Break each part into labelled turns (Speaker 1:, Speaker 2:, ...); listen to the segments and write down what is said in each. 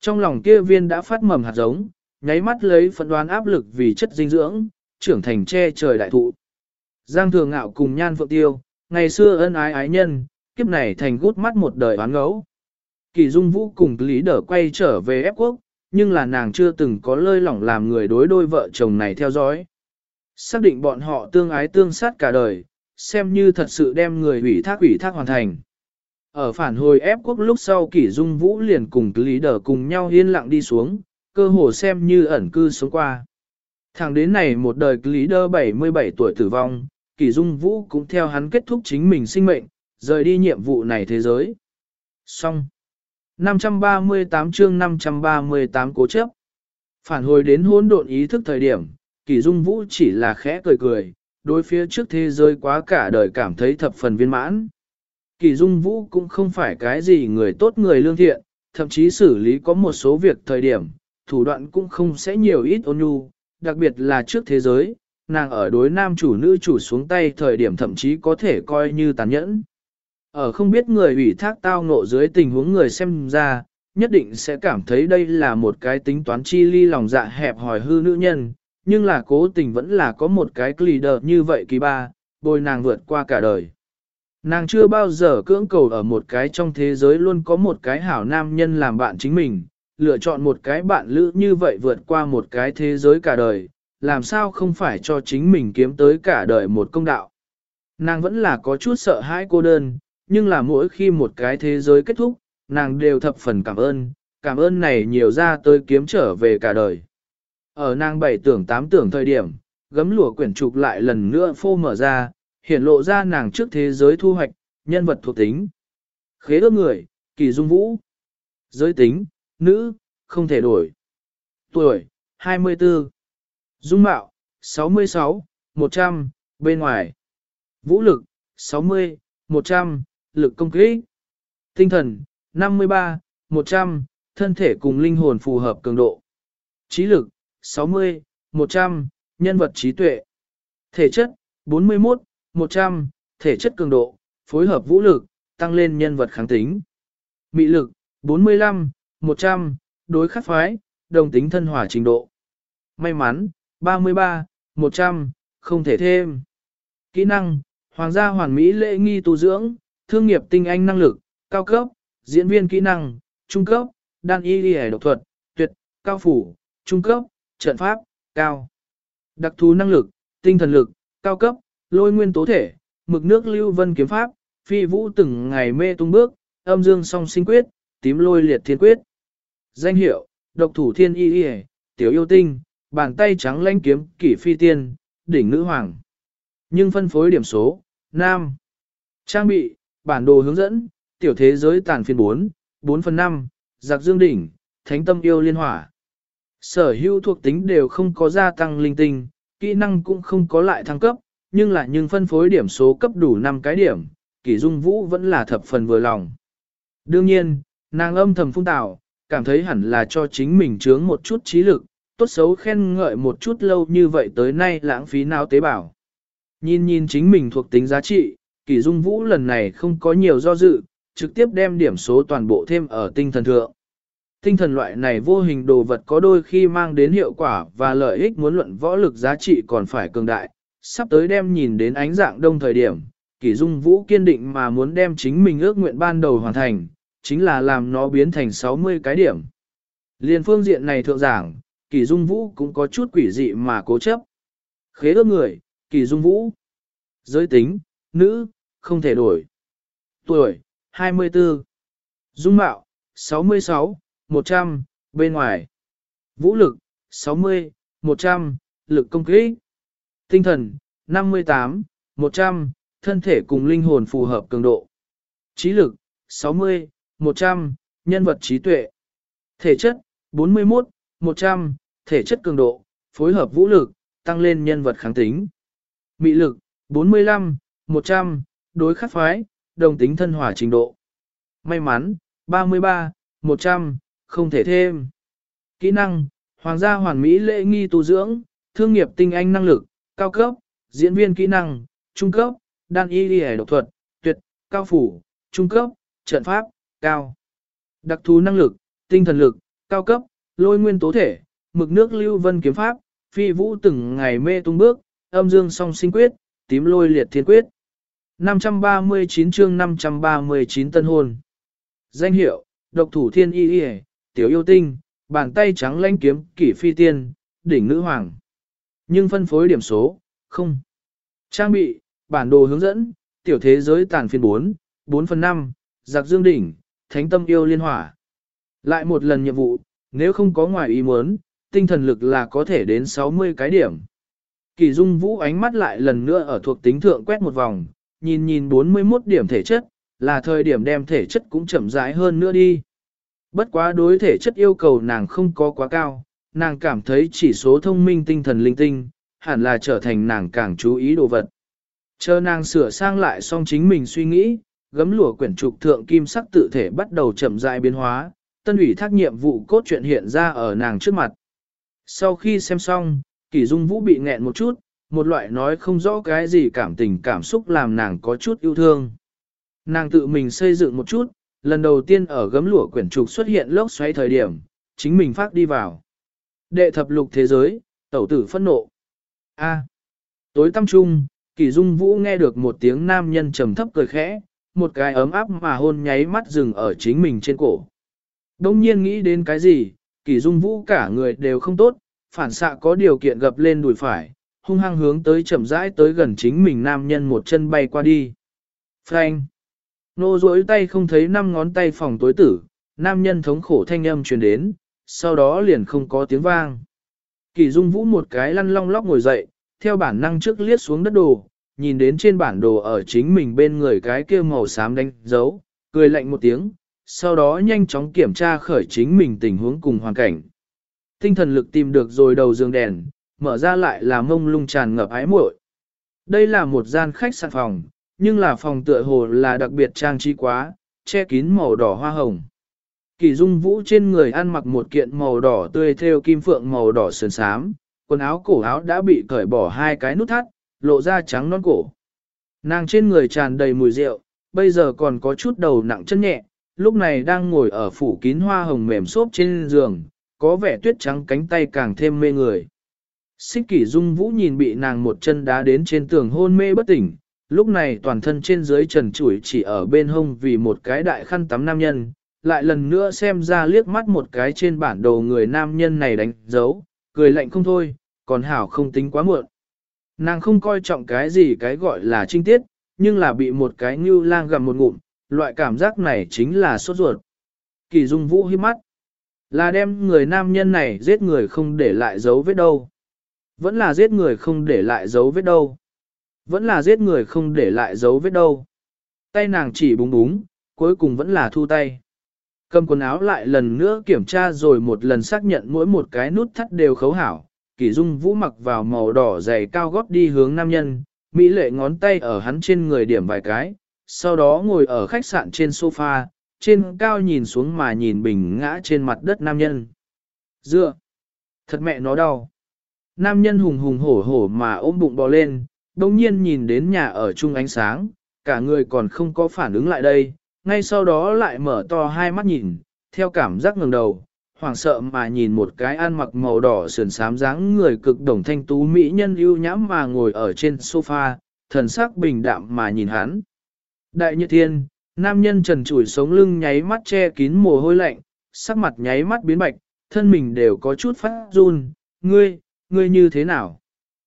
Speaker 1: Trong lòng kia viên đã phát mầm hạt giống, nháy mắt lấy phận đoán áp lực vì chất dinh dưỡng, trưởng thành che trời đại thụ. Giang Thừa Ngạo cùng Nhan Phượng Tiêu, ngày xưa ân ái ái nhân, kiếp này thành gút mắt một đời oán ngẫu. Kỳ Dung Vũ cùng Lý Đở quay trở về ép quốc, nhưng là nàng chưa từng có lơi lỏng làm người đối đôi vợ chồng này theo dõi. Xác định bọn họ tương ái tương sát cả đời, xem như thật sự đem người ủy thác hoàn thành. Ở phản hồi ép quốc lúc sau Kỷ Dung Vũ liền cùng Lý Đở cùng nhau yên lặng đi xuống, cơ hồ xem như ẩn cư sống qua. Thẳng đến này một đời Lý Đở 77 tuổi tử vong, Kỷ Dung Vũ cũng theo hắn kết thúc chính mình sinh mệnh, rời đi nhiệm vụ này thế giới. Xong. 538 chương 538 cố chấp. Phản hồi đến hỗn độn ý thức thời điểm, Kỷ Dung Vũ chỉ là khẽ cười cười, đối phía trước thế giới quá cả đời cảm thấy thập phần viên mãn. Kỷ Dung Vũ cũng không phải cái gì người tốt người lương thiện, thậm chí xử lý có một số việc thời điểm, thủ đoạn cũng không sẽ nhiều ít ôn nhu, đặc biệt là trước thế giới, nàng ở đối nam chủ nữ chủ xuống tay thời điểm thậm chí có thể coi như tàn nhẫn. Ở không biết người ủy thác tao ngộ dưới tình huống người xem ra, nhất định sẽ cảm thấy đây là một cái tính toán chi ly lòng dạ hẹp hòi hư nữ nhân, nhưng là cố tình vẫn là có một cái leader như vậy kỳ ba, bồi nàng vượt qua cả đời. Nàng chưa bao giờ cưỡng cầu ở một cái trong thế giới luôn có một cái hảo nam nhân làm bạn chính mình, lựa chọn một cái bạn lữ như vậy vượt qua một cái thế giới cả đời, làm sao không phải cho chính mình kiếm tới cả đời một công đạo. Nàng vẫn là có chút sợ hãi cô đơn, nhưng là mỗi khi một cái thế giới kết thúc, nàng đều thập phần cảm ơn này nhiều ra tới kiếm trở về cả đời. Ở nàng 7 tưởng 8 tưởng thời điểm, gấm lụa quyển trục lại lần nữa phô mở ra, hiển lộ ra nàng trước thế giới thu hoạch, nhân vật thuộc tính. Khế ước người, Kỳ Dung Vũ. Giới tính, nữ, không thể đổi. Tuổi, 24. Dung mạo, 66, 100, bên ngoài. Vũ lực, 60, 100, lực công kích. Tinh thần, 53, 100, thân thể cùng linh hồn phù hợp cường độ. Trí lực, 60, 100, nhân vật trí tuệ. Thể chất, 41, 100, thể chất cường độ, phối hợp vũ lực, tăng lên nhân vật kháng tính. Mị lực, 45, 100, đối khắc phái, đồng tính thân hòa trình độ. May mắn, 33, 100, không thể thêm. Kỹ năng, hoàng gia hoàn mỹ lễ nghi tu dưỡng, thương nghiệp tinh anh năng lực, cao cấp, diễn viên kỹ năng, trung cấp, đan y y độc thuật, tuyệt, cao phủ, trung cấp, trận pháp, cao. Đặc thú năng lực, tinh thần lực, cao cấp, lôi nguyên tố thể, mực nước lưu vân kiếm pháp, phi vũ từng ngày mê tung bước, âm dương song sinh quyết, tím lôi liệt thiên quyết. Danh hiệu, độc thủ thiên y y, tiểu yêu tinh, bàn tay trắng lãnh kiếm kỷ phi tiên, đỉnh nữ hoàng. Nhưng phân phối điểm số, nam. Trang bị, bản đồ hướng dẫn, tiểu thế giới tàn phiên 4, 4/5, giặc dương đỉnh, thánh tâm yêu liên hỏa. Sở hữu thuộc tính đều không có gia tăng linh tinh, kỹ năng cũng không có lại thăng cấp, nhưng phân phối điểm số cấp đủ 5 cái điểm, Kỷ Dung Vũ vẫn là thập phần vừa lòng. Đương nhiên, nàng âm thầm phung tạo, cảm thấy hẳn là cho chính mình chướng một chút trí lực, tốt xấu khen ngợi một chút lâu như vậy tới nay lãng phí não tế bào. Nhìn chính mình thuộc tính giá trị, Kỷ Dung Vũ lần này không có nhiều do dự, trực tiếp đem điểm số toàn bộ thêm ở tinh thần thượng. Tinh thần loại này vô hình đồ vật có đôi khi mang đến hiệu quả và lợi ích muốn luận võ lực giá trị còn phải cường đại, sắp tới đem nhìn đến ánh dạng đông thời điểm, Kỷ Dung Vũ kiên định mà muốn đem chính mình ước nguyện ban đầu hoàn thành, chính là làm nó biến thành 60 cái điểm. Liên phương diện này thượng giảng, Kỷ Dung Vũ cũng có chút quỷ dị mà cố chấp. Khế ước người, Kỷ Dung Vũ. Giới tính, nữ, không thể đổi. Tuổi, 24. Dung mạo, 66, 100, bên ngoài. Vũ lực, 60, 100, lực công kích. Tinh thần, 58, 100, thân thể cùng linh hồn phù hợp cường độ. Trí lực, 60, 100, nhân vật trí tuệ. Thể chất, 41, 100, thể chất cường độ, phối hợp vũ lực, tăng lên nhân vật kháng tính. Mị lực, 45, 100, đối khắc phái, đồng tính thân hòa trình độ. May mắn, 33, 100, không thể thêm. Kỹ năng, hoàng gia hoàn mỹ lễ nghi tu dưỡng, thương nghiệp tinh anh năng lực, cao cấp, diễn viên kỹ năng, trung cấp, đan y y độc thuật, tuyệt, cao phủ, trung cấp, trận pháp, cao. Đặc thú năng lực, tinh thần lực, cao cấp, lôi nguyên tố thể, mực nước lưu vân kiếm pháp, phi vũ từng ngày mê tung bước, âm dương song sinh quyết, tím lôi liệt thiên quyết. 539 chương 539 tân hôn. Danh hiệu, độc thủ thiên y y, tiểu yêu tinh, bàn tay trắng lanh kiếm, kỷ phi tiên, đỉnh nữ hoàng. Nhưng phân phối điểm số, không. Trang bị, bản đồ hướng dẫn, tiểu thế giới tàn phiên 4/5, giặc dương đỉnh, thánh tâm yêu liên hỏa. Lại một lần nhiệm vụ, nếu không có ngoài ý muốn, tinh thần lực là có thể đến 60 cái điểm. Kỳ Dung Vũ ánh mắt lại lần nữa ở thuộc tính thượng quét một vòng, nhìn 41 điểm thể chất, là thời điểm đem thể chất cũng chậm rãi hơn nữa đi. Bất quá đối thể chất yêu cầu nàng không có quá cao, nàng cảm thấy chỉ số thông minh tinh thần linh tinh, hẳn là trở thành nàng càng chú ý đồ vật. Chờ nàng sửa sang lại xong chính mình suy nghĩ, gấm lụa quyển trục thượng kim sắc tự thể bắt đầu chậm rãi biến hóa, tân ủy thác nhiệm vụ cốt truyện hiện ra ở nàng trước mặt. Sau khi xem xong, Kỷ Dung Vũ bị nghẹn một chút, một loại nói không rõ cái gì cảm tình cảm xúc làm nàng có chút yêu thương. Nàng tự mình xây dựng một chút, lần đầu tiên ở gấm lụa quyển trục xuất hiện lốc xoáy thời điểm, chính mình phát đi vào. Đệ thập lục thế giới, tẩu tử phẫn nộ. A. Tối tăm trung, Kỷ Dung Vũ nghe được một tiếng nam nhân trầm thấp cười khẽ, một cái ấm áp mà hôn nháy mắt dừng ở chính mình trên cổ. Đông nhiên nghĩ đến cái gì, Kỷ Dung Vũ cả người đều không tốt, phản xạ có điều kiện gập lên đùi phải, hung hăng hướng tới chậm rãi tới gần chính mình nam nhân một chân bay qua đi. Phanh! Nô duỗi tay không thấy 5 ngón tay phòng tối tử, nam nhân thống khổ thanh âm truyền đến, sau đó liền không có tiếng vang. Kỷ Dung Vũ một cái lăn long lóc ngồi dậy, theo bản năng trước liếc xuống đất đồ, nhìn đến trên bản đồ ở chính mình bên người cái kia màu xám đánh dấu, cười lạnh một tiếng, sau đó nhanh chóng kiểm tra khởi chính mình tình huống cùng hoàn cảnh. Tinh thần lực tìm được rồi đầu giường đèn, mở ra lại là mông lung tràn ngập ái muội. Đây là một gian khách sạn phòng, nhưng là phòng tựa hồ là đặc biệt trang trí quá, che kín màu đỏ hoa hồng. Kỷ Dung Vũ trên người ăn mặc một kiện màu đỏ tươi thêu kim phượng màu đỏ sườn xám, quần áo cổ áo đã bị cởi bỏ 2 cái nút thắt, lộ ra trắng non cổ. Nàng trên người tràn đầy mùi rượu, bây giờ còn có chút đầu nặng chân nhẹ, lúc này đang ngồi ở phủ kín hoa hồng mềm xốp trên giường, có vẻ tuyết trắng cánh tay càng thêm mê người. Xích Kỷ Dung Vũ nhìn bị nàng một chân đá đến trên tường hôn mê bất tỉnh, lúc này toàn thân trên dưới trần trụi chỉ ở bên hông vì một cái đại khăn tắm nam nhân, lại lần nữa xem ra liếc mắt một cái trên bản đồ người nam nhân này đánh dấu, cười lạnh không thôi, còn hảo không tính quá muộn. Nàng không coi trọng cái gì cái gọi là trinh tiết, nhưng là bị một cái ngưu lang gặm một ngụm, loại cảm giác này chính là sốt ruột. Kỷ Dung Vũ hiếp mắt, là đem người nam nhân này giết người không để lại dấu vết đâu. Vẫn là giết người không để lại dấu vết đâu. Vẫn là giết người không để lại dấu vết đâu. Tay nàng chỉ búng búng, cuối cùng vẫn là thu tay. Cầm quần áo lại lần nữa kiểm tra rồi một lần xác nhận mỗi một cái nút thắt đều khấu hảo. Kỷ Dung Vũ mặc vào màu đỏ giày cao gót đi hướng nam nhân, mỹ lệ ngón tay ở hắn trên người điểm vài cái, sau đó ngồi ở khách sạn trên sofa, trên cao nhìn xuống mà nhìn bình ngã trên mặt đất nam nhân. Dựa! Thật mẹ nó đau! Nam nhân hùng hùng hổ hổ mà ôm bụng bò lên, đồng nhiên nhìn đến nhà ở chung ánh sáng, cả người còn không có phản ứng lại đây, ngay sau đó lại mở to hai mắt nhìn, theo cảm giác ngẩng đầu, hoảng sợ mà nhìn một cái ăn mặc màu đỏ sườn xám dáng người cực đồng thanh tú mỹ nhân ưu nhãm mà ngồi ở trên sofa, thần sắc bình đạm mà nhìn hắn. Đại Nhật Thiên, nam nhân trần trụi sống lưng nháy mắt che kín mồ hôi lạnh, sắc mặt nháy mắt biến bạch, thân mình đều có chút phát run, ngươi như thế nào?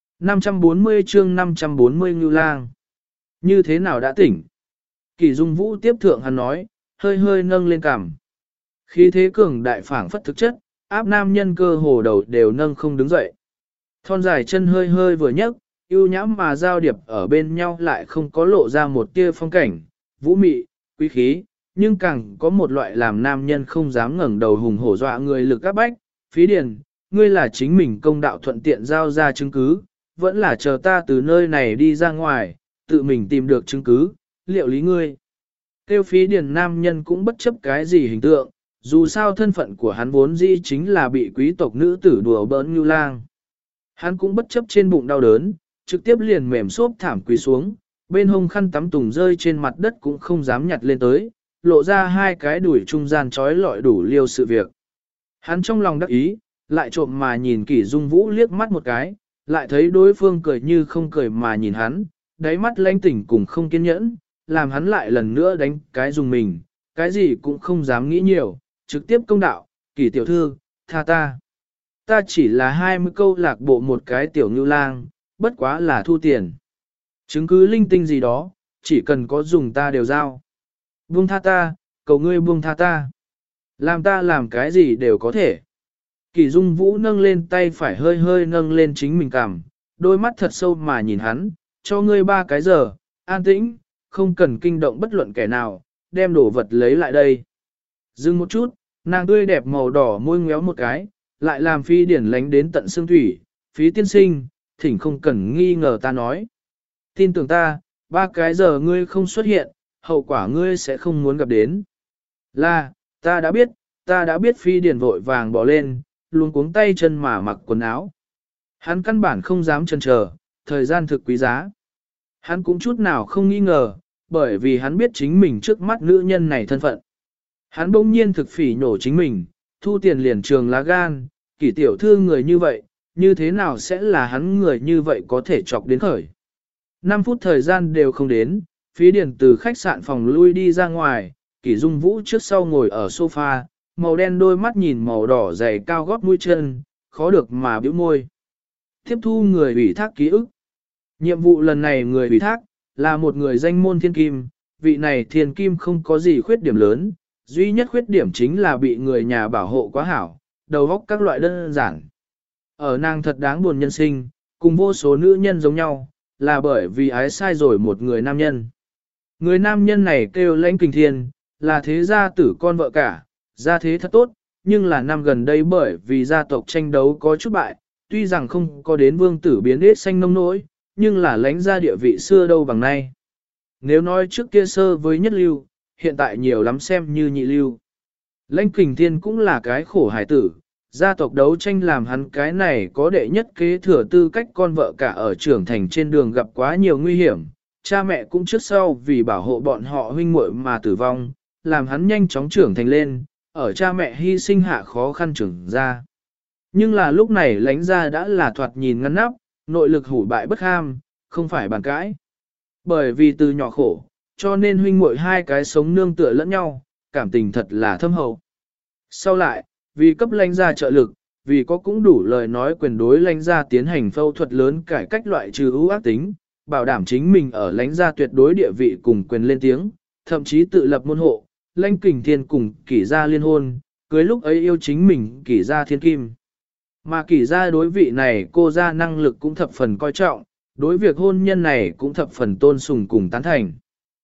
Speaker 1: 540 chương 540 Ngưu Lang. Như thế nào đã tỉnh? Kỷ Dung Vũ tiếp thượng hắn nói, hơi hơi nâng lên cằm. Khí thế cường đại phảng phất thực chất, áp nam nhân cơ hồ đầu đều nâng không đứng dậy. Thon dài chân hơi hơi vừa nhấc, ưu nhãm mà giao điệp ở bên nhau lại không có lộ ra một tia phong cảnh, vũ mị, quý khí, nhưng càng có một loại làm nam nhân không dám ngẩng đầu hùng hổ dọa người lực áp bách. Phí Điền, ngươi là chính mình công đạo thuận tiện giao ra chứng cứ, vẫn là chờ ta từ nơi này đi ra ngoài, tự mình tìm được chứng cứ, liệu lý ngươi. Tiêu Phí Điền nam nhân cũng bất chấp cái gì hình tượng, dù sao thân phận của hắn vốn dĩ chính là bị quý tộc nữ tử đùa bỡn Ngưu Lang. Hắn cũng bất chấp trên bụng đau đớn, trực tiếp liền mềm xốp thảm quỳ xuống, bên hông khăn tắm tùng rơi trên mặt đất cũng không dám nhặt lên tới, lộ ra 2 cái đùi trung gian trói lọi đủ liêu sự việc. Hắn trong lòng đắc ý, lại trộm mà nhìn Kỷ Dung Vũ liếc mắt một cái, lại thấy đối phương cười như không cười mà nhìn hắn, đáy mắt lãnh tỉnh cùng không kiên nhẫn, làm hắn lại lần nữa đánh cái dùng mình, cái gì cũng không dám nghĩ nhiều, trực tiếp công đạo, Kỷ tiểu thư, tha ta. Ta chỉ là 20 câu lạc bộ một cái tiểu ngưu lang, bất quá là thu tiền. Chứng cứ linh tinh gì đó, chỉ cần có dùng ta đều giao. Buông tha ta, cầu ngươi buông tha ta. Làm ta làm cái gì đều có thể. Kỷ Dung Vũ nâng lên tay phải hơi hơi nâng lên chính mình cằm, đôi mắt thật sâu mà nhìn hắn, cho ngươi 3 cái giờ, an tĩnh, không cần kinh động bất luận kẻ nào, đem đồ vật lấy lại đây. Dừng một chút, nàng tươi đẹp màu đỏ môi ngéo một cái, lại làm Phi Điển lánh đến tận xương thủy, Phí tiên sinh, thỉnh không cần nghi ngờ ta nói. Tin tưởng ta, 3 cái giờ ngươi không xuất hiện, hậu quả ngươi sẽ không muốn gặp đến. Là, ta đã biết Phi Điển vội vàng bỏ lên, luôn cuống tay chân mà mặc quần áo. Hắn căn bản không dám chần chờ, thời gian thực quý giá. Hắn cũng chút nào không nghi ngờ, bởi vì hắn biết chính mình trước mắt nữ nhân này thân phận. Hắn bỗng nhiên thực phỉ nhổ chính mình, thu tiền liền trường lá gan, Kỷ tiểu thư người như vậy, như thế nào sẽ là hắn người như vậy có thể chọc đến khởi. 5 phút thời gian đều không đến, Phí Điền từ khách sạn phòng lui đi ra ngoài, Kỷ Dung Vũ trước sau ngồi ở sofa, màu đen đôi mắt nhìn màu đỏ dày cao gót mũi chân, khó được mà bĩu môi. Tiếp thu người ủy thác ký ức. Nhiệm vụ lần này người ủy thác, là một người danh môn thiên kim, vị này thiên kim không có gì khuyết điểm lớn, duy nhất khuyết điểm chính là bị người nhà bảo hộ quá hảo, đầu óc các loại đơn giản. Ở nàng thật đáng buồn nhân sinh, cùng vô số nữ nhân giống nhau, là bởi vì ái sai rồi một người nam nhân. Người nam nhân này kêu Lãnh Kình Thiên, là thế gia tử con vợ cả, gia thế thật tốt, nhưng là năm gần đây bởi vì gia tộc tranh đấu có chút bại, tuy rằng không có đến vương tử biến hết xanh nông nỗi, nhưng là Lãnh gia địa vị xưa đâu bằng nay. Nếu nói trước kia sơ với nhất lưu, hiện tại nhiều lắm xem như nhị lưu. Lãnh Kình Thiên cũng là cái khổ hải tử, gia tộc đấu tranh làm hắn cái này có đệ nhất kế thừa tư cách con vợ cả ở trưởng thành trên đường gặp quá nhiều nguy hiểm, cha mẹ cũng trước sau vì bảo hộ bọn họ huynh muội mà tử vong, làm hắn nhanh chóng trưởng thành lên, ở cha mẹ hy sinh hạ khó khăn trưởng ra. Nhưng là lúc này Lãnh gia đã là thoạt nhìn ngăn nắp, nội lực hủ bại bất ham, không phải bàn cãi. Bởi vì từ nhỏ khổ, cho nên huynh muội hai cái sống nương tựa lẫn nhau, cảm tình thật là thâm hậu. Sau lại, vì cấp Lãnh gia trợ lực, vì có cũng đủ lời nói quyền đối Lãnh gia tiến hành phẫu thuật lớn cải cách loại trừ ưu ác tính, bảo đảm chính mình ở Lãnh gia tuyệt đối địa vị cùng quyền lên tiếng, thậm chí tự lập môn hộ, Lãnh Kình Thiên cùng Kỷ gia liên hôn, cưới lúc ấy yêu chính mình Kỷ gia thiên kim. Mà Kỷ gia đối vị này cô gia năng lực cũng thập phần coi trọng, đối việc hôn nhân này cũng thập phần tôn sùng cùng tán thành.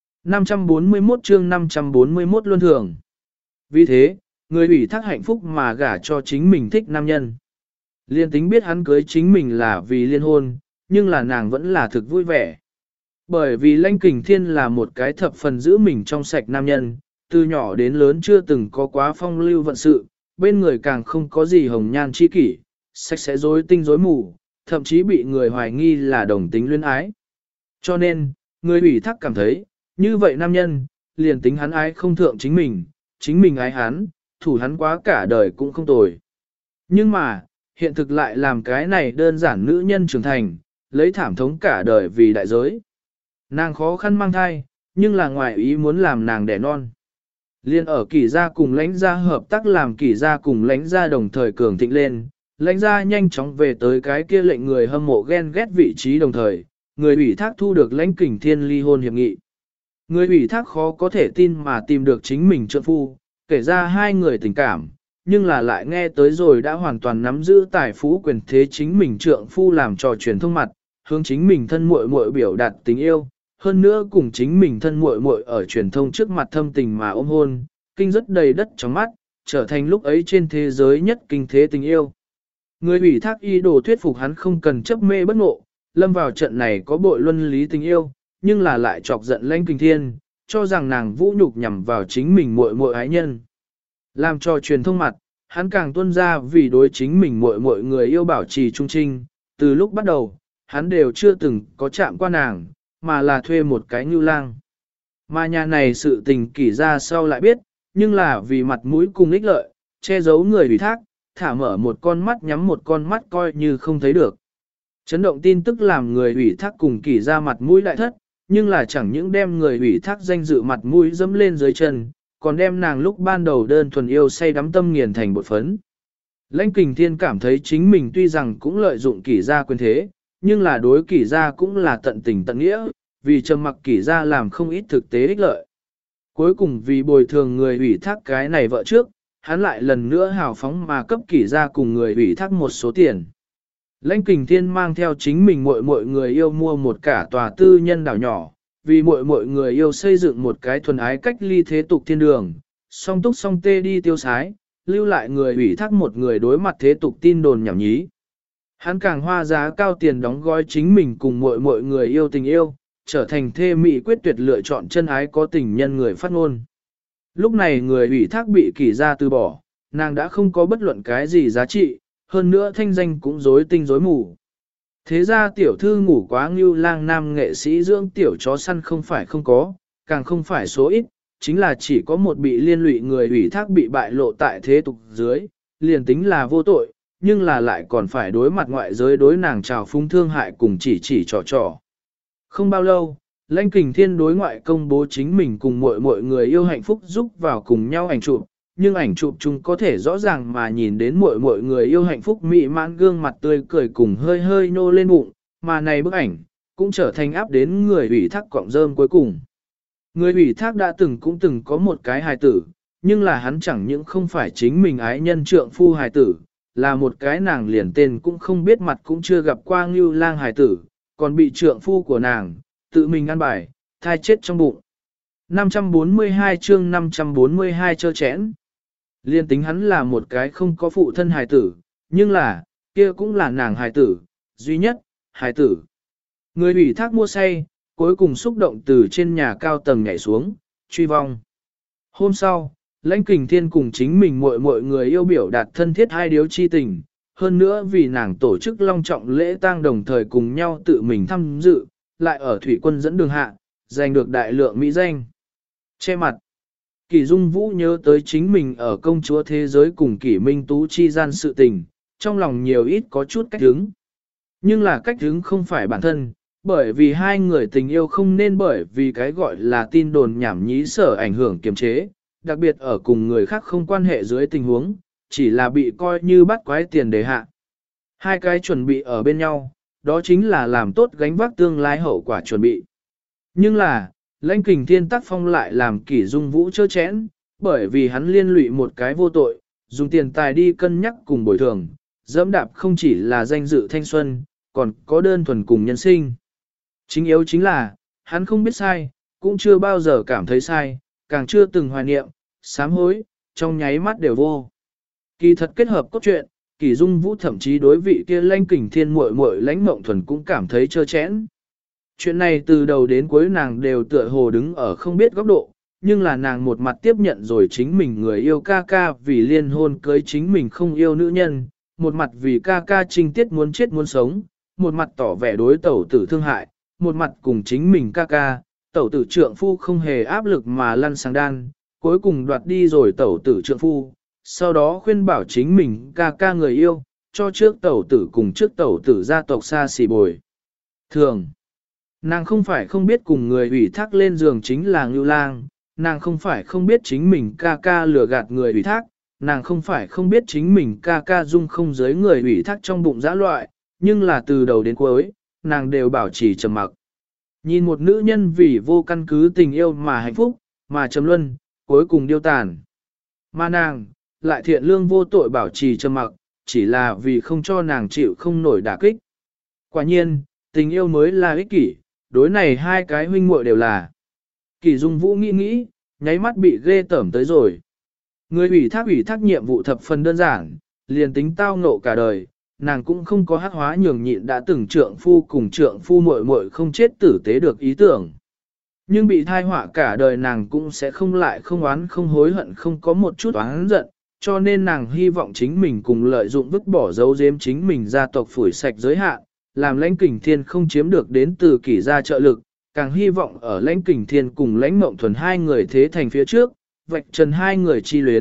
Speaker 1: 541 chương 541 luân thường. Vì thế, người ủy thác hạnh phúc mà gả cho chính mình thích nam nhân. Liên tính biết hắn cưới chính mình là vì liên hôn, nhưng là nàng vẫn là thực vui vẻ. Bởi vì Lãnh Kình Thiên là một cái thập phần giữ mình trong sạch nam nhân, từ nhỏ đến lớn chưa từng có quá phong lưu vận sự, bên người càng không có gì hồng nhan chi kỷ, sạch sẽ rối tinh rối mù, thậm chí bị người hoài nghi là đồng tính luyến ái. Cho nên, người ủy thác cảm thấy, như vậy nam nhân, liền tính hắn ái không thượng chính mình ái hắn, thủ hắn quá cả đời cũng không tồi. Nhưng mà, hiện thực lại làm cái này đơn giản nữ nhân trưởng thành, lấy thảm thống cả đời vì đại giới. Nàng khó khăn mang thai, nhưng là ngoài ý muốn làm nàng đẻ non. Liên ở Kỷ gia cùng Lãnh gia hợp tác làm Kỷ gia cùng Lãnh gia đồng thời cường thịnh lên, Lãnh gia nhanh chóng về tới cái kia lệnh người hâm mộ ghen ghét vị trí đồng thời, người ủy thác thu được Lãnh Kình Thiên ly hôn hiệp nghị. Người ủy thác khó có thể tin mà tìm được chính mình trượng phu, kể ra hai người tình cảm, nhưng là lại nghe tới rồi đã hoàn toàn nắm giữ tài phú quyền thế chính mình trượng phu làm trò truyền thông mặt, hướng chính mình thân muội muội biểu đạt tình yêu, hơn nữa cùng chính mình thân muội muội ở truyền thông trước mặt thâm tình mà ôm hôn, kinh rất đầy đất trong mắt, trở thành lúc ấy trên thế giới nhất kinh thế tình yêu. Người ủy thác y đồ thuyết phục hắn không cần chấp mê bất ngộ, lâm vào trận này có bội luân lý tình yêu, nhưng là lại chọc giận Lãnh Kình Thiên, cho rằng nàng vũ nhục nhằm vào chính mình muội muội ái nhân. Làm cho truyền thông mặt, hắn càng tuân ra vì đối chính mình muội muội người yêu bảo trì trung trinh, từ lúc bắt đầu, hắn đều chưa từng có chạm qua nàng, mà là thuê một cái ngưu lang. Mà nhà này sự tình Kỷ gia sau lại biết, nhưng là vì mặt mũi cùng ích lợi, che giấu người ủy thác, thả mở một con mắt nhắm một con mắt coi như không thấy được. Chấn động tin tức làm người ủy thác cùng Kỷ ra mặt mũi đại thất, nhưng là chẳng những đem người ủy thác danh dự mặt mũi dẫm lên dưới chân, còn đem nàng lúc ban đầu đơn thuần yêu say đắm tâm nghiền thành bột phấn. Lãnh Kình Thiên cảm thấy chính mình tuy rằng cũng lợi dụng Kỷ gia quyền thế, nhưng là đối Kỷ gia cũng là tận tình tận nghĩa, vì trầm mặc Kỷ gia làm không ít thực tế ích lợi. Cuối cùng vì bồi thường người ủy thác cái này vợ trước, hắn lại lần nữa hào phóng mà cấp Kỷ gia cùng người ủy thác một số tiền. Lãnh Kình Thiên mang theo chính mình mọi người yêu mua một cả tòa tư nhân đảo nhỏ, vì mọi người yêu xây dựng một cái thuần ái cách ly thế tục thiên đường, song túc song tê đi tiêu sái, lưu lại người ủy thác một người đối mặt thế tục tin đồn nhảm nhí. Hắn càng hoa giá cao tiền đóng gói chính mình cùng mọi người yêu tình yêu, trở thành thê mỹ quyết tuyệt lựa chọn chân ái có tình nhân người phát ngôn. Lúc này người ủy thác bị Kỷ gia từ bỏ, nàng đã không có bất luận cái gì giá trị, hơn nữa thanh danh cũng rối tinh rối mù. Thế ra tiểu thư ngủ quá ngưu lang nam nghệ sĩ dưỡng tiểu chó săn không phải không có, càng không phải số ít, chính là chỉ có một bị liên lụy người ủy thác bị bại lộ tại thế tục dưới, liền tính là vô tội, nhưng là lại còn phải đối mặt ngoại giới đối nàng trào phúng thương hại cùng chỉ trò. Không bao lâu, Lãnh Kình Thiên đối ngoại công bố chính mình cùng mọi người yêu hạnh phúc giúp vào cùng nhau ảnh chụp, nhưng ảnh chụp chung có thể rõ ràng mà nhìn đến mọi người yêu hạnh phúc mị mãn gương mặt tươi cười cùng hơi hơi nô lên bụng, mà này bức ảnh cũng trở thành áp đến người ủy thác cọng rơm cuối cùng. Người ủy thác đã cũng từng có một cái hài tử, nhưng là hắn chẳng những không phải chính mình ái nhân trượng phu hài tử, là một cái nàng liền tên cũng không biết mặt cũng chưa gặp qua ngưu lang hài tử, còn bị trượng phu của nàng tự mình ăn bài, thai chết trong bụng. 542 chương 542 chơ chẽn. Liên tính hắn là một cái không có phụ thân hài tử, nhưng là, kia cũng là nàng hài tử, duy nhất, hài tử. Người ủy thác mua say, cuối cùng xúc động từ trên nhà cao tầng nhảy xuống, truy vong. Hôm sau, Lãnh Kình Thiên cùng chính mình mọi người yêu biểu đạt thân thiết hai điếu chi tình, hơn nữa vì nàng tổ chức long trọng lễ tang đồng thời cùng nhau tự mình tham dự, lại ở thủy quân dẫn đường hạ, giành được đại lượng mỹ danh. Che mặt. Kỷ Dung Vũ nhớ tới chính mình ở công chúa thế giới cùng Kỷ Minh Tú chi gian sự tình, trong lòng nhiều ít có chút cách hứng. Nhưng là cách hứng không phải bản thân, bởi vì hai người tình yêu không nên bởi vì cái gọi là tin đồn nhảm nhí sở ảnh hưởng kiềm chế, đặc biệt ở cùng người khác không quan hệ dưới tình huống, chỉ là bị coi như bắt quái tiền đề hạ. Hai cái chuẩn bị ở bên nhau, đó chính là làm tốt gánh vác tương lai hậu quả chuẩn bị. Nhưng là, Lãnh Kình Thiên tác phong lại làm Kỷ Dung Vũ chơ chẽn, bởi vì hắn liên lụy một cái vô tội, dùng tiền tài đi cân nhắc cùng bồi thường, dẫm đạp không chỉ là danh dự thanh xuân, còn có đơn thuần cùng nhân sinh. Chính yếu chính là, hắn không biết sai, cũng chưa bao giờ cảm thấy sai, càng chưa từng hoài niệm, sám hối, trong nháy mắt đều vô. Kỳ thật kết hợp cốt truyện, Kỷ Dung Vũ thậm chí đối vị kia Lãnh Kình Thiên muội Lãnh Mộng Thuần cũng cảm thấy chơ chẽn. Chuyện này từ đầu đến cuối nàng đều tựa hồ đứng ở không biết góc độ, nhưng là nàng một mặt tiếp nhận rồi chính mình người yêu ca ca vì liên hôn cưới chính mình không yêu nữ nhân, một mặt vì ca ca trinh tiết muốn chết muốn sống, một mặt tỏ vẻ đối tẩu tử thương hại, một mặt cùng chính mình ca ca, tẩu tử trượng phu không hề áp lực mà lăn sang đan, cuối cùng đoạt đi rồi tẩu tử trượng phu, sau đó khuyên bảo chính mình ca ca người yêu, cho trước tẩu tử cùng trước tẩu tử gia tộc xa xỉ bồi. Thường, nàng không phải không biết cùng người ủy thác lên giường chính là Ngưu Lang, nàng không phải không biết chính mình ca ca lừa gạt người ủy thác, nàng không phải không biết chính mình ca ca dung không giới người ủy thác trong bụng dã loại, nhưng là từ đầu đến cuối, nàng đều bảo trì trầm mặc. Nhìn một nữ nhân vì vô căn cứ tình yêu mà hạnh phúc, mà trầm luân, cuối cùng điêu tàn. Mà nàng, lại thiện lương vô tội bảo trì trầm mặc, chỉ là vì không cho nàng chịu không nổi đả kích. Quả nhiên, tình yêu mới là ích kỷ, đối này hai cái huynh muội đều là. Kỷ Dung Vũ nghĩ, nháy mắt bị ghê tởm tới rồi. Người ủy thác nhiệm vụ thập phần đơn giản, liền tính tao ngộ cả đời, nàng cũng không có hắc hóa nhường nhịn đã từng trượng phu cùng trượng phu muội không chết tử tế được ý tưởng. Nhưng bị thai họa cả đời nàng cũng sẽ không lại không oán không hối hận không có một chút oán giận, cho nên nàng hy vọng chính mình cùng lợi dụng vứt bỏ dấu giếm chính mình gia tộc phủi sạch giới hạn, làm Lãnh Kình Thiên không chiếm được đến từ Kỷ gia trợ lực, càng hy vọng ở Lãnh Kình Thiên cùng Lãnh Mộng Thuần hai người thế thành phía trước, vạch trần hai người chi luyến,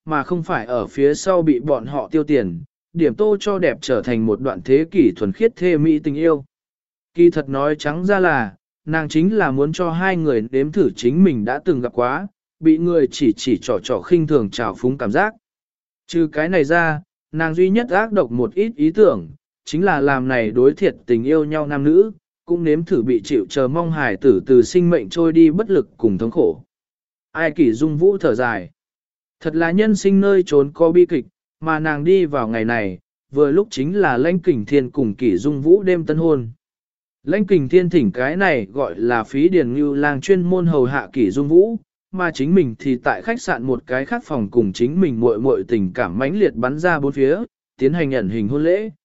Speaker 1: mà không phải ở phía sau bị bọn họ tiêu tiền, điểm tô cho đẹp trở thành một đoạn thế kỷ thuần khiết thê mỹ tình yêu. Kỳ thật nói trắng ra là, nàng chính là muốn cho hai người đếm thử chính mình đã từng gặp quá, bị người chỉ trò khinh thường trào phúng cảm giác. Trừ cái này ra, nàng duy nhất ác độc một ít ý tưởng, chính là làm này đối thiệt tình yêu nhau nam nữ, cũng nếm thử bị chịu chờ mong hài tử từ sinh mệnh trôi đi bất lực cùng thống khổ. Ai Kỷ Dung Vũ thở dài. Thật là nhân sinh nơi trốn có bi kịch, mà nàng đi vào ngày này, vừa lúc chính là Lãnh Kình Thiên cùng Kỷ Dung Vũ đêm tân hôn. Lãnh Kình Thiên thỉnh cái này gọi là phí điền như lang chuyên môn hầu hạ Kỷ Dung Vũ, mà chính mình thì tại khách sạn một cái khác phòng cùng chính mình muội muội tình cảm mãnh liệt bắn ra bốn phía, tiến hành ẩn hình hôn lễ.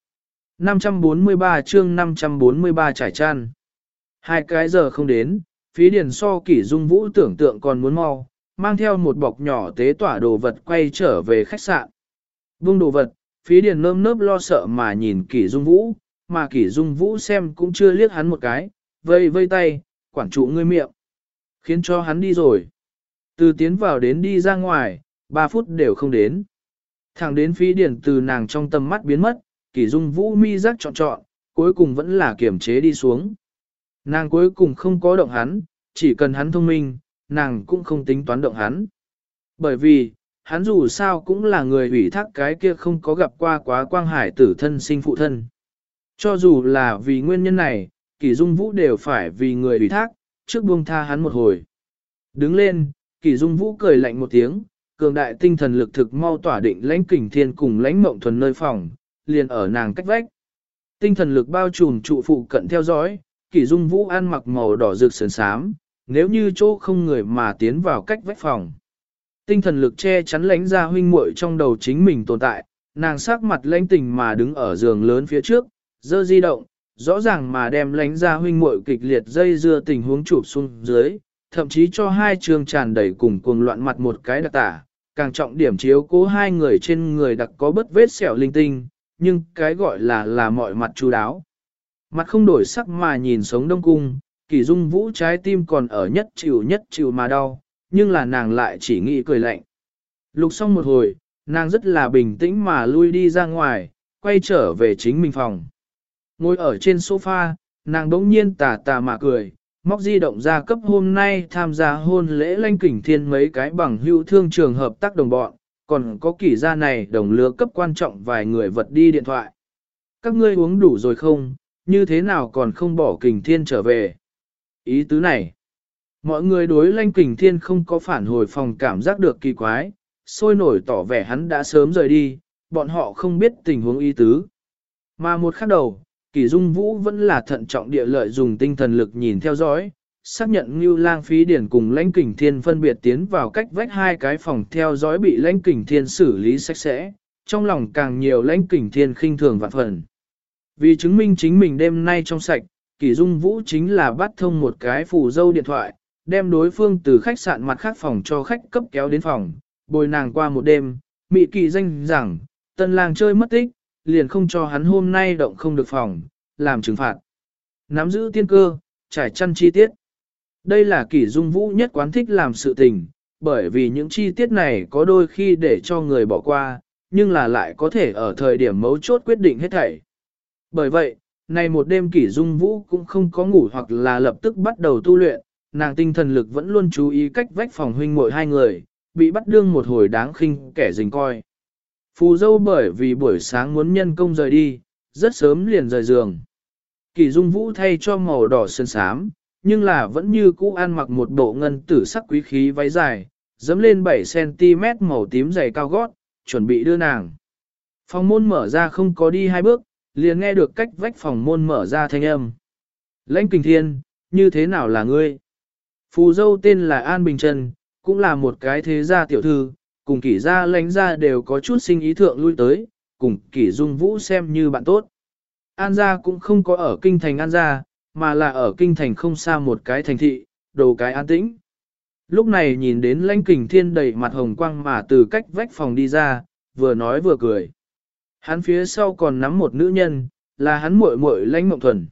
Speaker 1: 543 chương 543 trải chăn. 2 cái giờ không đến, phí điền so Kỷ Dung Vũ tưởng tượng còn muốn mau, mang theo một bọc nhỏ tế tỏa đồ vật quay trở về khách sạn. Vung đồ vật, phí điền nơm nớp lo sợ mà nhìn Kỷ Dung Vũ, mà Kỷ Dung Vũ xem cũng chưa liếc hắn một cái, vây vây tay, quản trụ ngươi miệng. Khiến cho hắn đi rồi. Từ tiến vào đến đi ra ngoài, 3 phút đều không đến. Thẳng đến phí điền từ nàng trong tầm mắt biến mất, Kỷ Dung Vũ mi rắc trọn, cuối cùng vẫn là kiềm chế đi xuống. Nàng cuối cùng không có động hắn, chỉ cần hắn thông minh, nàng cũng không tính toán động hắn. Bởi vì, hắn dù sao cũng là người ủy thác cái kia không có gặp qua quá quang hải tử thân sinh phụ thân. Cho dù là vì nguyên nhân này, Kỷ Dung Vũ đều phải vì người ủy thác, trước buông tha hắn một hồi. Đứng lên, Kỷ Dung Vũ cười lạnh một tiếng, cường đại tinh thần lực thực mau tỏa định Lãnh Kình Thiên cùng Lãnh Mộng Thuần nơi phòng, liền ở nàng cách vách. Tinh thần lực bao trùm trụ phụ cận theo dõi, Kỷ Dung Vũ ăn mặc màu đỏ rực sườn xám, nếu như chỗ không người mà tiến vào cách vách phòng. Tinh thần lực che chắn Lãnh gia huynh muội trong đầu chính mình tồn tại, nàng sắc mặt lãnh tình mà đứng ở giường lớn phía trước, dơ di động, rõ ràng mà đem Lãnh gia huynh muội kịch liệt dây dưa tình huống chụp xuống dưới, thậm chí cho hai trường tràn đầy cùng cuồng loạn mặt một cái đặc tả, càng trọng điểm chiếu cố hai người trên người đặc có bất vết sẹo linh tinh, nhưng cái gọi là mọi mặt chu đáo. Mặt không đổi sắc mà nhìn sống Đông Cung, Kỷ Dung Vũ trái tim còn ở nhất chịu mà đau, nhưng là nàng lại chỉ nghĩ cười lạnh. Lục xong một hồi, nàng rất là bình tĩnh mà lui đi ra ngoài, quay trở về chính mình phòng. Ngồi ở trên sofa, nàng đống nhiên tà mà cười, móc di động ra cấp hôm nay tham gia hôn lễ Lãnh Kình Thiên mấy cái bằng hữu thương trường hợp tác đồng bọn, còn có Kỷ gia này đồng lứa cấp quan trọng vài người vật đi điện thoại. Các ngươi uống đủ rồi không, như thế nào còn không bỏ Kình Thiên trở về? Ý tứ này, mọi người đối Lãnh Kình Thiên không có phản hồi phòng cảm giác được kỳ quái, sôi nổi tỏ vẻ hắn đã sớm rời đi, bọn họ không biết tình huống ý tứ. Mà một khắc đầu, Kỷ Dung Vũ vẫn là thận trọng địa lợi dùng tinh thần lực nhìn theo dõi, xác nhận Ngưu Lang Phí Điển cùng Lãnh Kình Thiên phân biệt tiến vào cách vách hai cái phòng theo dõi bị Lãnh Kình Thiên xử lý sạch sẽ, trong lòng càng nhiều Lãnh Kình Thiên khinh thường vạn phần. Vì chứng minh chính mình đêm nay trong sạch, Kỷ Dung Vũ chính là bắt thông một cái phù dâu điện thoại, đem đối phương từ khách sạn mặt khác phòng cho khách cấp kéo đến phòng, bồi nàng qua một đêm, mị kỳ danh rằng, tân lang chơi mất tích, liền không cho hắn hôm nay động không được phòng, làm trừng phạt. Nắm giữ tiên cơ, trải chăn chi tiết. Đây là Kỷ Dung Vũ nhất quán thích làm sự tình, bởi vì những chi tiết này có đôi khi để cho người bỏ qua, nhưng là lại có thể ở thời điểm mấu chốt quyết định hết thảy. Bởi vậy, này một đêm Kỷ Dung Vũ cũng không có ngủ hoặc là lập tức bắt đầu tu luyện, nàng tinh thần lực vẫn luôn chú ý cách vách phòng huynh muội hai người, bị bắt đương một hồi đáng khinh kẻ dình coi. Phù dâu bởi vì buổi sáng muốn nhân công rời đi, rất sớm liền rời giường. Kỷ Dung Vũ thay cho màu đỏ sơn xám, nhưng là vẫn như cũ ăn mặc một bộ ngân tử sắc quý khí váy dài, dẫm lên 7cm màu tím dày cao gót, chuẩn bị đưa nàng. Phòng môn mở ra không có đi 2 bước, liền nghe được cách vách phòng môn mở ra thanh âm. Lãnh Kình Thiên, như thế nào là ngươi? Phù dâu tên là An Bình Trân, cũng là một cái thế gia tiểu thư, cùng Kỷ gia Lãnh gia đều có chút sinh ý thượng lui tới, cùng Kỷ Dung Vũ xem như bạn tốt. An gia cũng không có ở kinh thành An gia, mà là ở kinh thành không xa một cái thành thị, đồ cái an tĩnh. Lúc này nhìn đến Lãnh Kình Thiên đầy mặt hồng quang mà từ cách vách phòng đi ra, vừa nói vừa cười. Hắn phía sau còn nắm một nữ nhân, là hắn muội muội Lãnh Mộng Thuần.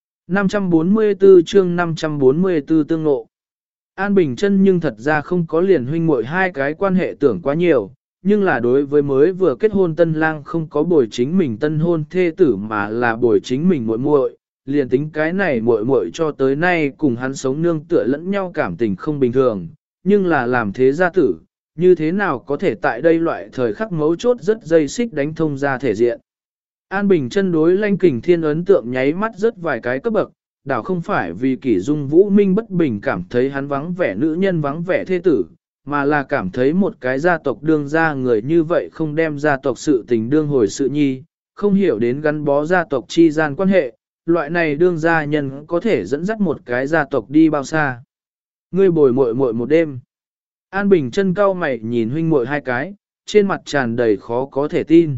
Speaker 1: 544 chương 544 tương ngộ. An Bình Trân nhưng thật ra không có liền huynh muội hai cái quan hệ tưởng quá nhiều, nhưng là đối với mới vừa kết hôn tân lang không có bồi chính mình tân hôn thê tử mà là bồi chính mình muội muội, liền tính cái này muội muội cho tới nay cùng hắn sống nương tựa lẫn nhau cảm tình không bình thường, nhưng là làm thế gia tử, như thế nào có thể tại đây loại thời khắc mấu chốt rất dây xích đánh thông ra thể diện. An Bình chân đối Lãnh Kình Thiên ấn tượng nháy mắt rất vài cái cấp bậc, đảo không phải vì Kỷ Dung Vũ Minh bất bình cảm thấy hắn vắng vẻ nữ nhân vắng vẻ thê tử, mà là cảm thấy một cái gia tộc đương gia người như vậy không đem gia tộc sự tình đương hồi sự nhi, không hiểu đến gắn bó gia tộc chi gian quan hệ, loại này đương gia nhân có thể dẫn dắt một cái gia tộc đi bao xa. Ngươi bồi muội muội một đêm. An Bình chân cau mày nhìn huynh muội hai cái, trên mặt tràn đầy khó có thể tin.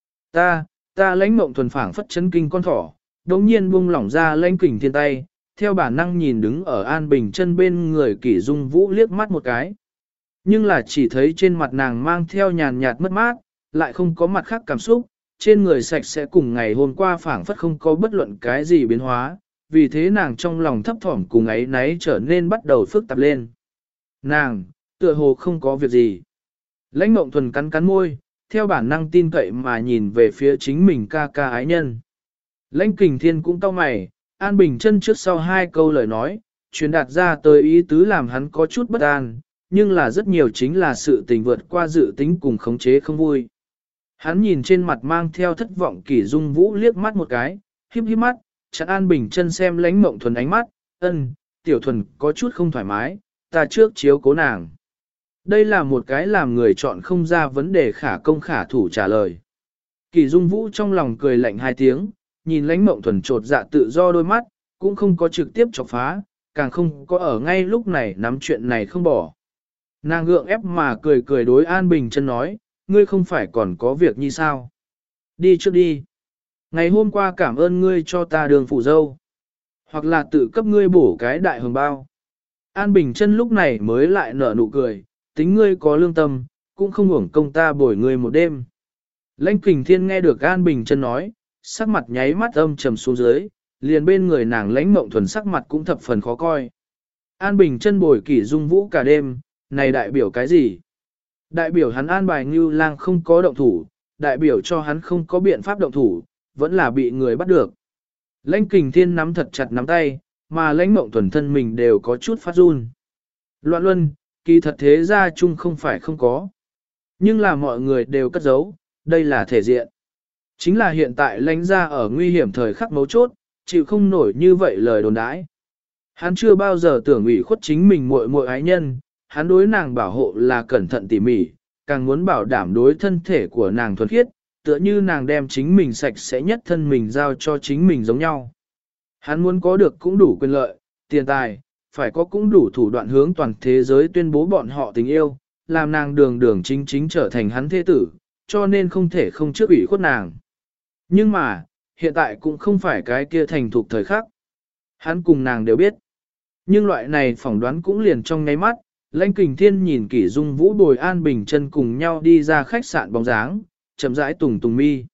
Speaker 1: Ta Lãnh Mộng Thuần phảng phất chấn kinh con thỏ, đống nhiên buông lỏng ra Lãnh Kình Thiên tay, theo bản năng nhìn đứng ở An Bình chân bên người Kỷ Dung Vũ liếc mắt một cái. Nhưng là chỉ thấy trên mặt nàng mang theo nhàn nhạt mất mát, lại không có mặt khác cảm xúc, trên người sạch sẽ cùng ngày hôm qua phảng phất không có bất luận cái gì biến hóa, vì thế nàng trong lòng thấp thỏm cùng ấy náy trở nên bắt đầu phức tạp lên. Nàng, tựa hồ không có việc gì. Lãnh Mộng Thuần cắn cắn môi, theo bản năng tin cậy mà nhìn về phía chính mình ca ca ái nhân. Lãnh Kình Thiên cũng cau mày, An Bình chân trước sau hai câu lời nói, truyền đạt ra tới ý tứ làm hắn có chút bất an, nhưng là rất nhiều chính là sự tình vượt qua dự tính cùng khống chế không vui. Hắn nhìn trên mặt mang theo thất vọng Kỷ Dung Vũ liếc mắt một cái, híp híp mắt, chặn An Bình chân xem Lãnh Mộng Thuần ánh mắt, Tiểu Thuần có chút không thoải mái, ta trước chiếu cố nàng. Đây là một cái làm người chọn không ra vấn đề khả công khả thủ trả lời. Kỷ Dung Vũ trong lòng cười lạnh hai tiếng, nhìn Lãnh Mộng Thuần trột dạ tự do đôi mắt, cũng không có trực tiếp chọc phá, càng không có ở ngay lúc này nắm chuyện này không bỏ. Nàng gượng ép mà cười cười đối An Bình chân nói, ngươi không phải còn có việc như sao? Đi trước đi. Ngày hôm qua cảm ơn ngươi cho ta đường phụ dâu. Hoặc là tự cấp ngươi bổ cái đại hồng bao. An Bình chân lúc này mới lại nở nụ cười, tính ngươi có lương tâm, cũng không uổng công ta bồi ngươi một đêm. Lãnh Kình Thiên nghe được An Bình chân nói, sắc mặt nháy mắt âm trầm xuống dưới, liền bên người nàng Lãnh Mộng Thuần sắc mặt cũng thập phần khó coi. An Bình chân bồi Kỷ Dung Vũ cả đêm, này đại biểu cái gì? Đại biểu hắn an bài Ngưu Lang không có động thủ, đại biểu cho hắn không có biện pháp động thủ, vẫn là bị người bắt được. Lãnh Kình Thiên nắm thật chặt nắm tay, mà Lãnh Mộng Thuần thân mình đều có chút phát run. Loạn luân, kỳ thật thế gia chung không phải không có. Nhưng là mọi người đều cất giấu, đây là thể diện. Chính là hiện tại Lãnh gia ở nguy hiểm thời khắc mấu chốt, chịu không nổi như vậy lời đồn đãi. Hắn chưa bao giờ tưởng ủy khuất chính mình muội muội ái nhân, hắn đối nàng bảo hộ là cẩn thận tỉ mỉ, càng muốn bảo đảm đối thân thể của nàng thuần khiết, tựa như nàng đem chính mình sạch sẽ nhất thân mình giao cho chính mình giống nhau. Hắn muốn có được cũng đủ quyền lợi, tiền tài, phải có cũng đủ thủ đoạn hướng toàn thế giới tuyên bố bọn họ tình yêu, làm nàng đường đường chính chính trở thành hắn thế tử, cho nên không thể không trước ủy khuất nàng. Nhưng mà, hiện tại cũng không phải cái kia thành thục thời khắc. Hắn cùng nàng đều biết. Nhưng loại này phỏng đoán cũng liền trong ngáy mắt, Lãnh Kình Thiên nhìn Kỷ Dung Vũ bồi An Bình chân cùng nhau đi ra khách sạn bóng dáng, chậm rãi tùng tùng mi.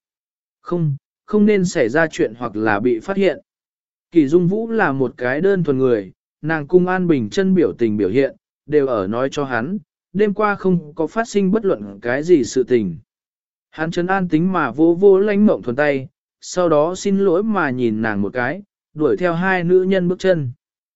Speaker 1: Không nên xảy ra chuyện hoặc là bị phát hiện. Kỷ Dung Vũ là một cái đơn thuần người, nàng cùng An Bình chân biểu tình biểu hiện, đều ở nói cho hắn, đêm qua không có phát sinh bất luận cái gì sự tình. Hắn trấn an tính mà vô vô Lãnh Mộng Thuần tay, sau đó xin lỗi mà nhìn nàng một cái, đuổi theo hai nữ nhân bước chân.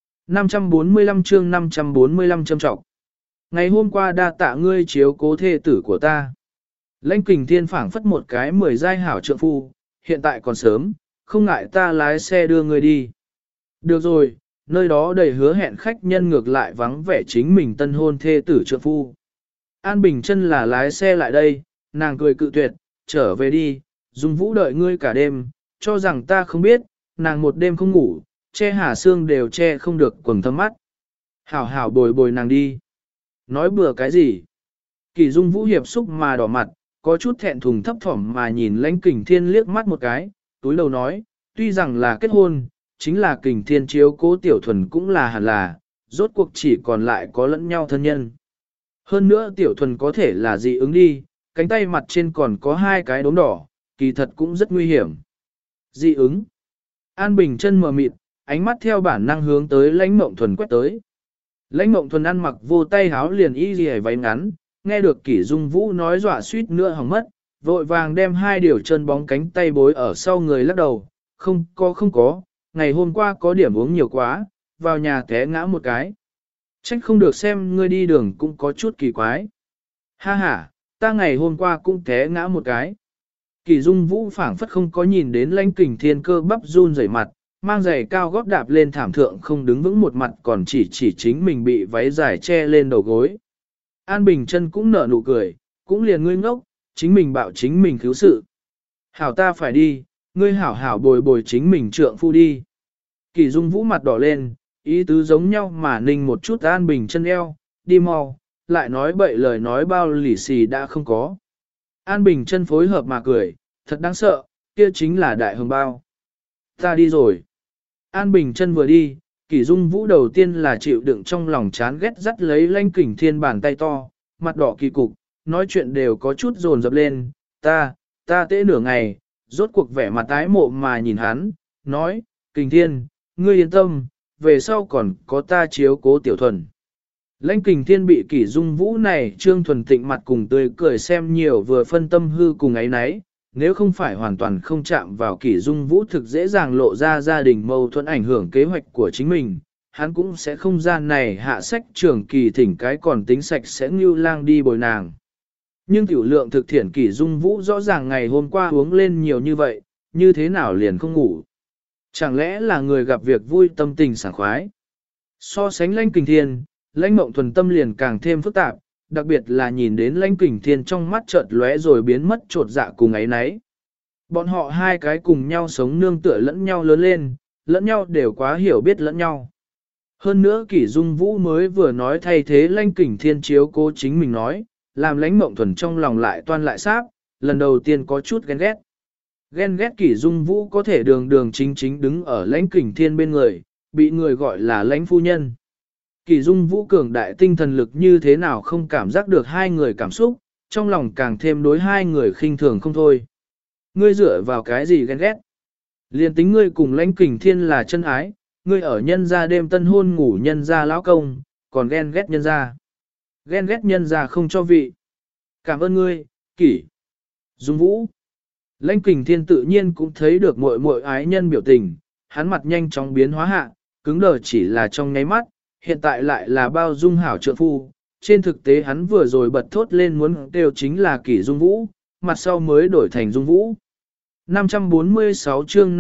Speaker 1: 545 chương 545 châm trọng. Ngày hôm qua đa tạ ngươi chiếu cố thê tử của ta. Lãnh Kình Thiên phảng phất một cái 10 giai hảo trượng phu, hiện tại còn sớm, không ngại ta lái xe đưa ngươi đi. Được rồi, nơi đó đầy hứa hẹn khách nhân ngược lại vắng vẻ chính mình tân hôn thê tử trượng phu. An Bình chân là lái xe lại đây, nàng cười cự tuyệt, trở về đi, Dung Vũ đợi ngươi cả đêm, cho rằng ta không biết, nàng một đêm không ngủ, che hà xương đều che không được quầng thâm mắt. Hảo hảo bồi bồi nàng đi. Nói bừa cái gì? Kỷ Dung Vũ hiệp xúc mà đỏ mặt, có chút thẹn thùng thấp thỏm mà nhìn Lãnh Kình Thiên liếc mắt một cái, túi đầu nói, tuy rằng là kết hôn, chính là Kình Thiên chiếu cố Tiểu Thuần cũng là hẳn là, rốt cuộc chỉ còn lại có lẫn nhau thân nhân. Hơn nữa Tiểu Thuần có thể là dị ứng đi, cánh tay mặt trên còn có hai cái đốm đỏ, kỳ thật cũng rất nguy hiểm. Dị ứng. An Bình chân mờ mịt, ánh mắt theo bản năng hướng tới Lãnh Mộng Thuần quét tới. Lãnh Mộng Thuần ăn mặc vô tay háo liền y liề váy ngắn, nghe được Kỷ Dung Vũ nói dọa suýt nữa hỏng mất, vội vàng đem hai điều chân bóng cánh tay bối ở sau người lắc đầu, không có, ngày hôm qua có điểm uống nhiều quá, vào nhà té ngã một cái. Trách không được xem ngươi đi đường cũng có chút kỳ quái. Ha ha, ta ngày hôm qua cũng té ngã một cái. Kỷ Dung Vũ phảng phất không có nhìn đến Lãnh Kình Thiên cơ bắp run rẩy mặt, mang giày cao gót đạp lên thảm thượng không đứng vững một mặt còn chỉ chính mình bị váy dài che lên đầu gối. An Bình Chân cũng nở nụ cười, cũng liền ngươi ngốc, chính mình bảo chính mình cứu sự. Hảo ta phải đi, ngươi hảo hảo bồi bồi chính mình trượng phu đi. Kỷ Dung Vũ mặt đỏ lên, ý tứ giống nhau mà ninh một chút An Bình Chân eo, đi mau, lại nói bậy lời nói bao lì xì đã không có. An Bình Chân phối hợp mà cười, thật đáng sợ, kia chính là đại hồng bao. Ta đi rồi. An Bình Chân vừa đi, Kỷ Dung Vũ đầu tiên là chịu đựng trong lòng chán ghét dắt lấy Lãnh Kình Thiên bàn tay to, mặt đỏ kỳ cục, nói chuyện đều có chút dồn dập lên, ta tễ nửa ngày, rốt cuộc vẻ mặt tái mộ mà nhìn hắn, nói, Kình Thiên, ngươi yên tâm, về sau còn có ta chiếu cố Tiểu Thuần. Lãnh Kình Thiên bị Kỷ Dung Vũ này trương thuần tịnh mặt cùng tươi cười xem nhiều vừa phân tâm hư cùng ấy nấy, nếu không phải hoàn toàn không chạm vào Kỷ Dung Vũ thực dễ dàng lộ ra gia đình mâu thuẫn ảnh hưởng kế hoạch của chính mình, hắn cũng sẽ không gian này hạ sách trường kỳ thỉnh cái còn tính sạch sẽ ngưu lang đi bồi nàng. Nhưng tiểu lượng thực thiện Kỷ Dung Vũ rõ ràng ngày hôm qua uống lên nhiều như vậy, như thế nào liền không ngủ. Chẳng lẽ là người gặp việc vui tâm tình sảng khoái. So sánh Lãnh Kình Thiên, Lãnh Mộng Thuần tâm liền càng thêm phức tạp, đặc biệt là nhìn đến Lãnh Kình Thiên trong mắt chợt lóe rồi biến mất trột dạ cùng ấy nấy. Bọn họ hai cái cùng nhau sống nương tựa lẫn nhau lớn lên, lẫn nhau đều quá hiểu biết lẫn nhau. Hơn nữa Kỷ Dung Vũ mới vừa nói thay thế Lãnh Kình Thiên chiếu cố chính mình nói, làm Lãnh Mộng Thuần trong lòng lại toan lại sáp, lần đầu tiên có chút ghen ghét. Ghen ghét Kỷ Dung Vũ có thể đường đường chính chính đứng ở Lãnh Kình Thiên bên người, bị người gọi là Lãnh phu nhân. Kỷ Dung Vũ cường đại tinh thần lực như thế nào không cảm giác được hai người cảm xúc, trong lòng càng thêm đối hai người khinh thường không thôi. Ngươi dựa vào cái gì ghen ghét? Liên tính ngươi cùng Lãnh Kình Thiên là chân ái, ngươi ở nhân gia đêm tân hôn ngủ nhân gia lão công, còn ghen ghét nhân gia. Ghen ghét nhân gia không cho vị. Cảm ơn ngươi, Kỷ Dung Vũ. Lãnh Kình Thiên tự nhiên cũng thấy được muội muội ái nhân biểu tình, hắn mặt nhanh chóng biến hóa hạ, cứng đờ chỉ là trong nháy mắt, hiện tại lại là bao dung hảo trượng phu. Trên thực tế hắn vừa rồi bật thốt lên muốn kêu chính là Kỷ Dung Vũ, mặt sau mới đổi thành Dung Vũ. 546 chương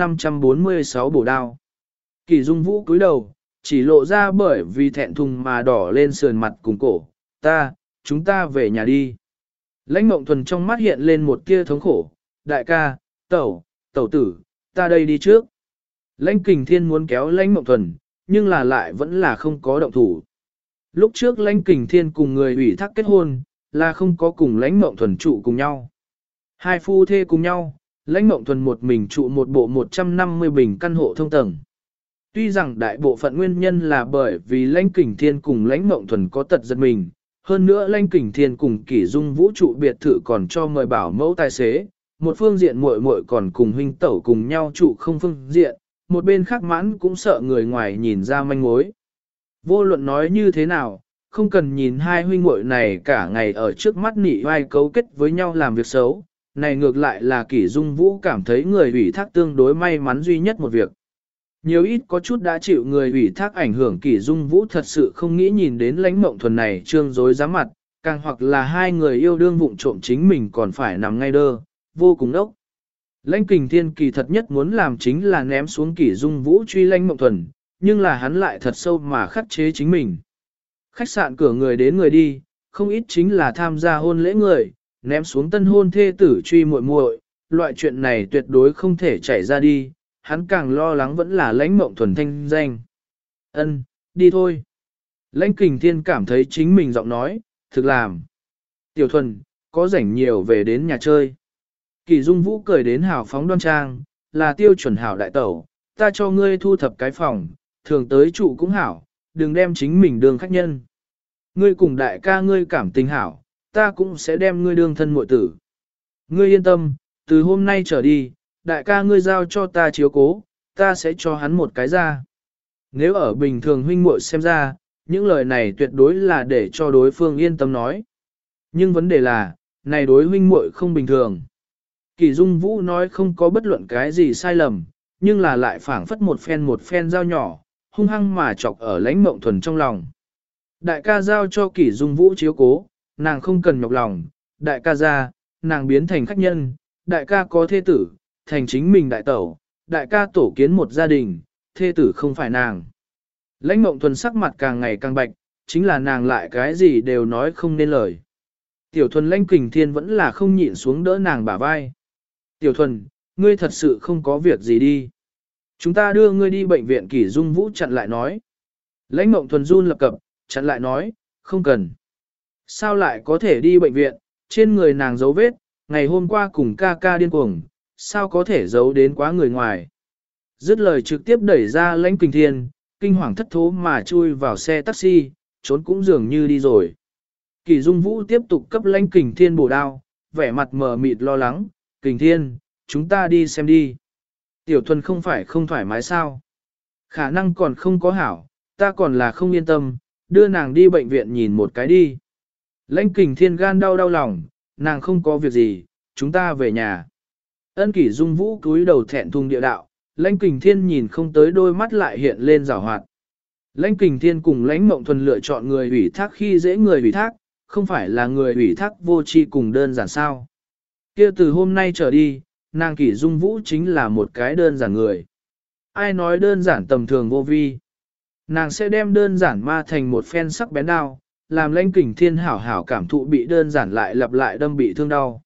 Speaker 1: 546 bổ đao. Kỷ Dung Vũ cúi đầu, chỉ lộ ra bởi vì thẹn thùng mà đỏ lên sườn mặt cùng cổ. Chúng ta về nhà đi. Lãnh Mộng Thuần trong mắt hiện lên một tia thống khổ. Đại ca, tẩu tử, ta đây đi trước. Lãnh Kình Thiên muốn kéo Lãnh Mộng Thuần, nhưng là lại vẫn là không có động thủ. Lúc trước Lãnh Kình Thiên cùng người ủy thác kết hôn, là không có cùng Lãnh Mộng Thuần trụ cùng nhau. Hai phu thê cùng nhau, Lãnh Mộng Thuần một mình trụ một bộ 150 bình căn hộ thông tầng. Tuy rằng đại bộ phận nguyên nhân là bởi vì Lãnh Kình Thiên cùng Lãnh Mộng Thuần có tật giật mình, hơn nữa Lãnh Kình Thiên cùng Kỷ Dung Vũ trụ biệt thự còn cho mời bảo mẫu tài xế, một phương diện muội muội còn cùng huynh tẩu cùng nhau trụ không phương diện, một bên khác mãn cũng sợ người ngoài nhìn ra manh mối. Vô luận nói như thế nào, không cần nhìn hai huynh muội này cả ngày ở trước mắt nị vai cấu kết với nhau làm việc xấu, này ngược lại là Kỷ Dung Vũ cảm thấy người ủy thác tương đối may mắn duy nhất một việc. Nhiều ít có chút đã chịu người ủy thác ảnh hưởng Kỷ Dung Vũ thật sự không nghĩ nhìn đến Lãnh Mộng Thuần này trương dối giá mặt, càng hoặc là hai người yêu đương vụng trộm chính mình còn phải nằm ngay đơ, vô cùng đốc. Lãnh Kình Thiên kỳ thật nhất muốn làm chính là ném xuống Kỷ Dung Vũ truy Lãnh Mộng Thuần, nhưng là hắn lại thật sâu mà khắc chế chính mình. Khách sạn cửa người đến người đi, không ít chính là tham gia hôn lễ người, ném xuống tân hôn thê tử truy muội muội, loại chuyện này tuyệt đối không thể chảy ra đi, hắn càng lo lắng vẫn là Lãnh Mộng Thuần thanh danh. Ân, đi thôi. Lãnh Kình Thiên cảm thấy chính mình giọng nói, thực làm. Tiểu Thuần, có rảnh nhiều về đến nhà chơi. Kỷ Dung Vũ cười đến hào phóng đoan trang, là tiêu chuẩn hảo đại tẩu, ta cho ngươi thu thập cái phòng, thường tới trụ cũng hảo, đừng đem chính mình đương khách nhân. Ngươi cùng đại ca ngươi cảm tình hảo, ta cũng sẽ đem ngươi đương thân muội tử. Ngươi yên tâm, từ hôm nay trở đi, đại ca ngươi giao cho ta chiếu cố, ta sẽ cho hắn một cái ra. Nếu ở bình thường huynh muội xem ra, những lời này tuyệt đối là để cho đối phương yên tâm nói. Nhưng vấn đề là, này đối huynh muội không bình thường. Kỷ Dung Vũ nói không có bất luận cái gì sai lầm, nhưng là lại phảng phất một phen dao nhỏ, hung hăng mà chọc ở Lãnh Mộng Thuần trong lòng. Đại ca giao cho Kỷ Dung Vũ chiếu cố, nàng không cần nhọc lòng, đại ca ra, nàng biến thành khách nhân, đại ca có thê tử, thành chính mình đại tẩu, đại ca tổ kiến một gia đình, thê tử không phải nàng. Lãnh Mộng Thuần sắc mặt càng ngày càng bạch, chính là nàng lại cái gì đều nói không nên lời. Tiểu Thuần Lãnh Kình Thiên vẫn là không nhịn xuống đỡ nàng bả vai. Tiểu Thuần, ngươi thật sự không có việc gì đi. Chúng ta đưa ngươi đi bệnh viện. Kỷ Dung Vũ chặn lại nói. Lãnh Mộng Thuần run lập cập, chặn lại nói, không cần. Sao lại có thể đi bệnh viện, trên người nàng dấu vết, ngày hôm qua cùng ca ca điên cuồng, sao có thể giấu đến quá người ngoài. Dứt lời trực tiếp đẩy ra Lãnh Kình Thiên, kinh hoàng thất thố mà chui vào xe taxi, trốn cũng dường như đi rồi. Kỷ Dung Vũ tiếp tục cấp Lãnh Kình Thiên bổ đao, vẻ mặt mờ mịt lo lắng, Kình Thiên, chúng ta đi xem đi. Tiểu Thuần không phải không thoải mái sao? Khả năng còn không có hảo, ta còn là không yên tâm, đưa nàng đi bệnh viện nhìn một cái đi. Lãnh Kình Thiên gan đau lòng, nàng không có việc gì, chúng ta về nhà. Ân Kỷ Dung Vũ cúi đầu thẹn thùng địa đạo, Lãnh Kình Thiên nhìn không tới đôi mắt lại hiện lên rào hoạt. Lãnh Kình Thiên cùng Lãnh Mộng Thuần lựa chọn người ủy thác khi dễ người ủy thác, không phải là người ủy thác vô tri cùng đơn giản sao. Kia từ hôm nay trở đi, nàng Kỷ Dung Vũ chính là một cái đơn giản người. Ai nói đơn giản tầm thường vô vi. Nàng sẽ đem đơn giản ma thành một phen sắc bén đao, làm Lãnh Kình Thiên hảo hảo cảm thụ bị đơn giản lại lặp lại đâm bị thương đau.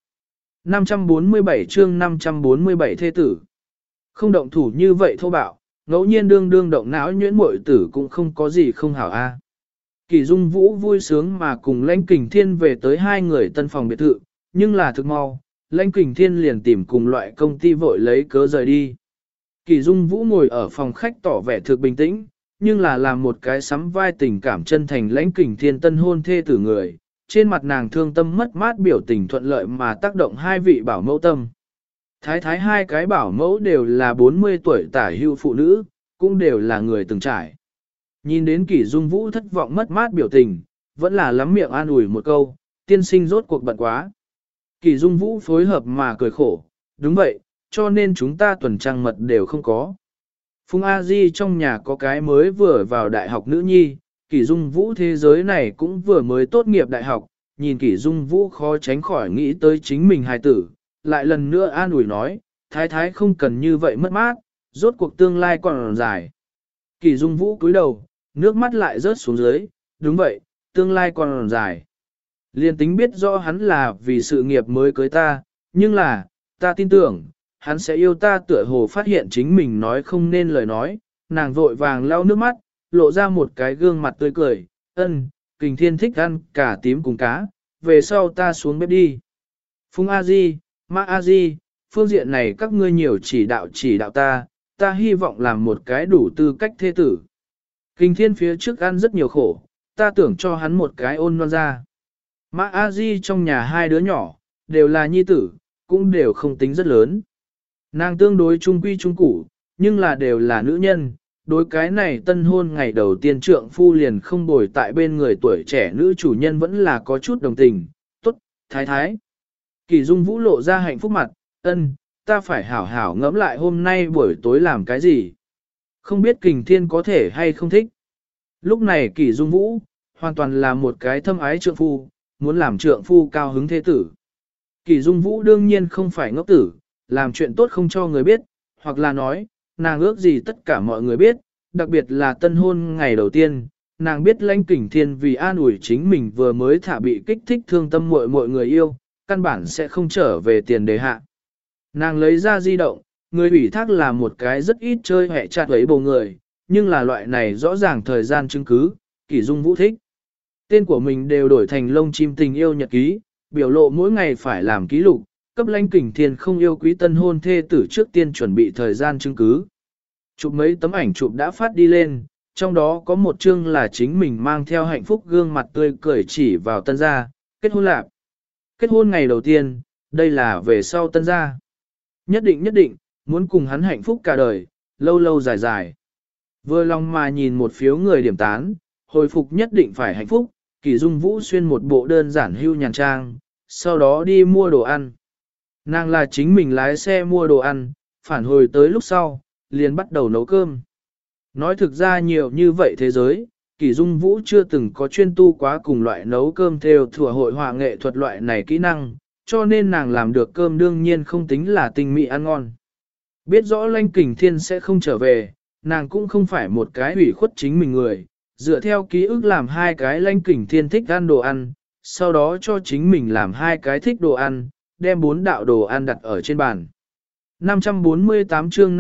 Speaker 1: 547 chương 547 thê tử. Không động thủ như vậy thô bạo, ngẫu nhiên đương động não nhuyễn muội tử cũng không có gì không hảo a. Kỷ Dung Vũ vui sướng mà cùng Lãnh Kình Thiên về tới hai người tân phòng biệt thự, nhưng là thực mau, Lãnh Kình Thiên liền tìm cùng loại công ty vội lấy cớ rời đi. Kỷ Dung Vũ ngồi ở phòng khách tỏ vẻ thực bình tĩnh, nhưng là làm một cái sắm vai tình cảm chân thành Lãnh Kình Thiên tân hôn thê tử người, trên mặt nàng thương tâm mất mát biểu tình thuận lợi mà tác động hai vị bảo mẫu tâm. Thái thái hai cái bảo mẫu đều là 40 tuổi tả hưu phụ nữ, cũng đều là người từng trải. Nhìn đến Kỷ Dung Vũ thất vọng mất mát biểu tình, vẫn là lắm miệng an ủi một câu, tiên sinh rốt cuộc bận quá. Kỷ Dung Vũ phối hợp mà cười khổ, đúng vậy, cho nên chúng ta tuần trăng mật đều không có. Phùng A Di trong nhà có cái mới vừa vào đại học nữ nhi, Kỷ Dung Vũ thế giới này cũng vừa mới tốt nghiệp đại học, nhìn Kỷ Dung Vũ khó tránh khỏi nghĩ tới chính mình hài tử, lại lần nữa an ủi nói, thái thái không cần như vậy mất mát, rốt cuộc tương lai còn dài. Kỷ Dung Vũ cúi đầu, nước mắt lại rớt xuống dưới, đúng vậy, tương lai còn dài. Liên tính biết rõ hắn là vì sự nghiệp mới cưới ta, nhưng là, ta tin tưởng, hắn sẽ yêu ta. Tựa hồ phát hiện chính mình nói không nên lời nói, nàng vội vàng lau nước mắt, lộ ra một cái gương mặt tươi cười, Kình Thiên thích ăn cả tím cùng cá, về sau ta xuống bếp đi. Phùng A Di, Ma A Di, phương diện này các ngươi nhiều chỉ đạo ta hy vọng làm một cái đủ tư cách thế tử. Kình Thiên phía trước ăn rất nhiều khổ, ta tưởng cho hắn một cái ôn ngon ra. Ma A Di trong nhà hai đứa nhỏ, đều là nhi tử, cũng đều không tính rất lớn. Nàng tương đối trung quy trung củ, nhưng là đều là nữ nhân, đối cái này tân hôn ngày đầu tiên trượng phu liền không bồi tại bên người tuổi trẻ nữ chủ nhân vẫn là có chút đồng tình, tốt, thái thái. Kỷ Dung Vũ lộ ra hạnh phúc mặt, ta phải hảo hảo ngẫm lại hôm nay buổi tối làm cái gì. Không biết Kình Thiên có thể hay không thích. Lúc này Kỷ Dung Vũ, hoàn toàn là một cái thâm ái trượng phu, muốn làm trượng phu cao hứng thế tử. Kỷ Dung Vũ đương nhiên không phải ngốc tử, làm chuyện tốt không cho người biết, hoặc là nói, nàng ước gì tất cả mọi người biết, đặc biệt là tân hôn ngày đầu tiên, nàng biết Lãnh Kình Thiên vì an ủi chính mình vừa mới thả bị kích thích thương tâm mọi người yêu, căn bản sẽ không trở về tiền đề hạ. Nàng lấy ra di động, người ủy thác là một cái rất ít chơi hẹ chặt ấy bầu người, nhưng là loại này rõ ràng thời gian chứng cứ, Kỷ Dung Vũ thích. Tên của mình đều đổi thành lông chim tình yêu nhật ký, biểu lộ mỗi ngày phải làm ký lục, cấp Lãnh Kình Thiên không yêu quý tân hôn thê tử trước tiên chuẩn bị thời gian chứng cứ. Chụp mấy tấm ảnh chụp đã phát đi lên, trong đó có một chương là chính mình mang theo hạnh phúc gương mặt tươi cười chỉ vào tân gia, kết hôn lạc. Kết hôn ngày đầu tiên, đây là về sau tân gia. Nhất định, muốn cùng hắn hạnh phúc cả đời, lâu lâu dài dài. Vừa lòng mà nhìn một phiếu người điểm tán, hồi phục nhất định phải hạnh phúc, Kỷ Dung Vũ xuyên một bộ đơn giản hưu nhàn trang, sau đó đi mua đồ ăn. Nàng là chính mình lái xe mua đồ ăn, phản hồi tới lúc sau, liền bắt đầu nấu cơm. Nói thực ra nhiều như vậy thế giới, Kỷ Dung Vũ chưa từng có chuyên tu quá cùng loại nấu cơm theo thừa hội họa nghệ thuật loại này kỹ năng, cho nên nàng làm được cơm đương nhiên không tính là tinh mỹ ăn ngon. Biết rõ Lanh Kình Thiên sẽ không trở về, nàng cũng không phải một cái ủy khuất chính mình người, dựa theo ký ức làm hai cái Lanh Kình Thiên thích ăn đồ ăn, sau đó cho chính mình làm hai cái thích đồ ăn, đem 4 đạo đồ ăn đặt ở trên bàn. 548 chương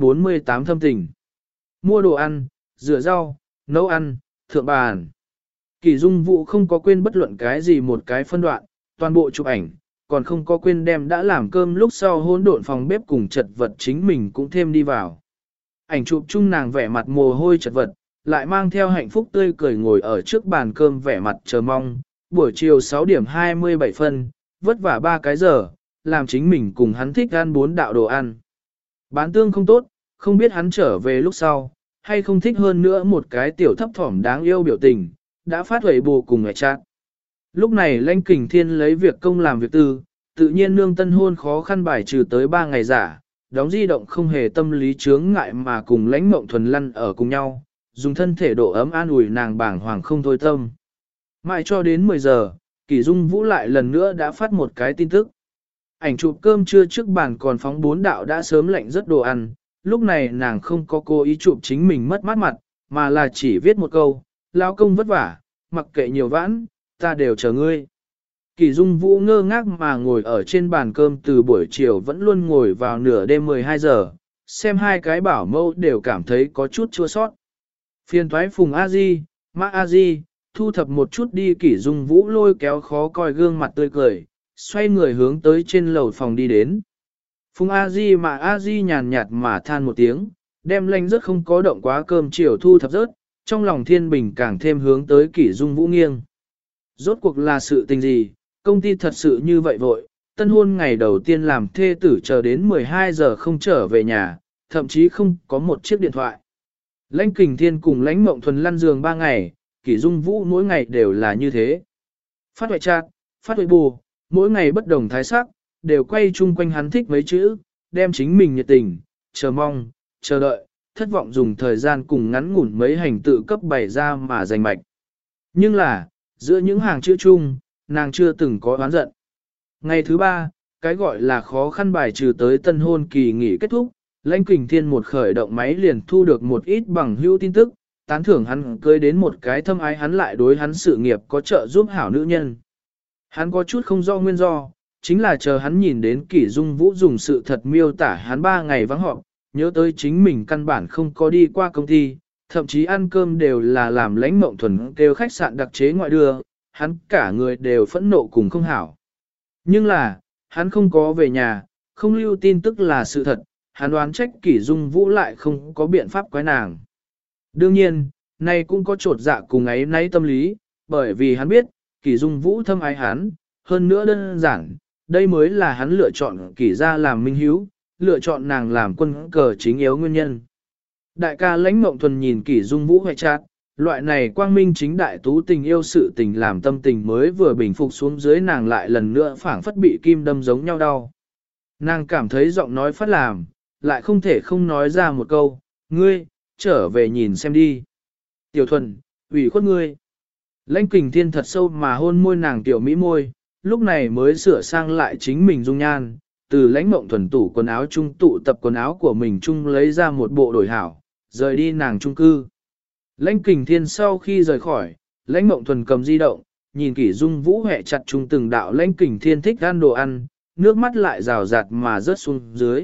Speaker 1: 548 thâm tình. Mua đồ ăn, rửa rau, nấu ăn, thượng bàn. Kỷ Dung Vũ không có quên bất luận cái gì một cái phân đoạn, toàn bộ chụp ảnh, còn không có quên đem đã làm cơm lúc sau hỗn độn phòng bếp cùng chật vật chính mình cũng thêm đi vào. Ảnh chụp chung nàng vẻ mặt mồ hôi chật vật, lại mang theo hạnh phúc tươi cười ngồi ở trước bàn cơm vẻ mặt chờ mong. Buổi chiều 6 điểm 27 phân, vất vả 3 cái giờ, làm chính mình cùng hắn thích ăn 4 đạo đồ ăn. Bán tương không tốt, không biết hắn trở về lúc sau, hay không thích hơn nữa một cái tiểu thấp thỏm đáng yêu biểu tình, đã phát huẩy bù cùng ngại chát. Lúc này Lãnh Kình Thiên lấy việc công làm việc tư, tự nhiên nương tân hôn khó khăn bài trừ tới 3 ngày giả, đóng di động không hề tâm lý chướng ngại mà cùng Lãnh Mộng Thuần lăn ở cùng nhau, dùng thân thể độ ấm an ủi nàng bảng hoàng không thôi tâm. Mãi cho đến 10 giờ, Kỷ Dung Vũ lại lần nữa đã phát một cái tin tức. Ảnh chụp cơm trưa trước bàn còn phóng 4 đạo đã sớm lạnh rất đồ ăn, lúc này nàng không có cố ý chụp chính mình mất mát mặt, mà là chỉ viết một câu, lao công vất vả, mặc kệ nhiều vãn, ta đều chờ ngươi. Kỷ Dung Vũ ngơ ngác mà ngồi ở trên bàn cơm từ buổi chiều vẫn luôn ngồi vào nửa đêm 12 giờ, xem hai cái bảo mẫu đều cảm thấy có chút chua sót. Phiền thoái Phùng A Di, Mã A Di, thu thập một chút đi. Kỷ Dung Vũ lôi kéo khó coi gương mặt tươi cười, xoay người hướng tới trên lầu phòng đi đến. Phùng A Di Mã A Di nhàn nhạt mà than một tiếng, đem lanh rất không có động quá cơm chiều thu thập rớt, trong lòng thiên bình càng thêm hướng tới Kỷ Dung Vũ nghiêng. Rốt cuộc là sự tình gì, công ty thật sự như vậy vội, tân hôn ngày đầu tiên làm thê tử chờ đến 12 giờ không trở về nhà, thậm chí không có một chiếc điện thoại. Lãnh Kình Thiên cùng Lãnh Mộng Thuần lăn giường 3 ngày, Kỷ Dung Vũ mỗi ngày đều là như thế. Phát hoại chat, phát hoại bù, mỗi ngày bất đồng thái sắc, đều quay chung quanh hắn thích mấy chữ, đem chính mình nhiệt tình, chờ mong, chờ đợi, thất vọng dùng thời gian cùng ngắn ngủn mấy hành tự cấp bày ra mà giành mạch. Nhưng là, giữa những hàng chữ chung, nàng chưa từng có oán giận. Ngày thứ 3, cái gọi là khó khăn bài trừ tới tân hôn kỳ nghỉ kết thúc, Lãnh Kình Thiên một khởi động máy liền thu được một ít bằng hữu tin tức, tán thưởng hắn cưới đến một cái thâm ái hắn lại đối hắn sự nghiệp có trợ giúp hảo nữ nhân. Hắn có chút không do nguyên do, chính là chờ hắn nhìn đến Kỷ Dung Vũ dùng sự thật miêu tả hắn 3 ngày vắng họp, nhớ tới chính mình căn bản không có đi qua công ty, thậm chí ăn cơm đều là làm Lãnh Mộng Thuần kêu khách sạn đặc chế ngoại đưa, hắn cả người đều phẫn nộ cùng không hảo. Nhưng là, hắn không có về nhà, không lưu tin tức là sự thật, hắn đoán trách Kỷ Dung Vũ lại không có biện pháp quái nàng. Đương nhiên, này cũng có trột dạ cùng ấy nấy tâm lý, bởi vì hắn biết, Kỷ Dung Vũ thâm ái hắn, hơn nữa đơn giản, đây mới là hắn lựa chọn Kỷ gia làm minh hiếu, lựa chọn nàng làm quân cờ chính yếu nguyên nhân. Đại ca Lãnh Mộng Thuần nhìn Kỷ Dung Vũ hoại chát, loại này quang minh chính đại tú tình yêu sự tình làm tâm tình mới vừa bình phục xuống dưới nàng lại lần nữa phảng phất bị kim đâm giống nhau đau. Nàng cảm thấy giọng nói phát làm, lại không thể không nói ra một câu, ngươi, trở về nhìn xem đi. Tiểu Thuần, ủy khuất ngươi. Lãnh Kình Thiên thật sâu mà hôn môi nàng tiểu mỹ môi, lúc này mới sửa sang lại chính mình dung nhan, từ Lãnh Mộng Thuần tủ quần áo chung tụ tập quần áo của mình chung lấy ra một bộ đổi hảo, rời đi nàng chung cư. Lãnh Kình Thiên sau khi rời khỏi, Lãnh Mộng Thuần cầm di động, nhìn Kỷ Dung Vũ hẹ chặt chung từng đạo Lãnh Kình Thiên thích ăn đồ ăn, nước mắt lại rào rạt mà rớt xuống dưới.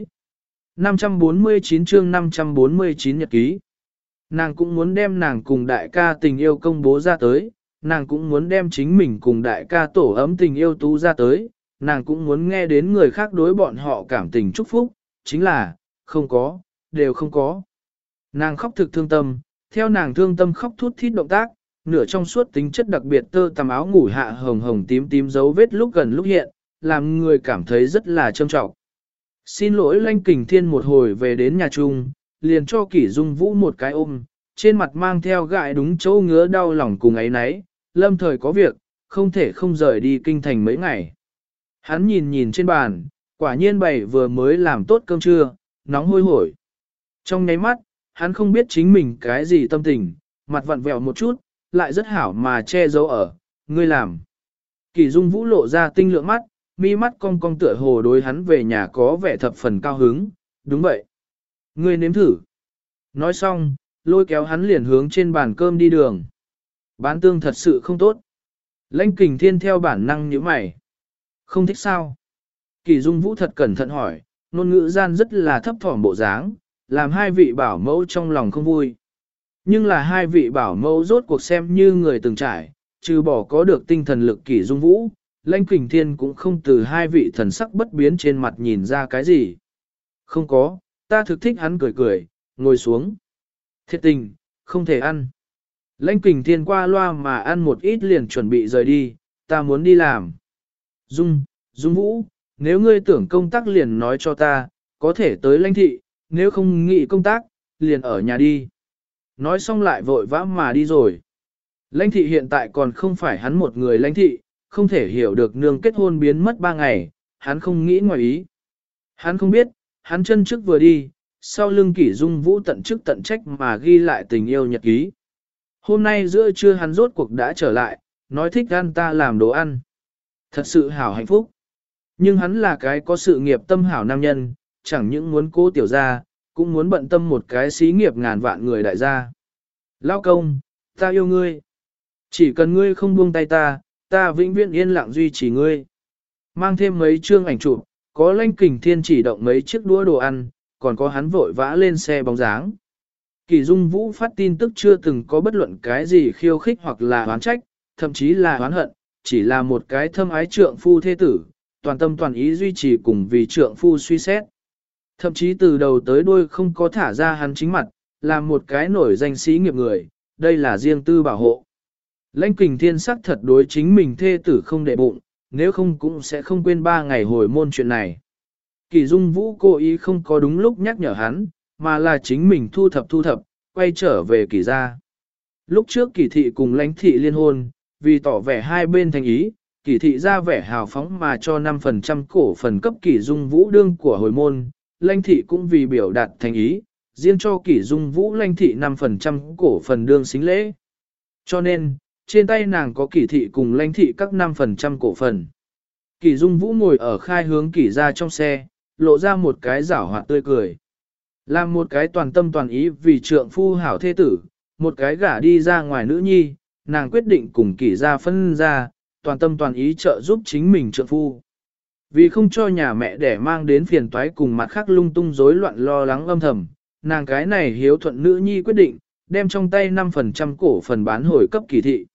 Speaker 1: 549 chương 549 nhật ký. Nàng cũng muốn đem nàng cùng đại ca tình yêu công bố ra tới, nàng cũng muốn đem chính mình cùng đại ca tổ ấm tình yêu tú ra tới, nàng cũng muốn nghe đến người khác đối bọn họ cảm tình chúc phúc, chính là, không có, đều không có. Nàng khóc thực thương tâm, theo nàng thương tâm khóc thút thít động tác, nửa trong suốt tính chất đặc biệt tơ tằm áo ngủ hạ hồng hồng tím tím dấu vết lúc gần lúc hiện, làm người cảm thấy rất là trâm trọng. Xin lỗi. Lãnh Kình Thiên một hồi về đến nhà chung, liền cho Kỷ Dung Vũ một cái ôm, trên mặt mang theo gại đúng chỗ ngứa đau lòng cùng ấy nấy, lâm thời có việc, không thể không rời đi kinh thành mấy ngày. Hắn nhìn nhìn trên bàn, quả nhiên bày vừa mới làm tốt cơm trưa, nóng hôi hổi. Trong nháy mắt, hắn không biết chính mình cái gì tâm tình, mặt vặn vẹo một chút, lại rất hảo mà che giấu ở, ngươi làm. Kỳ Dung Vũ lộ ra tinh lượng mắt, mi mắt cong cong tựa hồ đối hắn về nhà có vẻ thập phần cao hứng, đúng vậy. Ngươi nếm thử. Nói xong, lôi kéo hắn liền hướng trên bàn cơm đi đường. Bán tương thật sự không tốt. Lãnh Kình Thiên theo bản năng nhíu mày. Không thích sao? Kỳ Dung Vũ thật cẩn thận hỏi, ngôn ngữ gian rất là thấp thỏm bộ dáng, làm hai vị bảo mẫu trong lòng không vui. Nhưng là hai vị bảo mẫu rốt cuộc xem như người từng trải, trừ bỏ có được tinh thần lực Kỳ Dung Vũ, Lãnh Kình Thiên cũng không từ hai vị thần sắc bất biến trên mặt nhìn ra cái gì. Không có, ta thực thích hắn cười cười, ngồi xuống. Thiệt tình, không thể ăn. Lãnh Kình Thiên qua loa mà ăn một ít liền chuẩn bị rời đi, ta muốn đi làm. Dung Vũ, nếu ngươi tưởng công tác liền nói cho ta, có thể tới lãnh thị, nếu không nghĩ công tác, liền ở nhà đi. Nói xong lại vội vã mà đi rồi. Lãnh thị hiện tại còn không phải hắn một người lãnh thị, không thể hiểu được nương kết hôn biến mất 3 ngày, hắn không nghĩ ngoài ý. Hắn không biết, hắn chân trước vừa đi, sau lưng Kỷ Dung Vũ tận chức tận trách mà ghi lại tình yêu nhật ký. Hôm nay giữa trưa hắn rốt cuộc đã trở lại, nói thích ăn ta làm đồ ăn. Thật sự hảo hạnh phúc. Nhưng hắn là cái có sự nghiệp tâm hảo nam nhân, chẳng những muốn cố tiểu gia, cũng muốn bận tâm một cái xí nghiệp ngàn vạn người đại gia. Lao công, ta yêu ngươi. Chỉ cần ngươi không buông tay ta vĩnh viễn yên lặng duy trì ngươi. Mang thêm mấy chương ảnh chụp, có Lãnh Kình Thiên chỉ động mấy chiếc đũa đồ ăn, còn có hắn vội vã lên xe bóng dáng. Kỳ Dung Vũ phát tin tức chưa từng có bất luận cái gì khiêu khích hoặc là oán trách, thậm chí là oán hận, chỉ là một cái thâm ái trượng phu thế tử, toàn tâm toàn ý duy trì cùng vì trượng phu suy xét. Thậm chí từ đầu tới đuôi không có thả ra hắn chính mặt, làm một cái nổi danh sĩ nghiệp người, đây là riêng tư bảo hộ. Lãnh Kình Thiên sắc thật đối chính mình thê tử không để bụng, nếu không cũng sẽ không quên 3 ngày hồi môn chuyện này. Kỳ Dung Vũ cố ý không có đúng lúc nhắc nhở hắn, mà là chính mình thu thập, quay trở về Kỳ gia. Lúc trước Kỳ thị cùng Lãnh thị liên hôn, vì tỏ vẻ hai bên thành ý, Kỳ thị ra vẻ hào phóng mà cho 5% cổ phần cấp Kỳ Dung Vũ đương của hồi môn, Lãnh thị cũng vì biểu đạt thành ý, riêng cho Kỳ Dung Vũ Lãnh thị 5% cổ phần đương xính lễ. Cho nên, trên tay nàng có Kỳ thị cùng Lãnh thị các 5% cổ phần. Kỳ Dung Vũ ngồi ở khai hướng Kỳ gia trong xe, lộ ra một cái giảo hoạt tươi cười. Làm một cái toàn tâm toàn ý vì trượng phu hảo thế tử, một cái gả đi ra ngoài nữ nhi, nàng quyết định cùng Kỳ gia phân ra, toàn tâm toàn ý trợ giúp chính mình trượng phu. Vì không cho nhà mẹ đẻ mang đến phiền toái cùng mặt khác lung tung rối loạn lo lắng âm thầm, nàng cái này hiếu thuận nữ nhi quyết định, đem trong tay 5% cổ phần bán hồi cấp Kỳ thị.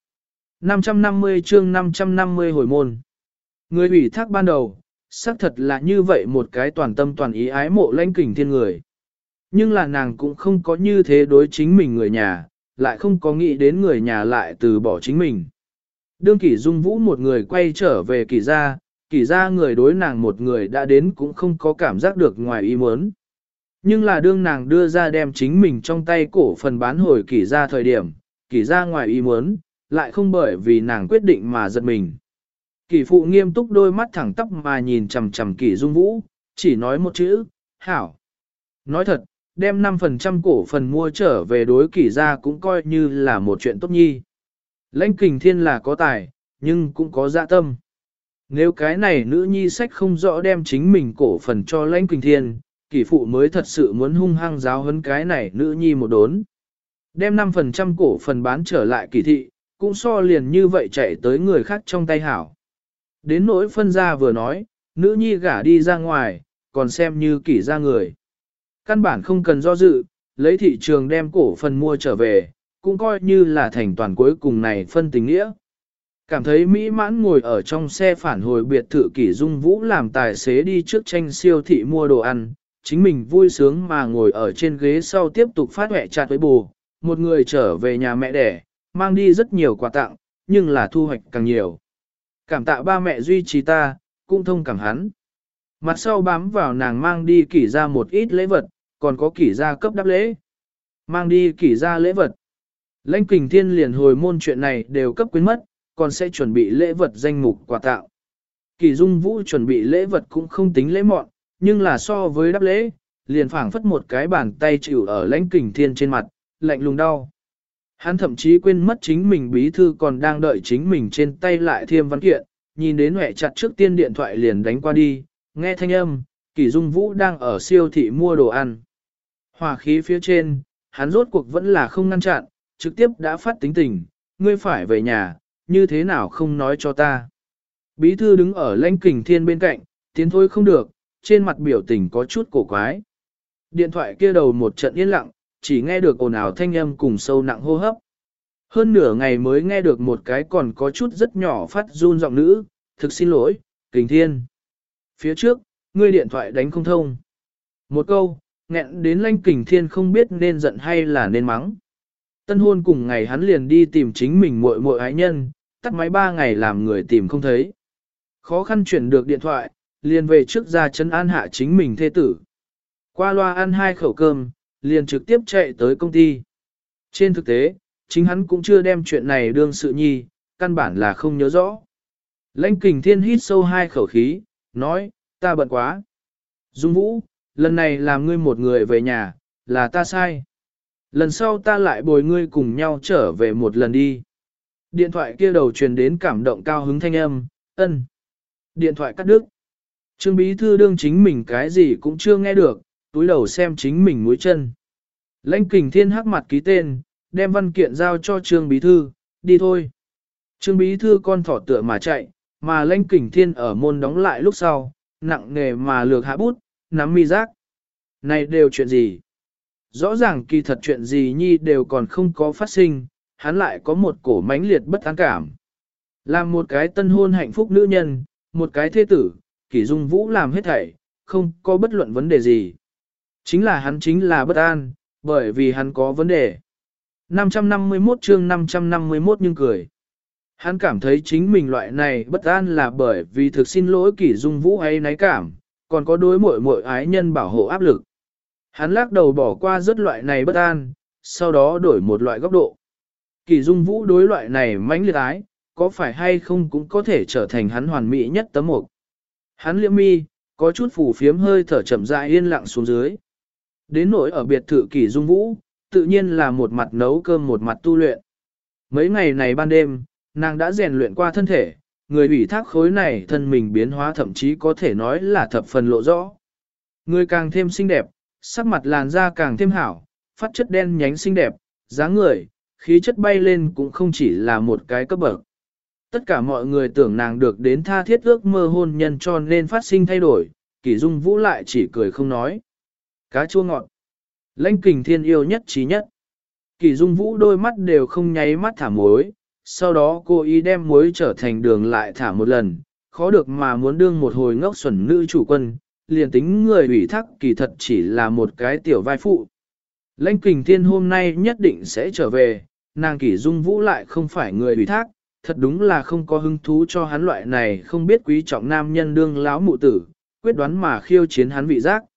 Speaker 1: 550 chương 550 hồi môn. Người ủy thác ban đầu, xác thật là như vậy một cái toàn tâm toàn ý ái mộ Lãnh Kình Thiên người. Nhưng là nàng cũng không có như thế đối chính mình người nhà, lại không có nghĩ đến người nhà lại từ bỏ chính mình. Đương Kỷ Dung Vũ một người quay trở về Kỷ gia người đối nàng một người đã đến cũng không có cảm giác được ngoài ý muốn. Nhưng là đương nàng đưa ra đem chính mình trong tay cổ phần bán hồi Kỷ gia thời điểm, Kỷ gia ngoài ý muốn, lại không bởi vì nàng quyết định mà giật mình. Kỷ phụ nghiêm túc đôi mắt thẳng tắp mà nhìn chằm chằm Kỷ Dung Vũ, chỉ nói một chữ, hảo. Nói thật, đem 5% cổ phần mua trở về đối Kỷ gia cũng coi như là một chuyện tốt nhi. Lãnh Kình Thiên là có tài, nhưng cũng có dạ tâm. Nếu cái này nữ nhi sách không rõ đem chính mình cổ phần cho Lãnh Kình Thiên, Kỷ phụ mới thật sự muốn hung hăng giáo huấn cái này nữ nhi một đốn. Đem 5% cổ phần bán trở lại Kỷ thị, cũng so liền như vậy chạy tới người khác trong tay hảo. Đến nỗi phân ra vừa nói, nữ nhi gả đi ra ngoài, còn xem như Kỷ gia người. Căn bản không cần do dự, lấy thị trường đem cổ phần mua trở về, cũng coi như là thành toàn cuối cùng này phân tình nghĩa. Cảm thấy mỹ mãn ngồi ở trong xe phản hồi biệt thự Kỷ Dung Vũ làm tài xế đi trước tranh siêu thị mua đồ ăn, chính mình vui sướng mà ngồi ở trên ghế sau tiếp tục phát huệ chặt với bù, một người trở về nhà mẹ đẻ, mang đi rất nhiều quà tặng, nhưng là thu hoạch càng nhiều. Cảm tạ ba mẹ duy trì ta, cũng thông cảm hắn. Mặt sau bám vào nàng mang đi Kỷ ra một ít lễ vật, còn có Kỷ ra cấp đáp lễ. Mang đi Kỷ ra lễ vật. Lãnh Kình Thiên liền hồi môn chuyện này đều cấp quyến mất, còn sẽ chuẩn bị lễ vật danh mục quà tặng. Kỷ Dung Vũ chuẩn bị lễ vật cũng không tính lễ mọn, nhưng là so với đáp lễ, liền phảng phất một cái bàn tay chịu ở Lãnh Kình Thiên trên mặt, lạnh lùng đau. Hắn thậm chí quên mất chính mình bí thư còn đang đợi chính mình trên tay lại thêm văn kiện, nhìn đến Huệ chặt trước tiên điện thoại liền đánh qua đi, nghe thanh âm, Kỷ Dung Vũ đang ở siêu thị mua đồ ăn. Hỏa khí phía trên, hắn rốt cuộc vẫn là không ngăn chặn, trực tiếp đã phát tính tình, ngươi phải về nhà, như thế nào không nói cho ta. Bí thư đứng ở Lãnh Kình Thiên bên cạnh, tiến thôi không được, trên mặt biểu tình có chút cổ quái. Điện thoại kia đầu một trận yên lặng, chỉ nghe được ồn ào thanh âm cùng sâu nặng hô hấp. Hơn nửa ngày mới nghe được một cái còn có chút rất nhỏ phát run giọng nữ, thực xin lỗi, Kình Thiên. Phía trước, ngươi điện thoại đánh không thông. Một câu, nghẹn đến Lãnh Kình Thiên không biết nên giận hay là nên mắng. Tân hôn cùng ngày hắn liền đi tìm chính mình muội muội ái nhân, tắt máy 3 ngày làm người tìm không thấy. Khó khăn chuyển được điện thoại, liền về trước ra trấn an hạ chính mình thê tử. Qua loa ăn 2 khẩu cơm, liền trực tiếp chạy tới công ty. Trên thực tế, chính hắn cũng chưa đem chuyện này đương sự nhi, căn bản là không nhớ rõ. Lãnh Kình Thiên hít sâu 2 khẩu khí, nói, ta bận quá. Dung Vũ, lần này làm ngươi một người về nhà, là ta sai. Lần sau ta lại bồi ngươi cùng nhau trở về một lần đi. Điện thoại kia đầu truyền đến cảm động cao hứng thanh âm, ân. Điện thoại cắt đứt. Trương bí thư đương chính mình cái gì cũng chưa nghe được, túi đầu xem chính mình mũi chân. Lãnh Kình Thiên hắc mặt ký tên, đem văn kiện giao cho Trương bí thư, đi thôi. Trương bí thư con thỏ tựa mà chạy, mà Lãnh Kình Thiên ở môn đóng lại lúc sau, nặng nề mà lược hạ bút, nắm mi giác. Này đều chuyện gì? Rõ ràng kỳ thật chuyện gì nhi đều còn không có phát sinh, hắn lại có một cổ mãnh liệt bất an cảm. Làm một cái tân hôn hạnh phúc nữ nhân, một cái thế tử, Kỷ Dung Vũ làm hết thảy, không có bất luận vấn đề gì. Chính là bất an, bởi vì hắn có vấn đề. 551 chương 551 nhưng cười. Hắn cảm thấy chính mình loại này bất an là bởi vì thực xin lỗi Kỷ Dung Vũ hay náy cảm, còn có đối muội ái nhân bảo hộ áp lực. Hắn lắc đầu bỏ qua rất loại này bất an, sau đó đổi một loại góc độ. Kỷ Dung Vũ đối loại này mãnh liệt ái, có phải hay không cũng có thể trở thành hắn hoàn mỹ nhất tấm mục. Hắn liễm mi, có chút phủ phiếm hơi thở chậm rãi yên lặng xuống dưới. Đến nỗi ở biệt thự Kỷ Dung Vũ, tự nhiên là một mặt nấu cơm một mặt tu luyện. Mấy ngày này ban đêm, nàng đã rèn luyện qua thân thể, người ủy thác khối này thân mình biến hóa thậm chí có thể nói là thập phần lộ rõ. Người càng thêm xinh đẹp, sắc mặt làn da càng thêm hảo, phát chất đen nhánh xinh đẹp, dáng người, khí chất bay lên cũng không chỉ là một cái cấp bậc. Tất cả mọi người tưởng nàng được đến tha thiết ước mơ hôn nhân cho nên phát sinh thay đổi, Kỷ Dung Vũ lại chỉ cười không nói. Cá chua ngọt. Lãnh Kình Thiên yêu nhất trí nhất. Kỷ Dung Vũ đôi mắt đều không nháy mắt thả muối, sau đó cô ý đem muối trở thành đường lại thả một lần, khó được mà muốn đương một hồi ngốc xuẩn nữ chủ quân, liền tính người ủy thác kỳ thật chỉ là một cái tiểu vai phụ. Lãnh Kình Thiên hôm nay nhất định sẽ trở về, nàng Kỷ Dung Vũ lại không phải người ủy thác, thật đúng là không có hứng thú cho hắn loại này không biết quý trọng nam nhân đương láo mụ tử, quyết đoán mà khiêu chiến hắn vị giác.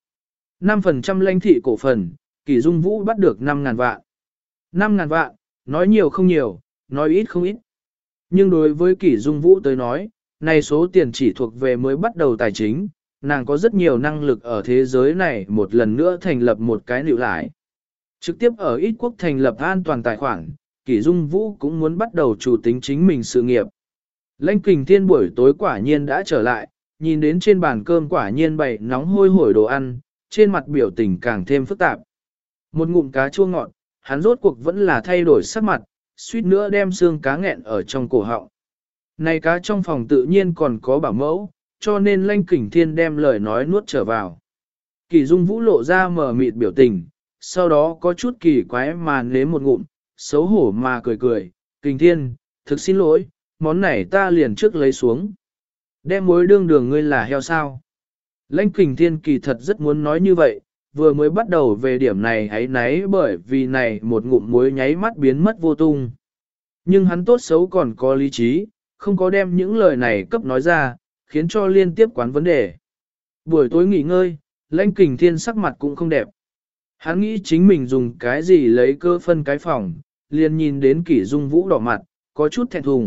Speaker 1: 5% Lãnh thị cổ phần, Kỷ Dung Vũ bắt được 5.000 vạn. 5.000 vạn, nói nhiều không nhiều, nói ít không ít. Nhưng đối với Kỷ Dung Vũ tới nói, này số tiền chỉ thuộc về mới bắt đầu tài chính, nàng có rất nhiều năng lực ở thế giới này một lần nữa thành lập một cái liệu lại. Trực tiếp ở ít quốc thành lập an toàn tài khoản, Kỷ Dung Vũ cũng muốn bắt đầu chủ tính chính mình sự nghiệp. Lãnh Kình Thiên buổi tối quả nhiên đã trở lại, nhìn đến trên bàn cơm quả nhiên bày nóng hôi hổi đồ ăn, trên mặt biểu tình càng thêm phức tạp. Một ngụm cá chua ngọt, hắn rốt cuộc vẫn là thay đổi sắc mặt, suýt nữa đem xương cá nghẹn ở trong cổ họng. Này cá trong phòng tự nhiên còn có bảo mẫu, cho nên Lãnh Kình Thiên đem lời nói nuốt trở vào. Kỷ Dung Vũ lộ ra mờ mịt biểu tình, sau đó có chút kỳ quái mà nếm một ngụm, xấu hổ mà cười cười, Kình Thiên, thực xin lỗi, món này ta liền trước lấy xuống. Đem muối đương đường ngươi là heo sao? Lãnh Kình Thiên kỳ thật rất muốn nói như vậy, vừa mới bắt đầu về điểm này hãy náy bởi vì này một ngụm muối nháy mắt biến mất vô tung. Nhưng hắn tốt xấu còn có lý trí, không có đem những lời này cấp nói ra, khiến cho liên tiếp quán vấn đề. Buổi tối nghỉ ngơi, Lãnh Kình Thiên sắc mặt cũng không đẹp. Hắn nghĩ chính mình dùng cái gì lấy cơ phân cái phòng, liền nhìn đến Kỷ Dung Vũ đỏ mặt, có chút thẹn thùng,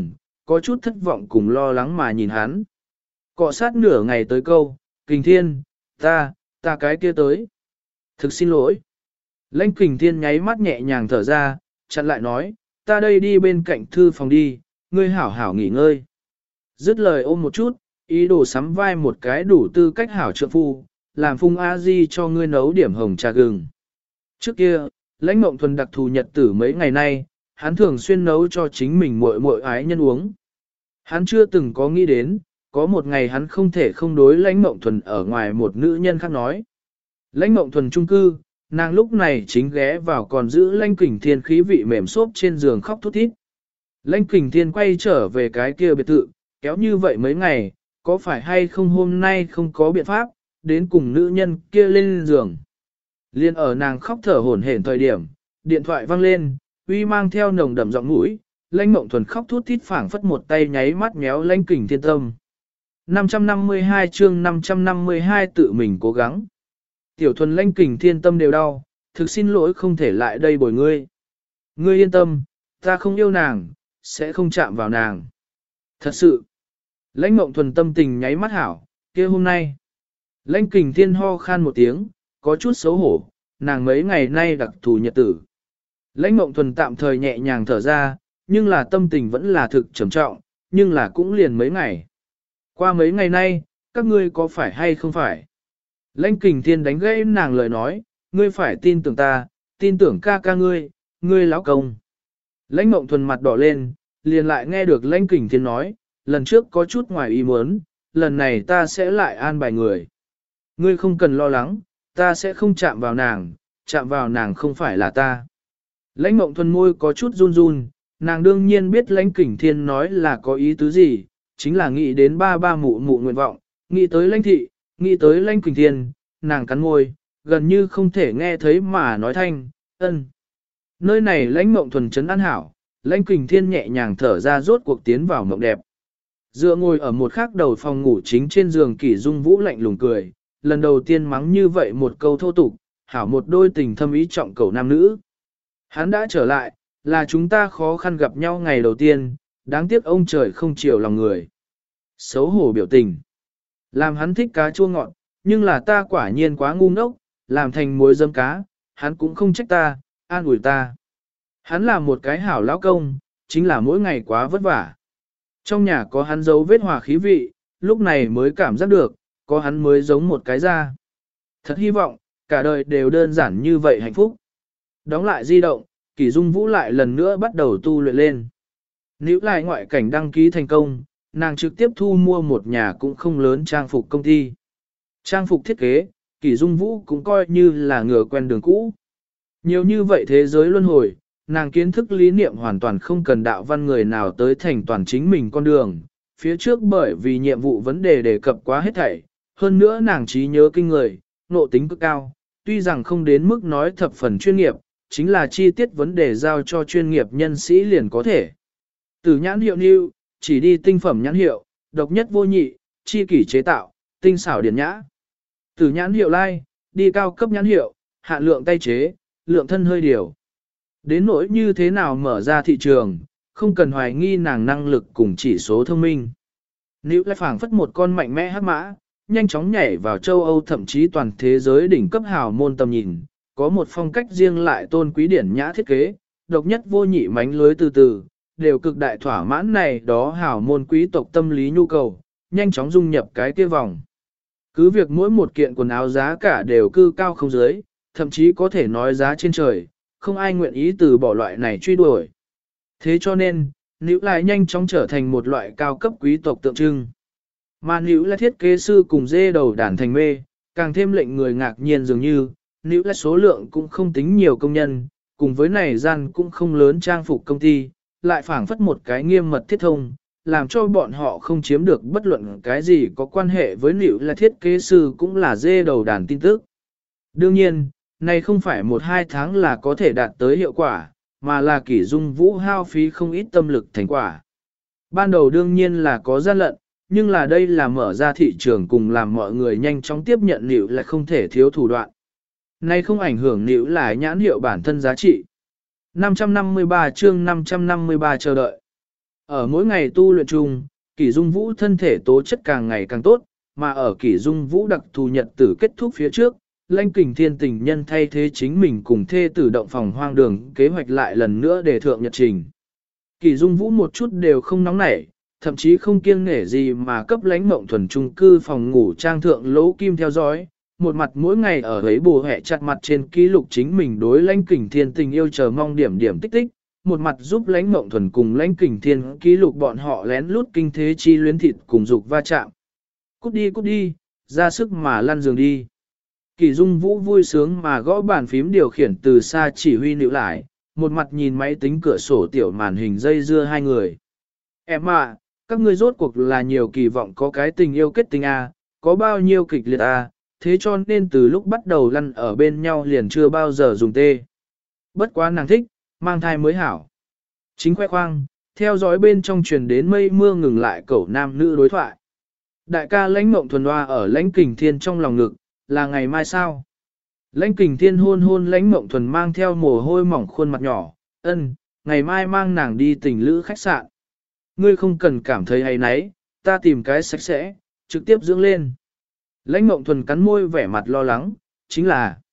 Speaker 1: có chút thất vọng cùng lo lắng mà nhìn hắn. Cọ sát nửa ngày tới câu, Kình Thiên, ta cái kia tới. Thực xin lỗi. Lãnh Kình Thiên nháy mắt nhẹ nhàng thở ra, chặn lại nói, ta đây đi bên cạnh thư phòng đi, ngươi hảo hảo nghỉ ngơi. Dứt lời ôm một chút, ý đồ sắm vai một cái đủ tư cách hảo trượng phu, làm Phung A Di cho ngươi nấu điểm hồng trà gừng. Trước kia, Lãnh Mộng Thuần đặc thù nhật tử mấy ngày nay, hắn thường xuyên nấu cho chính mình muội muội ái nhân uống. Hắn chưa từng có nghĩ đến, có một ngày hắn không thể không đối Lãnh Mộng Thuần ở ngoài một nữ nhân khác nói. Lãnh Mộng Thuần chung cư, nàng lúc này chính ghé vào còn giữ Lãnh Kình Thiên khí vị mềm xốp trên giường khóc thút thít. Lãnh Kình Thiên quay trở về cái kia biệt thự, kéo như vậy mấy ngày, có phải hay không hôm nay không có biện pháp, đến cùng nữ nhân kia lên giường. Liên ở nàng khóc thở hổn hển thời điểm, điện thoại vang lên, uy mang theo nồng đậm giọng mũi, Lãnh Mộng Thuần khóc thút thít phảng phất một tay nháy mắt méo Lãnh Kình Thiên tâm. 552 chương 552 tự mình cố gắng. Tiểu Thuần Lãnh Kình Thiên tâm đều đau, thực xin lỗi không thể lại đây bồi ngươi. Ngươi yên tâm, ta không yêu nàng, sẽ không chạm vào nàng. Thật sự, Lãnh Mộng Thuần tâm tình nháy mắt hảo, kia hôm nay. Lãnh Kình Thiên ho khan một tiếng, có chút xấu hổ, nàng mấy ngày nay đặc thù nhật tử. Lãnh Mộng Thuần tạm thời nhẹ nhàng thở ra, nhưng là tâm tình vẫn là thực trầm trọng, nhưng là cũng liền mấy ngày. Qua mấy ngày nay, các ngươi có phải hay không phải? Lãnh Kình Thiên đánh gãy nàng lời nói, ngươi phải tin tưởng ta, tin tưởng ca ca ngươi, ngươi lão công. Lãnh Mộng Thuần mặt đỏ lên, liền lại nghe được Lãnh Kình Thiên nói, lần trước có chút ngoài ý muốn, lần này ta sẽ lại an bài người. Ngươi không cần lo lắng, ta sẽ không chạm vào nàng không phải là ta. Lãnh Mộng Thuần môi có chút run run, nàng đương nhiên biết Lãnh Kình Thiên nói là có ý tứ gì, chính là nghĩ đến ba mụ mụ nguyện vọng, nghĩ tới Lãnh thị, nghĩ tới Lãnh Kình Thiên, nàng cắn môi, gần như không thể nghe thấy mà nói thanh, ân. Nơi này Lãnh Mộng Thuần trấn an hảo, Lãnh Kình Thiên nhẹ nhàng thở ra rốt cuộc tiến vào mộng đẹp. Dựa ngồi ở một khắc đầu phòng ngủ chính trên giường Kỷ Dung Vũ lạnh lùng cười, lần đầu tiên mắng như vậy một câu thô tục, hảo một đôi tình thâm ý trọng cầu nam nữ. Hắn đã trở lại, là chúng ta khó khăn gặp nhau ngày đầu tiên, đáng tiếc ông trời không chiều lòng người. Xấu hổ biểu tình. Làm hắn thích cá chua ngọt, nhưng là ta quả nhiên quá ngu ngốc, làm thành muối dâm cá, hắn cũng không trách ta, an ủi ta. Hắn là một cái hảo lão công, chính là mỗi ngày quá vất vả. Trong nhà có hắn dấu vết hòa khí vị, lúc này mới cảm giác được, có hắn mới giống một cái da. Thật hy vọng, cả đời đều đơn giản như vậy hạnh phúc. Đóng lại di động, Kỷ Dung Vũ lại lần nữa bắt đầu tu luyện lên. Níu lại ngoại cảnh đăng ký thành công, nàng trực tiếp thu mua một nhà cũng không lớn trang phục công ty. Trang phục thiết kế, Kỷ Dung Vũ cũng coi như là ngựa quen đường cũ. Nhiều như vậy thế giới luân hồi, nàng kiến thức lý niệm hoàn toàn không cần đạo văn người nào tới thành toàn chính mình con đường. Phía trước bởi vì nhiệm vụ vấn đề đề cập quá hết thảy, hơn nữa nàng trí nhớ kinh người, nộ tính cực cao, tuy rằng không đến mức nói thập phần chuyên nghiệp, chính là chi tiết vấn đề giao cho chuyên nghiệp nhân sĩ liền có thể. Từ nhãn hiệu New, chỉ đi tinh phẩm nhãn hiệu, độc nhất vô nhị, chi kỷ chế tạo, tinh xảo điển nhã. Từ nhãn hiệu Lai, đi cao cấp nhãn hiệu, hạn lượng tay chế, lượng thân hơi điều. Đến nỗi như thế nào mở ra thị trường, không cần hoài nghi nàng năng lực cùng chỉ số thông minh. Nữ lại phảng phất một con mạnh mẽ hắc mã, nhanh chóng nhảy vào châu Âu thậm chí toàn thế giới đỉnh cấp hào môn tầm nhìn, có một phong cách riêng lại tôn quý điển nhã thiết kế, độc nhất vô nhị mánh lưới từ từ, đều cực đại thỏa mãn này đó hào môn quý tộc tâm lý nhu cầu, nhanh chóng dung nhập cái kia vòng. Cứ việc mỗi một kiện quần áo giá cả đều cư cao không dưới, thậm chí có thể nói giá trên trời, không ai nguyện ý từ bỏ loại này truy đuổi. Thế cho nên, nữ lại nhanh chóng trở thành một loại cao cấp quý tộc tượng trưng. Mà nữ là thiết kế sư cùng dê đầu đàn thành mê, càng thêm lệnh người ngạc nhiên dường như, nữ là số lượng cũng không tính nhiều công nhân, cùng với này gian cũng không lớn trang phục công ty, lại phảng phất một cái nghiêm mật thiết thông, làm cho bọn họ không chiếm được bất luận cái gì có quan hệ với nữ là thiết kế sư cũng là dê đầu đàn tin tức. Đương nhiên, này không phải 1-2 tháng là có thể đạt tới hiệu quả, mà là Kỷ Dung Vũ hao phí không ít tâm lực thành quả. Ban đầu đương nhiên là có gian lận, nhưng là đây là mở ra thị trường cùng làm mọi người nhanh chóng tiếp nhận nịu là không thể thiếu thủ đoạn. Này không ảnh hưởng nịu lại nhãn hiệu bản thân giá trị. 553 chương 553 chờ đợi. Ở mỗi ngày tu luyện chung, Kỷ Dung Vũ thân thể tố chất càng ngày càng tốt, mà ở Kỷ Dung Vũ đặc thù nhật tử kết thúc phía trước, Lãnh Kình Thiên tình nhân thay thế chính mình cùng thê tử động phòng hoang đường kế hoạch lại lần nữa để thượng nhật trình. Kỷ Dung Vũ một chút đều không nóng nảy, thậm chí không kiêng nể gì mà cấp Lãnh Mộng Thuần chung cư phòng ngủ trang thượng lỗ kim theo dõi, một mặt mỗi ngày ở ấy bù hẹ chặt mặt trên ký lục chính mình đối Lãnh Kình Thiên tình yêu chờ mong điểm điểm tích tích, một mặt giúp Lãnh Mộng Thuần cùng Lãnh Kình Thiên ký lục bọn họ lén lút kinh thế chi luyến thịt cùng dục va chạm. Cút đi, ra sức mà lăn giường đi. Kỷ Dung Vũ vui sướng mà gõ bàn phím điều khiển từ xa chỉ huy níu lại, một mặt nhìn máy tính cửa sổ tiểu màn hình dây dưa hai người. Em à, các ngươi rốt cuộc là nhiều kỳ vọng có cái tình yêu kết tình à, có bao nhiêu kịch liệt à, thế cho nên từ lúc bắt đầu lăn ở bên nhau liền chưa bao giờ dùng tê. Bất quá nàng thích, mang thai mới hảo. Chính khoe khoang, theo dõi bên trong truyền đến mây mưa ngừng lại cẩu nam nữ đối thoại. Đại ca Lãnh Mộng Thuần Hoa ở Lãnh Kình Thiên trong lòng ngực, là ngày mai sao? Lãnh Kình Thiên hôn Lãnh Mộng Thuần mang theo mồ hôi mỏng khuôn mặt nhỏ, ngày mai mang nàng đi tình lữ khách sạn. Ngươi không cần cảm thấy hay nấy, ta tìm cái sạch sẽ, trực tiếp dưỡng lên. Lãnh Mộng Thuần cắn môi vẻ mặt lo lắng, chính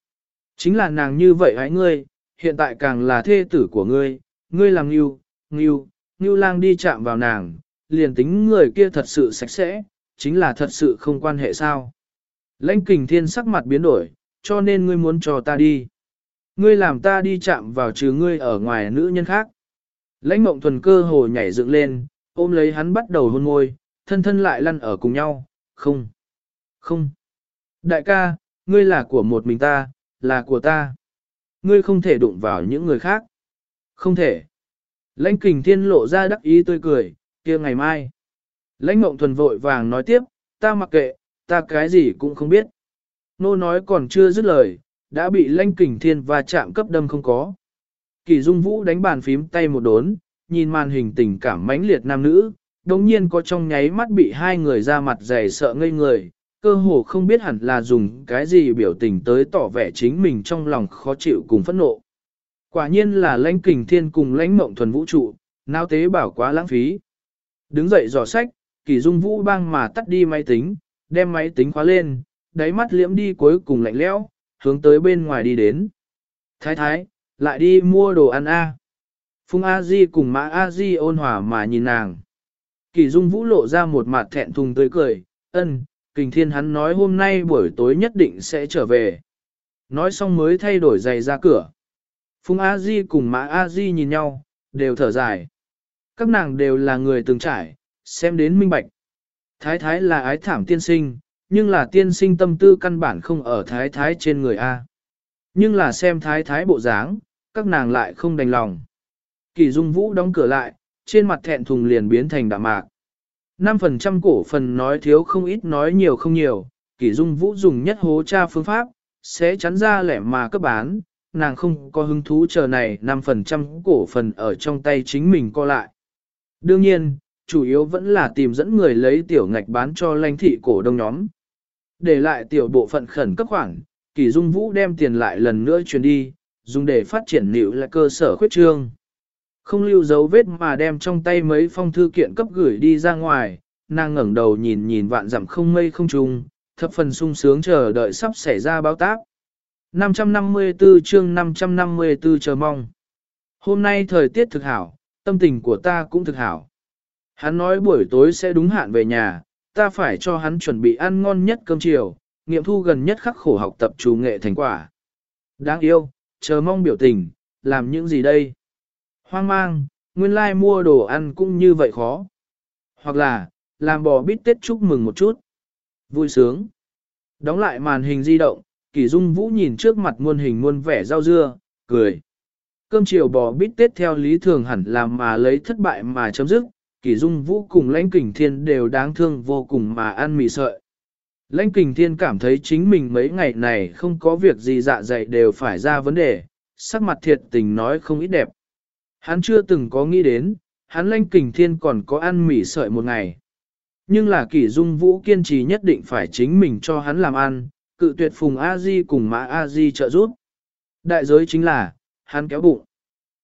Speaker 1: là nàng như vậy hãy ngươi, hiện tại càng là thê tử của ngươi, ngươi làm ngưu lang đi chạm vào nàng, liền tính người kia thật sự sạch sẽ, chính là thật sự không quan hệ sao. Lãnh Kình Thiên sắc mặt biến đổi, cho nên ngươi muốn cho ta đi. Ngươi làm ta đi chạm vào trừ ngươi ở ngoài nữ nhân khác. Lãnh Mộng Thuần cơ hồ nhảy dựng lên, ôm lấy hắn bắt đầu hôn môi, thân lại lăn ở cùng nhau, không. Đại ca, ngươi là của một mình ta, là của ta. Ngươi không thể đụng vào những người khác. Không thể. Lãnh Kình Thiên lộ ra đắc ý tươi cười, kia ngày mai. Lãnh Mộng Thuần vội vàng nói tiếp, ta mặc kệ, ta cái gì cũng không biết. Nô nói còn chưa dứt lời, đã bị Lãnh Kình Thiên và chạm cấp đâm không có. Kỷ Dung Vũ đánh bàn phím tay một đốn, nhìn màn hình tình cảm mãnh liệt nam nữ, đồng nhiên có trong nháy mắt bị hai người ra mặt dày sợ ngây người, cơ hồ không biết hẳn là dùng cái gì biểu tình tới tỏ vẻ chính mình trong lòng khó chịu cùng phẫn nộ. Quả nhiên là Lãnh Kình Thiên cùng Lãnh Mộng Thuần vũ trụ, nào tế bảo quá lãng phí. Đứng dậy dò sách, Kỷ Dung Vũ bang mà tắt đi máy tính, đem máy tính khóa lên, đáy mắt liễm đi cuối cùng lạnh lẽo, hướng tới bên ngoài đi đến. Thái, lại đi mua đồ ăn a. Phùng A Di cùng Mã A Di ôn hòa mà nhìn nàng. Kỷ Dung Vũ lộ ra một mặt thẹn thùng tươi cười, Kình Thiên hắn nói hôm nay buổi tối nhất định sẽ trở về. Nói xong mới thay đổi giày ra cửa. Phùng A Di cùng Mã A Di nhìn nhau, đều thở dài. Các nàng đều là người từng trải, xem đến minh bạch. Thái là ái thảm tiên sinh, nhưng là tiên sinh tâm tư căn bản không ở thái trên người A. Nhưng là xem thái bộ dáng, các nàng lại không đành lòng. Kỷ Dung Vũ đóng cửa lại, trên mặt thẹn thùng liền biến thành đạm mạc. 5% cổ phần nói thiếu không ít nói nhiều không nhiều, Kỷ Dung Vũ dùng nhất hố tra phương pháp, sẽ chắn ra lẻ mà cấp bán, nàng không có hứng thú chờ này 5% cổ phần ở trong tay chính mình co lại. Đương nhiên, chủ yếu vẫn là tìm dẫn người lấy tiểu ngạch bán cho lãnh thị cổ đông nhóm. Để lại tiểu bộ phận khẩn cấp khoản, Kỷ Dung Vũ đem tiền lại lần nữa chuyển đi, dùng để phát triển liệu là cơ sở khuyết trương. Không lưu dấu vết mà đem trong tay mấy phong thư kiện cấp gửi đi ra ngoài, nàng ngẩng đầu nhìn vạn dặm không mây không trùng, thập phần sung sướng chờ đợi sắp xảy ra báo táp. 554 chương 554 chờ mong. Hôm nay thời tiết thực hảo, tâm tình của ta cũng thực hảo. Hắn nói buổi tối sẽ đúng hạn về nhà, ta phải cho hắn chuẩn bị ăn ngon nhất cơm chiều, nghiệm thu gần nhất khắc khổ học tập chủ nghệ thành quả. Đáng yêu, chờ mong biểu tình, làm những gì đây? Hoang mang, nguyên lai mua đồ ăn cũng như vậy khó. Hoặc là, làm bò bít tết chúc mừng một chút. Vui sướng. Đóng lại màn hình di động, Kỷ Dung Vũ nhìn trước mặt muôn hình muôn vẻ rau dưa, cười. Cơm chiều bò bít tết theo lý thường hẳn làm mà lấy thất bại mà chấm dứt, Kỷ Dung Vũ cùng Lãnh Kình Thiên đều đáng thương vô cùng mà ăn mì sợi. Lãnh Kình Thiên cảm thấy chính mình mấy ngày này không có việc gì dạ dày đều phải ra vấn đề, sắc mặt thiệt tình nói không ít đẹp. Hắn chưa từng có nghĩ đến, hắn Lãnh Kình Thiên còn có ăn mì sợi một ngày. Nhưng là Kỷ Dung Vũ kiên trì nhất định phải chính mình cho hắn làm ăn, cự tuyệt Phùng A Di cùng Mã A Di trợ giúp. Đại giới chính là, hắn kéo bụng.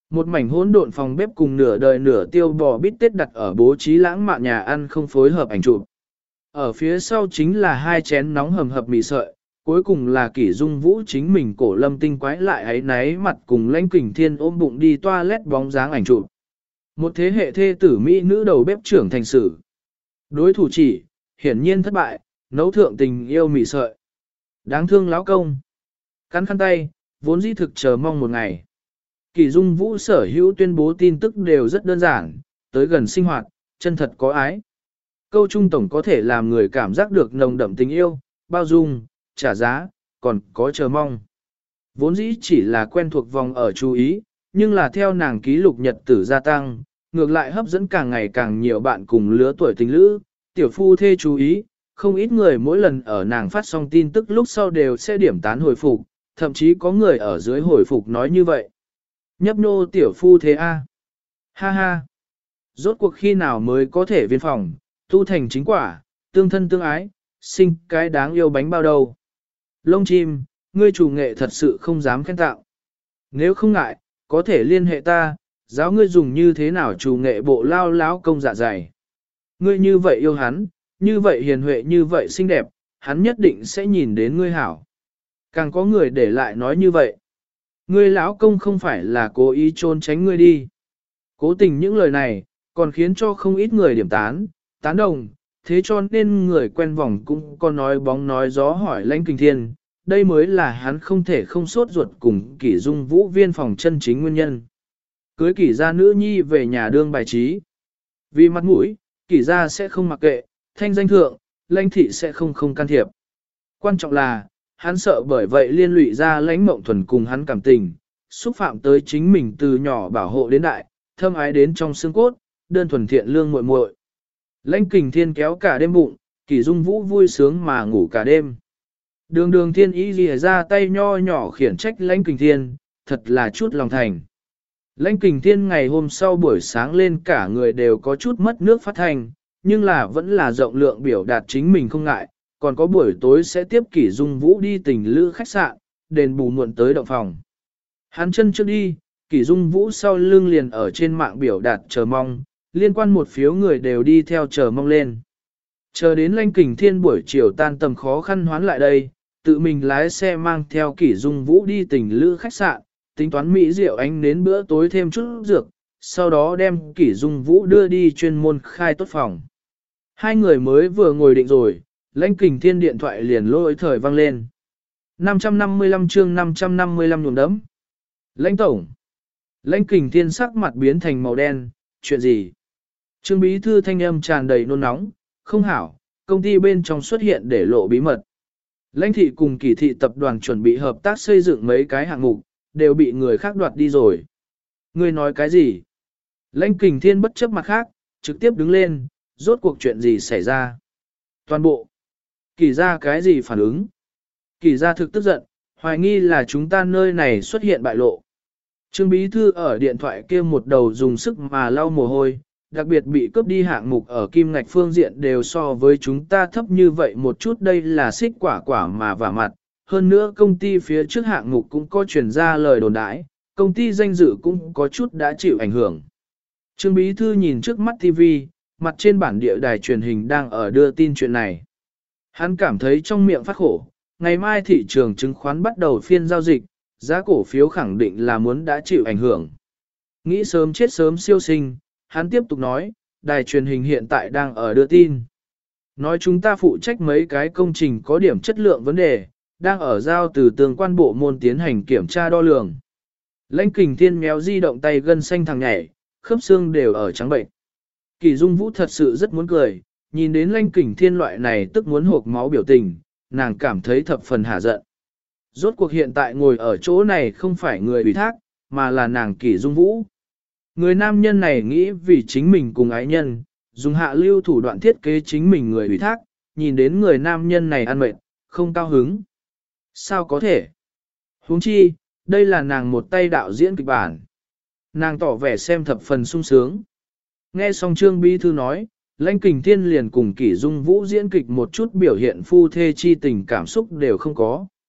Speaker 1: Một mảnh hỗn độn phòng bếp cùng nửa đời nửa tiêu bò bít tết đặt ở bố trí lãng mạn nhà ăn không phối hợp ảnh chụp. Ở phía sau chính là hai chén nóng hầm hập mì sợi, cuối cùng là Kỷ Dung Vũ chính mình cổ lâm tinh quái lại ấy náy mặt cùng Lãnh Kình Thiên ôm bụng đi toilet bóng dáng ảnh chụp. Một thế hệ thê tử mỹ nữ đầu bếp trưởng thành sử. Đối thủ chỉ, hiển nhiên thất bại, nấu thượng tình yêu mì sợi. Đáng thương lão công. Cắn khăn tay, vốn dĩ thực chờ mong một ngày. Kỷ Dung Vũ sở hữu tuyên bố tin tức đều rất đơn giản, tới gần sinh hoạt, chân thật có ái. Câu trung tổng có thể làm người cảm giác được nồng đậm tình yêu, bao dung, trả giá, còn có chờ mong. Vốn dĩ chỉ là quen thuộc vòng ở chú ý, nhưng là theo nàng ký lục nhật tử gia tăng, ngược lại hấp dẫn càng ngày càng nhiều bạn cùng lứa tuổi tình lữ, tiểu phu thê chú ý, không ít người mỗi lần ở nàng phát xong tin tức lúc sau đều sẽ điểm tán hồi phục, thậm chí có người ở dưới hồi phục nói như vậy. Nhấp nô tiểu phu thế a, ha ha. Rốt cuộc khi nào mới có thể viên phòng, tu thành chính quả, tương thân tương ái, sinh cái đáng yêu bánh bao đầu. Lông chim, ngươi chủ nghệ thật sự không dám khen tạo. Nếu không ngại, có thể liên hệ ta, giáo ngươi dùng như thế nào chủ nghệ bộ lao láo công dạ dày. Ngươi như vậy yêu hắn, như vậy hiền huệ như vậy xinh đẹp, hắn nhất định sẽ nhìn đến ngươi hảo. Càng có người để lại nói như vậy. Ngươi lão công không phải là cố ý trốn tránh ngươi đi. Cố tình những lời này, còn khiến cho không ít người điểm tán đồng, thế cho nên người quen vòng cũng có nói bóng nói gió hỏi Lãnh Kình Thiên, đây mới là hắn không thể không sốt ruột cùng Kỷ Dung Vũ viên phòng chân chính nguyên nhân. Cưới Kỷ gia nữ nhi về nhà đương bài trí. Vì mặt mũi, Kỷ gia sẽ không mặc kệ, thanh danh thượng, Lãnh thị sẽ không can thiệp. Quan trọng là, hắn sợ bởi vậy liên lụy ra Lãnh Mộng Thuần cùng hắn cảm tình, xúc phạm tới chính mình từ nhỏ bảo hộ đến đại, thâm ái đến trong xương cốt, đơn thuần thiện lương muội muội. Lãnh Kình Thiên kéo cả đêm bụng, Kỷ Dung Vũ vui sướng mà ngủ cả đêm. Đường Thiên ý lìa ra tay nho nhỏ khiển trách Lãnh Kình Thiên, thật là chút lòng thành. Lãnh Kình Thiên ngày hôm sau buổi sáng lên cả người đều có chút mất nước phát thanh, nhưng là vẫn là rộng lượng biểu đạt chính mình không ngại, còn có buổi tối sẽ tiếp Kỷ Dung Vũ đi tình lữ khách sạn, đền bù muộn tới động phòng. Hắn chân trước đi, Kỷ Dung Vũ sau lưng liền ở trên mạng biểu đạt chờ mong, liên quan một phiếu người đều đi theo chờ mong lên. Chờ đến Lãnh Kình Thiên buổi chiều tan tầm khó khăn hoán lại đây, tự mình lái xe mang theo Kỷ Dung Vũ đi tình lữ khách sạn, tính toán mỹ rượu ánh đến bữa tối thêm chút dược, sau đó đem Kỷ Dung Vũ đưa đi chuyên môn khai tốt phòng. Hai người mới vừa ngồi định rồi, Lãnh Kình Thiên điện thoại liền lôi thời vang lên. 555 chương 555 nhuộm đấm. Lãnh tổng. Lãnh Kình Thiên sắc mặt biến thành màu đen, chuyện gì? Trương bí thư thanh âm tràn đầy nôn nóng, không hảo, công ty bên trong xuất hiện để lộ bí mật. Lãnh thị cùng Kỷ thị tập đoàn chuẩn bị hợp tác xây dựng mấy cái hạng mục, đều bị người khác đoạt đi rồi. Ngươi nói cái gì? Lãnh Kình Thiên bất chấp mặt khác, trực tiếp đứng lên, rốt cuộc chuyện gì xảy ra? Toàn bộ. Kỷ gia cái gì phản ứng? Kỷ gia thực tức giận, hoài nghi là chúng ta nơi này xuất hiện bại lộ. Trương bí thư ở điện thoại kia một đầu dùng sức mà lau mồ hôi, đặc biệt bị cướp đi hạng mục ở kim ngạch phương diện đều so với chúng ta thấp như vậy một chút, đây là xích quả mà vả mặt. Hơn nữa công ty phía trước hạng mục cũng có truyền ra lời đồn đãi, công ty danh dự cũng có chút đã chịu ảnh hưởng. Trương bí thư nhìn trước mắt TV, mặt trên bản địa đài truyền hình đang ở đưa tin chuyện này. Hắn cảm thấy trong miệng phát khổ, ngày mai thị trường chứng khoán bắt đầu phiên giao dịch, giá cổ phiếu khẳng định là muốn đã chịu ảnh hưởng. Nghĩ sớm chết sớm siêu sinh, hắn tiếp tục nói, đài truyền hình hiện tại đang ở đưa tin. Nói chúng ta phụ trách mấy cái công trình có điểm chất lượng vấn đề, đang ở giao từ tương quan bộ môn tiến hành kiểm tra đo lường. Lãnh Kình Thiên méo di động tay gân xanh thằng nhảy, khớp xương đều ở trắng bệnh. Kỷ Dung Vũ thật sự rất muốn cười, nhìn đến Lãnh Kình Thiên loại này tức muốn hộc máu biểu tình, nàng cảm thấy thập phần hả giận. Rốt cuộc hiện tại ngồi ở chỗ này không phải người ủy thác, mà là nàng Kỷ Dung Vũ. Người nam nhân này nghĩ vì chính mình cùng ái nhân, dùng hạ lưu thủ đoạn thiết kế chính mình người ủy thác, nhìn đến người nam nhân này ăn mệt, không cao hứng. Sao có thể? Huống chi, đây là nàng một tay đạo diễn kịch bản. Nàng tỏ vẻ xem thập phần sung sướng. Nghe xong Trương bí thư nói, Lãnh Kình Thiên liền cùng Kỷ Dung Vũ diễn kịch một chút biểu hiện phu thê chi tình cảm xúc đều không có.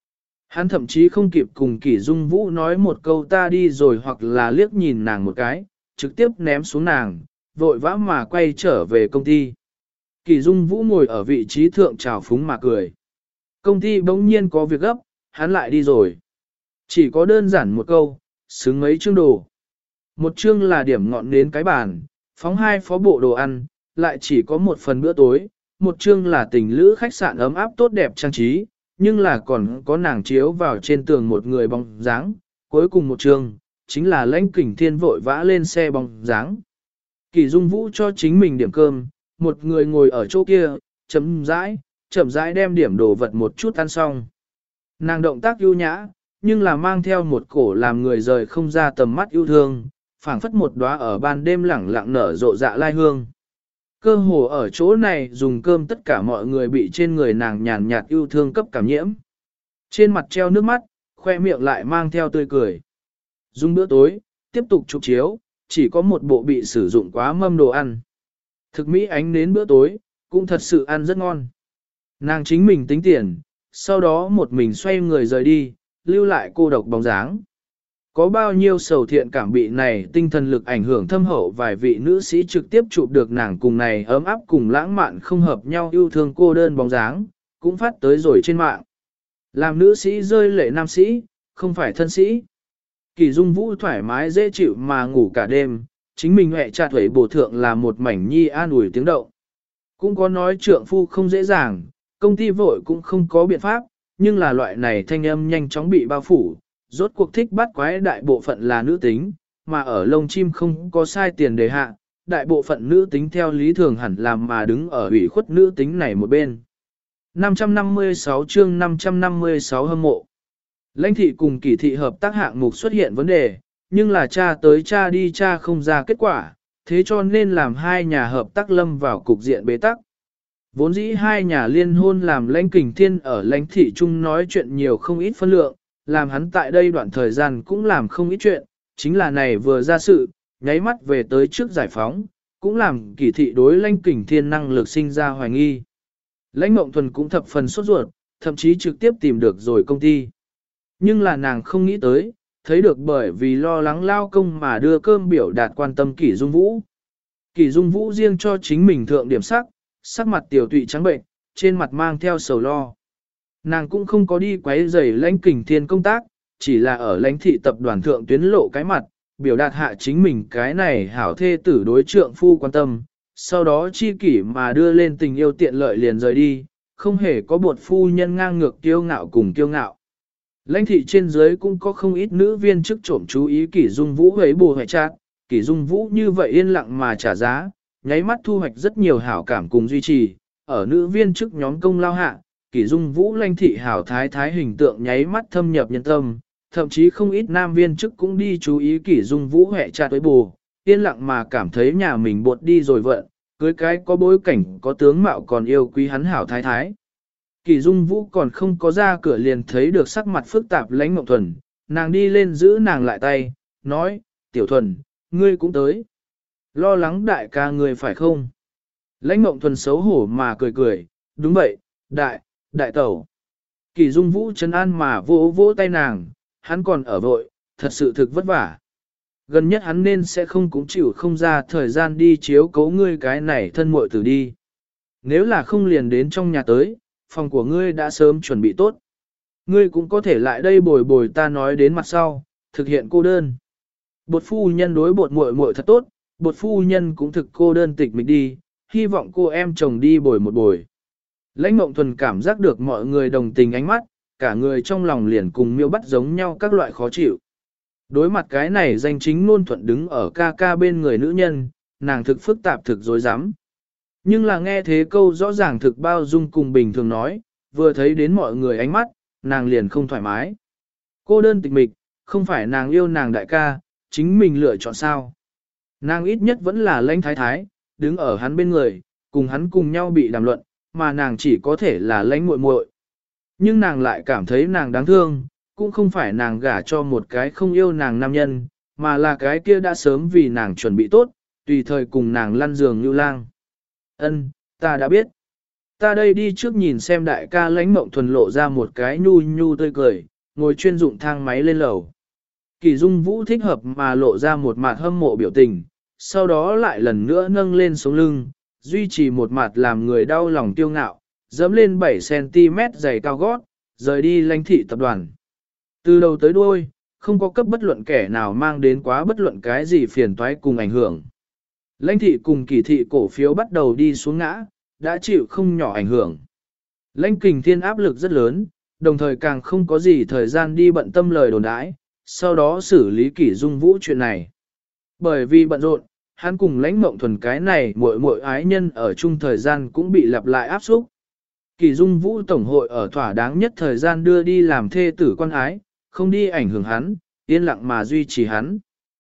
Speaker 1: Hắn thậm chí không kịp cùng Kỷ Dung Vũ nói một câu ta đi rồi hoặc là liếc nhìn nàng một cái, trực tiếp ném xuống nàng, vội vã mà quay trở về công ty. Kỷ Dung Vũ ngồi ở vị trí thượng trào phúng mà cười. Công ty bỗng nhiên có việc gấp, hắn lại đi rồi. Chỉ có đơn giản một câu, xứng mấy chương đồ. Một chương là điểm ngọn nến cái bàn, phóng 2 phó bộ đồ ăn, lại chỉ có một phần bữa tối. Một chương là tình lữ khách sạn ấm áp tốt đẹp trang trí, nhưng là còn có nàng chiếu vào trên tường một người bóng dáng. Cuối cùng một chương, chính là Lãnh Kình Thiên vội vã lên xe bóng dáng. Kỷ Dung Vũ cho chính mình điểm cơm, một người ngồi ở chỗ kia, chậm rãi đem điểm đồ vật một chút ăn xong. Nàng động tác ưu nhã, nhưng là mang theo một cổ làm người rời không ra tầm mắt yêu thương, phảng phất một đóa ở ban đêm lẳng lặng nở rộ dạ lai hương. Cơ hồ ở chỗ này dùng cơm tất cả mọi người bị trên người nàng nhàn nhạt yêu thương cấp cảm nhiễm. Trên mặt treo nước mắt, khoe miệng lại mang theo tươi cười. Dùng bữa tối, tiếp tục chụp chiếu, chỉ có một bộ bị sử dụng quá mâm đồ ăn. Thực mỹ ánh đến bữa tối, cũng thật sự ăn rất ngon. Nàng chính mình tính tiền, sau đó một mình xoay người rời đi, lưu lại cô độc bóng dáng. Có bao nhiêu sầu thiện cảm bị này tinh thần lực ảnh hưởng thâm hậu vài vị nữ sĩ trực tiếp chụp được nàng cùng này ấm áp cùng lãng mạn không hợp nhau yêu thương cô đơn bóng dáng, cũng phát tới rồi trên mạng. Làm nữ sĩ rơi lệ nam sĩ, không phải thân sĩ. Kỳ Dung Vũ thoải mái dễ chịu mà ngủ cả đêm, chính mình hẹ chặt thuẩy bổ thượng là một mảnh nhi an ủi tiếng động. Cũng có nói trượng phu không dễ dàng, công ty vội cũng không có biện pháp, nhưng là loại này thanh âm nhanh chóng bị bao phủ, rốt cuộc thích bắt quái đại bộ phận là nữ tính, mà ở lông chim không có sai tiền đề hạ, đại bộ phận nữ tính theo lý thường hẳn làm mà đứng ở ủy khuất nữ tính này một bên. 556 chương 556 hâm mộ. Lãnh thị cùng Kỷ thị hợp tác hạng mục xuất hiện vấn đề, nhưng là cha tới cha đi cha không ra kết quả, thế cho nên làm hai nhà hợp tác lâm vào cục diện bế tắc. Vốn dĩ hai nhà liên hôn làm Lãnh Kình Thiên ở Lãnh thị chung nói chuyện nhiều không ít phân lượng, làm hắn tại đây đoạn thời gian cũng làm không ít chuyện, chính là này vừa ra sự, nháy mắt về tới trước giải phóng, cũng làm Kỷ thị đối Lãnh Kình Thiên năng lực sinh ra hoài nghi. Lãnh Mộng Thuần cũng thập phần sốt ruột, thậm chí trực tiếp tìm được rồi công ty. Nhưng là nàng không nghĩ tới, thấy được bởi vì lo lắng lao công mà đưa cơm biểu đạt quan tâm Kỷ Dung Vũ. Kỷ Dung Vũ riêng cho chính mình thượng điểm sắc mặt tiểu tụy trắng bệnh, trên mặt mang theo sầu lo. Nàng cũng không có đi quấy rầy Lãnh Kình Thiên công tác, chỉ là ở Lãnh thị tập đoàn thượng tuyến lộ cái mặt, biểu đạt hạ chính mình cái này hảo thê tử đối trượng phu quan tâm, sau đó chi kỷ mà đưa lên tình yêu tiện lợi liền rời đi, không hề có bột phu nhân ngang ngược kiêu ngạo cùng kiêu ngạo. Lãnh thị trên dưới cũng có không ít nữ viên chức trộm chú ý Kỷ Dung Vũ ấy bù hệ chát, Kỷ Dung Vũ như vậy yên lặng mà trả giá, nháy mắt thu hoạch rất nhiều hảo cảm cùng duy trì, ở nữ viên chức nhóm công lao hạ, Kỷ Dung Vũ Lãnh thị hảo thái thái hình tượng nháy mắt thâm nhập nhân tâm, thậm chí không ít nam viên chức cũng đi chú ý Kỷ Dung Vũ hệ chát với bù, yên lặng mà cảm thấy nhà mình bột đi rồi vận, cưới cái có bối cảnh có tướng mạo còn yêu quý hắn hảo thái thái. Kỷ Dung Vũ còn không có ra cửa liền thấy được sắc mặt phức tạp Lãnh Mộng Thuần, nàng đi lên giữ nàng lại tay, nói, Tiểu Thuần, ngươi cũng tới. Lo lắng đại ca ngươi phải không? Lãnh Mộng Thuần xấu hổ mà cười cười, đúng vậy, đại tẩu. Kỷ Dung Vũ trấn an mà vỗ vỗ tay nàng, hắn còn ở vội, thật sự thực vất vả. Gần nhất hắn nên sẽ không cũng chịu không ra thời gian đi chiếu cố ngươi cái này thân muội tử đi. Nếu là không liền đến trong nhà tới, phòng của ngươi đã sớm chuẩn bị tốt. Ngươi cũng có thể lại đây bồi bồi ta nói đến mặt sau, thực hiện cô đơn. Bột phu nhân đối bột muội muội thật tốt, bột phu nhân cũng thực cô đơn tịch mịch đi, hy vọng cô em chồng đi bồi một bồi. Lãnh Mộng Thuần cảm giác được mọi người đồng tình ánh mắt, cả người trong lòng liền cùng miêu bắt giống nhau các loại khó chịu. Đối mặt cái này danh chính ngôn thuận đứng ở ca ca bên người nữ nhân, nàng thực phức tạp thực dối rắm. Nhưng là nghe thế câu rõ ràng thực bao dung cùng bình thường nói, vừa thấy đến mọi người ánh mắt, nàng liền không thoải mái. Cô đơn tịch mịch, không phải nàng yêu nàng đại ca, chính mình lựa chọn sao. Nàng ít nhất vẫn là Lãnh thái thái, đứng ở hắn bên người, cùng hắn cùng nhau bị đàm luận, mà nàng chỉ có thể là Lãnh muội muội. Nhưng nàng lại cảm thấy nàng đáng thương, cũng không phải nàng gả cho một cái không yêu nàng nam nhân, mà là cái kia đã sớm vì nàng chuẩn bị tốt, tùy thời cùng nàng lăn giường như lang. Ân, ta đã biết. Ta đây đi trước nhìn xem đại ca Lãnh Mộng Thuần lộ ra một cái nhu nhu tươi cười, ngồi chuyên dụng thang máy lên lầu. Kỷ Dung Vũ thích hợp mà lộ ra một mặt hâm mộ biểu tình, sau đó lại lần nữa nâng lên sống lưng, duy trì một mặt làm người đau lòng tiêu ngạo, dẫm lên 7cm giày cao gót, rời đi Lãnh thị tập đoàn. Từ đầu tới đuôi, không có cấp bất luận kẻ nào mang đến quá bất luận cái gì phiền toái cùng ảnh hưởng. Lãnh thị cùng Kỷ thị cổ phiếu bắt đầu đi xuống ngã, đã chịu không nhỏ ảnh hưởng. Lãnh Kình Thiên áp lực rất lớn, đồng thời càng không có gì thời gian đi bận tâm lời đồn đãi, sau đó xử lý Kỷ Dung Vũ chuyện này. Bởi vì bận rộn, hắn cùng Lãnh Mộng Thuần cái này muội ái nhân ở chung thời gian cũng bị lặp lại áp xúc. Kỷ Dung Vũ tổng hội ở thỏa đáng nhất thời gian đưa đi làm thê tử quan ái, không đi ảnh hưởng hắn, yên lặng mà duy trì hắn.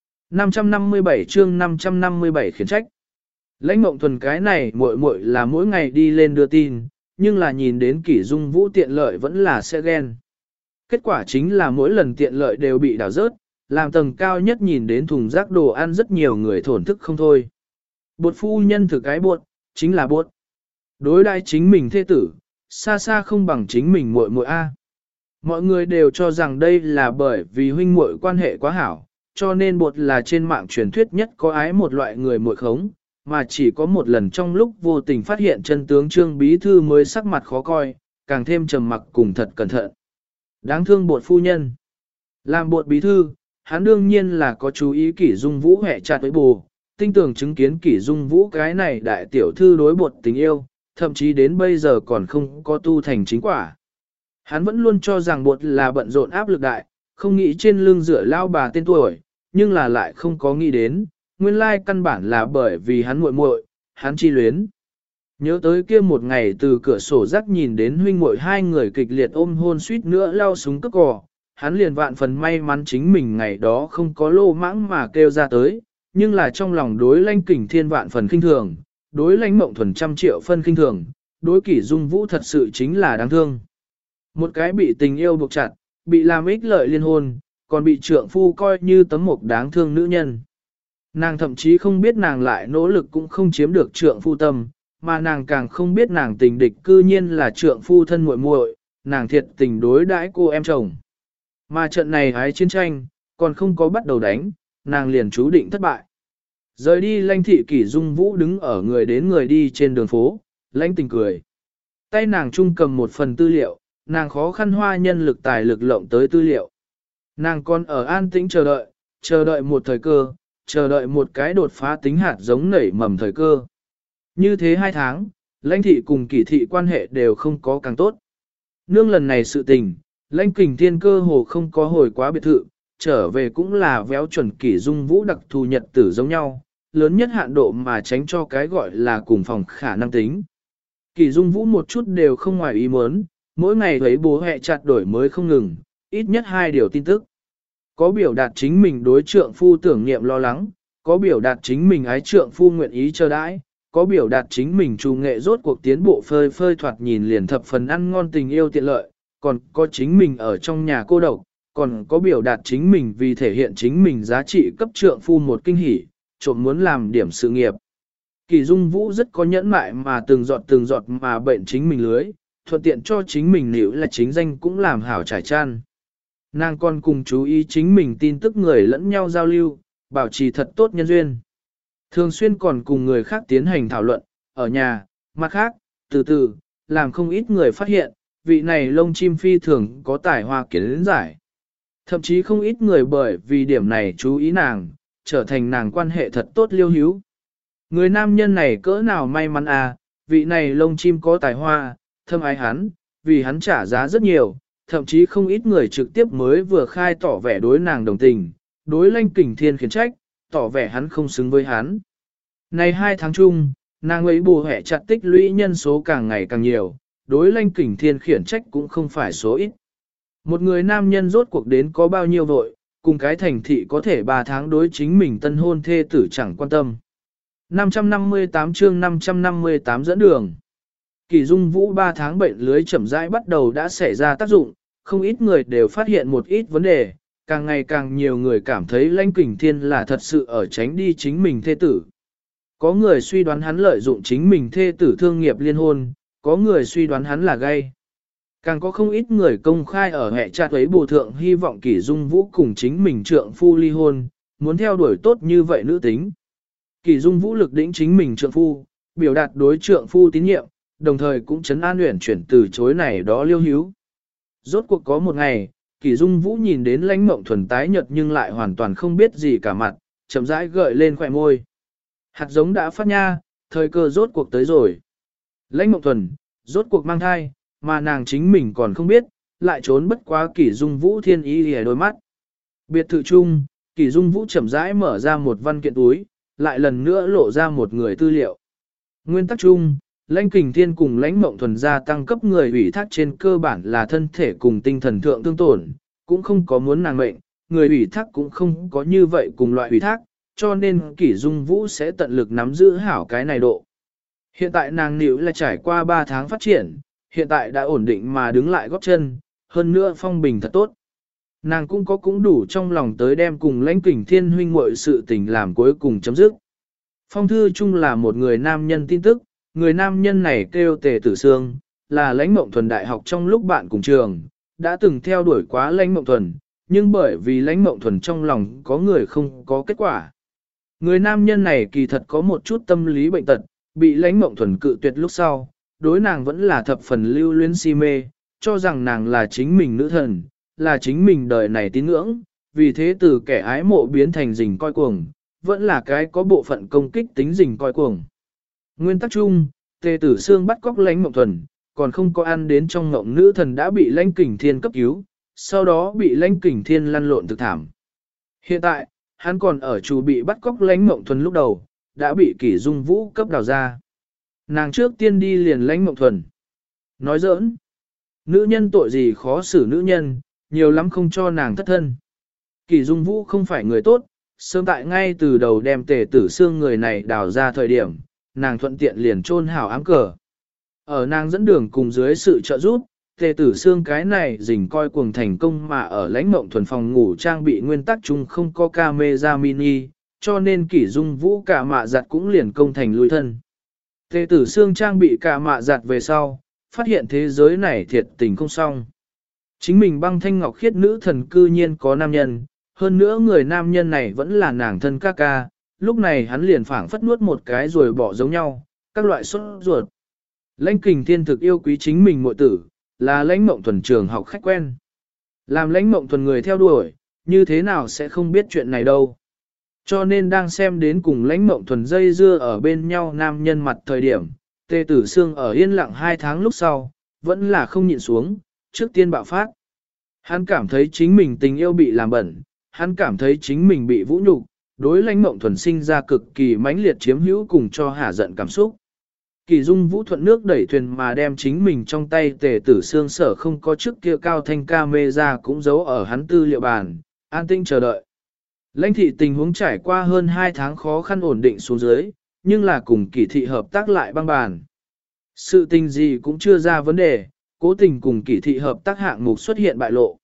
Speaker 1: 557 chương 557 khiển trách. Lãnh Mộng Thuần cái này muội là mỗi ngày đi lên đưa tin, nhưng là nhìn đến Kỷ Dung Vũ tiện lợi vẫn là sẽ ghen. Kết quả chính là mỗi lần tiện lợi đều bị đảo rớt, làm tầng cao nhất nhìn đến thùng rác đồ ăn rất nhiều người thổn thức không thôi. Bột phu nhân thực cái bột, chính là bột. Đối đãi chính mình thê tử, xa xa không bằng chính mình muội A. Mọi người đều cho rằng đây là bởi vì huynh muội quan hệ quá hảo, cho nên bột là trên mạng truyền thuyết nhất có ái một loại người muội khống, mà chỉ có một lần trong lúc vô tình phát hiện chân tướng Trương Bí Thư mới sắc mặt khó coi, càng thêm trầm mặc cùng thật cẩn thận. Đáng thương bột phu nhân. Làm bột bí thư, hắn đương nhiên là có chú ý Kỷ Dung Vũ hẹ chặt với bù, tinh tường chứng kiến Kỷ Dung Vũ cái này đại tiểu thư đối bột tình yêu, thậm chí đến bây giờ còn không có tu thành chính quả. Hắn vẫn luôn cho rằng bột là bận rộn áp lực đại, không nghĩ trên lưng dựa lao bà tên tuổi, nhưng là lại không có nghĩ đến, nguyên lai căn bản là bởi vì hắn muội, hắn chi luyến. Nhớ tới kia một ngày từ cửa sổ rắc nhìn đến huynh muội hai người kịch liệt ôm hôn suýt nữa lao súng cướp cò, hắn liền vạn phần may mắn chính mình ngày đó không có lô mãng mà kêu ra tới, nhưng là trong lòng đối Lãnh Kình Thiên vạn phần khinh thường, đối Lãnh Mộng Thuần trăm triệu phân khinh thường, đối Kỷ Dung Vũ thật sự chính là đáng thương. Một cái bị tình yêu buộc chặt, bị làm ích lợi liên hôn, còn bị trượng phu coi như tấm mộc đáng thương nữ nhân. Nàng thậm chí không biết nàng lại nỗ lực cũng không chiếm được trượng phu tâm, mà nàng càng không biết nàng tình địch cư nhiên là trượng phu thân muội muội, nàng thiệt tình đối đãi cô em chồng. Mà trận này hái chiến tranh, còn không có bắt đầu đánh, nàng liền chú định thất bại. Rời đi Lãnh thị Kỷ Dung Vũ đứng ở người đến người đi trên đường phố, lãnh tình cười. Tay nàng trung cầm một phần tư liệu, nàng khó khăn hoa nhân lực tài lực lộng tới tư liệu. Nàng còn ở an tĩnh chờ đợi một thời cơ, chờ đợi một cái đột phá tính hạt giống nảy mầm thời cơ. Như thế 2 tháng, Lãnh thị cùng Kỷ thị quan hệ đều không có càng tốt. Nương lần này sự tình, Lãnh Kình Thiên cơ hồ không có hồi quá biệt thự, trở về cũng là véo chuẩn Kỷ Dung Vũ đặc thù nhật tử giống nhau, lớn nhất hạn độ mà tránh cho cái gọi là cùng phòng khả năng tính. Kỷ Dung Vũ một chút đều không ngoài ý muốn, mỗi ngày thấy bố hẹ chặt đổi mới không ngừng, ít nhất 2 điều tin tức. Có biểu đạt chính mình đối trượng phu tưởng niệm lo lắng, có biểu đạt chính mình ái trượng phu nguyện ý chờ đãi, có biểu đạt chính mình trù nghệ rốt cuộc tiến bộ phơi phơi thoạt nhìn liền thập phần ăn ngon tình yêu tiện lợi, còn có chính mình ở trong nhà cô độc, còn có biểu đạt chính mình vì thể hiện chính mình giá trị cấp trượng phu một kinh hỉ, trộm muốn làm điểm sự nghiệp. Kỷ Dung Vũ rất có nhẫn mại mà từng giọt mà bệnh chính mình lưới, thuận tiện cho chính mình nếu là chính danh cũng làm hảo trải chăn. Nàng còn cùng chú ý chính mình tin tức người lẫn nhau giao lưu, bảo trì thật tốt nhân duyên. Thường xuyên còn cùng người khác tiến hành thảo luận, ở nhà, mặt khác, từ từ, làm không ít người phát hiện, vị này lông chim phi thường có tài hoa kiến giải. Thậm chí không ít người bởi vì điểm này chú ý nàng, trở thành nàng quan hệ thật tốt liêu hữu. Người nam nhân này cỡ nào may mắn à, vị này lông chim có tài hoa, thâm ái hắn, vì hắn trả giá rất nhiều, thậm chí không ít người trực tiếp mới vừa khai tỏ vẻ đối nàng đồng tình, đối Lãnh Kình Thiên khiển trách, tỏ vẻ hắn không xứng với hắn. Này 2 tháng chung, nàng ấy bù hẹ chặt tích lũy nhân số càng ngày càng nhiều, đối Lãnh Kình Thiên khiển trách cũng không phải số ít. Một người nam nhân rốt cuộc đến có bao nhiêu vội, cùng cái thành thị có thể 3 tháng đối chính mình tân hôn thê tử chẳng quan tâm. 558 chương 558 dẫn đường. Kỷ Dung Vũ 3 tháng bệnh lưới chậm rãi bắt đầu đã xảy ra tác dụng, không ít người đều phát hiện một ít vấn đề, càng ngày càng nhiều người cảm thấy Lãnh Kình Thiên là thật sự ở tránh đi chính mình thê tử. Có người suy đoán hắn lợi dụng chính mình thê tử thương nghiệp liên hôn, có người suy đoán hắn là gay. Càng có không ít người công khai ở hệ chat ấy bổ thượng hy vọng Kỷ Dung Vũ cùng chính mình trượng phu ly hôn, muốn theo đuổi tốt như vậy nữ tính. Kỷ Dung Vũ lực đỉnh chính mình trượng phu, biểu đạt đối trượng phu tín nhiệm, đồng thời cũng chấn an luyện chuyển từ chối này đó liêu hữu. Rốt cuộc có một ngày, Kỷ Dung Vũ nhìn đến Lãnh Mộng Thuần tái nhợt nhưng lại hoàn toàn không biết gì cả mặt, chậm rãi gợi lên khóe môi. Hạt giống đã phát nha, thời cơ rốt cuộc tới rồi. Lãnh Mộng Thuần, rốt cuộc mang thai, mà nàng chính mình còn không biết, lại trốn bất quá Kỷ Dung Vũ thiên ý lìa đôi mắt. Biệt thự chung, Kỷ Dung Vũ chậm rãi mở ra một văn kiện túi, lại lần nữa lộ ra một người tư liệu. Nguyên tắc chung, Lãnh Kình Thiên cùng Lãnh Mộng Thuần gia tăng cấp người ủy thác trên cơ bản là thân thể cùng tinh thần thượng tương tổn, cũng không có muốn nàng mệnh, người ủy thác cũng không có như vậy cùng loại ủy thác, cho nên Kỷ Dung Vũ sẽ tận lực nắm giữ hảo cái này độ. Hiện tại nàng níu là trải qua 3 tháng phát triển, hiện tại đã ổn định mà đứng lại góp chân, hơn nữa phong bình thật tốt. Nàng cũng đủ trong lòng tới đem cùng Lãnh Kình Thiên huynh muội sự tình làm cuối cùng chấm dứt. Phong thư chung là một người nam nhân tin tức, người nam nhân này kêu Tề Tử Sương, là Lãnh Mộng Thuần đại học trong lúc bạn cùng trường, đã từng theo đuổi quá Lãnh Mộng Thuần, nhưng bởi vì Lãnh Mộng Thuần trong lòng có người không có kết quả. Người nam nhân này kỳ thật có một chút tâm lý bệnh tật, bị Lãnh Mộng Thuần cự tuyệt lúc sau, đối nàng vẫn là thập phần lưu luyến si mê, cho rằng nàng là chính mình nữ thần, là chính mình đời này tín ngưỡng, vì thế từ kẻ ái mộ biến thành rình coi cuồng, vẫn là cái có bộ phận công kích tính rình coi cuồng. Nguyên tắc chung, Tề Tử Sương bắt cóc Lãnh Mộng Thuần, còn không có ăn đến trong ngộng nữ thần đã bị Lãnh Kình Thiên cấp cứu, sau đó bị Lãnh Kình Thiên lăn lộn thực thảm. Hiện tại, hắn còn ở chủ bị bắt cóc Lãnh Mộng Thuần lúc đầu, đã bị Kỷ Dung Vũ cấp đào ra. Nàng trước tiên đi liền Lãnh Mộng Thuần. Nói giỡn, nữ nhân tội gì khó xử nữ nhân, nhiều lắm không cho nàng thất thân. Kỷ Dung Vũ không phải người tốt, sớm tại ngay từ đầu đem Tề Tử Sương người này đào ra thời điểm, nàng thuận tiện liền chôn hảo ám cờ. Ở nàng dẫn đường cùng dưới sự trợ giúp, Tề Tử Sương cái này rình coi cuồng thành công mà ở Lãnh Mộng Thuần phòng ngủ trang bị nguyên tắc chung không có camera mini, cho nên Kỷ Dung Vũ cả mạ giặt cũng liền công thành lui thân. Tề Tử Sương trang bị cả mạ giặt về sau, phát hiện thế giới này thiệt tình không xong. Chính mình băng thanh ngọc khiết nữ thần cư nhiên có nam nhân, hơn nữa người nam nhân này vẫn là nàng thân ca ca, lúc này hắn liền phảng phất nuốt một cái rồi bỏ giống nhau, các loại sốt ruột. Lãnh Kình Thiên thực yêu quý chính mình muội tử, là Lãnh Mộng Thuần trường học khách quen. Làm Lãnh Mộng Thuần người theo đuổi, như thế nào sẽ không biết chuyện này đâu. Cho nên đang xem đến cùng Lãnh Mộng Thuần dây dưa ở bên nhau nam nhân mặt thời điểm, Tề Tử Sương ở yên lặng 2 tháng lúc sau, vẫn là không nhịn xuống, trước tiên bạo phát. Hắn cảm thấy chính mình tình yêu bị làm bẩn, hắn cảm thấy chính mình bị vũ nhục, đối Lãnh Mộng Thuần sinh ra cực kỳ mãnh liệt chiếm hữu cùng cho hả giận cảm xúc. Kỷ Dung Vũ thuận nước đẩy thuyền mà đem chính mình trong tay Tề Tử Sương sở không có trước kia cao thanh ca mê ra cũng giấu ở hắn tư liệu bàn, an tinh chờ đợi. Lãnh thị tình huống trải qua hơn 2 tháng khó khăn ổn định xuống dưới, nhưng là cùng Kỷ thị hợp tác lại băng bàn. Sự tình gì cũng chưa ra vấn đề, cố tình cùng Kỷ thị hợp tác hạng mục xuất hiện bại lộ.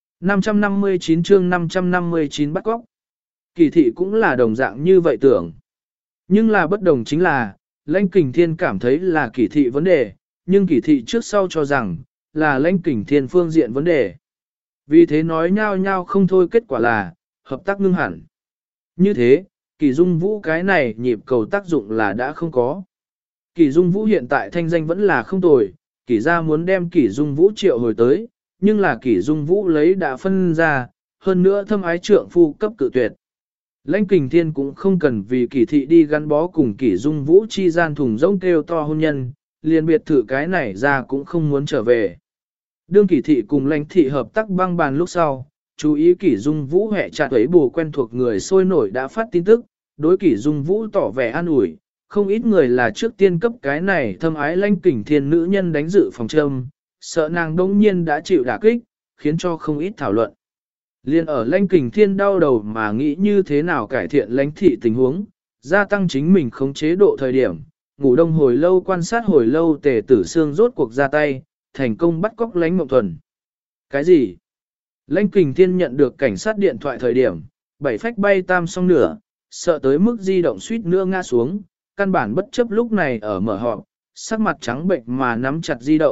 Speaker 1: 559 chương 559 bắt cóc. Kỷ thị cũng là đồng dạng như vậy tưởng. Nhưng là bất đồng chính là, Lãnh Kình Thiên cảm thấy là Kỷ thị vấn đề, nhưng Kỷ thị trước sau cho rằng, là Lãnh Kình Thiên phương diện vấn đề. Vì thế nói nhau nhau không thôi, kết quả là, hợp tác ngưng hẳn. Như thế, Kỷ Dung Vũ cái này nhịp cầu tác dụng là đã không có. Kỷ Dung Vũ hiện tại thanh danh vẫn là không tồi, Kỷ gia muốn đem Kỷ Dung Vũ triệu hồi tới, nhưng là Kỷ Dung Vũ lấy đã phân ra, hơn nữa thâm ái trượng phu cấp cự tuyệt. Lãnh Kình Thiên cũng không cần vì Kỷ thị đi gắn bó cùng Kỷ Dung Vũ chi gian thùng rỗng kêu to hôn nhân, liền biệt thự cái này ra cũng không muốn trở về. Đương Kỷ thị cùng Lãnh thị hợp tác băng bàn lúc sau, chú ý Kỷ Dung Vũ hẹ chặt ấy bù quen thuộc người sôi nổi đã phát tin tức, đối Kỷ Dung Vũ tỏ vẻ an ủi, không ít người là trước tiên cấp cái này thâm ái Lãnh Kình Thiên nữ nhân đánh dự phòng châm, sợ nàng đông nhiên đã chịu đả kích, khiến cho không ít thảo luận. Liên ở Lãnh Kình Thiên đau đầu mà nghĩ như thế nào cải thiện Lãnh thị tình huống, gia tăng chính mình khống chế độ thời điểm, ngủ đông hồi lâu quan sát hồi lâu Tề Tử Sương rốt cuộc ra tay, thành công bắt cóc Lãnh Mộng Thuần. Cái gì? Lãnh Kình Thiên nhận được cảnh sát điện thoại thời điểm, bảy phách bay tam song nửa, sợ tới mức di động suýt nữa ngã xuống, căn bản bất chấp lúc này ở mở họp, sắc mặt trắng bệnh mà nắm chặt di động,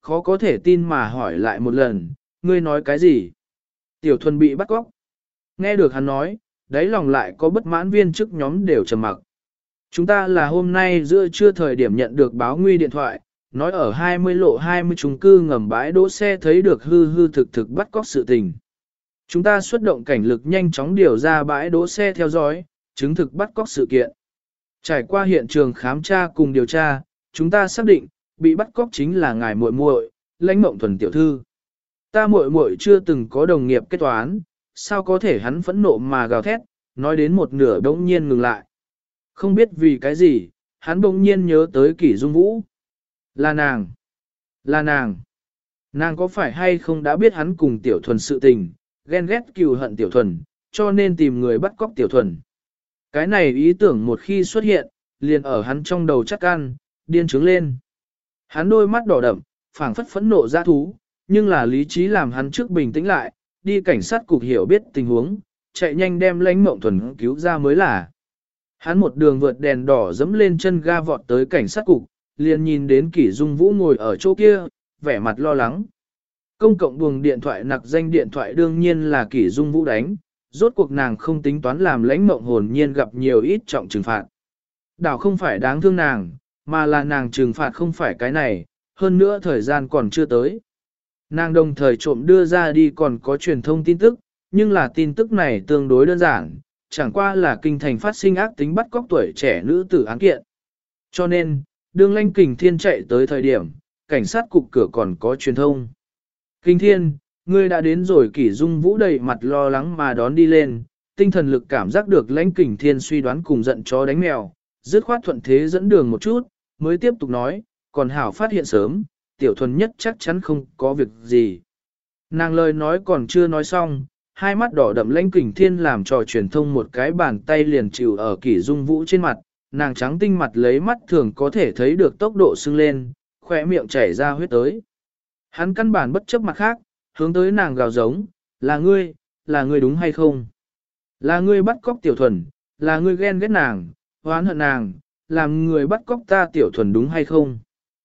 Speaker 1: khó có thể tin mà hỏi lại một lần, ngươi nói cái gì? Tiểu thuần bị bắt cóc. Nghe được hắn nói, đáy lòng lại có bất mãn viên chức nhóm đều trầm mặc. Chúng ta là hôm nay giữa trưa thời điểm nhận được báo nguy điện thoại, nói ở 20 lộ 20 chung cư ngầm bãi đỗ xe thấy được hư hư thực thực bắt cóc sự tình. Chúng ta xuất động cảnh lực nhanh chóng điều ra bãi đỗ xe theo dõi, chứng thực bắt cóc sự kiện. Trải qua hiện trường khám tra cùng điều tra, chúng ta xác định, bị bắt cóc chính là ngài muội muội, Lãnh Mộng Thuần tiểu thư. Ta muội muội chưa từng có đồng nghiệp kết toán, sao có thể hắn phẫn nộ mà gào thét, nói đến một nửa đống nhiên ngừng lại. Không biết vì cái gì, hắn đống nhiên nhớ tới Kỷ Dung Vũ. Là nàng. Là nàng. Nàng có phải hay không đã biết hắn cùng tiểu thuần sự tình, ghen ghét cừu hận tiểu thuần, cho nên tìm người bắt cóc tiểu thuần. Cái này ý tưởng một khi xuất hiện, liền ở hắn trong đầu chắc ăn, điên trướng lên. Hắn đôi mắt đỏ đậm, phảng phất phẫn nộ ra thú, nhưng là lý trí làm hắn trước bình tĩnh lại, đi cảnh sát cục hiểu biết tình huống, chạy nhanh đem Lãnh Mộng Thuần cứu ra mới là. Hắn một đường vượt đèn đỏ dẫm lên chân ga vọt tới cảnh sát cục, liền nhìn đến Kỷ Dung Vũ ngồi ở chỗ kia, vẻ mặt lo lắng. Công cộng buồng điện thoại nặc danh điện thoại đương nhiên là Kỷ Dung Vũ đánh, rốt cuộc nàng không tính toán làm Lãnh Mộng hồn nhiên gặp nhiều ít trọng trừng phạt. Đảo không phải đáng thương nàng, mà là nàng trừng phạt không phải cái này, hơn nữa thời gian còn chưa tới. Nàng đồng thời trộm đưa ra đi còn có truyền thông tin tức, nhưng là tin tức này tương đối đơn giản, chẳng qua là kinh thành phát sinh ác tính bắt cóc tuổi trẻ nữ tử án kiện. Cho nên, đương Lãnh Kình Thiên chạy tới thời điểm, cảnh sát cục cửa còn có truyền thông. Kình Thiên, ngươi đã đến rồi. Kỷ Dung Vũ đầy mặt lo lắng mà đón đi lên, tinh thần lực cảm giác được Lãnh Kình Thiên suy đoán cùng giận chó đánh mèo, dứt khoát thuận thế dẫn đường một chút, mới tiếp tục nói, còn hảo phát hiện sớm, tiểu thuần nhất chắc chắn không có việc gì. Nàng lời nói còn chưa nói xong, hai mắt đỏ đậm Lãnh Kình Thiên làm trò truyền thông một cái bàn tay liền chịu ở Kỷ Dung Vũ trên mặt, nàng trắng tinh mặt lấy mắt thường có thể thấy được tốc độ sưng lên, khỏe miệng chảy ra huyết tới. Hắn căn bản bất chấp mặt khác, hướng tới nàng gào giống, là ngươi đúng hay không? Là ngươi bắt cóc tiểu thuần, là ngươi ghen ghét nàng, oán hận nàng, làm người bắt cóc ta tiểu thuần đúng hay không?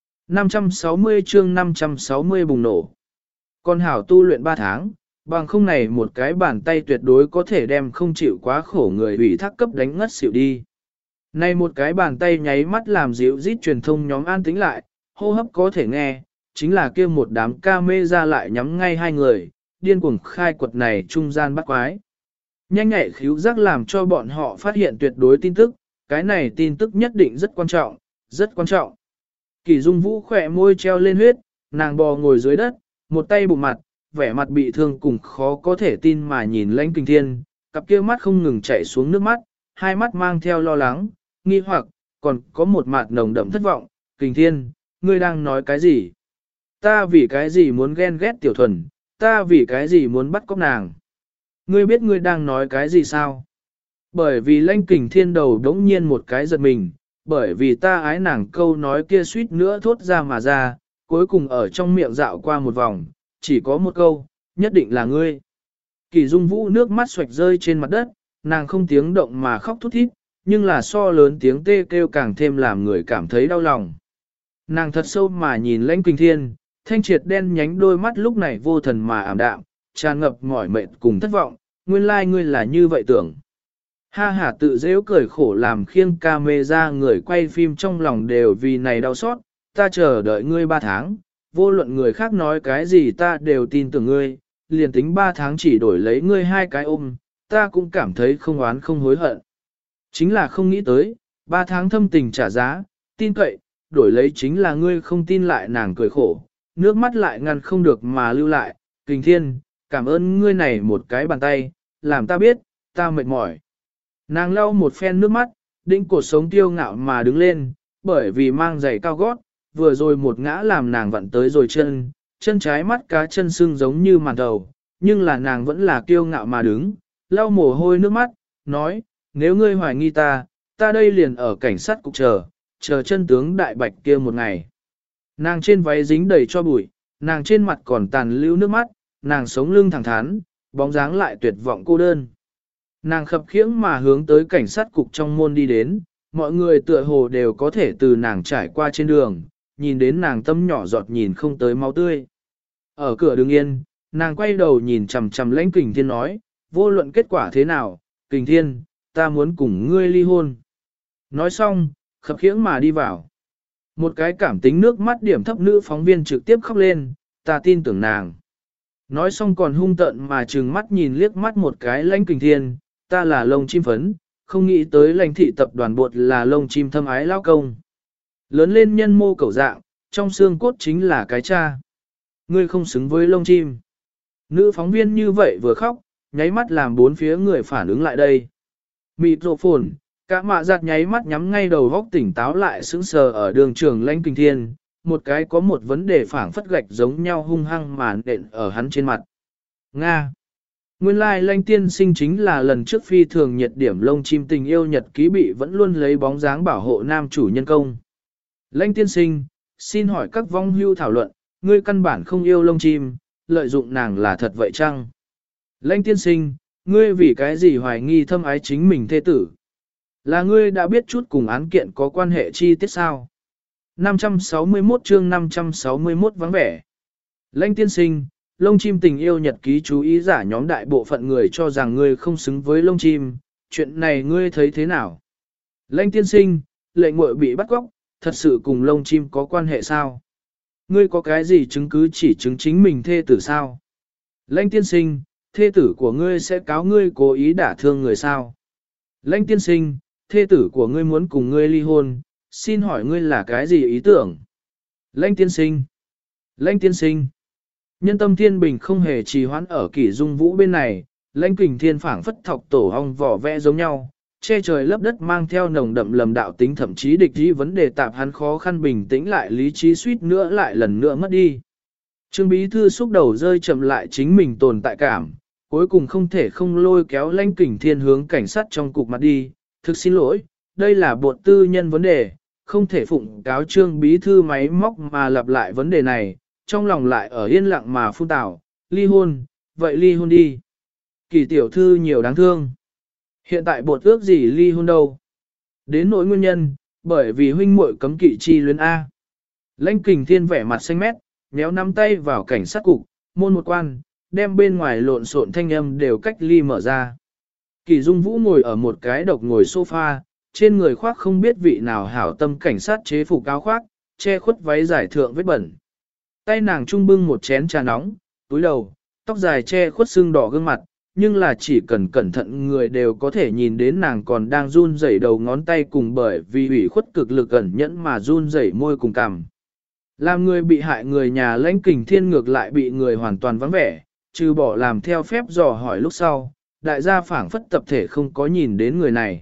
Speaker 1: 560 chương 560 bùng nổ. Con hảo tu luyện 3 tháng, bằng không này một cái bàn tay tuyệt đối có thể đem không chịu quá khổ người ủy thác cấp đánh ngất xỉu đi. Này một cái bàn tay nháy mắt làm dịu rít truyền thông nhóm an tĩnh lại, hô hấp có thể nghe, chính là kia một đám ca mê ra lại nhắm ngay hai người, điên cuồng khai quật này trung gian bắt quái. Nhanh nhạy khíu giác làm cho bọn họ phát hiện tuyệt đối tin tức, cái này tin tức nhất định rất quan trọng, rất quan trọng. Kỷ Dung Vũ khỏe môi treo lên huyết, nàng bò ngồi dưới đất, một tay bụng mặt, vẻ mặt bị thương cùng khó có thể tin mà nhìn Lãnh Kình Thiên, cặp kia mắt không ngừng chảy xuống nước mắt, hai mắt mang theo lo lắng, nghi hoặc, còn có một mặt nồng đậm thất vọng. Kình Thiên, ngươi đang nói cái gì? Ta vì cái gì muốn ghen ghét tiểu thuần, ta vì cái gì muốn bắt cóc nàng? Ngươi biết ngươi đang nói cái gì sao? Bởi vì Lãnh Kình Thiên đầu đống nhiên một cái giật mình, bởi vì ta ái nàng câu nói kia suýt nữa thốt ra mà ra, cuối cùng ở trong miệng dạo qua một vòng, chỉ có một câu, nhất định là ngươi. Kỷ Dung Vũ nước mắt xoạch rơi trên mặt đất, nàng không tiếng động mà khóc thút thít, nhưng là so lớn tiếng tê kêu càng thêm làm người cảm thấy đau lòng. Nàng thật sâu mà nhìn Lãnh Kình Thiên, thanh triệt đen nhánh đôi mắt lúc này vô thần mà ảm đạm, tràn ngập mỏi mệt cùng thất vọng, nguyên lai ngươi là như vậy tưởng. Ha hả tự dễu cười khổ làm khiêng ca mê ra người quay phim trong lòng đều vì này đau xót, ta chờ đợi ngươi 3 tháng, vô luận người khác nói cái gì ta đều tin tưởng ngươi, liền tính 3 tháng chỉ đổi lấy ngươi 2 cái ôm, ta cũng cảm thấy không oán không hối hận. Chính là không nghĩ tới, 3 tháng thâm tình trả giá, tin cậy, đổi lấy chính là ngươi không tin lại. Nàng cười khổ, nước mắt lại ngăn không được mà lưu lại. Kình Thiên, cảm ơn ngươi này một cái bàn tay, làm ta biết, ta mệt mỏi. Nàng lau một phen nước mắt, đĩnh cột sống tiêu ngạo mà đứng lên, bởi vì mang giày cao gót, vừa rồi một ngã làm nàng vặn tới rồi chân trái mắt cá chân sưng giống như màn đầu, nhưng là nàng vẫn là kiêu ngạo mà đứng, lau mồ hôi nước mắt, nói, nếu ngươi hoài nghi ta đây liền ở cảnh sát cục chờ chân tướng đại bạch kia một ngày. Nàng trên váy dính đầy cho bụi, nàng trên mặt còn tàn lưu nước mắt, nàng sống lưng thẳng thắn, bóng dáng lại tuyệt vọng cô đơn. Nàng khập khiễng mà hướng tới cảnh sát cục trong môn đi đến, mọi người tựa hồ đều có thể từ nàng trải qua trên đường, nhìn đến nàng tâm nhỏ giọt nhìn không tới máu tươi. Ở cửa đứng yên, nàng quay đầu nhìn chằm chằm Lãnh Kình Thiên nói, vô luận kết quả thế nào, Kình Thiên, ta muốn cùng ngươi ly hôn. Nói xong, khập khiễng mà đi vào. Một cái cảm tính nước mắt điểm thấp nữ phóng viên trực tiếp khóc lên, ta tin tưởng nàng. Nói xong còn hung tợn mà trừng mắt nhìn liếc mắt một cái Lãnh Kình Thiên, ta là lông chim phấn, không nghĩ tới Lãnh thị tập đoàn bột là lông chim thâm ái lao công. Lớn lên nhân mô cẩu dạng, trong xương cốt chính là cái cha. Ngươi không xứng với lông chim. Nữ phóng viên như vậy vừa khóc, nháy mắt làm bốn phía người phản ứng lại đây. Mịt rộ phồn, cả mạ giặt nháy mắt nhắm ngay đầu góc tỉnh táo lại sững sờ ở đường trường Lãnh Kình Thiên, một cái có một vấn đề phản phất gạch giống nhau hung hăng màn đện ở hắn trên mặt. Nga. Nguyên lai Lãnh tiên sinh chính là lần trước phi thường nhiệt điểm lông chim tình yêu nhật ký bị vẫn luôn lấy bóng dáng bảo hộ nam chủ nhân công. Lãnh tiên sinh, xin hỏi các vong hưu thảo luận, ngươi căn bản không yêu lông chim, lợi dụng nàng là thật vậy chăng? Lãnh tiên sinh, ngươi vì cái gì hoài nghi thâm ái chính mình thê tử? Là ngươi đã biết chút cùng án kiện có quan hệ chi tiết sao? 561 chương 561 vắng vẻ. Lãnh tiên sinh, lông chim tình yêu nhật ký chú ý giả nhóm đại bộ phận người cho rằng ngươi không xứng với lông chim, chuyện này ngươi thấy thế nào? Lãnh tiên sinh, lệ muội bị bắt cóc, thật sự cùng lông chim có quan hệ sao? Ngươi có cái gì chứng cứ chỉ chứng chính mình thê tử sao? Lãnh tiên sinh, thê tử của ngươi sẽ cáo ngươi cố ý đả thương người sao? Lãnh tiên sinh, thê tử của ngươi muốn cùng ngươi ly hôn, xin hỏi ngươi là cái gì ý tưởng? Lãnh tiên sinh, Lãnh tiên sinh, nhân tâm thiên bình không hề trì hoãn ở kỷ dung vũ bên này, Lãnh Kình Thiên phảng phất thọc tổ ong vỏ vẽ giống nhau, che trời lấp đất mang theo nồng đậm lầm đạo tính thậm chí địch ý vấn đề tạp hắn khó khăn bình tĩnh lại lý trí suýt nữa lại lần nữa mất đi. Trương Bí Thư xúc đầu rơi chậm lại chính mình tồn tại cảm, cuối cùng không thể không lôi kéo Lãnh Kình Thiên hướng cảnh sát trong cục mặt đi, thực xin lỗi, đây là bộ tư nhân vấn đề, không thể phụng cáo Trương Bí Thư máy móc mà lặp lại vấn đề này, trong lòng lại ở yên lặng mà phun tảo, ly hôn, vậy ly hôn đi. Kỳ tiểu thư nhiều đáng thương. Hiện tại bột ước gì ly hôn đâu? Đến nỗi nguyên nhân, bởi vì huynh muội cấm kỵ chi luyến A. Lãnh Kình Thiên vẻ mặt xanh mét, nhéo nắm tay vào cảnh sát cục, môn một quan, đem bên ngoài lộn xộn thanh âm đều cách ly mở ra. Kỳ Dung Vũ ngồi ở một cái độc ngồi sofa, trên người khoác không biết vị nào hảo tâm cảnh sát chế phục áo khoác, che khuất váy giải thượng vết bẩn. Tay nàng trung bưng một chén trà nóng, túi đầu, tóc dài che khuất sưng đỏ gương mặt, nhưng là chỉ cần cẩn thận người đều có thể nhìn đến nàng còn đang run rẩy đầu ngón tay cùng bởi vì ủy khuất cực lực ẩn nhẫn mà run rẩy môi cùng cằm. Làm người bị hại người nhà Lãnh Kình Thiên ngược lại bị người hoàn toàn vắng vẻ, trừ bỏ làm theo phép dò hỏi lúc sau, đại gia phảng phất tập thể không có nhìn đến người này.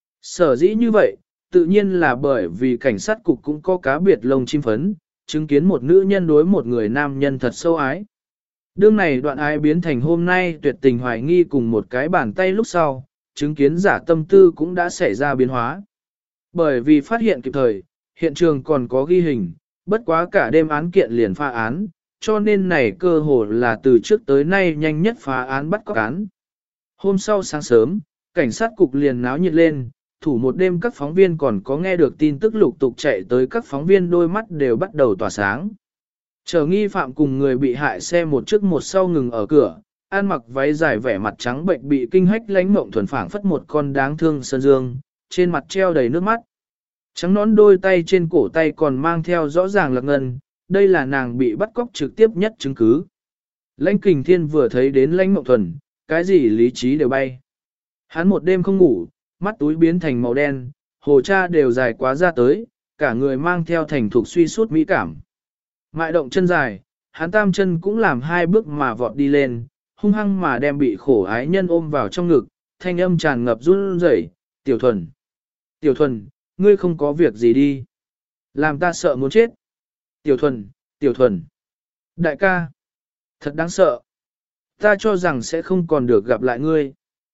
Speaker 1: Sở dĩ như vậy, tự nhiên là bởi vì cảnh sát cục cũng có cá biệt lông chim phấn, chứng kiến một nữ nhân đối một người nam nhân thật sâu ái. Đương này đoạn ái biến thành hôm nay tuyệt tình hoài nghi cùng một cái bàn tay lúc sau, chứng kiến giả tâm tư cũng đã xảy ra biến hóa. Bởi vì phát hiện kịp thời, hiện trường còn có ghi hình, bất quá cả đêm án kiện liền pha án, cho nên này cơ hồ là từ trước tới nay nhanh nhất phá án bắt cóc án. Hôm sau sáng sớm, cảnh sát cục liền náo nhiệt lên, thủ một đêm các phóng viên còn có nghe được tin tức lục tục chạy tới các phóng viên đôi mắt đều bắt đầu tỏa sáng. Chờ nghi phạm cùng người bị hại xe một trước một sau ngừng ở cửa, ăn mặc váy dài vẻ mặt trắng bệnh bị kinh hách Lãnh Mộng Thuần phảng phất một con đáng thương sơn dương, trên mặt treo đầy nước mắt. Trắng nón đôi tay trên cổ tay còn mang theo rõ ràng lạc ngân, đây là nàng bị bắt cóc trực tiếp nhất chứng cứ. Lãnh Kình Thiên vừa thấy đến Lãnh Mộng Thuần, cái gì lý trí đều bay. Hắn một đêm không ngủ, mắt túi biến thành màu đen, hồ cha đều dài quá ra tới, cả người mang theo thành thục suy sút mỹ cảm. Mại động chân dài, hắn tam chân cũng làm hai bước mà vọt đi lên, hung hăng mà đem bị khổ ái nhân ôm vào trong ngực, thanh âm tràn ngập run rẩy, Tiểu Thuần. Tiểu Thuần, ngươi không có việc gì đi. Làm ta sợ muốn chết. Tiểu Thuần, Tiểu Thuần. Đại ca. Thật đáng sợ. Ta cho rằng sẽ không còn được gặp lại ngươi.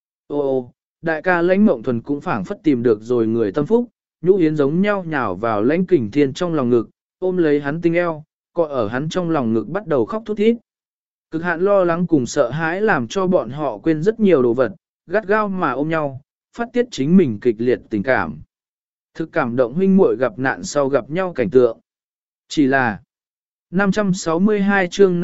Speaker 1: Ô, đại ca Lãnh Mộng Thuần cũng phảng phất tìm được rồi người tâm phúc, nhũ yến giống nhau nhào vào Lãnh Kình Thiên trong lòng ngực, ôm lấy hắn tinh eo, cọ ở hắn trong lòng ngực bắt đầu khóc thút thít. Cực hạn lo lắng cùng sợ hãi làm cho bọn họ quên rất nhiều đồ vật, gắt gao mà ôm nhau, phát tiết chính mình kịch liệt tình cảm. Thực cảm động huynh muội gặp nạn sau gặp nhau cảnh tượng. Chỉ là 562 chương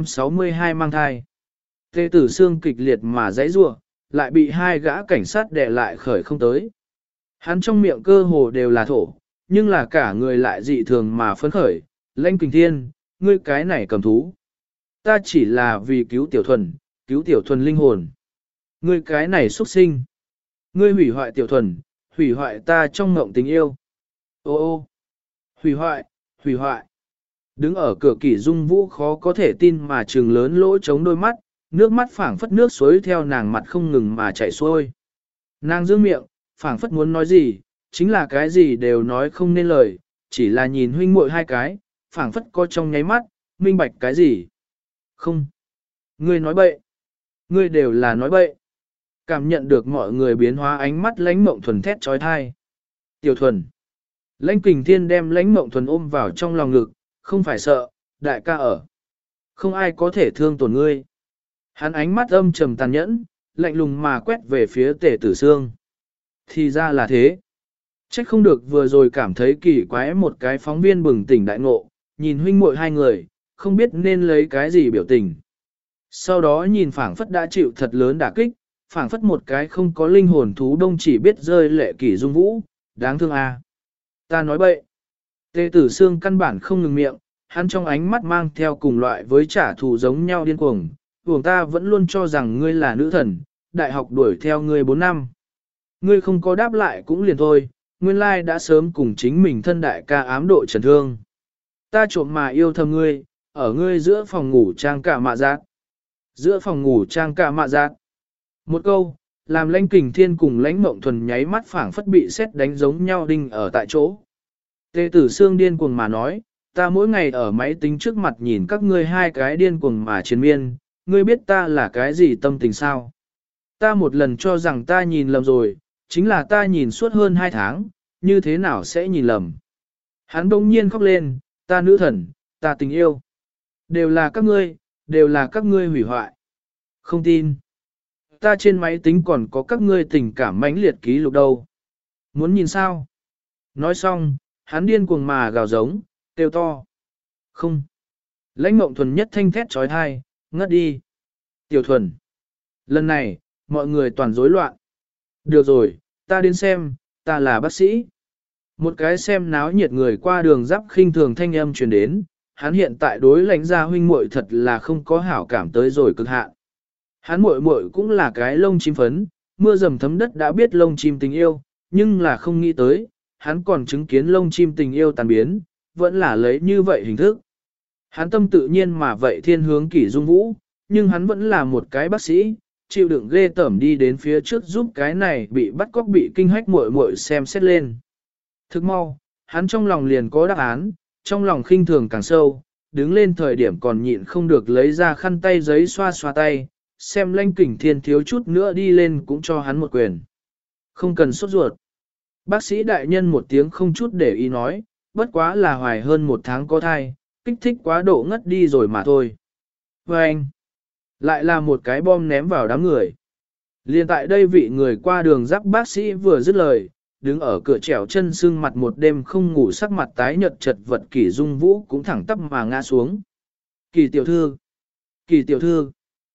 Speaker 1: 562 mang thai. Tề tử xương kịch liệt mà dãy rủa, lại bị hai gã cảnh sát đè lại khởi không tới. Hắn trong miệng cơ hồ đều là thổ, nhưng là cả người lại dị thường mà phấn khởi. Lãnh Kình Thiên, ngươi cái này cầm thú. Ta chỉ là vì cứu tiểu thuần linh hồn. Ngươi cái này xuất sinh. Ngươi hủy hoại tiểu thuần, hủy hoại ta trong ngộng tình yêu. Ô ô, hủy hoại, hủy hoại. Đứng ở cửa Kỷ Dung Vũ khó có thể tin mà trừng lớn lỗ trống đôi mắt, nước mắt phảng phất nước suối theo nàng mặt không ngừng mà chảy xuôi. Nàng giữ miệng, phảng phất muốn nói gì, chính là cái gì đều nói không nên lời, chỉ là nhìn huynh muội hai cái, phảng phất có trong nháy mắt, minh bạch cái gì. Không. Ngươi nói bậy. Ngươi đều là nói bậy. Cảm nhận được mọi người biến hóa ánh mắt Lãnh Mộng Thuần thét trói thai. Tiểu Thuần. Lãnh Kình Thiên đem Lãnh Mộng Thuần ôm vào trong lòng ngực, không phải sợ, đại ca ở. Không ai có thể thương tổn ngươi. Hắn ánh mắt âm trầm tàn nhẫn, lạnh lùng mà quét về phía Tề Tử Sương. Thì ra là thế. Trách không được vừa rồi cảm thấy kỳ quái một cái phóng viên bừng tỉnh đại ngộ, nhìn huynh muội hai người, không biết nên lấy cái gì biểu tình. Sau đó nhìn phảng phất đã chịu thật lớn đả kích, phảng phất một cái không có linh hồn thú đông chỉ biết rơi lệ Kỷ Dung Vũ, đáng thương à. Ta nói bậy. Tề Tử Sương căn bản không ngừng miệng, hắn trong ánh mắt mang theo cùng loại với trả thù giống nhau điên cuồng. Uổng ta vẫn luôn cho rằng ngươi là nữ thần, đại học đuổi theo ngươi 4 năm. Ngươi không có đáp lại cũng liền thôi, nguyên lai đã sớm cùng chính mình thân đại ca ám độ trần thương. Ta trộm mà yêu thầm ngươi, ở ngươi giữa phòng ngủ trang cả mạ giác. Giữa phòng ngủ trang cả mạ giác. Một câu, làm Lãnh Kình Thiên cùng Lãnh Mộng Thuần nháy mắt phảng phất bị sét đánh giống nhau đinh ở tại chỗ. Tề Tử Sương điên cuồng mà nói, ta mỗi ngày ở máy tính trước mặt nhìn các ngươi hai cái điên cuồng mà chiến miên, ngươi biết ta là cái gì tâm tình sao? Ta một lần cho rằng ta nhìn lầm rồi, chính là ta nhìn suốt hơn 2 tháng, như thế nào sẽ nhìn lầm? Hắn bỗng nhiên khóc lên, ta nữ thần, ta tình yêu. Đều là các ngươi hủy hoại. Không tin. Ta trên máy tính còn có các ngươi tình cảm mãnh liệt ký lục đâu. Muốn nhìn sao? Nói xong, hắn điên cuồng mà gào giống, kêu to. Không. Lãnh Mộng Thuần nhất thanh thét trói thai, ngất đi. Tiểu Thuần. Lần này, mọi người toàn rối loạn. Được rồi, ta đến xem, ta là bác sĩ. Một cái xem náo nhiệt người qua đường giáp khinh thường thanh âm truyền đến, hắn hiện tại đối Lãnh gia huynh muội thật là không có hảo cảm tới rồi cực hạn. Hắn muội muội cũng là cái lông chim phấn, mưa dầm thấm đất đã biết lông chim tình yêu, nhưng là không nghĩ tới, hắn còn chứng kiến lông chim tình yêu tàn biến, vẫn là lấy như vậy hình thức. Hắn tâm tự nhiên mà vậy thiên hướng Kỷ Dung Vũ, nhưng hắn vẫn là một cái bác sĩ, chịu đựng ghê tởm đi đến phía trước giúp cái này bị bắt cóc bị kinh hách muội muội xem xét lên. Thức mau, hắn trong lòng liền có đáp án, trong lòng khinh thường càng sâu, đứng lên thời điểm còn nhịn không được lấy ra khăn tay giấy xoa xoa tay, xem Lãnh Kình Thiên thiếu chút nữa đi lên cũng cho hắn một quyền. Không cần sốt ruột. Bác sĩ đại nhân một tiếng không chút để ý nói, bất quá là hoài hơn 1 tháng có thai, kích thích quá độ ngất đi rồi mà thôi. Và anh, lại là một cái bom ném vào đám người. Liên tại đây vị người qua đường giáp bác sĩ vừa dứt lời, đứng ở cửa trèo chân sưng mặt một đêm không ngủ sắc mặt tái nhợt chật vật Kỷ Dung Vũ cũng thẳng tắp mà ngã xuống. Kỷ tiểu thư,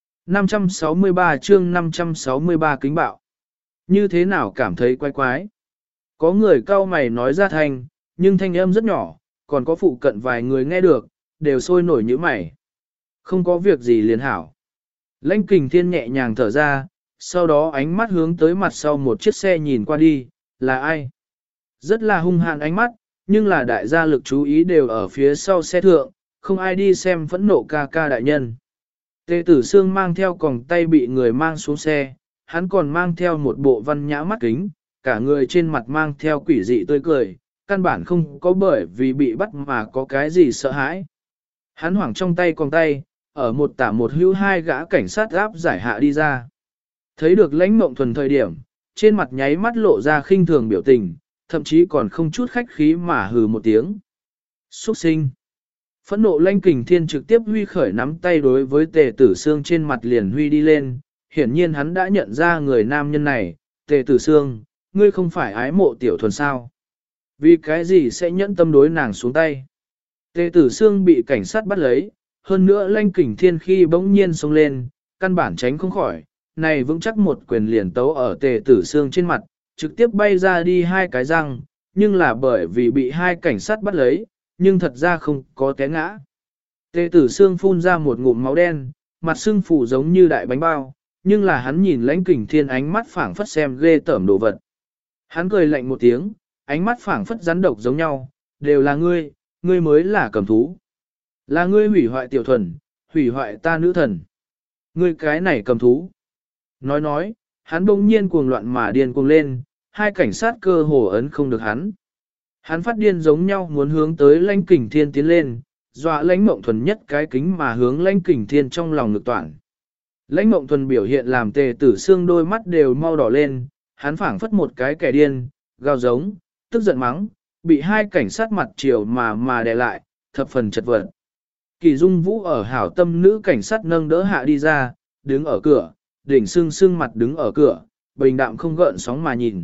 Speaker 1: 563 chương 563 kính bạo. Như thế nào cảm thấy quái quái? Có người cau mày nói ra thanh, nhưng thanh âm rất nhỏ, còn có phụ cận vài người nghe được, đều sôi nổi nhíu mày. Không có việc gì liền hảo. Lãnh Kình Thiên nhẹ nhàng thở ra, sau đó ánh mắt hướng tới mặt sau một chiếc xe nhìn qua đi, là ai? Rất là hung hãn ánh mắt, nhưng là đại gia lực chú ý đều ở phía sau xe thượng, không ai đi xem phẫn nộ ca ca đại nhân. Tề Tử Sương mang theo còng tay bị người mang xuống xe, hắn còn mang theo một bộ văn nhã mắt kính, cả người trên mặt mang theo quỷ dị tươi cười, căn bản không có bởi vì bị bắt mà có cái gì sợ hãi. Hắn hoảng trong tay còng tay, ở một tả một hữu 2 gã cảnh sát áp giải hạ đi ra. Thấy được Lãnh Mộng Thuần thời điểm, trên mặt nháy mắt lộ ra khinh thường biểu tình, thậm chí còn không chút khách khí mà hừ một tiếng. Xuất sinh. Phẫn nộ Lãnh Kình Thiên trực tiếp huy khởi nắm tay đối với Tề Tử Sương trên mặt liền huy đi lên, hiển nhiên hắn đã nhận ra người nam nhân này, Tề Tử Sương, ngươi không phải ái mộ Tiểu Thuần sao? Vì cái gì sẽ nhẫn tâm đối nàng xuống tay? Tề Tử Sương bị cảnh sát bắt lấy, hơn nữa Lãnh Kình Thiên khi bỗng nhiên xông lên, căn bản tránh không khỏi, này vững chắc một quyền liền tấu ở Tề Tử Sương trên mặt, trực tiếp bay ra đi hai cái răng, nhưng là bởi vì bị hai cảnh sát bắt lấy, nhưng thật ra không có té ngã. Tề Tử Sương phun ra một ngụm máu đen, mặt sưng phù giống như đại bánh bao, nhưng là hắn nhìn Lãnh Kình Thiên ánh mắt phảng phất xem ghê tởm đồ vật. Hắn cười lạnh một tiếng, ánh mắt phảng phất rắn độc giống nhau, đều là ngươi, ngươi mới là cầm thú. Là ngươi hủy hoại tiểu thuần, hủy hoại ta nữ thần. Ngươi cái này cầm thú. Nói, hắn bỗng nhiên cuồng loạn mà điên cuồng lên, hai cảnh sát cơ hồ ấn không được hắn. Hắn phát điên giống nhau muốn hướng tới Lãnh Kình Thiên tiến lên, dọa Lãnh Mộng Thuần nhất cái kính mà hướng Lãnh Kình Thiên trong lòng ngực toàn. Lãnh Mộng Thuần biểu hiện làm Tề Tử Sương đôi mắt đều mau đỏ lên, hắn phảng phất một cái kẻ điên, gào giống, tức giận mắng, bị hai cảnh sát mặt chiều mà đè lại, thập phần chật vật. Kỳ Dung Vũ ở hảo tâm nữ cảnh sát nâng đỡ hạ đi ra, đứng ở cửa, đỉnh sưng mặt đứng ở cửa, bình đạm không gợn sóng mà nhìn.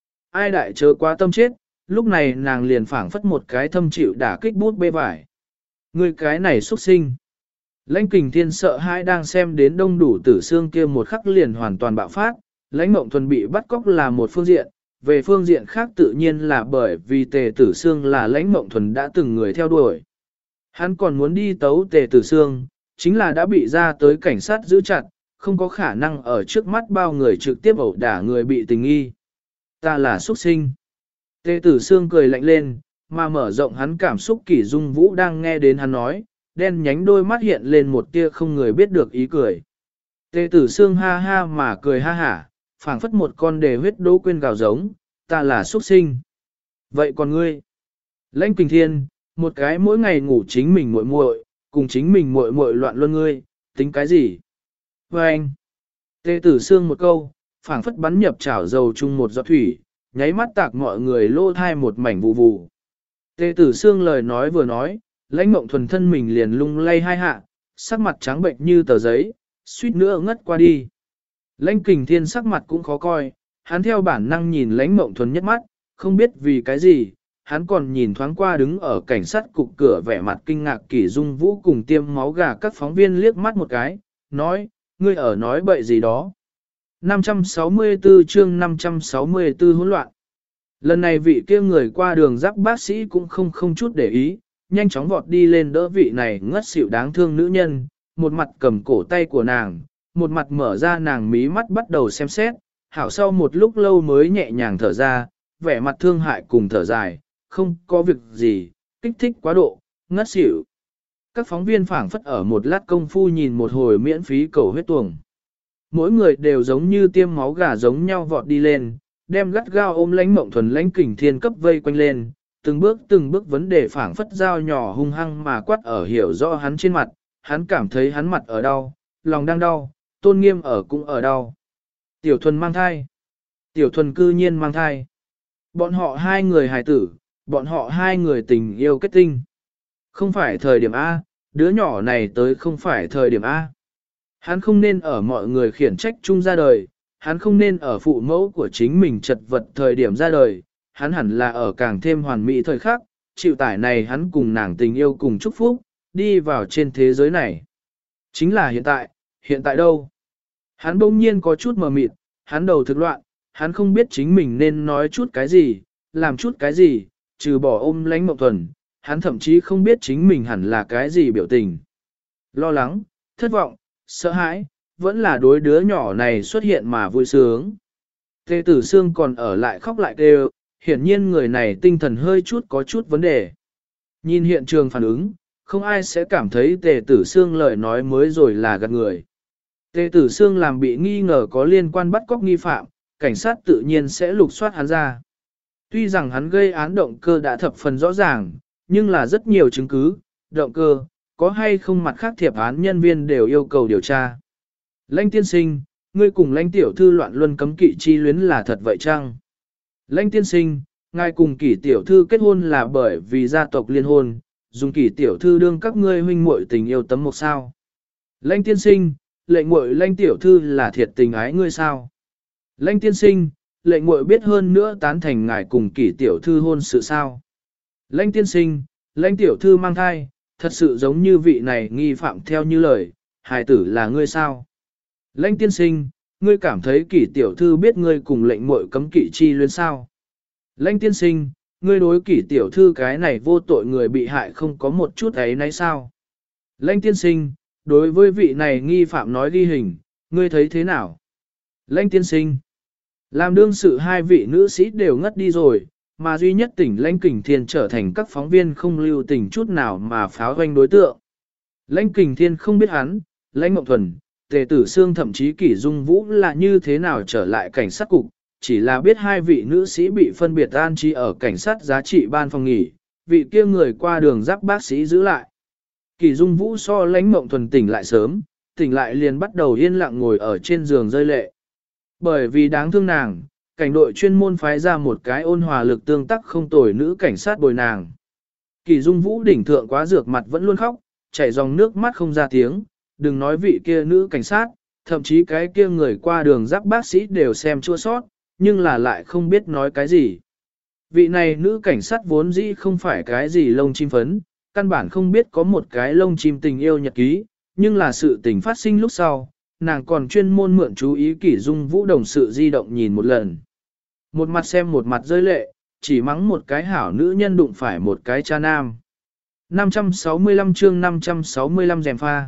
Speaker 1: Ai đại chớ quá tâm chết, lúc này nàng liền phảng phất một cái thâm chịu đả kích bút bê vải. Người cái này xuất sinh. Lãnh Kình Thiên sợ hãi đang xem đến đông đủ tử xương kia một khắc liền hoàn toàn bạo phát, Lãnh Mộng Thuần bị bắt cóc là một phương diện, về phương diện khác tự nhiên là bởi vì Tề Tử Sương là Lãnh Mộng Thuần đã từng người theo đuổi. Hắn còn muốn đi tấu Tề Tử Sương, chính là đã bị ra tới cảnh sát giữ chặt, không có khả năng ở trước mắt bao người trực tiếp ẩu đả người bị tình nghi. Ta là xuất sinh. Tề Tử Sương cười lạnh lên, mà mở rộng hắn cảm xúc. Kỷ Dung Vũ đang nghe đến hắn nói, đen nhánh đôi mắt hiện lên một tia không người biết được ý cười. Tề Tử Sương ha ha mà cười ha hả, phảng phất một con đề huyết đố quên gào giống, ta là xuất sinh. Vậy còn ngươi? Lãnh Kình Thiên, một cái mỗi ngày ngủ chính mình muội muội, cùng chính mình muội muội loạn luân ngươi, tính cái gì? Và anh, Tề Tử Sương một câu, phảng phất bắn nhập chảo dầu chung một giọt thủy, nháy mắt tạc mọi người lô thai một mảnh vụ vụ. Tề Tử Sương lời nói vừa nói, Lãnh Mộng Thuần thân mình liền lung lay hai hạ, sắc mặt trắng bệnh như tờ giấy, suýt nữa ngất qua đi. Lãnh Kình Thiên sắc mặt cũng khó coi, hắn theo bản năng nhìn Lãnh Mộng Thuần nhất mắt, không biết vì cái gì, hắn còn nhìn thoáng qua đứng ở cảnh sát cục cửa vẻ mặt kinh ngạc Kỷ Dung Vũ cùng tiêm máu gà các phóng viên liếc mắt một cái, nói, ngươi ở nói bậy gì đó. 564 chương 564 hỗn loạn. Lần này vị kia người qua đường giáp bác sĩ cũng không chút để ý, nhanh chóng vọt đi lên đỡ vị này ngất xỉu đáng thương nữ nhân, một mặt cầm cổ tay của nàng, một mặt mở ra nàng mí mắt bắt đầu xem xét, hảo sau một lúc lâu mới nhẹ nhàng thở ra, vẻ mặt thương hại cùng thở dài, không có việc gì, kích thích quá độ, ngất xỉu. Các phóng viên phảng phất ở một lát công phu nhìn một hồi miễn phí cầu huyết tuồng. Mỗi người đều giống như tiêm máu gà giống nhau vọt đi lên, đem gắt gao ôm Lãnh Mộng Thuần Lãnh Kình Thiên cấp vây quanh lên, từng bước vấn đề phảng phất dao nhỏ hung hăng mà quát ở hiểu rõ hắn trên mặt, hắn cảm thấy hắn mặt ở đau, lòng đang đau, tôn nghiêm ở cũng ở đau. Tiểu Thuần mang thai. Tiểu Thuần cư nhiên mang thai. Bọn họ hai người hài tử, bọn họ hai người tình yêu kết tinh. Không phải thời điểm A, đứa nhỏ này tới không phải thời điểm A. Hắn không nên ở mọi người khiển trách chung ra đời, hắn không nên ở phụ mẫu của chính mình chật vật thời điểm ra đời, hắn hẳn là ở càng thêm hoàn mỹ thời khắc, chịu tải này hắn cùng nàng tình yêu cùng chúc phúc, đi vào trên thế giới này. Chính là hiện tại đâu? Hắn bỗng nhiên có chút mờ mịt, hắn đầu thực loạn, hắn không biết chính mình nên nói chút cái gì, làm chút cái gì, trừ bỏ ôm Lãnh Mộng Thuần, hắn thậm chí không biết chính mình hẳn là cái gì biểu tình. Lo lắng, thất vọng, sợ hãi, vẫn là đối đứa nhỏ này xuất hiện mà vui sướng. Tề Tử Sương còn ở lại khóc lại kêu, hiển nhiên người này tinh thần hơi chút có chút vấn đề. Nhìn hiện trường phản ứng, không ai sẽ cảm thấy Tề Tử Sương lời nói mới rồi là gạt người. Tề Tử Sương làm bị nghi ngờ có liên quan bắt cóc nghi phạm, cảnh sát tự nhiên sẽ lục soát hắn ra. Tuy rằng hắn gây án động cơ đã thập phần rõ ràng, nhưng là rất nhiều chứng cứ, động cơ, có hay không mặt khác thiệp án nhân viên đều yêu cầu điều tra. Lãnh tiên sinh, ngươi cùng Lãnh tiểu thư loạn luân cấm kỵ chi luyến là thật vậy chăng? Lãnh tiên sinh, ngài cùng Kỷ tiểu thư kết hôn là bởi vì gia tộc liên hôn, dùng Kỷ tiểu thư đương các ngươi huynh muội tình yêu tấm một sao? Lãnh tiên sinh, lệnh muội Lãnh tiểu thư là thiệt tình ái ngươi sao? Lãnh tiên sinh, lệnh muội biết hơn nữa tán thành ngài cùng Kỷ tiểu thư hôn sự sao? Lãnh tiên sinh, lãnh tiểu thư mang thai, thật sự giống như vị này nghi phạm theo như lời, hài tử là ngươi sao? Lãnh tiên sinh, ngươi cảm thấy kỷ tiểu thư biết ngươi cùng lệnh muội cấm kỵ chi luyến sao? Lãnh tiên sinh, ngươi đối kỷ tiểu thư cái này vô tội người bị hại không có một chút ấy nấy sao? Lãnh tiên sinh, đối với vị này nghi phạm nói ghi hình, ngươi thấy thế nào? Lãnh tiên sinh, làm đương sự hai vị nữ sĩ đều ngất đi rồi, mà duy nhất tỉnh Lãnh Kình Thiên trở thành các phóng viên không lưu tình chút nào mà pháo doanh đối tượng. Lãnh Kình Thiên không biết hắn, Lãnh Mộng Thuần, Tề Tử Sương thậm chí Kỷ Dung Vũ là như thế nào trở lại cảnh sát cục, chỉ là biết hai vị nữ sĩ bị phân biệt an trí ở cảnh sát giá trị ban phòng nghỉ, vị kia người qua đường giáp bác sĩ giữ lại. Kỷ Dung Vũ so Lãnh Mộng Thuần tỉnh lại sớm, tỉnh lại liền bắt đầu yên lặng ngồi ở trên giường rơi lệ. Bởi vì đáng thương nàng, cảnh đội chuyên môn phái ra một cái ôn hòa lực tương tác không tồi nữ cảnh sát bồi nàng. Kỷ Dung Vũ đỉnh thượng quá dược mặt vẫn luôn khóc, chảy dòng nước mắt không ra tiếng, đừng nói vị kia nữ cảnh sát, thậm chí cái kia người qua đường giáp bác sĩ đều xem chua sót, nhưng là lại không biết nói cái gì. Vị này nữ cảnh sát vốn dĩ không phải cái gì lông chim phấn, căn bản không biết có một cái lông chim tình yêu nhật ký, nhưng là sự tình phát sinh lúc sau, nàng còn chuyên môn mượn chú ý Kỷ Dung Vũ đồng sự di động nhìn một lần. Một mặt xem một mặt rơi lệ, chỉ mắng một cái hảo nữ nhân đụng phải một cái cha nam. 565 chương 565 rèm pha.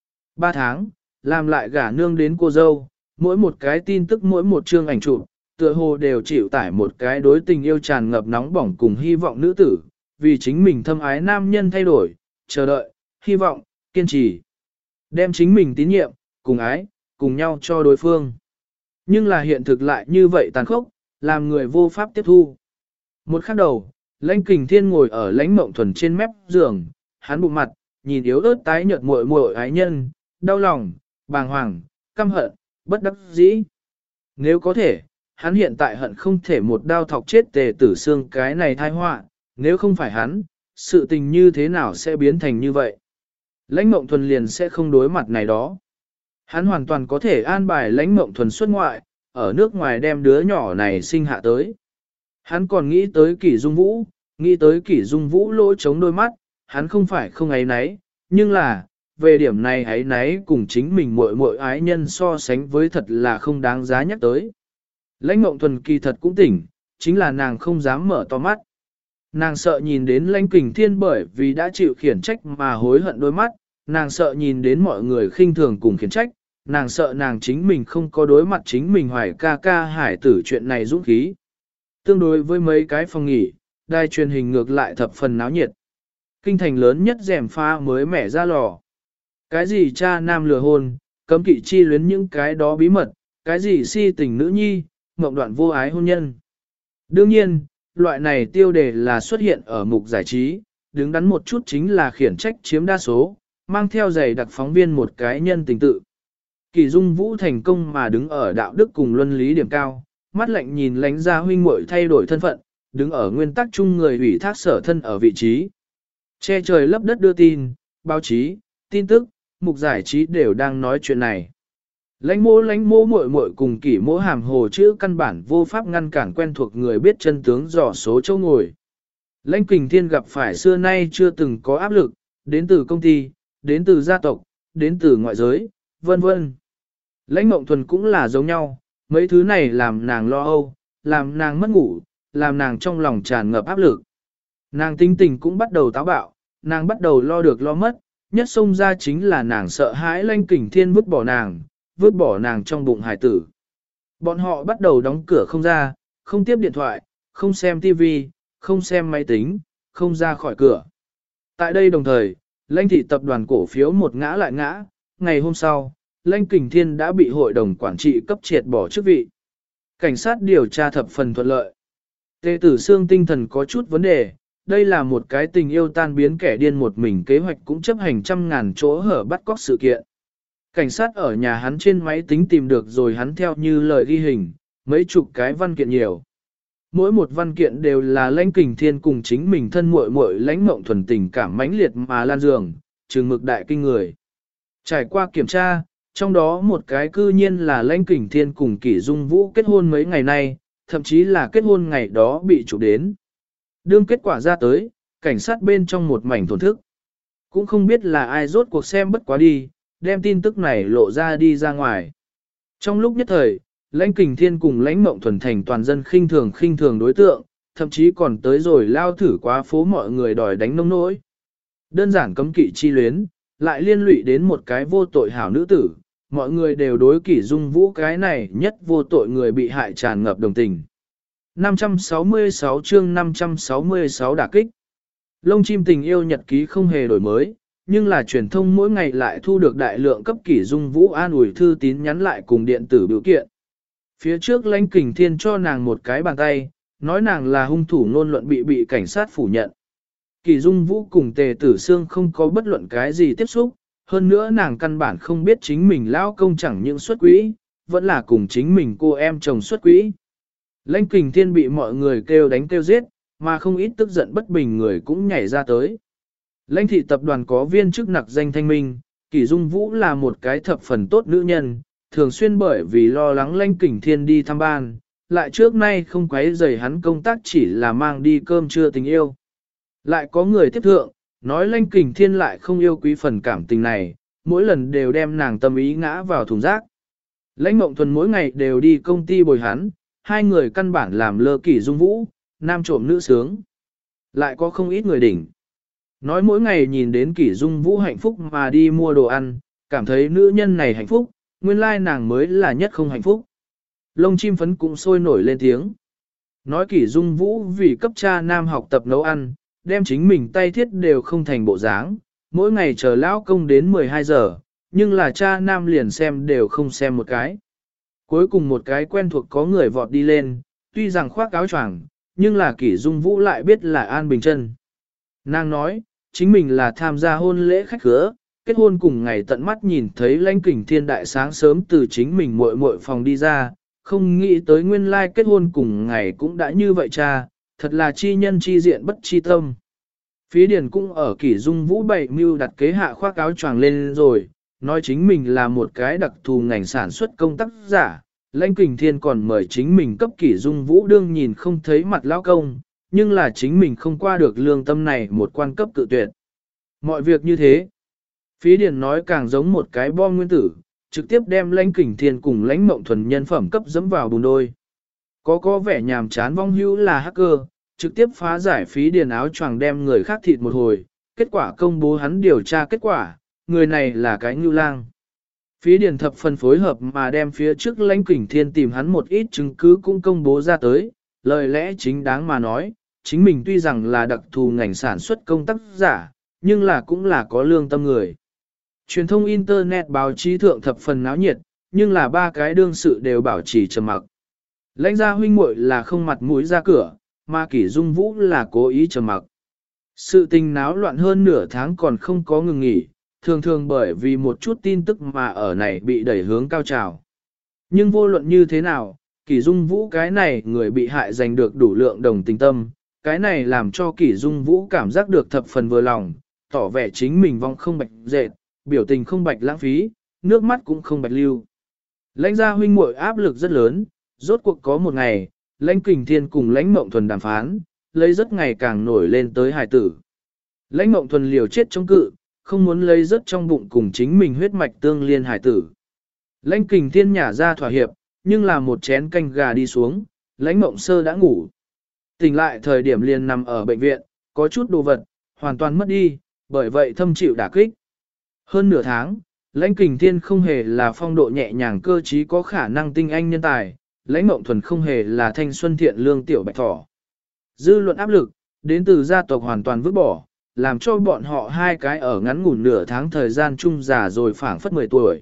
Speaker 1: 3 tháng, làm lại gả nương đến cô dâu, mỗi một cái tin tức mỗi một chương ảnh chụp, tựa hồ đều chịu tải một cái đối tình yêu tràn ngập nóng bỏng cùng hy vọng nữ tử, vì chính mình thâm ái nam nhân thay đổi, chờ đợi, hy vọng, kiên trì. Đem chính mình tín nhiệm, cùng ái, cùng nhau cho đối phương. Nhưng là hiện thực lại như vậy tàn khốc, làm người vô pháp tiếp thu. Một khắc đầu, Lãnh Kình Thiên ngồi ở Lãnh Mộng Thuần trên mép giường, hắn bụng mặt, nhìn yếu ớt tái nhợt muội muội ái nhân, đau lòng, bàng hoàng, căm hận, bất đắc dĩ. Nếu có thể, hắn hiện tại hận không thể một đao thọc chết Tề Tử Sương cái này tai họa, nếu không phải hắn, sự tình như thế nào sẽ biến thành như vậy? Lãnh Mộng Thuần liền sẽ không đối mặt này đó. Hắn hoàn toàn có thể an bài Lãnh Mộng Thuần xuất ngoại, ở nước ngoài đem đứa nhỏ này sinh hạ tới. Hắn còn nghĩ tới Kỷ Dung Vũ, nghĩ tới Kỷ Dung Vũ lỗ chống đôi mắt, hắn không phải không áy náy, nhưng là, về điểm này áy náy cùng chính mình muội muội ái nhân so sánh với thật là không đáng giá nhắc tới. Lãnh Mộng Thuần kỳ thật cũng tỉnh, chính là nàng không dám mở to mắt. Nàng sợ nhìn đến Lãnh Kình Thiên bởi vì đã chịu khiển trách mà hối hận đôi mắt, nàng sợ nhìn đến mọi người khinh thường cùng khiển trách, nàng sợ nàng chính mình không có đối mặt chính mình hoài ca ca hải tử chuyện này dũng khí. Tương đối với mấy cái phòng nghỉ, đài truyền hình ngược lại thập phần náo nhiệt. Kinh thành lớn nhất rèm pha mới mẻ ra lò. Cái gì cha nam lừa hôn, cấm kỵ chi luyến những cái đó bí mật, cái gì si tình nữ nhi, mộng đoạn vô ái hôn nhân. Đương nhiên, loại này tiêu đề là xuất hiện ở mục giải trí, đứng đắn một chút chính là khiển trách chiếm đa số, mang theo giày đặc phóng viên một cái nhân tình tự. Kỷ Dung Vũ thành công mà đứng ở đạo đức cùng luân lý điểm cao, mắt lạnh nhìn lánh ra huynh muội thay đổi thân phận, đứng ở nguyên tắc chung người ủy thác sở thân ở vị trí. Che trời lấp đất đưa tin, báo chí, tin tức, mục giải trí đều đang nói chuyện này. Lánh mô muội muội cùng Kỷ mỗ hàm hồ chữ căn bản vô pháp ngăn cản quen thuộc người biết chân tướng dò số châu ngồi. Lãnh Kình Thiên gặp phải xưa nay chưa từng có áp lực, đến từ công ty, đến từ gia tộc, đến từ ngoại giới, vân vân. Lãnh Mộng Thuần cũng là giống nhau, mấy thứ này làm nàng lo âu, làm nàng mất ngủ, làm nàng trong lòng tràn ngập áp lực. Nàng tính tình cũng bắt đầu táo bạo, nàng bắt đầu lo được lo mất, nhất xông ra chính là nàng sợ hãi Lãnh Kình Thiên vứt bỏ nàng trong bụng hải tử. Bọn họ bắt đầu đóng cửa không ra, không tiếp điện thoại, không xem TV, không xem máy tính, không ra khỏi cửa. Tại đây đồng thời, Lãnh thị tập đoàn cổ phiếu một ngã lại ngã, ngày hôm sau, Lãnh Kình Thiên đã bị hội đồng quản trị cấp triệt bỏ chức vị. Cảnh sát điều tra thập phần thuận lợi. Tề Tử Sương tinh thần có chút vấn đề, đây là một cái tình yêu tan biến kẻ điên một mình kế hoạch cũng chấp hành trăm ngàn chỗ hở bắt cóc sự kiện. Cảnh sát ở nhà hắn trên máy tính tìm được rồi hắn theo như lời ghi hình, mấy chục cái văn kiện nhiều. Mỗi một văn kiện đều là Lãnh Kình Thiên cùng chính mình thân muội muội Lãnh Mộng Thuần tình cảm mãnh liệt mà lan giường, trừng mực đại kinh người. Trải qua kiểm tra, trong đó một cái cư nhiên là Lãnh Kình Thiên cùng Kỷ Dung Vũ kết hôn mấy ngày nay, thậm chí là kết hôn ngày đó bị chụp đến. Đương kết quả ra tới, cảnh sát bên trong một mảnh thổn thức. Cũng không biết là ai rốt cuộc xem bất quá đi, đem tin tức này lộ ra đi ra ngoài. Trong lúc nhất thời, Lãnh Kình Thiên cùng Lãnh Mộng Thuần thành toàn dân khinh thường đối tượng, thậm chí còn tới rồi lao thử quá phố mọi người đòi đánh nông nỗi. Đơn giản cấm kỵ chi luyến, lại liên lụy đến một cái vô tội hảo nữ tử, mọi người đều đối Kỷ Dung Vũ cái này nhất vô tội người bị hại tràn ngập đồng tình. 566 chương 566 đả kích. Lông chim tình yêu nhật ký không hề đổi mới, nhưng là truyền thông mỗi ngày lại thu được đại lượng cấp Kỷ Dung Vũ an ủi thư tín nhắn lại cùng điện tử biểu kiện. Phía trước Lãnh Kình Thiên cho nàng một cái bàn tay, nói nàng là hung thủ ngôn luận bị cảnh sát phủ nhận. Kỷ Dung Vũ cùng Tề Tử Sương không có bất luận cái gì tiếp xúc, hơn nữa nàng căn bản không biết chính mình lão công chẳng những xuất quỹ, vẫn là cùng chính mình cô em chồng xuất quỹ. Lãnh Kình Thiên bị mọi người kêu đánh kêu giết, mà không ít tức giận bất bình người cũng nhảy ra tới. Lãnh thị tập đoàn có viên chức nặc danh Thanh Minh, Kỷ Dung Vũ là một cái thập phần tốt nữ nhân, thường xuyên bởi vì lo lắng Lãnh Kình Thiên đi thăm ban, lại trước nay không quấy rầy hắn công tác chỉ là mang đi cơm trưa tình yêu. Lại có người tiếp thượng, nói Lãnh Kình Thiên lại không yêu quý phần cảm tình này, mỗi lần đều đem nàng tâm ý ngã vào thùng rác. Lãnh Mộng Thuần mỗi ngày đều đi công ty bồi hắn, hai người căn bản làm lơ Kỷ Dung Vũ, nam trộm nữ sướng. Lại có không ít người đỉnh. Nói mỗi ngày nhìn đến Kỷ Dung Vũ hạnh phúc mà đi mua đồ ăn, cảm thấy nữ nhân này hạnh phúc, nguyên lai nàng mới là nhất không hạnh phúc. Lông chim phấn cũng sôi nổi lên tiếng. Nói Kỷ Dung Vũ vì cấp cha nam học tập nấu ăn, đem chính mình tay thiết đều không thành bộ dáng, mỗi ngày chờ lão công đến 12 giờ, nhưng là cha nam liền xem đều không xem một cái. Cuối cùng một cái quen thuộc có người vọt đi lên, tuy rằng khoác áo choàng, nhưng là Kỷ Dung Vũ lại biết là An Bình Trân. Nàng nói, chính mình là tham gia hôn lễ khách khứa, kết hôn cùng ngày tận mắt nhìn thấy Lãnh Kình Thiên đại sáng sớm từ chính mình muội phòng đi ra, không nghĩ tới nguyên lai kết hôn cùng ngày cũng đã như vậy cha, thật là chi nhân chi diện bất chi tâm. Phí Điền cũng ở Kỷ Dung Vũ bày mưu đặt kế hạ khoác áo choàng lên rồi, nói chính mình là một cái đặc thù ngành sản xuất công tác giả. Lãnh Kình Thiên còn mời chính mình cấp Kỷ Dung Vũ đương nhìn không thấy mặt lão công, nhưng là chính mình không qua được lương tâm này một quan cấp cự tuyệt. Mọi việc như thế, Phí Điền nói càng giống một cái bom nguyên tử, trực tiếp đem Lãnh Kình Thiên cùng Lãnh Mộng Thuần nhân phẩm cấp dẫm vào bùn đôi. Có vẻ nhàm chán vong hữu là hacker, trực tiếp phá giải Phí Điền áo choàng đem người khác thịt một hồi, kết quả công bố hắn điều tra kết quả, người này là cái ngưu lang. Phí Điền thập phần phối hợp mà đem phía trước Lãnh Kình Thiên tìm hắn một ít chứng cứ cũng công bố ra tới, lời lẽ chính đáng mà nói, chính mình tuy rằng là đặc thù ngành sản xuất công tác giả, nhưng là cũng là có lương tâm người. Truyền thông Internet báo chí thượng thập phần náo nhiệt, nhưng là ba cái đương sự đều bảo trì trầm mặc. Lãnh gia huynh muội là không mặt mũi ra cửa, mà Kỷ Dung Vũ là cố ý trầm mặc. Sự tình náo loạn hơn nửa tháng còn không có ngừng nghỉ, thường bởi vì một chút tin tức mà ở này bị đẩy hướng cao trào. Nhưng vô luận như thế nào, Kỷ Dung Vũ cái này người bị hại giành được đủ lượng đồng tình tâm, cái này làm cho Kỷ Dung Vũ cảm giác được thập phần vừa lòng, tỏ vẻ chính mình vong không bạch dệt, biểu tình không bạch lãng phí, nước mắt cũng không bạch lưu. Lãnh gia huynh muội áp lực rất lớn, rốt cuộc có một ngày, Lãnh Kình Thiên cùng Lãnh Mộng Thuần đàm phán, lấy rất ngày càng nổi lên tới hài tử. Lãnh Mộng Thuần liều chết chống cự, không muốn lấy rất trong bụng cùng chính mình huyết mạch tương liên hài tử. Lãnh Kình Thiên nhả ra thỏa hiệp, nhưng là một chén canh gà đi xuống, Lãnh Mộng Sơ đã ngủ. Tỉnh lại thời điểm liền nằm ở bệnh viện, có chút đồ vật, hoàn toàn mất đi, bởi vậy thâm chịu đả kích. Hơn nửa tháng, Lãnh Kình Thiên không hề là phong độ nhẹ nhàng cơ trí có khả năng tinh anh nhân tài, Lãnh Mộng Thuần không hề là thanh xuân thiện lương tiểu bạch thỏ. Dư luận áp lực, đến từ gia tộc hoàn toàn vứt bỏ, làm cho bọn họ hai cái ở ngắn ngủn nửa tháng thời gian chung già rồi phảng phất 10 tuổi.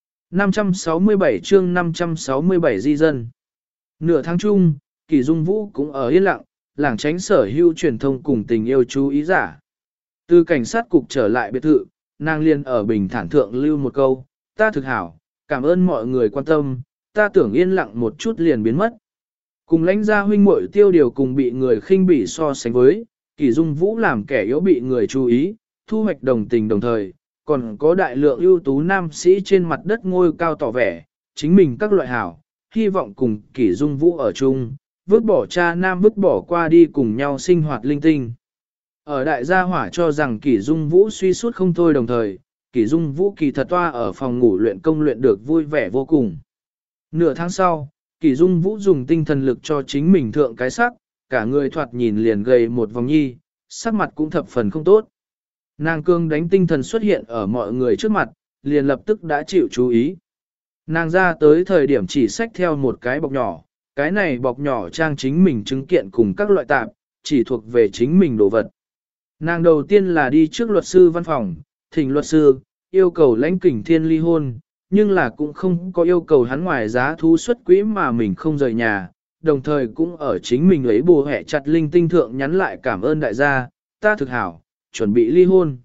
Speaker 1: 567 chương 567 di dân. Nửa tháng chung, Kỷ Dung Vũ cũng ở yên lặng, lảng tránh sở hữu truyền thông cùng tình yêu chú ý giả. Từ cảnh sát cục trở lại biệt thự, nàng liền ở bình thản thượng lưu một câu, ta thực hảo, cảm ơn mọi người quan tâm, ta tưởng yên lặng một chút liền biến mất. Cùng Lãnh gia huynh muội tiêu điều cùng bị người khinh bỉ so sánh với, Kỷ Dung Vũ làm kẻ yếu bị người chú ý, thu hoạch đồng tình đồng thời, còn có đại lượng ưu tú nam sĩ trên mặt đất ngôi cao tỏ vẻ, chính mình các loại hảo, hy vọng cùng Kỷ Dung Vũ ở chung, vứt bỏ cha nam vứt bỏ qua đi cùng nhau sinh hoạt linh tinh. Ở đại gia hỏa cho rằng Kỷ Dung Vũ suy sút không thôi đồng thời, Kỷ Dung Vũ kỳ thật toa ở phòng ngủ luyện công luyện được vui vẻ vô cùng. Nửa tháng sau, Kỷ Dung Vũ dùng tinh thần lực cho chính mình thượng cái sắc, cả người thoạt nhìn liền gầy một vòng nhi, sắc mặt cũng thập phần không tốt. Nàng cương đánh tinh thần xuất hiện ở mọi người trước mặt, liền lập tức đã chịu chú ý. Nàng ra tới thời điểm chỉ xách theo một cái bọc nhỏ, cái này bọc nhỏ trang chính mình chứng kiện cùng các loại tạp, chỉ thuộc về chính mình đồ vật. Nàng đầu tiên là đi trước luật sư văn phòng, thỉnh luật sư, yêu cầu Lãnh Kình Thiên ly hôn, nhưng là cũng không có yêu cầu hắn ngoài giá thu xuất quỹ mà mình không rời nhà, đồng thời cũng ở chính mình ấy bù hẹ chặt linh tinh thượng nhắn lại cảm ơn đại gia, ta thực hảo, chuẩn bị ly hôn.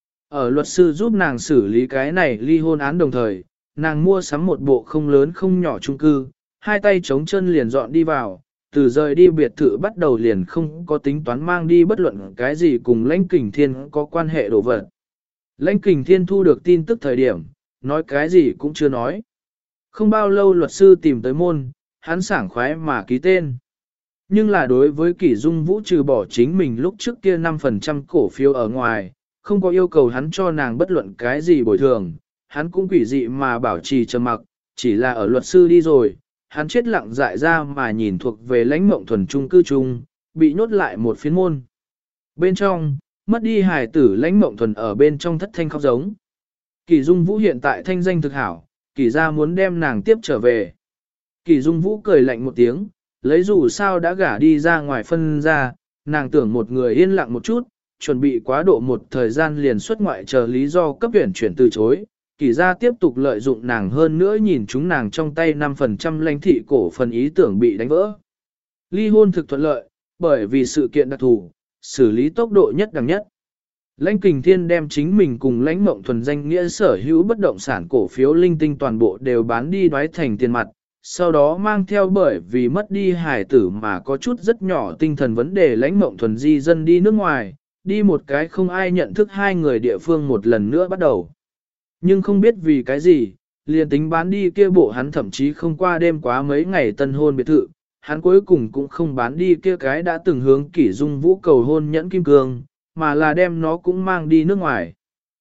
Speaker 1: Ở luật sư giúp nàng xử lý cái này ly hôn án đồng thời, nàng mua sắm một bộ không lớn không nhỏ chung cư, hai tay chống chân liền dọn đi vào, từ rời đi biệt thự bắt đầu liền không có tính toán mang đi bất luận cái gì cùng Lãnh Kình Thiên có quan hệ đồ vật. Lãnh Kình Thiên thu được tin tức thời điểm, nói cái gì cũng chưa nói. Không bao lâu luật sư tìm tới môn, hắn sảng khoái mà ký tên. Nhưng là đối với Kỷ Dung Vũ trừ bỏ chính mình lúc trước kia 5% cổ phiếu ở ngoài, không có yêu cầu hắn cho nàng bất luận cái gì bồi thường, hắn cũng quỷ dị mà bảo trì trầm mặc, chỉ là ở luật sư đi rồi, hắn chết lặng dại ra mà nhìn thuộc về Lãnh Mộng Thuần chung cư chung, bị nhốt lại một phiến môn. Bên trong, mất đi hài tử Lãnh Mộng Thuần ở bên trong thất thanh khóc giống. Kỷ Dung Vũ hiện tại thanh danh thực hảo, Kỷ gia muốn đem nàng tiếp trở về. Kỷ Dung Vũ cười lạnh một tiếng, lấy dù sao đã gả đi ra ngoài phân ra, nàng tưởng một người yên lặng một chút, chuẩn bị quá độ một thời gian liền xuất ngoại chờ lý do cấp tuyển chuyển từ chối. Kỷ gia tiếp tục lợi dụng nàng hơn nữa nhìn chúng nàng trong tay 5% Lãnh thị cổ phần ý tưởng bị đánh vỡ. Ly hôn thực thuận lợi, bởi vì sự kiện đặc thù, xử lý tốc độ nhất đẳng nhất. Lãnh Kình Thiên đem chính mình cùng Lãnh Mộng Thuần danh nghĩa sở hữu bất động sản cổ phiếu linh tinh toàn bộ đều bán đi đoái thành tiền mặt, sau đó mang theo bởi vì mất đi hài tử mà có chút rất nhỏ tinh thần vấn đề Lãnh Mộng Thuần di dân đi nước ngoài, đi một cái không ai nhận thức hai người địa phương một lần nữa bắt đầu. Nhưng không biết vì cái gì, liền tính bán đi kia bộ hắn thậm chí không qua đêm quá mấy ngày tân hôn biệt thự, hắn cuối cùng cũng không bán đi kia cái đã từng hướng Kỷ Dung Vũ cầu hôn nhẫn kim cương, mà là đem nó cũng mang đi nước ngoài.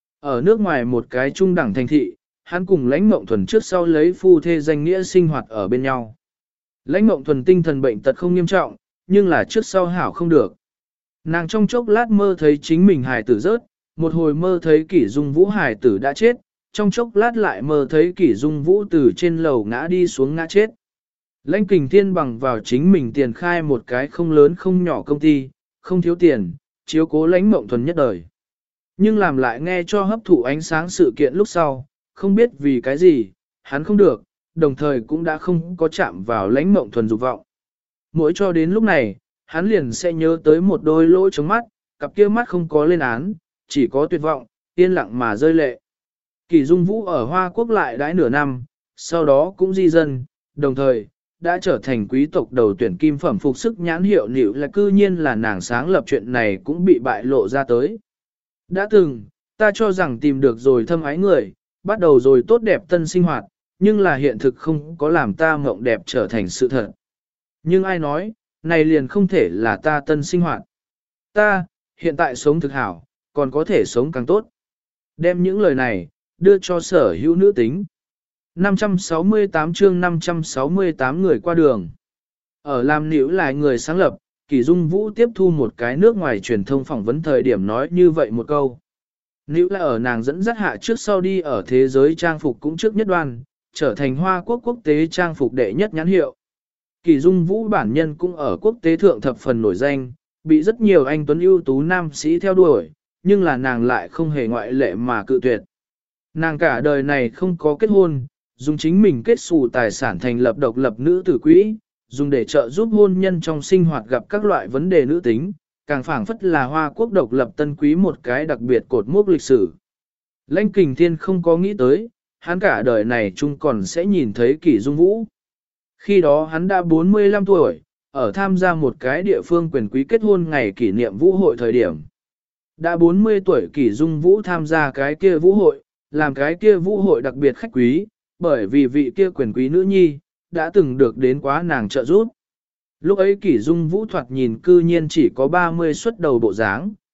Speaker 1: Ở nước ngoài một cái trung đẳng thành thị, hắn cùng Lãnh Mộng Thuần trước sau lấy phu thê danh nghĩa sinh hoạt ở bên nhau. Lãnh Mộng Thuần tinh thần bệnh tật không nghiêm trọng, nhưng là trước sau hảo không được. Nàng trong chốc lát mơ thấy chính mình hài tử rớt, một hồi mơ thấy Kỷ Dung Vũ hài tử đã chết, trong chốc lát lại mơ thấy Kỷ Dung Vũ từ trên lầu ngã đi xuống ngã chết. Lãnh Kình Thiên bằng vào chính mình tiền khai một cái không lớn không nhỏ công ty, không thiếu tiền, chiếu cố Lãnh Mộng Thuần nhất đời. Nhưng làm lại nghe cho hấp thụ ánh sáng sự kiện lúc sau, không biết vì cái gì, hắn không được, đồng thời cũng đã không có chạm vào Lãnh Mộng Thuần dục vọng. Mỗi cho đến lúc này, hắn liền sẽ nhớ tới một đôi lỗ trống mắt, cặp kia mắt không có lên án, chỉ có tuyệt vọng, yên lặng mà rơi lệ. Kỷ Dung Vũ ở Hoa Quốc lại đãi nửa năm, sau đó cũng di dân, đồng thời, đã trở thành quý tộc đầu tuyển kim phẩm phục sức nhãn hiệu nịu là cư nhiên là nàng sáng lập chuyện này cũng bị bại lộ ra tới. Đã từng, ta cho rằng tìm được rồi thâm ái người, bắt đầu rồi tốt đẹp tân sinh hoạt, nhưng là hiện thực không có làm ta mộng đẹp trở thành sự thật. Nhưng ai nói, này liền không thể là ta tân sinh hoạt. Ta, hiện tại sống thực hảo, còn có thể sống càng tốt. Đem những lời này, đưa cho sở hữu nữ tính. 568 chương 568 người qua đường. Ở làm nữ lại người sáng lập, Kỷ Dung Vũ tiếp thu một cái nước ngoài truyền thông phỏng vấn thời điểm nói như vậy một câu. Nữ là ở nàng dẫn dắt hạ trước sau đi ở thế giới trang phục cũng trước nhất đoan, trở thành Hoa Quốc quốc tế trang phục đệ nhất nhãn hiệu. Kỷ Dung Vũ bản nhân cũng ở quốc tế thượng thập phần nổi danh, bị rất nhiều anh tuấn ưu tú nam sĩ theo đuổi, nhưng là nàng lại không hề ngoại lệ mà cự tuyệt. Nàng cả đời này không có kết hôn, dùng chính mình kết xù tài sản thành lập độc lập nữ tử quỹ, dùng để trợ giúp hôn nhân trong sinh hoạt gặp các loại vấn đề nữ tính, càng phảng phất là Hoa Quốc độc lập tân quý một cái đặc biệt cột mốc lịch sử. Lãnh Kình Thiên không có nghĩ tới, hắn cả đời này chung còn sẽ nhìn thấy Kỷ Dung Vũ. Khi đó hắn đã 45 tuổi, ở tham gia một cái địa phương quyền quý kết hôn ngày kỷ niệm vũ hội thời điểm. Đã 40 tuổi Kỷ Dung Vũ tham gia cái kia vũ hội, làm cái kia vũ hội đặc biệt khách quý, bởi vì vị kia quyền quý nữ nhi, đã từng được đến quá nàng trợ giúp. Lúc ấy Kỷ Dung Vũ thoạt nhìn cư nhiên chỉ có 30 xuất đầu bộ dáng,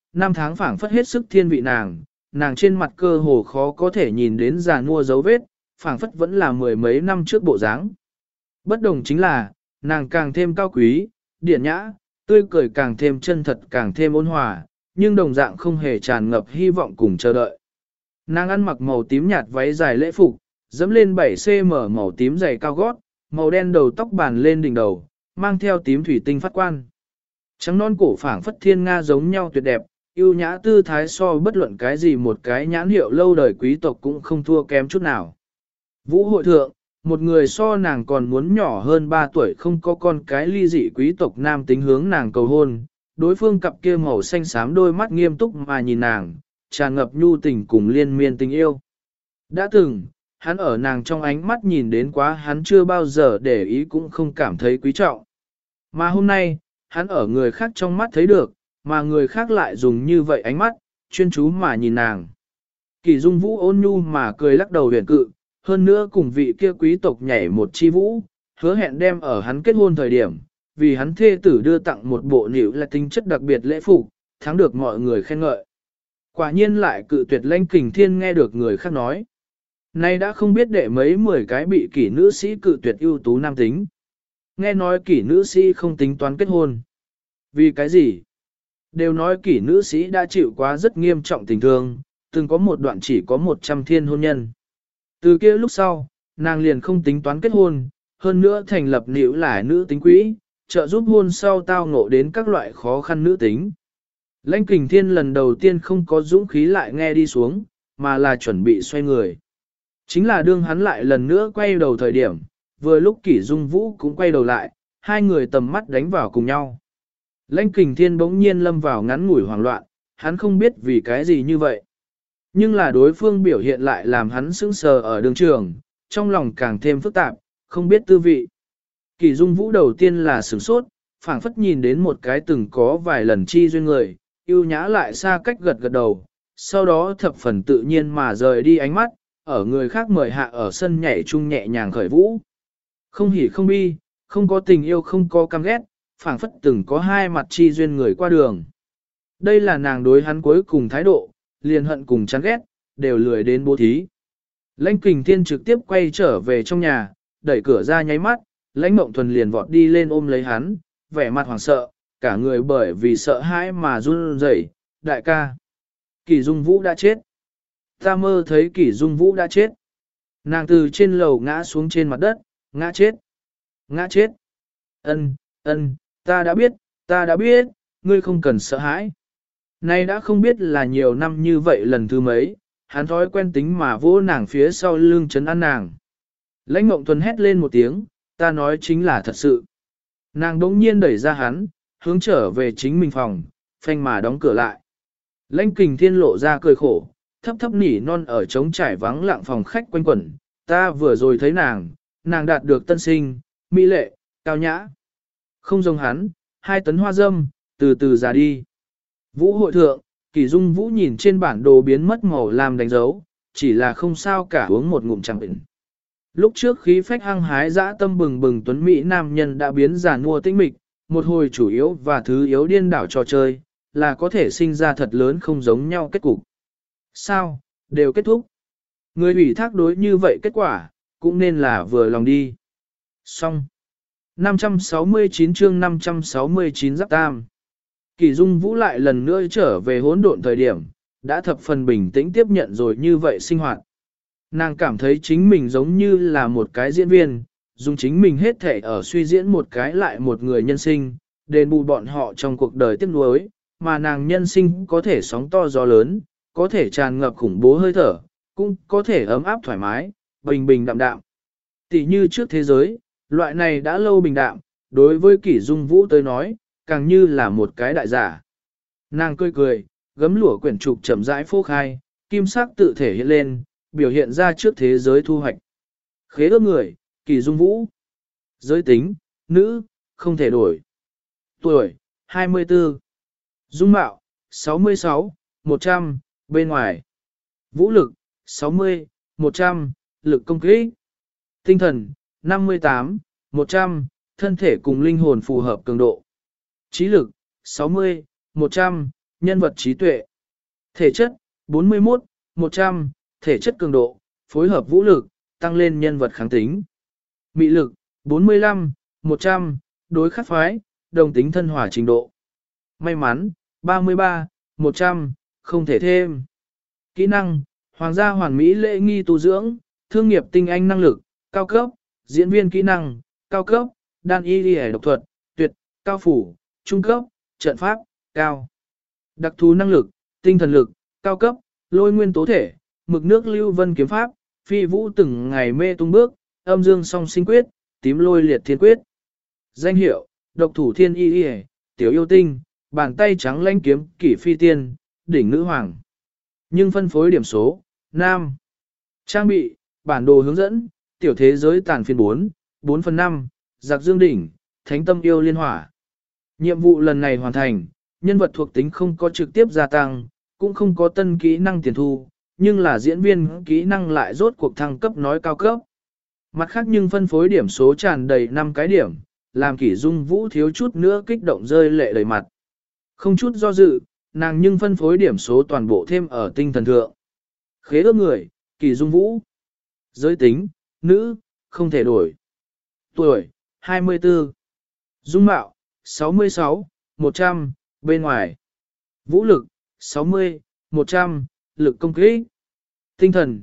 Speaker 1: năm tháng phảng phất hết sức thiên vị nàng, nàng trên mặt cơ hồ khó có thể nhìn đến già nua dấu vết, phảng phất vẫn là mười mấy năm trước bộ dáng. Bất đồng chính là, nàng càng thêm cao quý, điển nhã, tươi cười càng thêm chân thật càng thêm ôn hòa, nhưng đồng dạng không hề tràn ngập hy vọng cùng chờ đợi. Nàng ăn mặc màu tím nhạt váy dài lễ phục, dẫm lên 7cm màu tím dày cao gót, màu đen đầu tóc bàn lên đỉnh đầu, mang theo tím thủy tinh phát quan. Trắng non cổ phảng phất thiên nga giống nhau tuyệt đẹp, yêu nhã tư thái so bất luận cái gì một cái nhãn hiệu lâu đời quý tộc cũng không thua kém chút nào. Vũ hội thượng, một người so nàng còn muốn nhỏ hơn 3 tuổi không có con cái ly dị quý tộc nam tính hướng nàng cầu hôn, đối phương cặp kia màu xanh xám đôi mắt nghiêm túc mà nhìn nàng, tràn ngập nhu tình cùng liên miên tình yêu. Đã từng, hắn ở nàng trong ánh mắt nhìn đến quá hắn chưa bao giờ để ý cũng không cảm thấy quý trọng. Mà hôm nay, hắn ở người khác trong mắt thấy được, mà người khác lại dùng như vậy ánh mắt, chuyên chú mà nhìn nàng. Kỳ Dung Vũ ôn nhu mà cười lắc đầu huyền cự, hơn nữa cùng vị kia quý tộc nhảy một chi vũ, hứa hẹn đem ở hắn kết hôn thời điểm, vì hắn thê tử đưa tặng một bộ nịu là tính chất đặc biệt lễ phục, thắng được mọi người khen ngợi. Quả nhiên lại cự tuyệt Lãnh Kình Thiên nghe được người khác nói. Nay đã không biết đệ mấy 10 cái bị kỷ nữ sĩ cự tuyệt ưu tú nam tính. Nghe nói kỷ nữ sĩ không tính toán kết hôn. Vì cái gì? Đều nói kỷ nữ sĩ đã chịu quá rất nghiêm trọng tình thương, từng có một đoạn chỉ có 100 thiên hôn nhân. Từ kia lúc sau, nàng liền không tính toán kết hôn, hơn nữa thành lập nịu lại nữ tính quỹ, trợ giúp hôn sau tao ngộ đến các loại khó khăn nữ tính. Lãnh Kình Thiên lần đầu tiên không có dũng khí lại nghe đi xuống, mà là chuẩn bị xoay người. Chính là đương hắn lại lần nữa quay đầu thời điểm, vừa lúc Kỷ Dung Vũ cũng quay đầu lại, hai người tầm mắt đánh vào cùng nhau. Lãnh Kình Thiên bỗng nhiên lâm vào ngắn ngủi hoảng loạn, hắn không biết vì cái gì như vậy. Nhưng là đối phương biểu hiện lại làm hắn sững sờ ở đường trường, trong lòng càng thêm phức tạp, không biết tư vị. Kỷ Dung Vũ đầu tiên là sửng sốt, phảng phất nhìn đến một cái từng có vài lần chi duyên người, yêu nhã lại xa cách gật gật đầu, sau đó thập phần tự nhiên mà rời đi ánh mắt, ở người khác mời hạ ở sân nhảy chung nhẹ nhàng khởi vũ. Không hỉ không bi, không có tình yêu không có căm ghét, phảng phất từng có hai mặt chi duyên người qua đường. Đây là nàng đối hắn cuối cùng thái độ, liền hận cùng chán ghét, đều lười đến bố thí. Lãnh Kình Thiên trực tiếp quay trở về trong nhà, đẩy cửa ra nháy mắt, Lãnh Mộng Thuần liền vọt đi lên ôm lấy hắn, vẻ mặt hoảng sợ, cả người bởi vì sợ hãi mà run rẩy. Đại ca, Kỷ Dung Vũ đã chết. Ta mơ thấy Kỷ Dung Vũ đã chết. Nàng từ trên lầu ngã xuống trên mặt đất, ngã chết. Ngã chết. Ân, ta đã biết, ngươi không cần sợ hãi. Nay đã không biết là nhiều năm như vậy lần thứ mấy, hắn thói quen tính mà vỗ nàng phía sau lưng chấn an nàng. Lãnh Mộng Thuần hét lên một tiếng, ta nói chính là thật sự. Nàng đống nhiên đẩy ra hắn, hướng trở về chính mình phòng, phanh mà đóng cửa lại. Lãnh Kình Thiên lộ ra cười khổ, thấp thấp nỉ non ở trống trải vắng lặng phòng khách quanh quẩn, ta vừa rồi thấy nàng đạt được tân sinh, mỹ lệ, cao nhã. Không giống hắn, 2 tấn hoa dâm, từ từ già đi. Vũ hội thượng, Kỷ Dung Vũ nhìn trên bản đồ biến mất màu làm đánh dấu, chỉ là không sao cả uống một ngụm chẳng bệnh. Lúc trước khí phách hăng hái dã tâm bừng bừng tuấn Mỹ nam nhân đã biến già nua tinh mịch, một hồi chủ yếu và thứ yếu điên đảo trò chơi, là có thể sinh ra thật lớn không giống nhau kết cục. Sao, đều kết thúc. Người ủy thác đối như vậy kết quả, cũng nên là vừa lòng đi. Xong. 569 chương 569 giáp tam. Kỷ Dung Vũ lại lần nữa trở về hỗn độn thời điểm, đã thập phần bình tĩnh tiếp nhận rồi như vậy sinh hoạt. Nàng cảm thấy chính mình giống như là một cái diễn viên, dùng chính mình hết thể ở suy diễn một cái lại một người nhân sinh, đền bù bọn họ trong cuộc đời tiếc nuối, mà nàng nhân sinh có thể sóng to gió lớn, có thể tràn ngập khủng bố hơi thở, cũng có thể ấm áp thoải mái, bình bình đạm đạm. Tỷ như trước thế giới, loại này đã lâu bình đạm, đối với Kỷ Dung Vũ tới nói, càng như là một cái đại giả. Nàng cười cười, gấm lụa quyển trục chậm rãi phô khai, kim sắc tự thể hiện lên, biểu hiện ra trước thế giới thu hoạch. Khế ước người, Kỷ Dung Vũ. Giới tính, nữ, không thể đổi. Tuổi, 24. Dung mạo, 66, 100, bên ngoài. Vũ lực, 60, 100, lực công kích. Tinh thần, 58, 100, thân thể cùng linh hồn phù hợp cường độ. Trí lực, 60, 100, nhân vật trí tuệ. Thể chất, 41, 100, thể chất cường độ, phối hợp vũ lực, tăng lên nhân vật kháng tính. Mị lực, 45, 100, đối khắc phái, đồng tính thân hòa trình độ. May mắn, 33, 100, không thể thêm. Kỹ năng, hoàng gia hoàn mỹ lễ nghi tu dưỡng, thương nghiệp tinh anh năng lực, cao cấp, diễn viên kỹ năng, cao cấp, đan y y độc thuật, tuyệt, cao phủ, trung cấp, trận pháp, cao. Đặc thù năng lực, tinh thần lực, cao cấp, lôi nguyên tố thể, mực nước lưu vân kiếm pháp, phi vũ từng ngày mê tung bước, âm dương song sinh quyết, tím lôi liệt thiên quyết. Danh hiệu, độc thủ thiên y y, tiểu yêu tinh, bàn tay trắng lanh kiếm kỷ phi tiên, đỉnh nữ hoàng. Nhưng phân phối điểm số, nam. Trang bị, bản đồ hướng dẫn, tiểu thế giới tàn phiên 4, 4/5, giặc dương đỉnh, thánh tâm yêu liên hỏa. Nhiệm vụ lần này hoàn thành, nhân vật thuộc tính không có trực tiếp gia tăng, cũng không có tân kỹ năng tiền thu, nhưng là diễn viên kỹ năng lại rốt cuộc thăng cấp nói cao cấp. Mặt khác nhưng phân phối điểm số tràn đầy 5 cái điểm, làm Kỷ Dung Vũ thiếu chút nữa kích động rơi lệ đầy mặt. Không chút do dự, nàng nhưng phân phối điểm số toàn bộ thêm ở tinh thần thượng. Khế ước người, Kỷ Dung Vũ. Giới tính, nữ, không thể đổi. Tuổi, 24. Dung mạo, 66, 100, bên ngoài. Vũ lực, 60, 100, lực công kích. Tinh thần,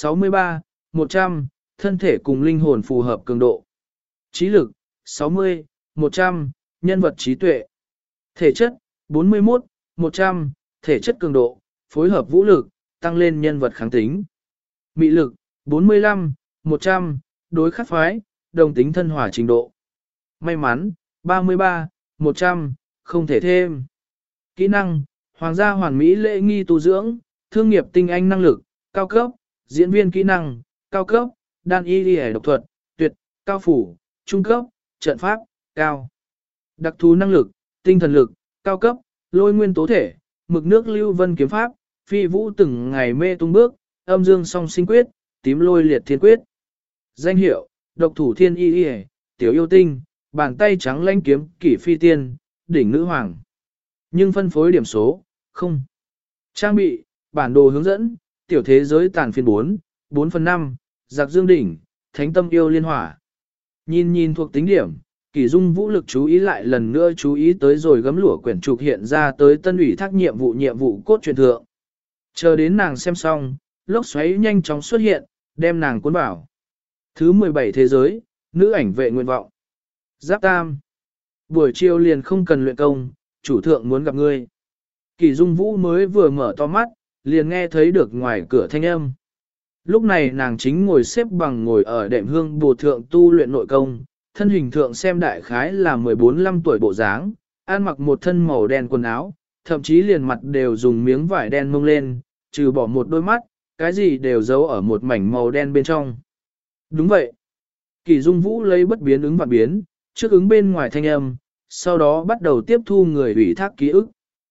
Speaker 1: 63, 100, thân thể cùng linh hồn phù hợp cường độ. Trí lực, 60, 100, nhân vật trí tuệ. Thể chất, 41, 100, thể chất cường độ, phối hợp vũ lực, tăng lên nhân vật kháng tính. Mị lực, 45, 100, đối khắc phái, đồng tính thân hòa trình độ. May mắn, 33, 100, không thể thêm. Kỹ năng, hoàng gia hoàn mỹ lễ nghi tu dưỡng, thương nghiệp tinh anh năng lực, cao cấp, diễn viên kỹ năng, cao cấp, đan y y độc thuật, tuyệt, cao phủ, trung cấp, trận pháp, cao. Đặc thù năng lực, tinh thần lực, cao cấp, lôi nguyên tố thể, mực nước lưu vân kiếm pháp, phi vũ từng ngày mê tung bước, âm dương song sinh quyết, tím lôi liệt thiên quyết. Danh hiệu, độc thủ thiên y y, tiểu yêu tinh, bàn tay trắng lanh kiếm kỷ phi tiên, đỉnh nữ hoàng. Nhưng phân phối điểm số, không. Trang bị, bản đồ hướng dẫn, tiểu thế giới tàn phiên 4, 4/5, giặc dương đỉnh, thánh tâm yêu liên hỏa. Nhìn thuộc tính điểm, Kỷ Dung Vũ lực chú ý lại lần nữa chú ý tới rồi gấm lụa quyển trục hiện ra tới tân ủy thác nhiệm vụ cốt truyện thượng. Chờ đến nàng xem xong, lốc xoáy nhanh chóng xuất hiện, đem nàng cuốn bảo. Thứ 17 thế giới, nữ ảnh vệ nguyện vọng. Giáp Tam. Buổi chiều liền không cần luyện công, chủ thượng muốn gặp ngươi. Kỷ Dung Vũ mới vừa mở to mắt, liền nghe thấy được ngoài cửa thanh âm. Lúc này nàng chính ngồi xếp bằng ngồi ở đệm hương bồ thượng tu luyện nội công, thân hình thượng xem đại khái là 14-15 tuổi bộ dáng, ăn mặc một thân màu đen quần áo, thậm chí liền mặt đều dùng miếng vải đen mông lên, trừ bỏ một đôi mắt, cái gì đều giấu ở một mảnh màu đen bên trong. Đúng vậy. Kỷ Dung Vũ lấy bất biến ứng vạn biến, trước ứng bên ngoài thanh âm, sau đó bắt đầu tiếp thu người ủy thác ký ức.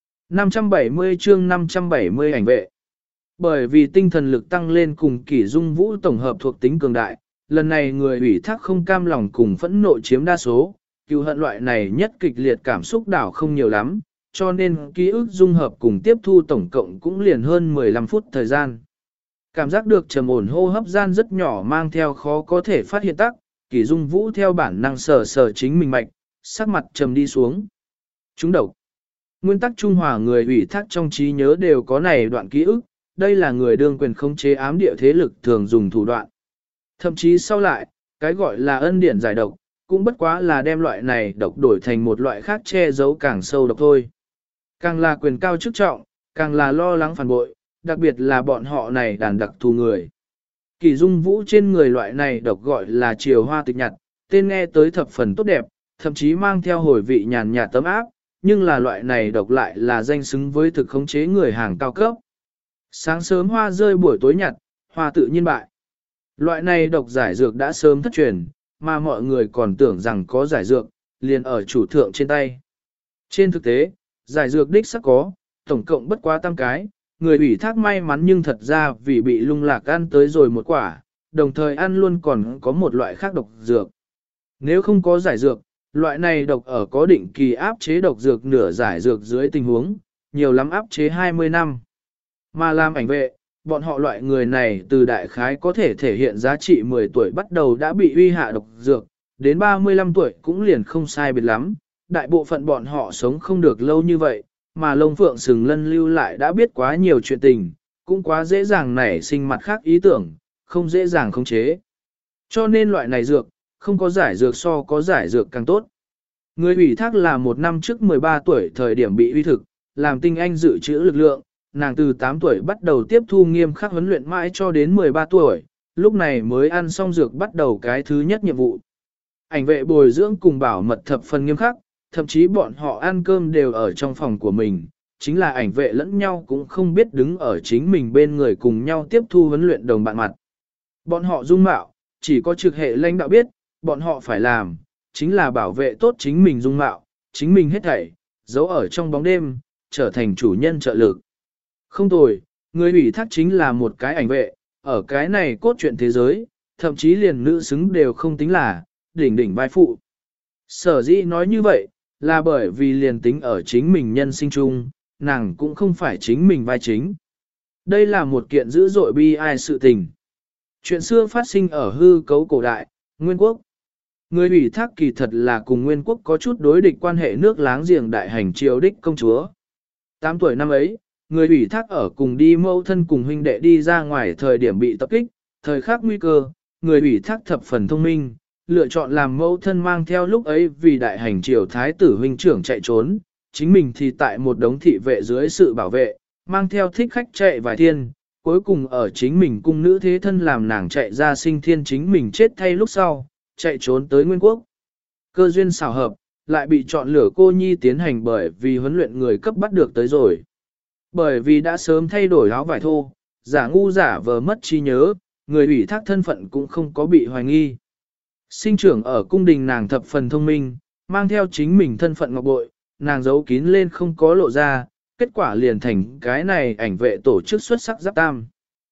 Speaker 1: 570 chương 570 ảnh vệ. Bởi vì tinh thần lực tăng lên cùng Kỷ Dung Vũ tổng hợp thuộc tính cường đại, lần này người ủy thác không cam lòng cùng phẫn nộ chiếm đa số, cựu hận loại này nhất kịch liệt cảm xúc đảo không nhiều lắm, cho nên ký ức dung hợp cùng tiếp thu tổng cộng cũng liền hơn 15 phút thời gian. Cảm giác được trầm ổn hô hấp gian rất nhỏ mang theo khó có thể phát hiện tắc, Kỷ Dung Vũ theo bản năng sờ chính mình mạch, sắc mặt trầm đi xuống. Chúng độc. Nguyên tắc Trung Hòa người ủy thác trong trí nhớ đều có này đoạn ký ức, đây là người đương quyền khống chế ám địa thế lực thường dùng thủ đoạn. Thậm chí sau lại, cái gọi là ân điển giải độc, cũng bất quá là đem loại này độc đổi thành một loại khác che giấu càng sâu độc thôi. Càng là quyền cao chức trọng, càng là lo lắng phản bội, đặc biệt là bọn họ này đàn đặc thù người. Kỷ Dung Vũ trên người loại này độc gọi là triều hoa tịch nhật, tên nghe tới thập phần tốt đẹp, thậm chí mang theo hồi vị nhàn nhạt tấm áp, nhưng là loại này độc lại là danh xứng với thực khống chế người hàng cao cấp. Sáng sớm hoa rơi buổi tối nhặt, hoa tự nhiên bại. Loại này độc giải dược đã sớm thất truyền, mà mọi người còn tưởng rằng có giải dược, liền ở chủ thượng trên tay. Trên thực tế, giải dược đích sắc có, tổng cộng bất quá 8 cái, người ủy thác may mắn nhưng thật ra vì bị lung lạc ăn tới rồi một quả, đồng thời ăn luôn còn có một loại khác độc dược. Nếu không có giải dược, loại này độc ở có định kỳ áp chế độc dược nửa giải dược dưới tình huống, nhiều lắm áp chế 20 năm. Mà làm ảnh vệ, bọn họ loại người này từ đại khái có thể thể hiện giá trị 10 tuổi bắt đầu đã bị uy hạ độc dược, đến 35 tuổi cũng liền không sai biệt lắm. Đại bộ phận bọn họ sống không được lâu như vậy, mà Long Phượng Sừng Lân lưu lại đã biết quá nhiều chuyện tình, cũng quá dễ dàng nảy sinh mặt khác ý tưởng, không dễ dàng khống chế. Cho nên loại này dược, không có giải dược so có giải dược càng tốt. Người ủy thác là một năm trước 13 tuổi thời điểm bị uy thực, làm tinh anh dự trữ lực lượng, nàng từ 8 tuổi bắt đầu tiếp thu nghiêm khắc huấn luyện mãi cho đến 13 tuổi, lúc này mới ăn xong dược bắt đầu cái thứ nhất nhiệm vụ. Ảnh vệ bồi dưỡng cùng bảo mật thập phần nghiêm khắc, thậm chí bọn họ ăn cơm đều ở trong phòng của mình, chính là ảnh vệ lẫn nhau cũng không biết đứng ở chính mình bên người cùng nhau tiếp thu huấn luyện đồng bạn mặt. Bọn họ dung mạo, chỉ có trực hệ lãnh đạo biết, bọn họ phải làm, chính là bảo vệ tốt chính mình dung mạo, chính mình hết thảy, giấu ở trong bóng đêm, trở thành chủ nhân trợ lực. Không tồi, người ủy thác chính là một cái ảnh vệ, ở cái này cốt truyện thế giới, thậm chí liền nữ xứng đều không tính là, đỉnh đỉnh vai phụ. Sở dĩ nói như vậy, là bởi vì liền tính ở chính mình nhân sinh chung, nàng cũng không phải chính mình vai chính. Đây là một kiện dữ dội bi ai sự tình. Chuyện xưa phát sinh ở hư cấu cổ đại, Nguyên Quốc. Người ủy thác kỳ thật là cùng Nguyên Quốc có chút đối địch quan hệ nước láng giềng đại hành triều đích công chúa. 8 tuổi năm ấy, người ủy thác ở cùng đi mẫu thân cùng huynh đệ đi ra ngoài thời điểm bị tập kích, thời khắc nguy cơ, người ủy thác thập phần thông minh, lựa chọn làm mẫu thân mang theo lúc ấy vì đại hành triều thái tử huynh trưởng chạy trốn, chính mình thì tại một đống thị vệ dưới sự bảo vệ, mang theo thích khách chạy vài thiên, cuối cùng ở chính mình cung nữ thế thân làm nàng chạy ra sinh thiên chính mình chết thay lúc sau, chạy trốn tới Nguyên Quốc. Cơ duyên xảo hợp, lại bị chọn lựa cô nhi tiến hành bởi vì huấn luyện người cấp bắt được tới rồi. Bởi vì đã sớm thay đổi áo vải thô, giả ngu giả vờ mất trí nhớ, người ủy thác thân phận cũng không có bị hoài nghi. Sinh trưởng ở cung đình nàng thập phần thông minh, mang theo chính mình thân phận ngọc bội, nàng giấu kín lên không có lộ ra, kết quả liền thành cái này ảnh vệ tổ chức xuất sắc giáp tam.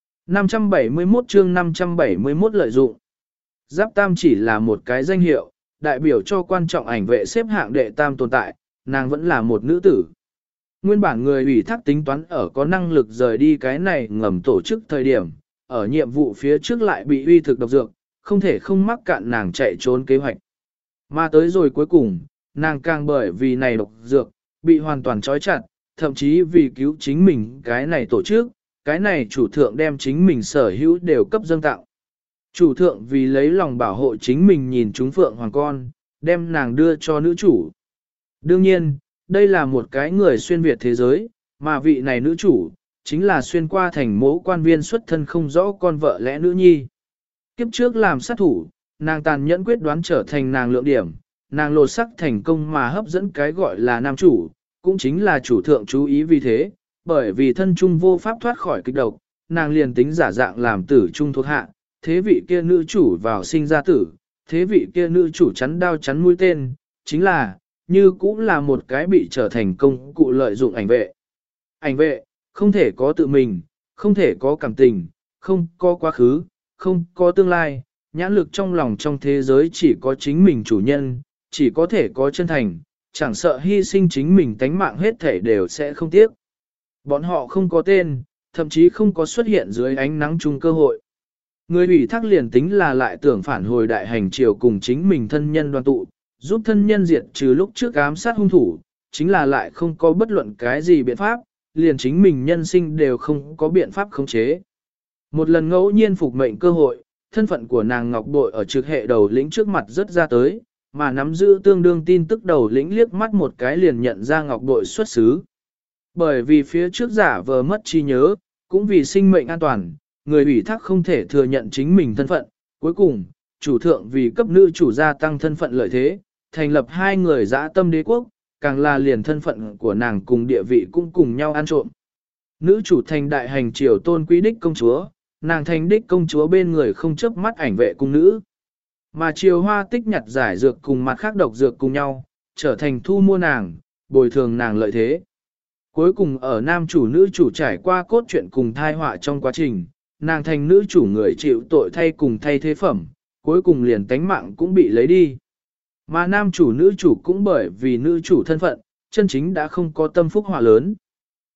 Speaker 1: 571 chương 571 lợi dụng. Giáp tam chỉ là một cái danh hiệu, đại biểu cho quan trọng ảnh vệ xếp hạng đệ tam tồn tại, nàng vẫn là một nữ tử. Nguyên bản người ủy thác tính toán ở có năng lực rời đi cái này ngầm tổ chức thời điểm, ở nhiệm vụ phía trước lại bị uy thực độc dược, không thể không mắc cạn nàng chạy trốn kế hoạch. Mà tới rồi cuối cùng, nàng càng bởi vì này độc dược, bị hoàn toàn trói chặt, thậm chí vì cứu chính mình cái này tổ chức, cái này chủ thượng đem chính mình sở hữu đều cấp dâng tặng. Chủ thượng vì lấy lòng bảo hộ chính mình nhìn chúng phượng hoàng con, đem nàng đưa cho nữ chủ. Đương nhiên, đây là một cái người xuyên Việt thế giới, mà vị này nữ chủ, chính là xuyên qua thành mẫu quan viên xuất thân không rõ con vợ lẽ nữ nhi. Kiếp trước làm sát thủ, nàng tàn nhẫn quyết đoán trở thành nàng lượng điểm, nàng lột sắc thành công mà hấp dẫn cái gọi là nam chủ, cũng chính là chủ thượng chú ý vì thế, bởi vì thân trung vô pháp thoát khỏi kịch độc, nàng liền tính giả dạng làm tử trung thuộc hạ, thế vị kia nữ chủ vào sinh ra tử, thế vị kia nữ chủ chắn đao chắn mũi tên, chính là, như cũng là một cái bị trở thành công cụ lợi dụng ảnh vệ. Ảnh vệ, không thể có tự mình, không thể có cảm tình, không có quá khứ, không có tương lai, nhãn lực trong lòng trong thế giới chỉ có chính mình chủ nhân, chỉ có thể có chân thành, chẳng sợ hy sinh chính mình tánh mạng hết thể đều sẽ không tiếc. Bọn họ không có tên, thậm chí không có xuất hiện dưới ánh nắng chung cơ hội. Người ủy thác liền tính là lại tưởng phản hồi đại hành triều cùng chính mình thân nhân đoàn tụ, giúp thân nhân diệt trừ lúc trước ám sát hung thủ, chính là lại không có bất luận cái gì biện pháp, liền chính mình nhân sinh đều không có biện pháp khống chế. Một lần ngẫu nhiên phục mệnh cơ hội, thân phận của nàng Ngọc Bội ở trực hệ đầu lĩnh trước mặt rất ra tới, mà nắm giữ tương đương tin tức đầu lĩnh liếc mắt một cái liền nhận ra Ngọc Bội xuất xứ. Bởi vì phía trước giả vờ mất trí nhớ, cũng vì sinh mệnh an toàn, người ủy thác không thể thừa nhận chính mình thân phận. Cuối cùng, chủ thượng vì cấp nữ chủ gia tăng thân phận lợi thế, thành lập hai người dã tâm đế quốc, càng là liền thân phận của nàng cùng địa vị cũng cùng nhau ăn trộm. Nữ chủ thành đại hành triều tôn quý đích công chúa, nàng thành đích công chúa bên người không chớp mắt ảnh vệ cung nữ. Mà triều hoa tích nhặt giải dược cùng mặt khác độc dược cùng nhau, trở thành thu mua nàng, bồi thường nàng lợi thế. Cuối cùng ở nam chủ nữ chủ trải qua cốt truyện cùng thai họa trong quá trình, nàng thành nữ chủ người chịu tội thay cùng thay thế phẩm, cuối cùng liền tánh mạng cũng bị lấy đi. Mà nam chủ nữ chủ cũng bởi vì nữ chủ thân phận, chân chính đã không có tâm phúc họa lớn.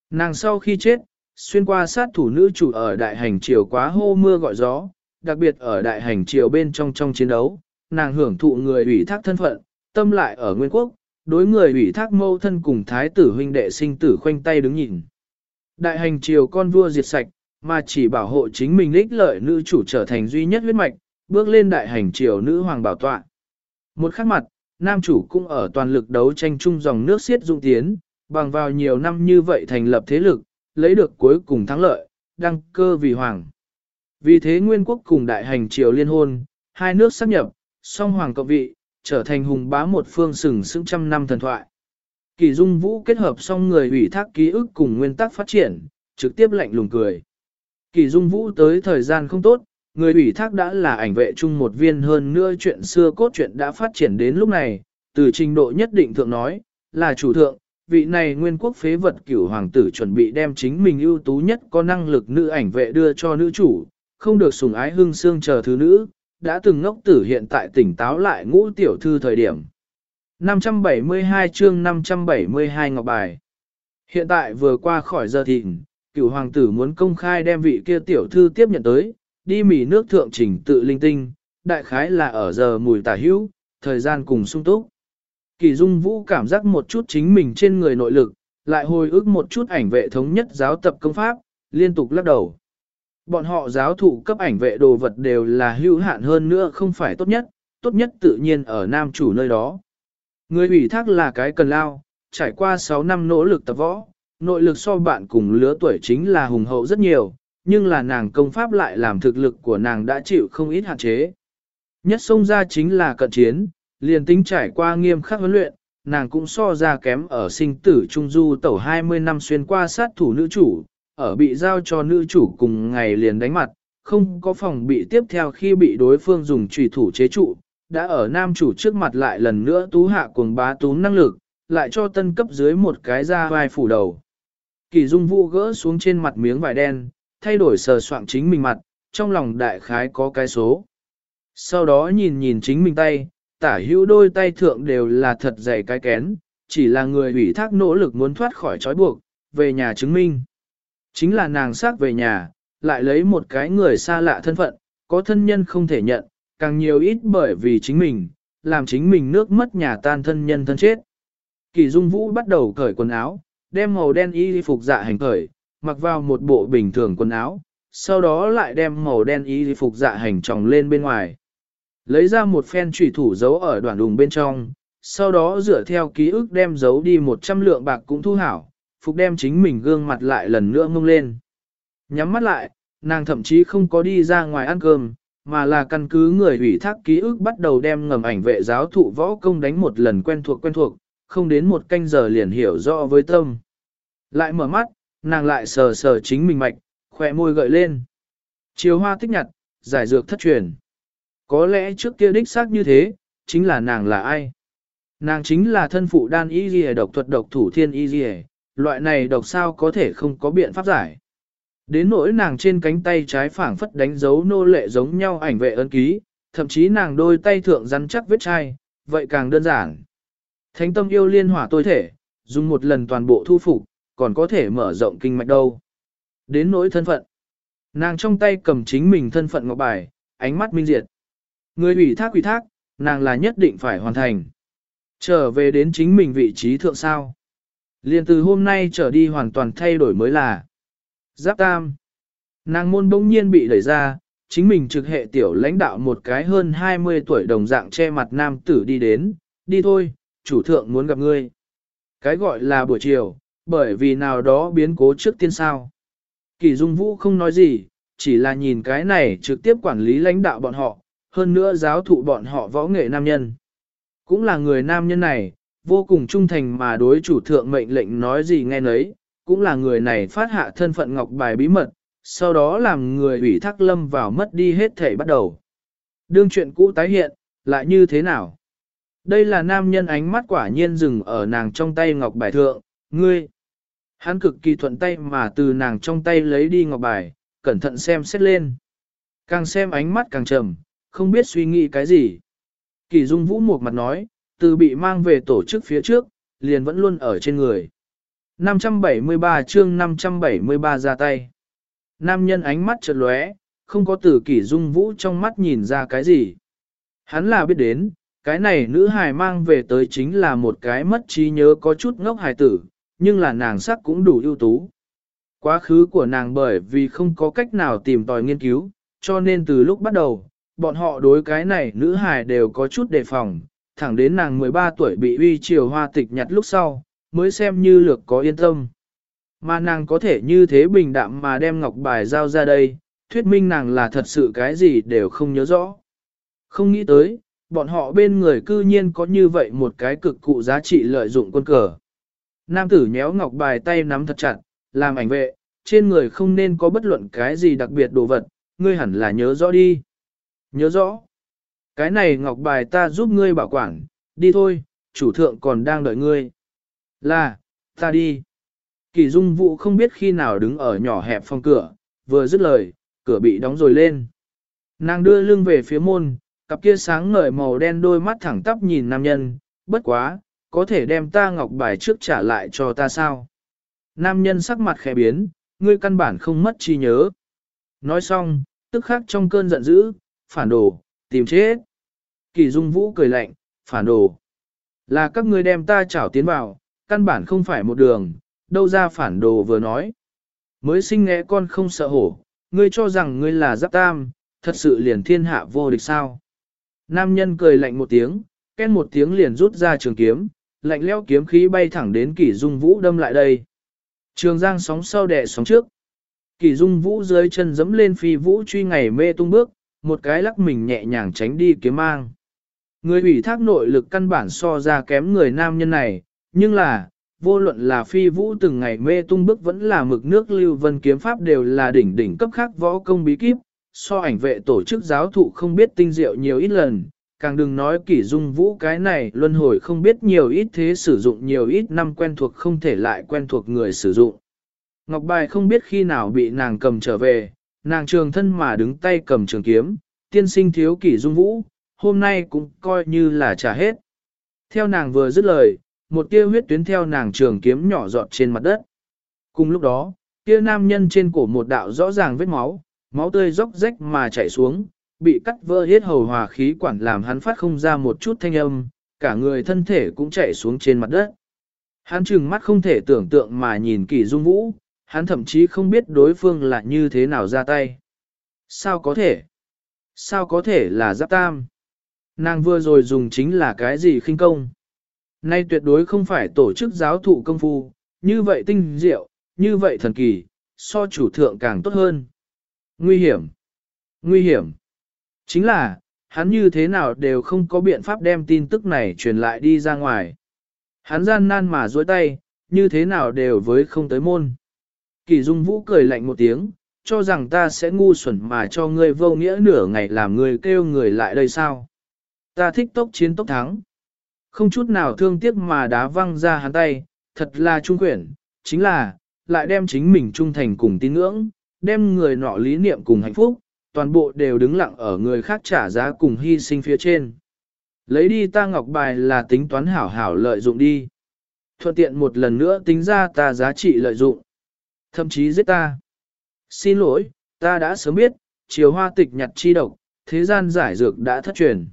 Speaker 1: Nàng sau khi chết, xuyên qua sát thủ nữ chủ ở đại hành triều quá hô mưa gọi gió, đặc biệt ở đại hành triều bên trong chiến đấu, nàng hưởng thụ người ủy thác thân phận, tâm lại ở Nguyên Quốc, đối người ủy thác mâu thân cùng thái tử huynh đệ sinh tử khoanh tay đứng nhìn. Đại hành triều con vua diệt sạch, mà chỉ bảo hộ chính mình ích lợi nữ chủ trở thành duy nhất huyết mạch, bước lên đại hành triều nữ hoàng bảo tọa. Một khắc mặt, nam chủ cũng ở toàn lực đấu tranh chung dòng nước xiết dung tiến, bằng vào nhiều năm như vậy thành lập thế lực, lấy được cuối cùng thắng lợi, đăng cơ vì hoàng. Vì thế Nguyên Quốc cùng đại hành triều liên hôn, hai nước sáp nhập, song hoàng cộng vị, trở thành hùng bá một phương sừng sững trăm năm thần thoại. Kỳ Dung Vũ kết hợp song người ủy thác ký ức cùng nguyên tắc phát triển, trực tiếp lạnh lùng cười. Kỳ Dung Vũ tới thời gian không tốt, người ủy thác đã là ảnh vệ chung một viên, hơn nữa chuyện xưa cốt truyện đã phát triển đến lúc này, từ trình độ nhất định thượng nói, là chủ thượng, vị này Nguyên Quốc phế vật cửu hoàng tử chuẩn bị đem chính mình ưu tú nhất có năng lực nữ ảnh vệ đưa cho nữ chủ, không được sủng ái hương xương chờ thứ nữ, đã từng ngốc tử hiện tại tỉnh táo lại ngũ tiểu thư thời điểm. 572 chương 572 ngọc bài. Hiện tại vừa qua khỏi giờ thịnh, cửu hoàng tử muốn công khai đem vị kia tiểu thư tiếp nhận tới, đi mỉ nước thượng chỉnh tự linh tinh, đại khái là ở giờ mùi tả hữu, thời gian cùng sung túc. Kỳ Dung Vũ cảm giác một chút chính mình trên người nội lực, lại hồi ức một chút ảnh vệ thống nhất giáo tập công pháp, liên tục lắc đầu. Bọn họ giáo thụ cấp ảnh vệ đồ vật đều là hữu hạn, hơn nữa không phải tốt nhất tự nhiên ở nam chủ nơi đó. Người ủy thác là cái cần lao, trải qua 6 năm nỗ lực tập võ, nội lực so bạn cùng lứa tuổi chính là hùng hậu rất nhiều, nhưng là nàng công pháp lại làm thực lực của nàng đã chịu không ít hạn chế. Nhất xông ra chính là cận chiến, liền tính trải qua nghiêm khắc huấn luyện, nàng cũng so ra kém ở sinh tử trung du tẩu 20 năm xuyên qua sát thủ nữ chủ, ở bị giao cho nữ chủ cùng ngày liền đánh mặt, không có phòng bị tiếp theo khi bị đối phương dùng chủy thủ chế trụ, đã ở nam chủ trước mặt lại lần nữa tú hạ cuồng bá tú năng lực, lại cho tân cấp dưới một cái ra vai phủ đầu. Kỳ Dung Vũ gỡ xuống trên mặt miếng vải đen, thay đổi sờ soạng chính mình mặt, trong lòng đại khái có cái số. Sau đó nhìn chính mình tay, tả hữu đôi tay thượng đều là thật dày cái kén, chỉ là người ủy thác nỗ lực muốn thoát khỏi trói buộc, về nhà chứng minh. Chính là nàng xác về nhà, lại lấy một cái người xa lạ thân phận, có thân nhân không thể nhận, càng nhiều ít bởi vì chính mình, làm chính mình nước mất nhà tan thân nhân thân chết. Kỳ Dung Vũ bắt đầu cởi quần áo, đem màu đen y phục dạ hành cởi, mặc vào một bộ bình thường quần áo, sau đó lại đem màu đen y phục dạ hành tròng lên bên ngoài. Lấy ra một phen chủy thủ giấu ở đoạn đùng bên trong, sau đó dựa theo ký ức đem giấu đi 100 lượng bạc cũng thu hảo, phục đem chính mình gương mặt lại lần nữa ngông lên. Nhắm mắt lại, nàng thậm chí không có đi ra ngoài ăn cơm, mà là căn cứ người ủy thác ký ức bắt đầu đem ngầm ảnh vệ giáo thụ võ công đánh một lần quen thuộc, không đến một canh giờ liền hiểu rõ với tâm. Lại mở mắt, nàng lại sờ sờ chính mình mạch, khỏe môi gợi lên. Chiều hoa tích nhặt, giải dược thất truyền. Có lẽ trước kia đích xác như thế, chính là nàng là ai? Nàng chính là thân phụ đan y dì độc thuật độc thủ thiên y dì, loại này độc sao có thể không có biện pháp giải. Đến nỗi nàng trên cánh tay trái phảng phất đánh dấu nô lệ giống nhau ảnh vệ ấn ký, thậm chí nàng đôi tay thượng rắn chắc vết chai, vậy càng đơn giản. Thánh tâm yêu liên hỏa tôi thể, dùng một lần toàn bộ thu phục, còn có thể mở rộng kinh mạch đâu. Đến nỗi thân phận, nàng trong tay cầm chính mình thân phận ngọc bài, ánh mắt minh diệt. Người ủy thác, nàng là nhất định phải hoàn thành. Trở về đến chính mình vị trí thượng sao. Liền từ hôm nay trở đi hoàn toàn thay đổi mới là Giáp Tam. Nàng môn bỗng nhiên bị đẩy ra, chính mình trực hệ tiểu lãnh đạo một cái hơn 20 tuổi đồng dạng che mặt nam tử đi đến, đi thôi, chủ thượng muốn gặp ngươi. Cái gọi là buổi chiều, bởi vì nào đó biến cố trước tiên sao. Kỳ Dung Vũ không nói gì, chỉ là nhìn cái này trực tiếp quản lý lãnh đạo bọn họ, hơn nữa giáo thụ bọn họ võ nghệ nam nhân. Cũng là người nam nhân này, vô cùng trung thành mà đối chủ thượng mệnh lệnh nói gì nghe nấy, cũng là người này phát hạ thân phận ngọc bài bí mật, sau đó làm người ủy thác lâm vào mất đi hết thể bắt đầu. Đương chuyện cũ tái hiện, lại như thế nào? Đây là nam nhân ánh mắt quả nhiên dừng ở nàng trong tay ngọc bài thượng, ngươi. Hắn cực kỳ thuận tay mà từ nàng trong tay lấy đi ngọc bài, cẩn thận xem xét lên. Càng xem ánh mắt càng trầm, không biết suy nghĩ cái gì. Kỳ Dung Vũ một mặt nói, từ bị mang về tổ chức phía trước, liền vẫn luôn ở trên người. 573 chương 573 ra tay. Nam nhân ánh mắt chợt lóe, không có từ Kỷ Dung Vũ trong mắt nhìn ra cái gì. Hắn là biết đến, cái này nữ hài mang về tới chính là một cái mất trí nhớ có chút ngốc hài tử, nhưng là nàng sắc cũng đủ ưu tú. Quá khứ của nàng bởi vì không có cách nào tìm tòi nghiên cứu, cho nên từ lúc bắt đầu, bọn họ đối cái này nữ hài đều có chút đề phòng, thẳng đến nàng 13 tuổi bị uy triều hoa tịch nhặt lúc sau, mới xem như lược có yên tâm. Mà nàng có thể như thế bình đạm mà đem ngọc bài giao ra đây, thuyết minh nàng là thật sự cái gì đều không nhớ rõ. Không nghĩ tới, bọn họ bên người cư nhiên có như vậy một cái cực cụ giá trị lợi dụng quân cờ. Nam tử nhéo ngọc bài tay nắm thật chặt, làm ảnh vệ, trên người không nên có bất luận cái gì đặc biệt đồ vật, ngươi hẳn là nhớ rõ đi. Nhớ rõ. Cái này ngọc bài ta giúp ngươi bảo quản, đi thôi, chủ thượng còn đang đợi ngươi. Là, ta đi. Kỳ Dung Vũ không biết khi nào đứng ở nhỏ hẹp phòng cửa, vừa dứt lời, cửa bị đóng rồi lên. Nàng đưa lưng về phía môn, cặp kia sáng ngời màu đen đôi mắt thẳng tắp nhìn nam nhân, bất quá, có thể đem ta ngọc bài trước trả lại cho ta sao? Nam nhân sắc mặt khẽ biến, ngươi căn bản không mất trí nhớ. Nói xong, tức khắc trong cơn giận dữ, phản đồ, tìm chết. Kỳ Dung Vũ cười lạnh, phản đồ. Là các ngươi đem ta chảo tiến vào, căn bản không phải một đường, đâu ra phản đồ vừa nói. Mới sinh nghe con không sợ hổ, ngươi cho rằng ngươi là Giáp Tam, thật sự liền thiên hạ vô địch sao. Nam nhân cười lạnh một tiếng, ken một tiếng liền rút ra trường kiếm, lạnh lẽo kiếm khí bay thẳng đến Kỷ Dung Vũ đâm lại đây. Trường giang sóng sau đẻ sóng trước. Kỷ Dung Vũ dưới chân giẫm lên phi vũ truy ngày mê tung bước, một cái lắc mình nhẹ nhàng tránh đi kiếm mang. Người ủy thác nội lực căn bản so ra kém người nam nhân này, nhưng là, vô luận là phi vũ từng ngày mê tung bước vẫn là mực nước lưu vân kiếm pháp đều là đỉnh đỉnh cấp khác võ công bí kíp, so ảnh vệ tổ chức giáo thụ không biết tinh diệu nhiều ít lần, càng đừng nói Kỷ Dung Vũ cái này luân hồi không biết nhiều ít thế sử dụng nhiều ít năm quen thuộc không thể lại quen thuộc người sử dụng. Ngọc bài không biết khi nào bị nàng cầm trở về, nàng trường thân mà đứng tay cầm trường kiếm, tiên sinh thiếu Kỷ Dung Vũ, hôm nay cũng coi như là trả hết. Theo nàng vừa dứt lời, một tia huyết tuyến theo nàng trường kiếm nhỏ giọt trên mặt đất. Cùng lúc đó, kia nam nhân trên cổ một đạo rõ ràng vết máu, máu tươi róc rách mà chảy xuống, bị cắt vỡ hết hầu hòa khí quản làm hắn phát không ra một chút thanh âm, cả người thân thể cũng chảy xuống trên mặt đất. Hắn trừng mắt không thể tưởng tượng mà nhìn Kỷ Dung Vũ, hắn thậm chí không biết đối phương là như thế nào ra tay. Sao có thể? Sao có thể là Giáp Tam? Nàng vừa rồi dùng chính là cái gì khinh công? Nay tuyệt đối không phải tổ chức giáo thụ công phu, như vậy tinh diệu, như vậy thần kỳ, so chủ thượng càng tốt hơn. Nguy hiểm! Nguy hiểm! Chính là, hắn như thế nào đều không có biện pháp đem tin tức này truyền lại đi ra ngoài. Hắn gian nan mà dối tay, như thế nào đều với không tới môn. Kỷ Dung Vũ cười lạnh một tiếng, cho rằng ta sẽ ngu xuẩn mà cho ngươi vô nghĩa nửa ngày làm ngươi kêu người lại đây sao. Ta thích tốc chiến tốc thắng. Không chút nào thương tiếc mà đá văng ra hắn tay, thật là trung quyển, chính là, lại đem chính mình trung thành cùng tín ngưỡng, đem người nọ lý niệm cùng hạnh phúc, toàn bộ đều đứng lặng ở người khác trả giá cùng hy sinh phía trên. Lấy đi ta ngọc bài là tính toán hảo hảo lợi dụng đi. Thuận tiện một lần nữa tính ra ta giá trị lợi dụng. Thậm chí giết ta. Xin lỗi, ta đã sớm biết, chiều hoa tịch nhặt chi độc, thế gian giải dược đã thất truyền.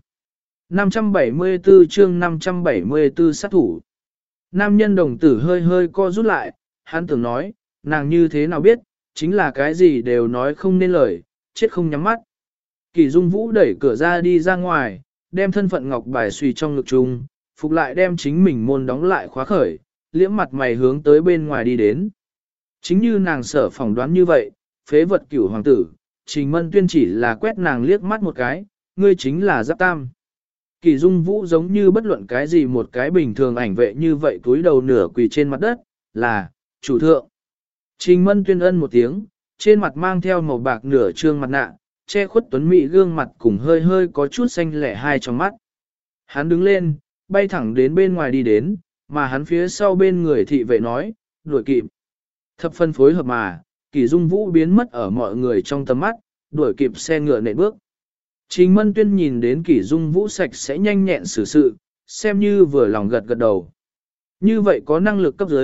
Speaker 1: 574 chương 574 sát thủ. Nam nhân đồng tử hơi hơi co rút lại, hắn tưởng nói, nàng như thế nào biết, chính là cái gì đều nói không nên lời, chết không nhắm mắt. Kỷ Dung Vũ đẩy cửa ra đi ra ngoài, đem thân phận ngọc bài suy trong ngực chung, phục lại đem chính mình môn đóng lại khóa khởi, liễm mặt mày hướng tới bên ngoài đi đến. Chính như nàng sở phỏng đoán như vậy, phế vật cửu hoàng tử, Trình Mân Tuyên chỉ là quét nàng liếc mắt một cái, ngươi chính là Giáp Tam. Kỷ Dung Vũ giống như bất luận cái gì một cái bình thường ảnh vệ như vậy túi đầu nửa quỳ trên mặt đất, là, chủ thượng. Trình Mân Tuyên ân một tiếng, trên mặt mang theo màu bạc nửa trương mặt nạ, che khuất tuấn mỹ gương mặt cùng hơi hơi có chút xanh lẻ hai trong mắt. Hắn đứng lên, bay thẳng đến bên ngoài đi đến, mà hắn phía sau bên người thị vệ nói, đuổi kịp. Thập phân phối hợp mà, Kỷ Dung Vũ biến mất ở mọi người trong tầm mắt, đuổi kịp xe ngựa nện bước. Trình Mân Tuyên nhìn đến Kỷ Dung Vũ sạch sẽ nhanh nhẹn xử sự, xem như vừa lòng gật gật đầu. Như vậy có năng lực cấp dưới,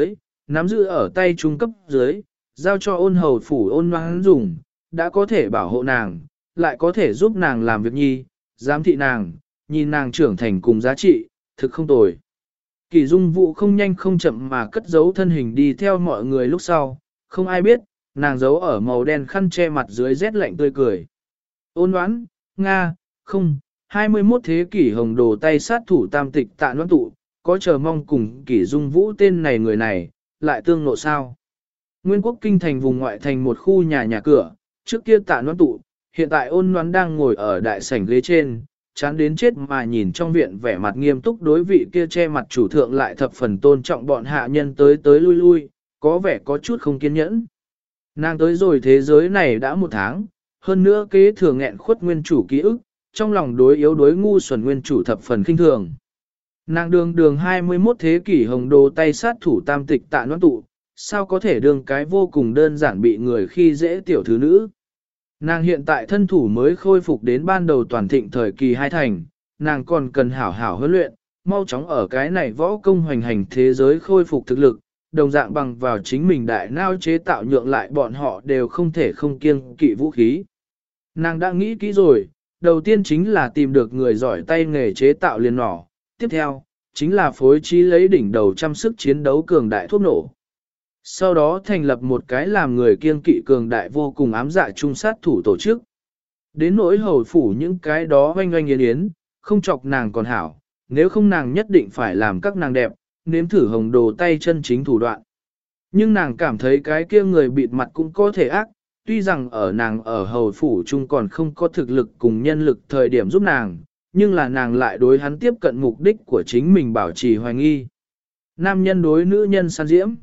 Speaker 1: nắm giữ ở tay trung cấp dưới, giao cho ôn hầu phủ ôn noãn dùng, đã có thể bảo hộ nàng, lại có thể giúp nàng làm việc nhi, giám thị nàng, nhìn nàng trưởng thành cùng giá trị, thực không tồi. Kỷ Dung Vũ không nhanh không chậm mà cất giấu thân hình đi theo mọi người lúc sau, không ai biết, nàng giấu ở màu đen khăn che mặt dưới rét lạnh tươi cười. Ôn Noãn, Nga, không, 21 thế kỷ hồng đồ tay sát thủ tam tịch Tạ Noãn tụ, có chờ mong cùng Kỷ Dung Vũ tên này người này, lại tương nộ sao. Nguyên quốc kinh thành vùng ngoại thành một khu nhà cửa, trước kia Tạ Noãn tụ, hiện tại Ôn Noãn đang ngồi ở đại sảnh ghế trên, chán đến chết mà nhìn trong viện vẻ mặt nghiêm túc đối vị kia che mặt chủ thượng lại thập phần tôn trọng bọn hạ nhân tới lui lui, có vẻ có chút không kiên nhẫn. Nàng tới rồi thế giới này đã 1 tháng, hơn nữa kế thừa nghẹn khuất nguyên chủ ký ức, trong lòng đối yếu đối ngu xuẩn nguyên chủ thập phần khinh thường. Nàng đường 21 thế kỷ hồng đồ tay sát thủ tam tịch Tạ Noãn tụ, sao có thể đường cái vô cùng đơn giản bị người khi dễ tiểu thứ nữ. Nàng hiện tại thân thủ mới khôi phục đến ban đầu toàn thịnh thời kỳ 2 thành, nàng còn cần hảo hảo huấn luyện, mau chóng ở cái này võ công hoành hành thế giới khôi phục thực lực, đồng dạng bằng vào chính mình đại nao chế tạo nhượng lại bọn họ đều không thể không kiêng kỵ vũ khí. Nàng đã nghĩ kỹ rồi, đầu tiên chính là tìm được người giỏi tay nghề chế tạo liền nỏ, tiếp theo, chính là phối trí lấy đỉnh đầu trăm sức chiến đấu cường đại thuốc nổ. Sau đó thành lập một cái làm người kiêng kỵ cường đại vô cùng ám dạ trung sát thủ tổ chức. Đến nỗi hầu phủ những cái đó oanh oanh yến, không chọc nàng còn hảo, nếu không nàng nhất định phải làm các nàng đẹp, nếm thử hồng đồ tay chân chính thủ đoạn. Nhưng nàng cảm thấy cái kia người bịt mặt cũng có thể ác, tuy rằng ở nàng ở hầu phủ chung còn không có thực lực cùng nhân lực thời điểm giúp nàng, nhưng là nàng lại đối hắn tiếp cận mục đích của chính mình bảo trì hoài nghi. Nam nhân đối nữ nhân san diễm.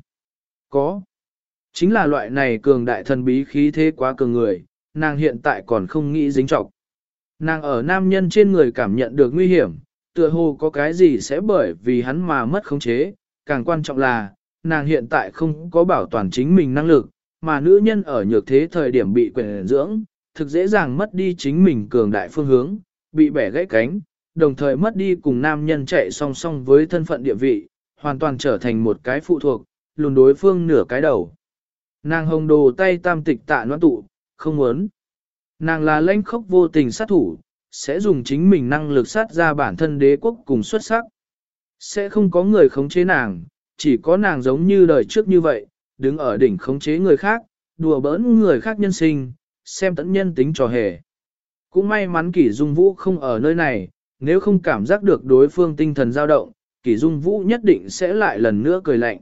Speaker 1: Có. Chính là loại này cường đại thần bí khí thế quá cường người, nàng hiện tại còn không nghĩ dính trọng. Nàng ở nam nhân trên người cảm nhận được nguy hiểm, tựa hồ có cái gì sẽ bởi vì hắn mà mất khống chế, càng quan trọng là, nàng hiện tại không có bảo toàn chính mình năng lực, mà nữ nhân ở nhược thế thời điểm bị quyền dưỡng, thực dễ dàng mất đi chính mình cường đại phương hướng, bị bẻ gãy cánh, đồng thời mất đi cùng nam nhân chạy song song với thân phận địa vị, hoàn toàn trở thành một cái phụ thuộc, lùn đối phương nửa cái đầu. Nàng hồng đồ tay tam tịch Tạ Noãn tụ, không muốn. Nàng là lãnh khốc vô tình sát thủ, sẽ dùng chính mình năng lực sát ra bản thân đế quốc cùng xuất sắc. Sẽ không có người khống chế nàng, chỉ có nàng giống như đời trước như vậy, đứng ở đỉnh khống chế người khác, đùa bỡn người khác nhân sinh, xem tận nhân tính trò hề. Cũng may mắn Kỷ Dung Vũ không ở nơi này, nếu không cảm giác được đối phương tinh thần dao động, Kỷ Dung Vũ nhất định sẽ lại lần nữa cười lạnh.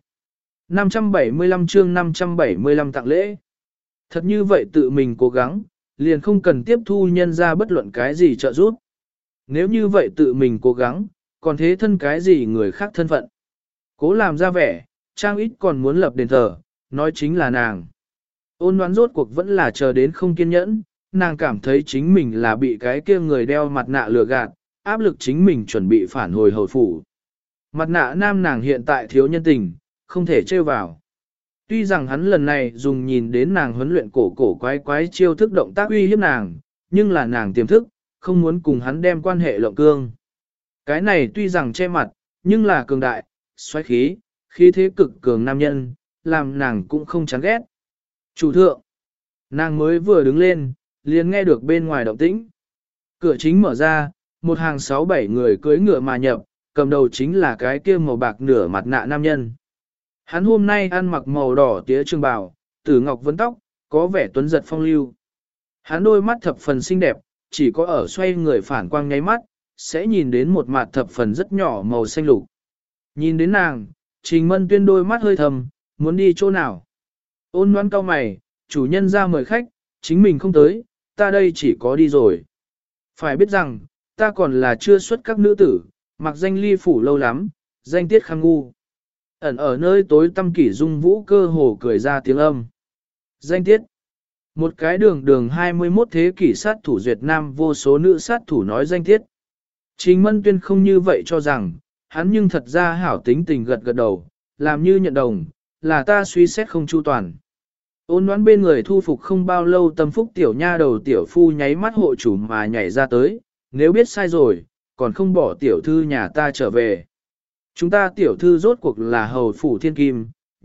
Speaker 1: 575 chương 575 tặng lễ. Thật như vậy tự mình cố gắng, liền không cần tiếp thu nhân ra bất luận cái gì trợ giúp. Nếu như vậy tự mình cố gắng, còn thế thân cái gì người khác thân phận. Cố làm ra vẻ, trang ít còn muốn lập đền thờ, nói chính là nàng. Ôn Noãn rốt cuộc vẫn là chờ đến không kiên nhẫn, nàng cảm thấy chính mình là bị cái kia người đeo mặt nạ lừa gạt, áp lực chính mình chuẩn bị phản hồi hầu phủ. Mặt nạ nam nàng hiện tại thiếu nhân tình, không thể trêu vào. Tuy rằng hắn lần này dùng nhìn đến nàng huấn luyện cổ quái chiêu thức động tác uy hiếp nàng, nhưng là nàng tiềm thức, không muốn cùng hắn đem quan hệ lộng cương. Cái này tuy rằng che mặt, nhưng là cường đại, xoáy khí thế cực cường nam nhân, làm nàng cũng không chán ghét. Chủ thượng, nàng mới vừa đứng lên, liền nghe được bên ngoài động tĩnh. Cửa chính mở ra, một hàng 6-7 người cưỡi ngựa mà nhập, cầm đầu chính là cái kia màu bạc nửa mặt nạ nam nhân. Hắn hôm nay ăn mặc màu đỏ tía trường bào, tử ngọc vấn tóc, có vẻ tuấn giật phong lưu. Hắn đôi mắt thập phần xinh đẹp, chỉ có ở xoay người phản quang nháy mắt, sẽ nhìn đến một mặt thập phần rất nhỏ màu xanh lục. Nhìn đến nàng, Trình Mân Tuyên đôi mắt hơi thầm, muốn đi chỗ nào. Ôn Noãn cau mày, chủ nhân ra mời khách, chính mình không tới, ta đây chỉ có đi rồi. Phải biết rằng, ta còn là chưa xuất các nữ tử, mặc danh ly phủ lâu lắm, danh tiết khang ngu. Ẩn ở nơi tối tăm Kỷ Dung Vũ cơ hồ cười ra tiếng âm. Danh tiết. Một cái đường 21 thế kỷ sát thủ Duyệt Nam vô số nữ sát thủ nói danh tiết. Trình Mân Tuyên không như vậy cho rằng, hắn nhưng thật ra hảo tính tình gật đầu, làm như nhận đồng, là ta suy xét không chu toàn. Ôn Noãn bên người thu phục không bao lâu tâm phúc tiểu nha đầu tiểu phu nháy mắt hộ chủ mà nhảy ra tới, nếu biết sai rồi, còn không bỏ tiểu thư nhà ta trở về. Chúng ta tiểu thư rốt cuộc là hầu phủ thiên kim,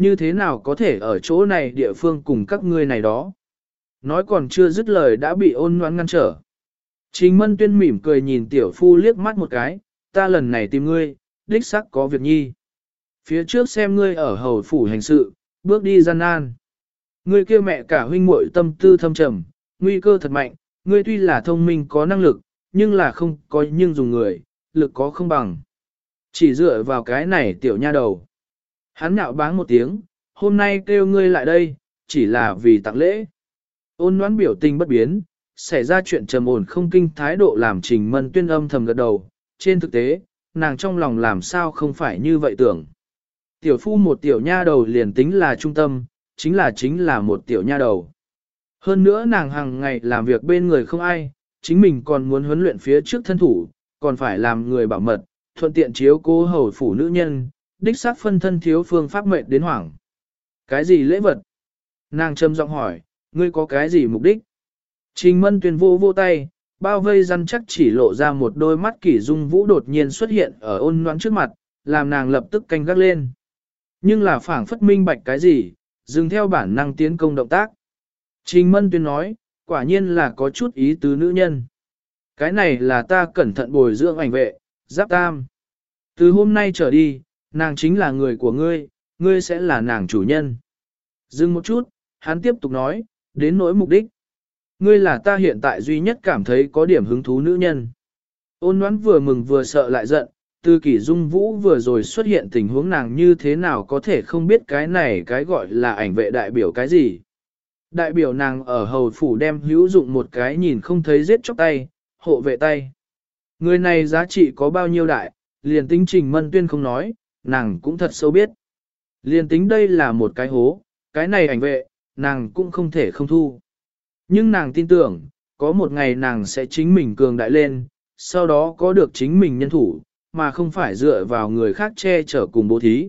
Speaker 1: như thế nào có thể ở chỗ này địa phương cùng các ngươi này đó. Nói còn chưa dứt lời đã bị ôn nhoãn ngăn trở. Trình Mân Tuyên mỉm cười nhìn tiểu phu liếc mắt một cái, ta lần này tìm ngươi, đích xác có việc nhi. Phía trước xem ngươi ở hầu phủ hành sự, bước đi gian nan. Ngươi kêu mẹ cả huynh muội tâm tư thâm trầm, nguy cơ thật mạnh, ngươi tuy là thông minh có năng lực, nhưng là không có nhưng dùng người, lực có không bằng. Chỉ dựa vào cái này tiểu nha đầu. Hắn nhạo báng một tiếng, hôm nay kêu ngươi lại đây, chỉ là vì tặng lễ. Ôn Noãn biểu tình bất biến, xảy ra chuyện trầm ổn không kinh thái độ làm Trình Mân Tuyên âm thầm gật đầu. Trên thực tế, nàng trong lòng làm sao không phải như vậy tưởng. Tiểu phu một tiểu nha đầu liền tính là trung tâm, chính là một tiểu nha đầu. Hơn nữa nàng hàng ngày làm việc bên người không ai, chính mình còn muốn huấn luyện phía trước thân thủ, còn phải làm người bảo mật, thuận tiện chiếu cố hầu phủ nữ nhân, đích xác phân thân thiếu phương pháp mệnh đến hoảng. Cái gì lễ vật? Nàng trầm giọng hỏi, ngươi có cái gì mục đích? Trình Mân Tuyên vô tay, bao vây răn chắc chỉ lộ ra một đôi mắt Kỷ Dung Vũ đột nhiên xuất hiện ở Ôn Noãn trước mặt, làm nàng lập tức canh gác lên. Nhưng là phảng phất minh bạch cái gì, dừng theo bản năng tiến công động tác. Trình Mân Tuyên nói, quả nhiên là có chút ý tứ nữ nhân. Cái này là ta cẩn thận bồi dưỡng ảnh vệ, Giáp Tam. Từ hôm nay trở đi, nàng chính là người của ngươi, ngươi sẽ là nàng chủ nhân. Dừng một chút, hắn tiếp tục nói, đến nỗi mục đích. Ngươi là ta hiện tại duy nhất cảm thấy có điểm hứng thú nữ nhân. Ôn Noãn vừa mừng vừa sợ lại giận, từ Kỷ Dung Vũ vừa rồi xuất hiện tình huống nàng như thế nào có thể không biết cái này cái gọi là ảnh vệ đại biểu cái gì. Đại biểu nàng ở hầu phủ đem hữu dụng một cái nhìn không thấy giết chóc tay, hộ vệ tay. Người này giá trị có bao nhiêu đại, liền tính Trình Mân Tuyên không nói, nàng cũng thật sâu biết. Liền tính đây là một cái hố, cái này ảnh vệ, nàng cũng không thể không thu. Nhưng nàng tin tưởng, có một ngày nàng sẽ chính mình cường đại lên, sau đó có được chính mình nhân thủ, mà không phải dựa vào người khác che chở cùng bố thí.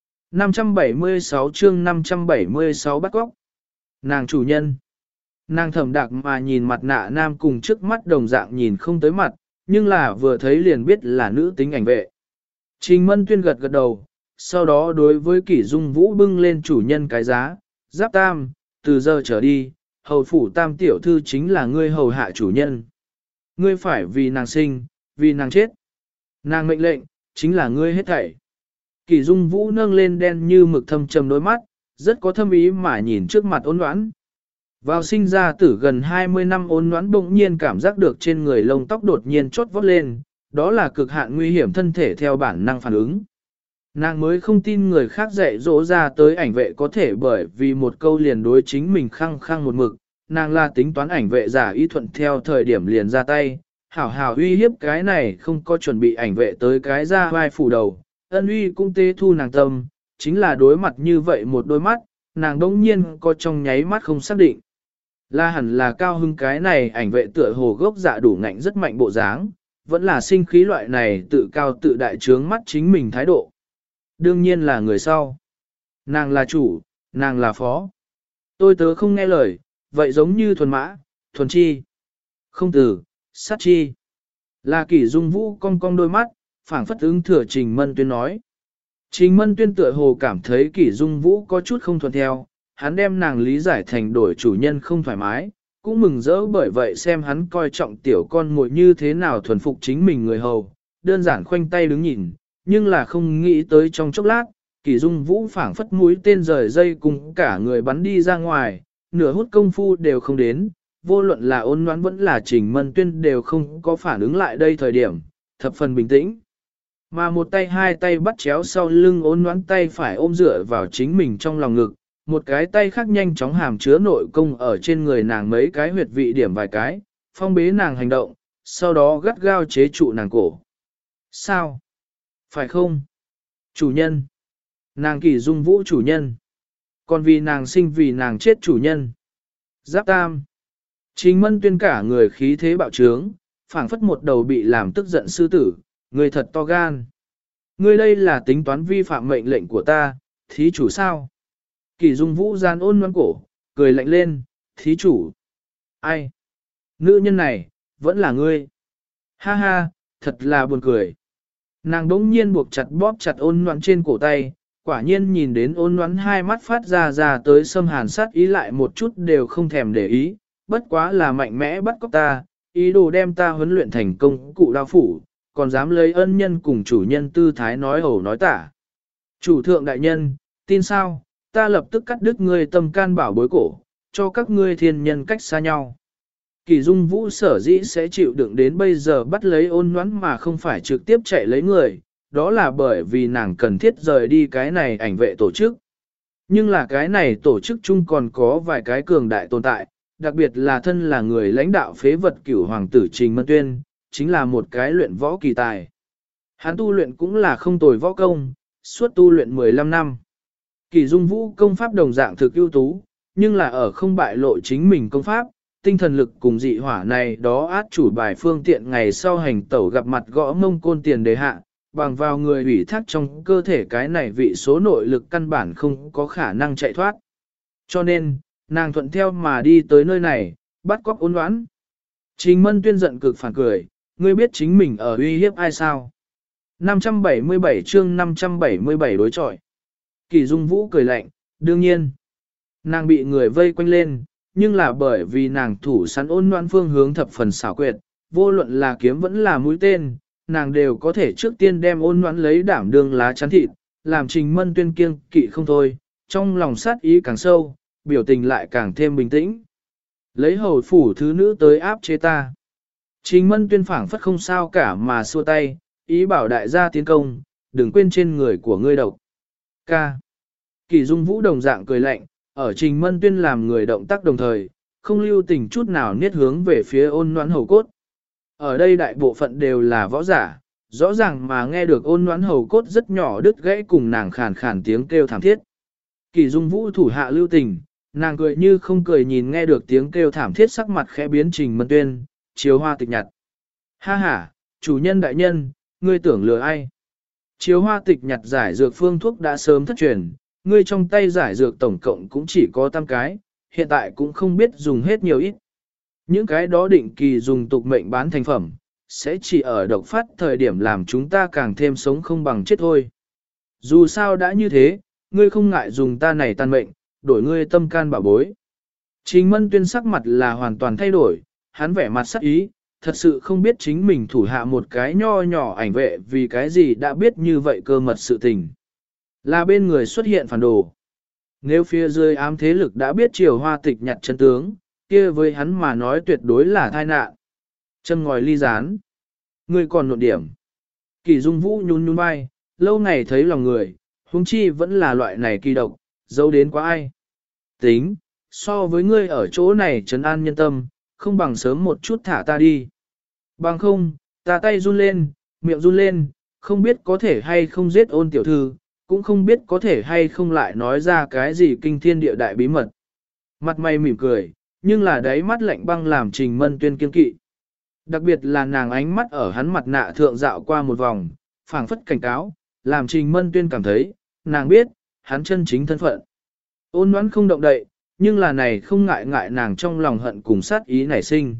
Speaker 1: 576 chương 576 bắt góc. Nàng chủ nhân. Nàng thầm đặc mà nhìn mặt nạ nam cùng trước mắt đồng dạng nhìn không tới mặt, nhưng là vừa thấy liền biết là nữ tính ảnh vệ. Trình Mân Tuyên gật gật đầu, sau đó đối với Kỷ Dung Vũ bưng lên chủ nhân cái giá, Giáp Tam, từ giờ trở đi, hầu phủ Tam tiểu thư chính là ngươi hầu hạ chủ nhân. Ngươi phải vì nàng sinh, vì nàng chết. Nàng mệnh lệnh, chính là ngươi hết thảy. Kỷ Dung Vũ nâng lên đen như mực thâm trầm đôi mắt, rất có thâm ý mà nhìn trước mặt Ôn Noãn. Vào sinh ra tử gần 20 năm Ôn Noãn bỗng nhiên cảm giác được trên người lông tóc đột nhiên chốt vót lên, đó là cực hạn nguy hiểm thân thể theo bản năng phản ứng. Nàng mới không tin người khác dạy dỗ ra tới ảnh vệ có thể bởi vì một câu liền đối chính mình khăng khăng một mực, nàng là tính toán ảnh vệ giả ý thuận theo thời điểm liền ra tay, hảo hảo uy hiếp cái này không có chuẩn bị ảnh vệ tới cái ra vai phủ đầu, ân uy cũng tế thu nàng tâm, chính là đối mặt như vậy một đôi mắt, nàng đông nhiên có trong nháy mắt không xác định. Là hẳn là cao hưng cái này ảnh vệ tựa hồ gốc dạ đủ ngạnh rất mạnh bộ dáng, vẫn là sinh khí loại này tự cao tự đại trướng mắt chính mình thái độ. Đương nhiên là người sau. Nàng là chủ, nàng là phó. Tôi tớ không nghe lời, vậy giống như thuần mã, thuần chi. Không từ, sát chi. Là Kỷ Dung Vũ cong cong đôi mắt, phảng phất ứng thừa Trình Mân Tuyên nói. Trình Mân Tuyên tựa hồ cảm thấy Kỷ Dung Vũ có chút không thuận theo, hắn đem nàng lý giải thành đổi chủ nhân không thoải mái, cũng mừng rỡ bởi vậy xem hắn coi trọng tiểu con muội như thế nào thuần phục chính mình người hầu, đơn giản khoanh tay đứng nhìn, nhưng là không nghĩ tới trong chốc lát, Kỷ Dung Vũ phảng phất mũi tên rời dây cùng cả người bắn đi ra ngoài, nửa hút công phu đều không đến, vô luận là Ôn Noãn vẫn là Trình Mân Tuyên đều không có phản ứng lại đây thời điểm, thập phần bình tĩnh. Mà một tay hai tay bắt chéo sau lưng Ôn Noãn tay phải ôm dựa vào chính mình trong lòng ngực, một cái tay khác nhanh chóng hàm chứa nội công ở trên người nàng mấy cái huyệt vị điểm vài cái, phong bế nàng hành động, sau đó gắt gao chế trụ nàng cổ. Sao? Phải không? Chủ nhân. Nàng Kỷ Dung Vũ chủ nhân. Còn vì nàng sinh vì nàng chết chủ nhân. Giáp Tam. Trình Mân Tuyên cả người khí thế bạo trướng, phảng phất một đầu bị làm tức giận sư tử, người thật to gan. Ngươi đây là tính toán vi phạm mệnh lệnh của ta, thí chủ sao? Kỷ Dung Vũ gian ôn ngoan cổ, cười lạnh lên, thí chủ. Ai? Nữ nhân này, vẫn là ngươi. Ha ha, thật là buồn cười. Nàng đống nhiên buộc chặt bóp chặt Ôn Noãn trên cổ tay, quả nhiên nhìn đến ôn nhoắn hai mắt phát ra tới xâm hàn sát ý lại một chút đều không thèm để ý, bất quá là mạnh mẽ bắt cóc ta, ý đồ đem ta huấn luyện thành công cụ đao phủ, còn dám lấy ân nhân cùng chủ nhân tư thái nói ẩu nói tả. Chủ thượng đại nhân, tin sao, ta lập tức cắt đứt ngươi tâm can bảo bối cổ, cho các ngươi thiên nhân cách xa nhau. Kỳ Dung Vũ sở dĩ sẽ chịu đựng đến bây giờ bắt lấy ôn nhoắn mà không phải trực tiếp chạy lấy người, đó là bởi vì nàng cần thiết rời đi cái này ảnh vệ tổ chức. Nhưng là cái này tổ chức chung còn có vài cái cường đại tồn tại, đặc biệt là thân là người lãnh đạo phế vật cửu hoàng tử Trình Mân Tuyên, chính là một cái luyện võ kỳ tài. Hắn tu luyện cũng là không tồi võ công, suốt tu luyện 15 năm. Kỳ Dung Vũ công pháp đồng dạng thực ưu tú, nhưng là ở không bại lộ chính mình công pháp, tinh thần lực cùng dị hỏa này đó át chủ bài phương tiện ngày sau hành tẩu gặp mặt gõ mông côn tiền đề hạ, bằng vào người ủy thác trong cơ thể cái này vị số nội lực căn bản không có khả năng chạy thoát. Cho nên, nàng thuận theo mà đi tới nơi này, bắt cóc ôn oán. Trình Mân Tuyên giận cực phản cười, ngươi biết chính mình ở uy hiếp ai sao? 577 chương 577 đối chọi. Kỳ Dung Vũ cười lạnh, đương nhiên. Nàng bị người vây quanh lên, nhưng là bởi vì nàng thủ sẵn ôn loan phương hướng thập phần xảo quyệt, vô luận là kiếm vẫn là mũi tên, nàng đều có thể trước tiên đem ôn loan lấy đảm đương lá chắn thịt, làm Trình Mân Tuyên kiêng kỵ không thôi, trong lòng sát ý càng sâu, biểu tình lại càng thêm bình tĩnh. Lấy hầu phủ thứ nữ tới áp chế ta. Trình Mân Tuyên phảng phất không sao cả mà xua tay, ý bảo đại gia tiến công, đừng quên trên người của ngươi độc. Ca. Kỳ Dung Vũ đồng dạng cười lạnh, ở Trình Mân Tuyên làm người động tác đồng thời, không lưu tình chút nào niết hướng về phía ôn noãn hầu cốt. Ở đây đại bộ phận đều là võ giả, rõ ràng mà nghe được ôn noãn hầu cốt rất nhỏ đứt gãy cùng nàng khàn khàn tiếng kêu thảm thiết. Kỳ Dung Vũ thủ hạ lưu tình, nàng cười như không cười nhìn nghe được tiếng kêu thảm thiết sắc mặt khẽ biến Trình Mân Tuyên, chiếu hoa tịch nhặt. Ha ha, chủ nhân đại nhân, ngươi tưởng lừa ai? Chiếu hoa tịch nhặt giải dược phương thuốc đã sớm thất truyền, ngươi trong tay giải dược tổng cộng cũng chỉ có 5 cái, hiện tại cũng không biết dùng hết nhiều ít. Những cái đó định kỳ dùng tục mệnh bán thành phẩm, sẽ chỉ ở độc phát thời điểm làm chúng ta càng thêm sống không bằng chết thôi. Dù sao đã như thế, ngươi không ngại dùng ta này tàn mệnh, đổi ngươi tâm can bảo bối. Trình Mân Tuyên sắc mặt là hoàn toàn thay đổi, hắn vẻ mặt sắc ý, thật sự không biết chính mình thủ hạ một cái nho nhỏ ảnh vệ vì cái gì đã biết như vậy cơ mật sự tình. Là bên người xuất hiện phản đồ. Nếu phía dưới ám thế lực đã biết Triều Hoa tịch nhặt chân tướng, kia với hắn mà nói tuyệt đối là tai nạn. Châm ngòi ly gián. Ngươi còn nộn điểm. Kỳ Dung Vũ nhún nhún vai, lâu ngày thấy lòng người, huống chi vẫn là loại này kỳ độc, giấu đến quá ai. Tính, so với ngươi ở chỗ này trấn an nhân tâm, không bằng sớm một chút thả ta đi. Bằng không, ta tay run lên, miệng run lên, không biết có thể hay không giết ôn tiểu thư, cũng không biết có thể hay không lại nói ra cái gì kinh thiên địa đại bí mật. Mặt mày mỉm cười, nhưng là đáy mắt lạnh băng làm Trình Mân Tuyên kiên kỵ. Đặc biệt là nàng ánh mắt ở hắn mặt nạ thượng dạo qua một vòng, phảng phất cảnh cáo, làm Trình Mân Tuyên cảm thấy, nàng biết, hắn chân chính thân phận. Ôn Ngoãn không động đậy, nhưng là này không ngại ngại nàng trong lòng hận cùng sát ý nảy sinh.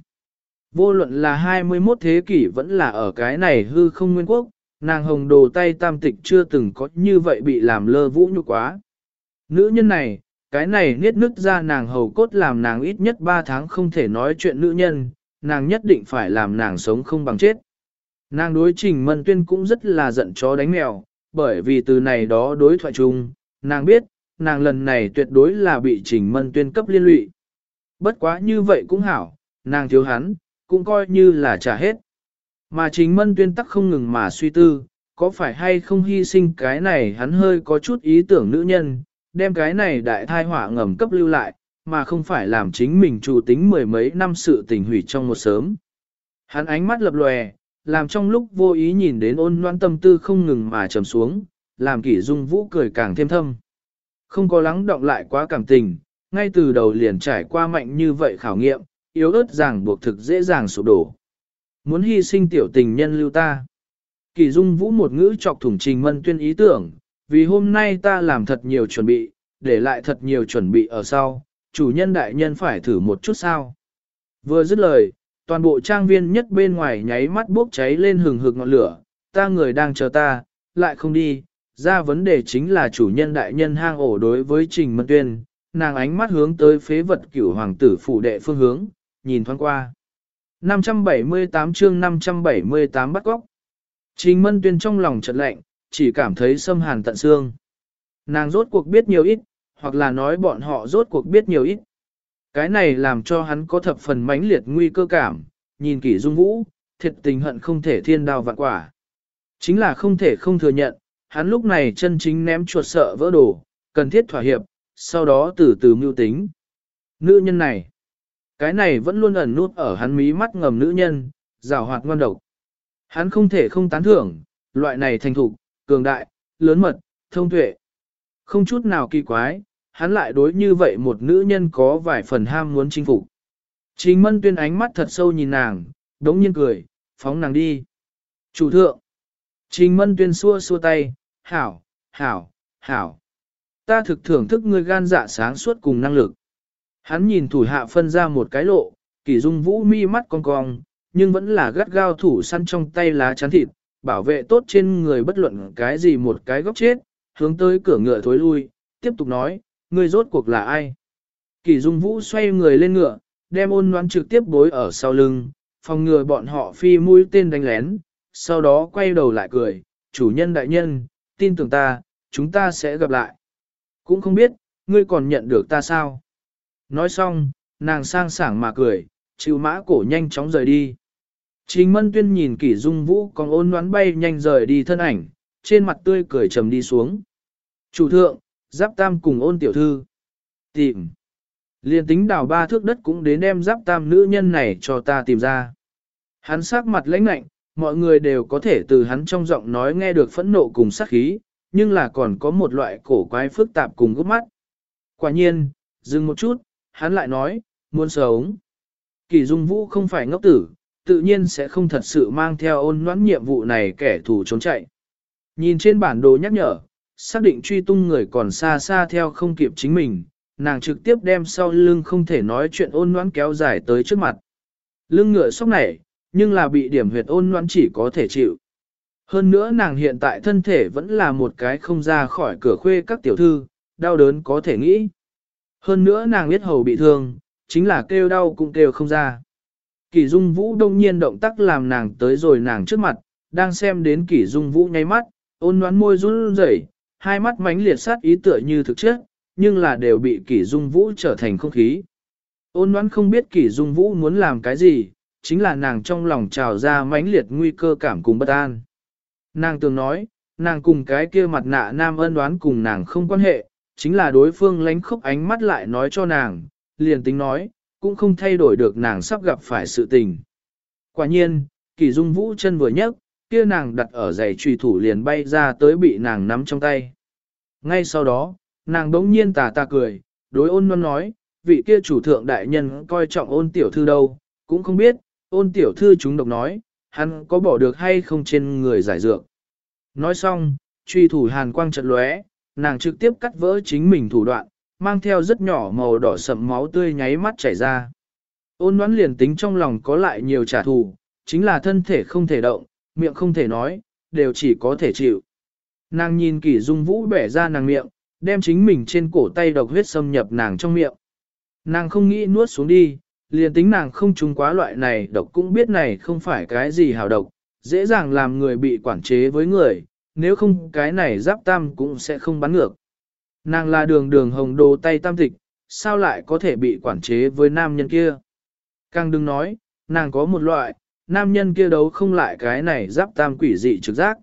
Speaker 1: Vô luận là 21 thế kỷ vẫn là ở cái này hư không nguyên quốc, nàng hồng đồ tay tam tịch chưa từng có như vậy bị làm lơ vũ nhục quá. Nữ nhân này, cái này niết nứt ra nàng hầu cốt làm nàng ít nhất 3 tháng không thể nói chuyện nữ nhân, nàng nhất định phải làm nàng sống không bằng chết. Nàng đối Trình Mân Tuyên cũng rất là giận chó đánh mèo, bởi vì từ này đó đối thoại chung, nàng biết, nàng lần này tuyệt đối là bị Trình Mân Tuyên cấp liên lụy. Bất quá như vậy cũng hảo, nàng thiếu hắn, cũng coi như là trả hết. Mà Trình Mân Tuyên tắc không ngừng mà suy tư, có phải hay không hy sinh cái này hắn hơi có chút ý tưởng nữ nhân, đem cái này đại thai họa ngầm cấp lưu lại, mà không phải làm chính mình chủ tính 10 mấy năm sự tình hủy trong một sớm. Hắn ánh mắt lập lòe, làm trong lúc vô ý nhìn đến ôn loan tâm tư không ngừng mà trầm xuống, làm Kỷ Dung Vũ cười càng thêm thâm. Không có lắng động lại quá cảm tình, ngay từ đầu liền trải qua mạnh như vậy khảo nghiệm, yếu ớt ràng buộc thực dễ dàng sụp đổ. Muốn hy sinh tiểu tình nhân lưu ta. Kỷ Dung Vũ một ngữ chọc thủng Trình Mân Tuyên ý tưởng, vì hôm nay ta làm thật nhiều chuẩn bị, để lại thật nhiều chuẩn bị ở sau, chủ nhân đại nhân phải thử một chút sao. Vừa dứt lời, toàn bộ trang viên nhất bên ngoài nháy mắt bốc cháy lên hừng hực ngọn lửa, ta người đang chờ ta, lại không đi, ra vấn đề chính là chủ nhân đại nhân hang ổ đối với Trình Mân Tuyên, nàng ánh mắt hướng tới phế vật cửu hoàng tử phủ đệ phương hướng, nhìn thoáng qua. 578 chương 578 bắt góc. Trình Mân Tuyên trong lòng chợt lạnh, chỉ cảm thấy xâm hàn tận xương. Nàng rốt cuộc biết nhiều ít, hoặc là nói bọn họ rốt cuộc biết nhiều ít. Cái này làm cho hắn có thập phần mãnh liệt nguy cơ cảm, nhìn Kỷ Dung Vũ, thiệt tình hận không thể thiên đao vạn quả. Chính là không thể không thừa nhận, hắn lúc này chân chính ném chuột sợ vỡ đồ, cần thiết thỏa hiệp, sau đó từ từ mưu tính. Nữ nhân này, cái này vẫn luôn ẩn nút ở hắn mí mắt ngầm nữ nhân, rào hoạt ngoan độc. Hắn không thể không tán thưởng, loại này thành thục, cường đại, lớn mật, thông tuệ. Không chút nào kỳ quái, hắn lại đối như vậy một nữ nhân có vài phần ham muốn chinh phục. Trình Mân Tuyên ánh mắt thật sâu nhìn nàng, đống nhiên cười, phóng nàng đi. Chủ thượng. Trình Mân Tuyên xua xua tay, hảo, hảo, hảo. Ta thực thưởng thức ngươi gan dạ sáng suốt cùng năng lực. Hắn nhìn thủ hạ phân ra một cái lộ, Kỷ Dung Vũ mi mắt cong cong, nhưng vẫn là gắt gao thủ săn trong tay lá chắn thịt, bảo vệ tốt trên người bất luận cái gì một cái góc chết, hướng tới cửa ngựa thối lui, tiếp tục nói, ngươi rốt cuộc là ai? Kỷ Dung Vũ xoay người lên ngựa, đem Ôn Loan trực tiếp bối ở sau lưng, phòng ngừa bọn họ phi mũi tên đánh lén, sau đó quay đầu lại cười, chủ nhân đại nhân, tin tưởng ta, chúng ta sẽ gặp lại. Cũng không biết, ngươi còn nhận được ta sao? Nói xong, nàng sang sảng mà cười, chịu mã cổ nhanh chóng rời đi. Trình Mân Tuyên nhìn Kỷ Dung Vũ còn Ôn Loan bay nhanh rời đi thân ảnh, trên mặt tươi cười trầm đi xuống. Chủ thượng, Giáp Tam cùng Ôn tiểu thư. Tìm. Liên tính đào 3 thước đất cũng đến đem Giáp Tam nữ nhân này cho ta tìm ra. Hắn sắc mặt lãnh lạnh, mọi người đều có thể từ hắn trong giọng nói nghe được phẫn nộ cùng sát khí, nhưng là còn có một loại cổ quái phức tạp cùng gấp mắt. Quả nhiên, dừng một chút, hắn lại nói, muốn sống. Kỷ Dung Vũ không phải ngốc tử, tự nhiên sẽ không thật sự mang theo Ôn Loan nhiệm vụ này kẻ thù trốn chạy. Nhìn trên bản đồ nhắc nhở, xác định truy tung người còn xa xa theo không kịp chính mình, nàng trực tiếp đem sau lưng không thể nói chuyện Ôn Loan kéo dài tới trước mặt. Lưng ngựa sốc nảy, nhưng là bị điểm huyệt Ôn Loan chỉ có thể chịu. Hơn nữa nàng hiện tại thân thể vẫn là một cái không ra khỏi cửa khuê các tiểu thư, đau đớn có thể nghĩ. Hơn nữa nàng biết hầu bị thương, chính là kêu đau cũng kêu không ra. Kỷ Dung Vũ đông nhiên động tác làm nàng tới rồi nàng trước mặt, đang xem đến Kỷ Dung Vũ nháy mắt, Ôn Loan môi run rẩy, hai mắt mánh liệt sát ý tựa như thực chất, nhưng là đều bị Kỷ Dung Vũ trở thành không khí. Ôn Loan không biết Kỷ Dung Vũ muốn làm cái gì, chính là nàng trong lòng trào ra mãnh liệt nguy cơ cảm cùng bất an. Nàng từng nói, nàng cùng cái kia mặt nạ nam ân đoán cùng nàng không quan hệ, chính là đối phương lánh khóc ánh mắt lại nói cho nàng, liền tính nói, cũng không thay đổi được nàng sắp gặp phải sự tình. Quả nhiên, Kỷ Dung Vũ chân vừa nhấc, kia nàng đặt ở giày trùy thủ liền bay ra tới bị nàng nắm trong tay. Ngay sau đó, nàng đống nhiên tà cười, đối Ôn Loan nói, vị kia chủ thượng đại nhân coi trọng Ôn tiểu thư đâu, cũng không biết, Ôn tiểu thư chúng độc nói, hắn có bỏ được hay không trên người giải dược. Nói xong, truy thủ hàn quang chợt lóe, nàng trực tiếp cắt vỡ chính mình thủ đoạn, mang theo rất nhỏ màu đỏ sậm máu tươi nháy mắt chảy ra. Ôn Loan liền tính trong lòng có lại nhiều trả thù, chính là thân thể không thể động, miệng không thể nói, đều chỉ có thể chịu. Nàng nhìn Kỷ Dung Vũ bẻ ra nàng miệng, đem chính mình trên cổ tay độc huyết xâm nhập nàng trong miệng. Nàng không nghĩ nuốt xuống đi, liền tính nàng không trúng quá loại này độc cũng biết này không phải cái gì hảo độc, dễ dàng làm người bị quản chế với người, nếu không cái này Giáp Tam cũng sẽ không bắn ngược. Nàng là đường hồng đồ tay tam tịch, sao lại có thể bị quản chế với nam nhân kia? Càng đừng nói, nàng có một loại, nam nhân kia đấu không lại cái này Giáp Tam quỷ dị trực giác.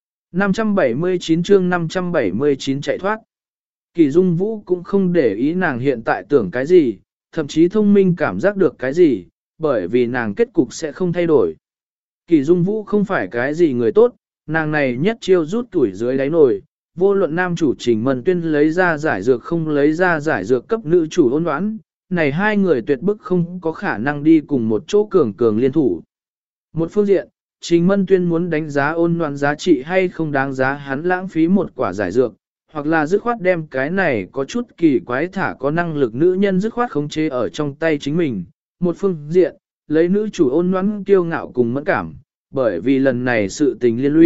Speaker 1: 579 chương 579 chạy thoát. Kỷ Dung Vũ cũng không để ý nàng hiện tại tưởng cái gì, thậm chí thông minh cảm giác được cái gì, bởi vì nàng kết cục sẽ không thay đổi. Kỷ Dung Vũ không phải cái gì người tốt, nàng này nhất chiêu rút tuổi dưới đáy nồi, vô luận nam chủ Trình Mân Tuyên lấy ra giải dược không lấy ra giải dược cấp nữ chủ Ôn Loan, này hai người tuyệt bức không có khả năng đi cùng một chỗ cường liên thủ. Một phương diện, Trình Mân Tuyên muốn đánh giá Ôn Loan giá trị hay không đáng giá hắn lãng phí một quả giải dược, hoặc là dứt khoát đem cái này có chút kỳ quái thả có năng lực nữ nhân dứt khoát khống chế ở trong tay chính mình. Một phương diện, lấy nữ chủ Ôn Loan kiêu ngạo cùng mẫn cảm, bởi vì lần này sự tình liên lụy,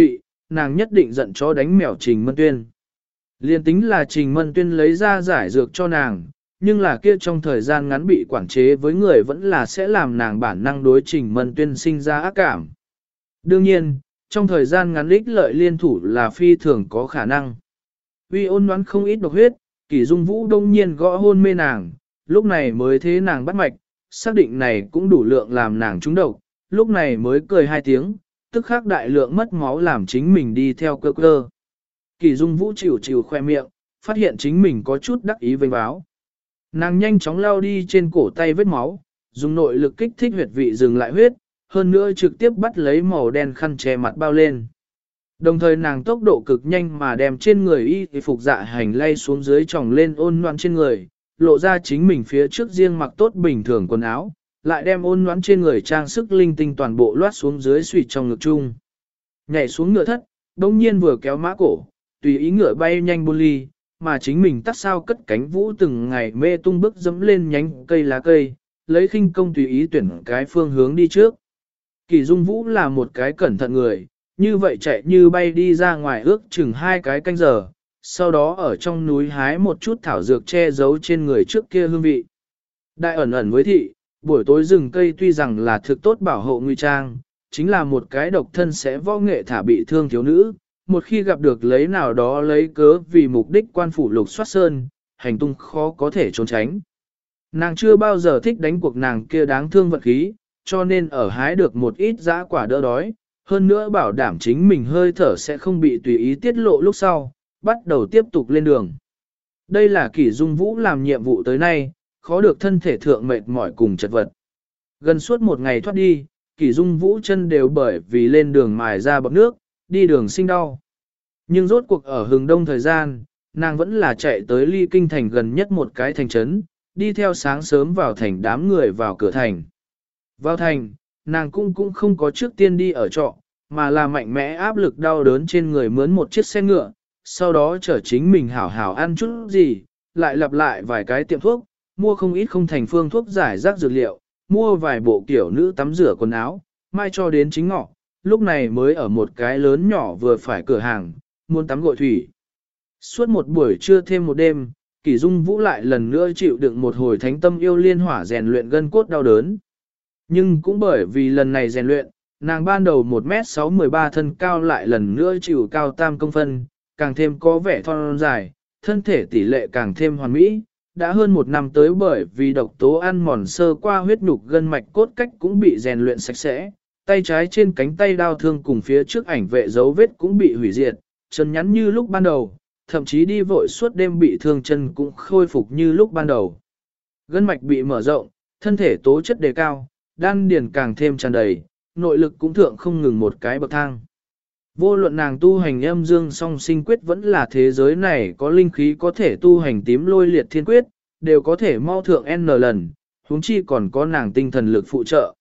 Speaker 1: nàng nhất định giận chó đánh mèo Trình Mân Tuyên. Liên tính là Trình Mân Tuyên lấy ra giải dược cho nàng, nhưng là kia trong thời gian ngắn bị quản chế với người vẫn là sẽ làm nàng bản năng đối Trình Mân Tuyên sinh ra ác cảm. Đương nhiên, trong thời gian ngắn ích lợi liên thủ là phi thường có khả năng. Vì ôn đoán không ít độc huyết, Kỷ Dung Vũ đông nhiên gõ hôn mê nàng, lúc này mới thế nàng bắt mạch, xác định này cũng đủ lượng làm nàng trúng độc, lúc này mới cười 2 tiếng, tức khắc đại lượng mất máu làm chính mình đi theo cơ cơ. Kỷ Dung Vũ chịu khoe miệng, phát hiện chính mình có chút đắc ý vênh báo. Nàng nhanh chóng lao đi trên cổ tay vết máu, dùng nội lực kích thích huyệt vị dừng lại huyết, hơn nữa trực tiếp bắt lấy màu đen khăn che mặt bao lên. Đồng thời nàng tốc độ cực nhanh mà đem trên người y phục dạ hành lay xuống dưới tròng lên ôn noan trên người, lộ ra chính mình phía trước riêng mặc tốt bình thường quần áo, lại đem ôn noan trên người trang sức linh tinh toàn bộ loát xuống dưới suy trong ngực chung. Nhảy xuống ngựa thất, đông nhiên vừa kéo mã cổ, tùy ý ngựa bay nhanh buôn ly, mà chính mình tắt sao cất cánh vũ từng ngày mê tung bước dẫm lên nhánh cây lá cây, lấy khinh công tùy ý tuyển cái phương hướng đi trước. Kỷ Dung Vũ là một cái cẩn thận người, như vậy chạy như bay đi ra ngoài ước chừng 2 cái canh giờ, sau đó ở trong núi hái một chút thảo dược che giấu trên người trước kia hương vị. Đại ẩn ẩn với thị, buổi tối rừng cây tuy rằng là thực tốt bảo hộ nguy trang, chính là một cái độc thân sẽ võ nghệ thả bị thương thiếu nữ, một khi gặp được lấy nào đó lấy cớ vì mục đích quan phủ lục soát sơn, hành tung khó có thể trốn tránh. Nàng chưa bao giờ thích đánh cuộc nàng kia đáng thương vật khí, cho nên ở hái được một ít dã quả đỡ đói, hơn nữa bảo đảm chính mình hơi thở sẽ không bị tùy ý tiết lộ lúc sau, bắt đầu tiếp tục lên đường. Đây là Kỷ Dung Vũ làm nhiệm vụ tới nay, khó được thân thể thượng mệt mỏi cùng chật vật. Gần suốt một ngày thoát đi, Kỷ Dung Vũ chân đều bởi vì lên đường mài ra bọt nước, đi đường sinh đau. Nhưng rốt cuộc ở hừng đông thời gian, nàng vẫn là chạy tới ly kinh thành gần nhất một cái thành trấn, đi theo sáng sớm vào thành đám người vào cửa thành. Vào thành, nàng cũng không có trước tiên đi ở trọ, mà là mạnh mẽ áp lực đau đớn trên người mướn một chiếc xe ngựa, sau đó chở chính mình hảo hảo ăn chút gì, lại lặp lại vài cái tiệm thuốc, mua không ít không thành phương thuốc giải rác dược liệu, mua vài bộ kiểu nữ tắm rửa quần áo, mai cho đến chính ngọ, lúc này mới ở một cái lớn nhỏ vừa phải cửa hàng, muốn tắm gội thủy. Suốt một buổi trưa thêm một đêm, Kỷ Dung Vũ lại lần nữa chịu đựng một hồi thánh tâm yêu liên hỏa rèn luyện gân cốt đau đớn. Nhưng cũng bởi vì lần này rèn luyện, nàng ban đầu 1m6-13 thân cao lại lần nữa chịu cao tam công phân, càng thêm có vẻ thon dài, thân thể tỷ lệ càng thêm hoàn mỹ. Đã hơn 1 năm tới bởi vì độc tố ăn mòn sơ qua huyết nhục gân mạch cốt cách cũng bị rèn luyện sạch sẽ, tay trái trên cánh tay đau thương cùng phía trước ảnh vệ dấu vết cũng bị hủy diệt, chân nhắn như lúc ban đầu, thậm chí đi vội suốt đêm bị thương chân cũng khôi phục như lúc ban đầu. Gân mạch bị mở rộng, thân thể tố chất đề cao, đan điền càng thêm tràn đầy, nội lực cũng thượng không ngừng một cái bậc thang. Vô luận nàng tu hành âm dương song sinh quyết vẫn là thế giới này có linh khí có thể tu hành tím lôi liệt thiên quyết, đều có thể mau thượng N lần, huống chi còn có nàng tinh thần lực phụ trợ.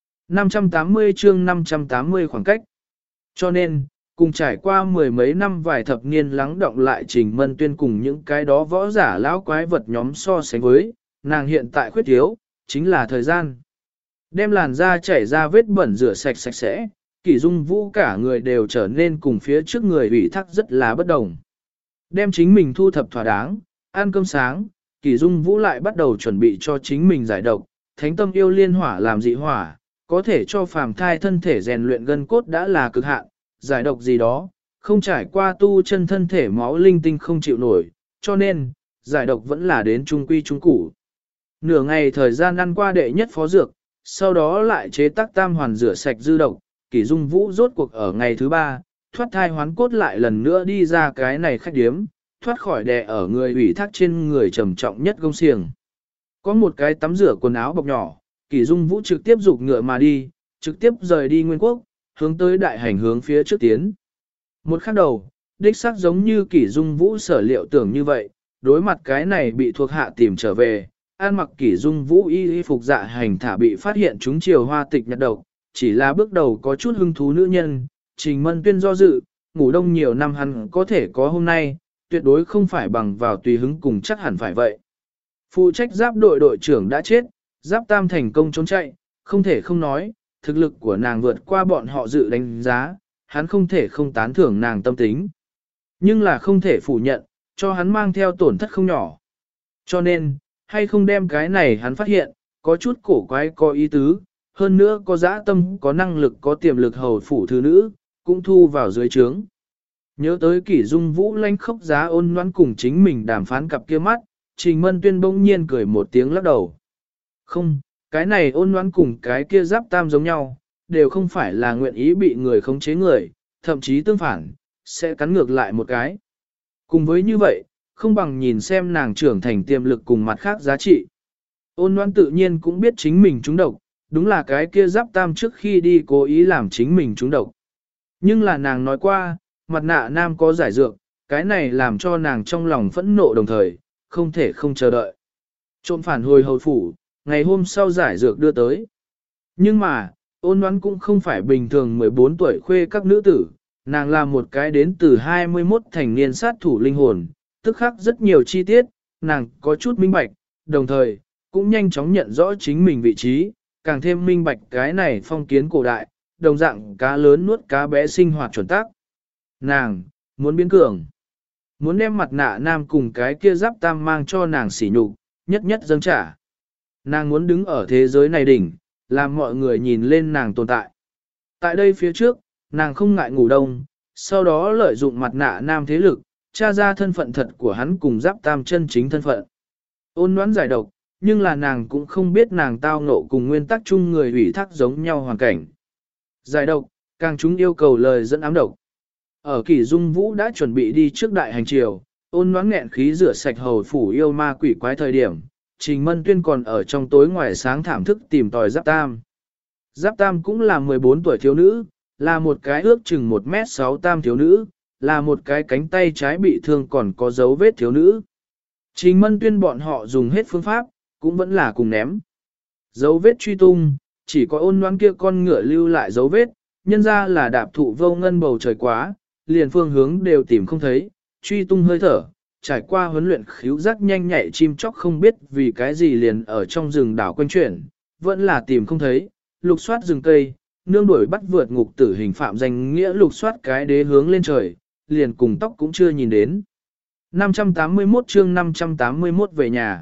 Speaker 1: 580 chương 580 khoảng cách. Cho nên, cùng trải qua 10 mấy năm vài thập niên lắng động lại Trình Mân Tuyên cùng những cái đó võ giả lão quái vật nhóm so sánh với, nàng hiện tại khuyết thiếu, chính là thời gian. Đem làn da chảy ra vết bẩn rửa sạch sạch sẽ, Kỷ Dung Vũ cả người đều trở nên cùng phía trước người ủy thác rất là bất đồng. Đem chính mình thu thập thỏa đáng, ăn cơm sáng, Kỷ Dung Vũ lại bắt đầu chuẩn bị cho chính mình giải độc, thánh tâm yêu liên hỏa làm dị hỏa, có thể cho phàm thai thân thể rèn luyện gân cốt đã là cực hạn, giải độc gì đó, không trải qua tu chân thân thể máu linh tinh không chịu nổi, cho nên, giải độc vẫn là đến trung quy trung củ. Nửa ngày thời gian ăn qua đệ nhất phó dược, sau đó lại chế tác tam hoàn rửa sạch dư độc, Kỷ Dung Vũ rốt cuộc ở ngày thứ 3, thoát thai hoán cốt lại lần nữa đi ra cái này khách điếm, thoát khỏi đè ở người ủy thác trên người trầm trọng nhất gông xiềng. Có một cái tắm rửa quần áo bọc nhỏ, Kỷ Dung Vũ trực tiếp dục ngựa mà đi, trực tiếp rời đi Nguyên Quốc, hướng tới đại hành hướng phía trước tiến. Một khắc đầu, đích xác giống như Kỷ Dung Vũ sở liệu tưởng như vậy, đối mặt cái này bị thuộc hạ tìm trở về, an mặc Kỷ Dung Vũ y phục dạ hành thả bị phát hiện chúng chiều hoa tịch nhật độc, chỉ là bước đầu có chút hứng thú nữ nhân, Trình Mân Tuyên do dự, ngủ đông nhiều năm hắn có thể có hôm nay, tuyệt đối không phải bằng vào tùy hứng cùng chắc hẳn phải vậy. Phụ trách giáp đội đội trưởng đã chết, giáp tam thành công trốn chạy, không thể không nói, thực lực của nàng vượt qua bọn họ dự đánh giá, hắn không thể không tán thưởng nàng tâm tính. Nhưng là không thể phủ nhận, cho hắn mang theo tổn thất không nhỏ. Cho nên, hay không đem cái này hắn phát hiện, có chút cổ quái có ý tứ, hơn nữa có dã tâm, có năng lực, có tiềm lực hầu phủ thứ nữ, cũng thu vào dưới trướng. Nhớ tới Kỷ Dung Vũ lanh khốc giá ôn ngoãn cùng chính mình đàm phán cặp kia mắt, Trình Mân Tuyên bỗng nhiên cười một tiếng lắc đầu. Không, cái này ôn ngoãn cùng cái kia giáp tam giống nhau, đều không phải là nguyện ý bị người khống chế người, thậm chí tương phản, sẽ cắn ngược lại một cái. Cùng với như vậy, không bằng nhìn xem nàng trưởng thành tiềm lực cùng mặt khác giá trị. Ôn ngoãn tự nhiên cũng biết chính mình trúng độc, đúng là cái kia giáp tam trước khi đi cố ý làm chính mình trúng độc. Nhưng là nàng nói qua, mặt nạ nam có giải dược, cái này làm cho nàng trong lòng phẫn nộ đồng thời, không thể không chờ đợi. Trộm phản hồi hầu phủ, ngày hôm sau giải dược đưa tới. Nhưng mà, ôn đoán cũng không phải bình thường 14 tuổi khuê các nữ tử, nàng là một cái đến từ 21 thành niên sát thủ linh hồn, tức khắc rất nhiều chi tiết, nàng có chút minh bạch, đồng thời, cũng nhanh chóng nhận rõ chính mình vị trí, càng thêm minh bạch cái này phong kiến cổ đại, đồng dạng cá lớn nuốt cá bé sinh hoạt chuẩn tắc. Nàng, muốn biến cường, muốn đem mặt nạ nam cùng cái kia giáp tam mang cho nàng sỉ nhục, nhất nhất dâng trả. Nàng muốn đứng ở thế giới này đỉnh, làm mọi người nhìn lên nàng tồn tại. Tại đây phía trước, nàng không ngại ngủ đông, sau đó lợi dụng mặt nạ nam thế lực, tra ra thân phận thật của hắn cùng giáp tam chân chính thân phận. Ôn đoán giải độc, nhưng là nàng cũng không biết nàng tao ngộ cùng nguyên tắc chung người ủy thác giống nhau hoàn cảnh. Giải độc, càng chúng yêu cầu lời dẫn ám độc. Ở Kỷ Dung Vũ đã chuẩn bị đi trước đại hành triều, ôn noãn nghẹn khí rửa sạch hầu phủ yêu ma quỷ quái thời điểm, Trình Mân Tuyên còn ở trong tối ngoài sáng thảm thức tìm tòi Giáp Tam. Giáp Tam cũng là 14 tuổi thiếu nữ, là một cái ước chừng 1m6 tam thiếu nữ, là một cái cánh tay trái bị thương còn có dấu vết thiếu nữ. Trình Mân Tuyên bọn họ dùng hết phương pháp, cũng vẫn là cùng ném. Dấu vết truy tung, chỉ có ôn noãn kia con ngựa lưu lại dấu vết, nhân ra là đạp thụ vô ngân bầu trời quá, liền phương hướng đều tìm không thấy, truy tung hơi thở, trải qua huấn luyện khíu giác nhanh nhạy chim chóc không biết vì cái gì liền ở trong rừng đảo quanh chuyển, vẫn là tìm không thấy, lục soát rừng cây, nương đuổi bắt vượt ngục tử hình phạm danh nghĩa lục soát cái đế hướng lên trời, liền cùng tóc cũng chưa nhìn đến. 581 chương 581 về nhà.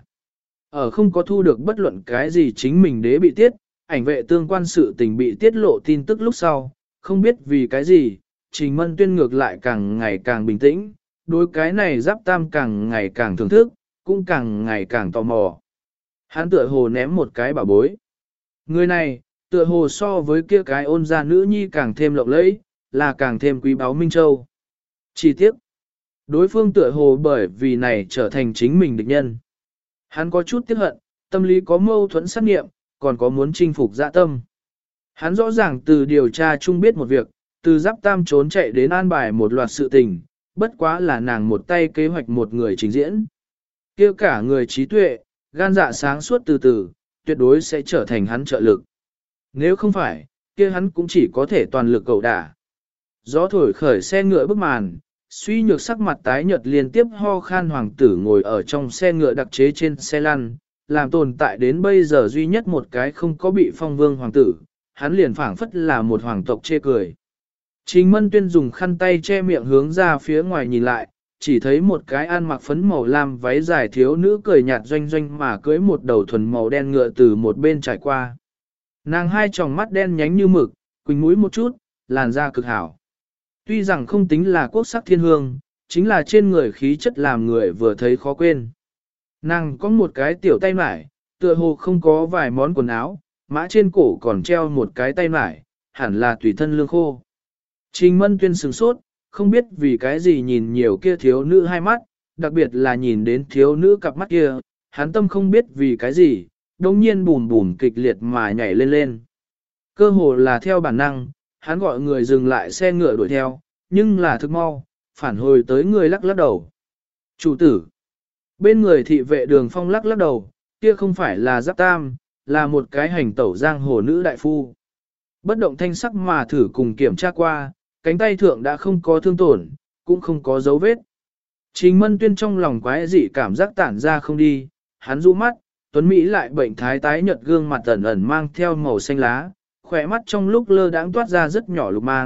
Speaker 1: Ở không có thu được bất luận cái gì chính mình đế bị tiết, ảnh vệ tương quan sự tình bị tiết lộ tin tức lúc sau, không biết vì cái gì, Trình Mân Tuyên ngược lại càng ngày càng bình tĩnh, đối cái này Giáp Tam càng ngày càng thưởng thức, cũng càng ngày càng tò mò. Hắn tựa hồ ném một cái bảo bối. Người này, tựa hồ so với kia cái ôn gia nữ nhi càng thêm lộng lẫy, là càng thêm quý báu Minh Châu. Chi tiết, đối phương tựa hồ bởi vì này trở thành chính mình địch nhân. Hắn có chút tiếc hận, tâm lý có mâu thuẫn sát nghiệm, còn có muốn chinh phục dạ tâm. Hắn rõ ràng từ điều tra chung biết một việc, từ Giáp Tam trốn chạy đến an bài một loạt sự tình, bất quá là nàng một tay kế hoạch một người trình diễn. Kêu cả người trí tuệ, gan dạ sáng suốt từ từ, tuyệt đối sẽ trở thành hắn trợ lực. Nếu không phải, kia hắn cũng chỉ có thể toàn lực cầu đả. Gió thổi khởi xe ngựa bức màn, suy nhược sắc mặt tái nhợt liên tiếp ho khan hoàng tử ngồi ở trong xe ngựa đặc chế trên xe lăn, làm tồn tại đến bây giờ duy nhất một cái không có bị phong vương hoàng tử, hắn liền phảng phất là một hoàng tộc chê cười. Trình Mân Tuyên dùng khăn tay che miệng hướng ra phía ngoài nhìn lại, chỉ thấy một cái ăn mặc phấn màu lam váy dài thiếu nữ cười nhạt doanh doanh mà cưới một đầu thuần màu đen ngựa từ một bên trải qua. Nàng hai tròng mắt đen nhánh như mực, quỳnh mũi một chút, làn da cực hảo. Tuy rằng không tính là quốc sắc thiên hương, chính là trên người khí chất làm người vừa thấy khó quên. Nàng có một cái tiểu tay mải, tựa hồ không có vài món quần áo, mã trên cổ còn treo một cái tay mải, hẳn là tùy thân lương khô. Trình Mân Tuyên sửng sốt, không biết vì cái gì nhìn nhiều kia thiếu nữ hai mắt, đặc biệt là nhìn đến thiếu nữ cặp mắt kia, hắn tâm không biết vì cái gì, đồng nhiên bùn bùn kịch liệt mà nhảy lên lên. Cơ hồ là theo bản năng, hắn gọi người dừng lại xe ngựa đuổi theo, nhưng là thức mau, phản hồi tới người lắc lắc đầu. Chủ tử, bên người thị vệ Đường Phong lắc lắc đầu, kia không phải là Giáp Tam, là một cái hành tẩu giang hồ nữ đại phu. Bất động thanh sắc mà thử cùng kiểm tra qua, cánh tay thượng đã không có thương tổn, cũng không có dấu vết. Trình Mân Tuyên trong lòng quái dị cảm giác tản ra không đi, hắn rũ mắt, Tuấn Mỹ lại bệnh thái tái nhợt gương mặt ẩn ẩn mang theo màu xanh lá, khỏe mắt trong lúc lơ đãng toát ra rất nhỏ lục mang,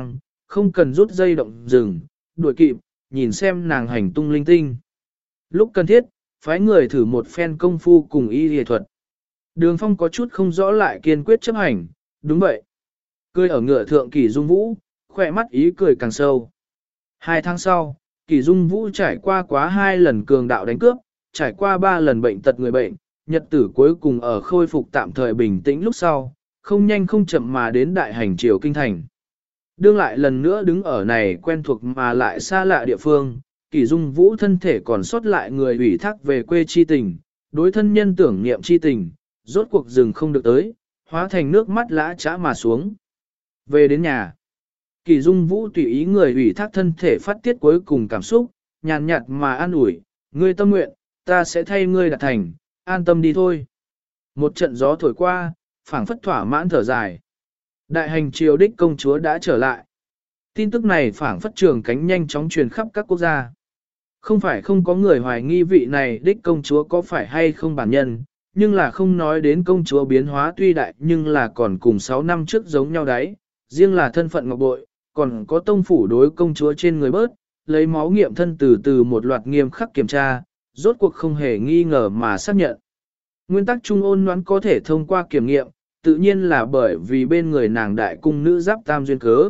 Speaker 1: không cần rút dây động rừng, đuổi kịp, nhìn xem nàng hành tung linh tinh. Lúc cần thiết, phái người thử một phen công phu cùng y y thuật. Đường Phong có chút không rõ lại kiên quyết chấp hành, đúng vậy. Cười ở ngựa thượng Kỷ Dung Vũ, khỏe mắt ý cười càng sâu. 2 tháng sau, Kỷ Dung Vũ trải qua quá 2 lần cường đạo đánh cướp, trải qua 3 lần bệnh tật người bệnh, nhật tử cuối cùng ở khôi phục tạm thời bình tĩnh lúc sau, không nhanh không chậm mà đến đại hành triều kinh thành. Đương lại lần nữa đứng ở này quen thuộc mà lại xa lạ địa phương, Kỷ Dung Vũ thân thể còn sót lại người ủy thác về quê chi tình, đối thân nhân tưởng niệm chi tình, rốt cuộc rừng không được tới, hóa thành nước mắt lã chã mà xuống. Về đến nhà, Kỷ Dung Vũ tùy ý người ủy thác thân thể phát tiết cuối cùng cảm xúc, nhàn nhạt mà an ủi, ngươi tâm nguyện, ta sẽ thay ngươi đạt thành, an tâm đi thôi. Một trận gió thổi qua, phảng phất thỏa mãn thở dài. Đại hành triều đích công chúa đã trở lại. Tin tức này phảng phất trường cánh nhanh chóng truyền khắp các quốc gia. Không phải không có người hoài nghi vị này đích công chúa có phải hay không bản nhân, nhưng là không nói đến công chúa biến hóa tuy đại nhưng là còn cùng 6 năm trước giống nhau đấy, riêng là thân phận ngọc bội, còn có tông phủ đối công chúa trên người bớt, lấy máu nghiệm thân từ từ một loạt nghiêm khắc kiểm tra, rốt cuộc không hề nghi ngờ mà xác nhận. Nguyên tắc trung ôn đoán có thể thông qua kiểm nghiệm, tự nhiên là bởi vì bên người nàng đại cung nữ giáp tam duyên cớ.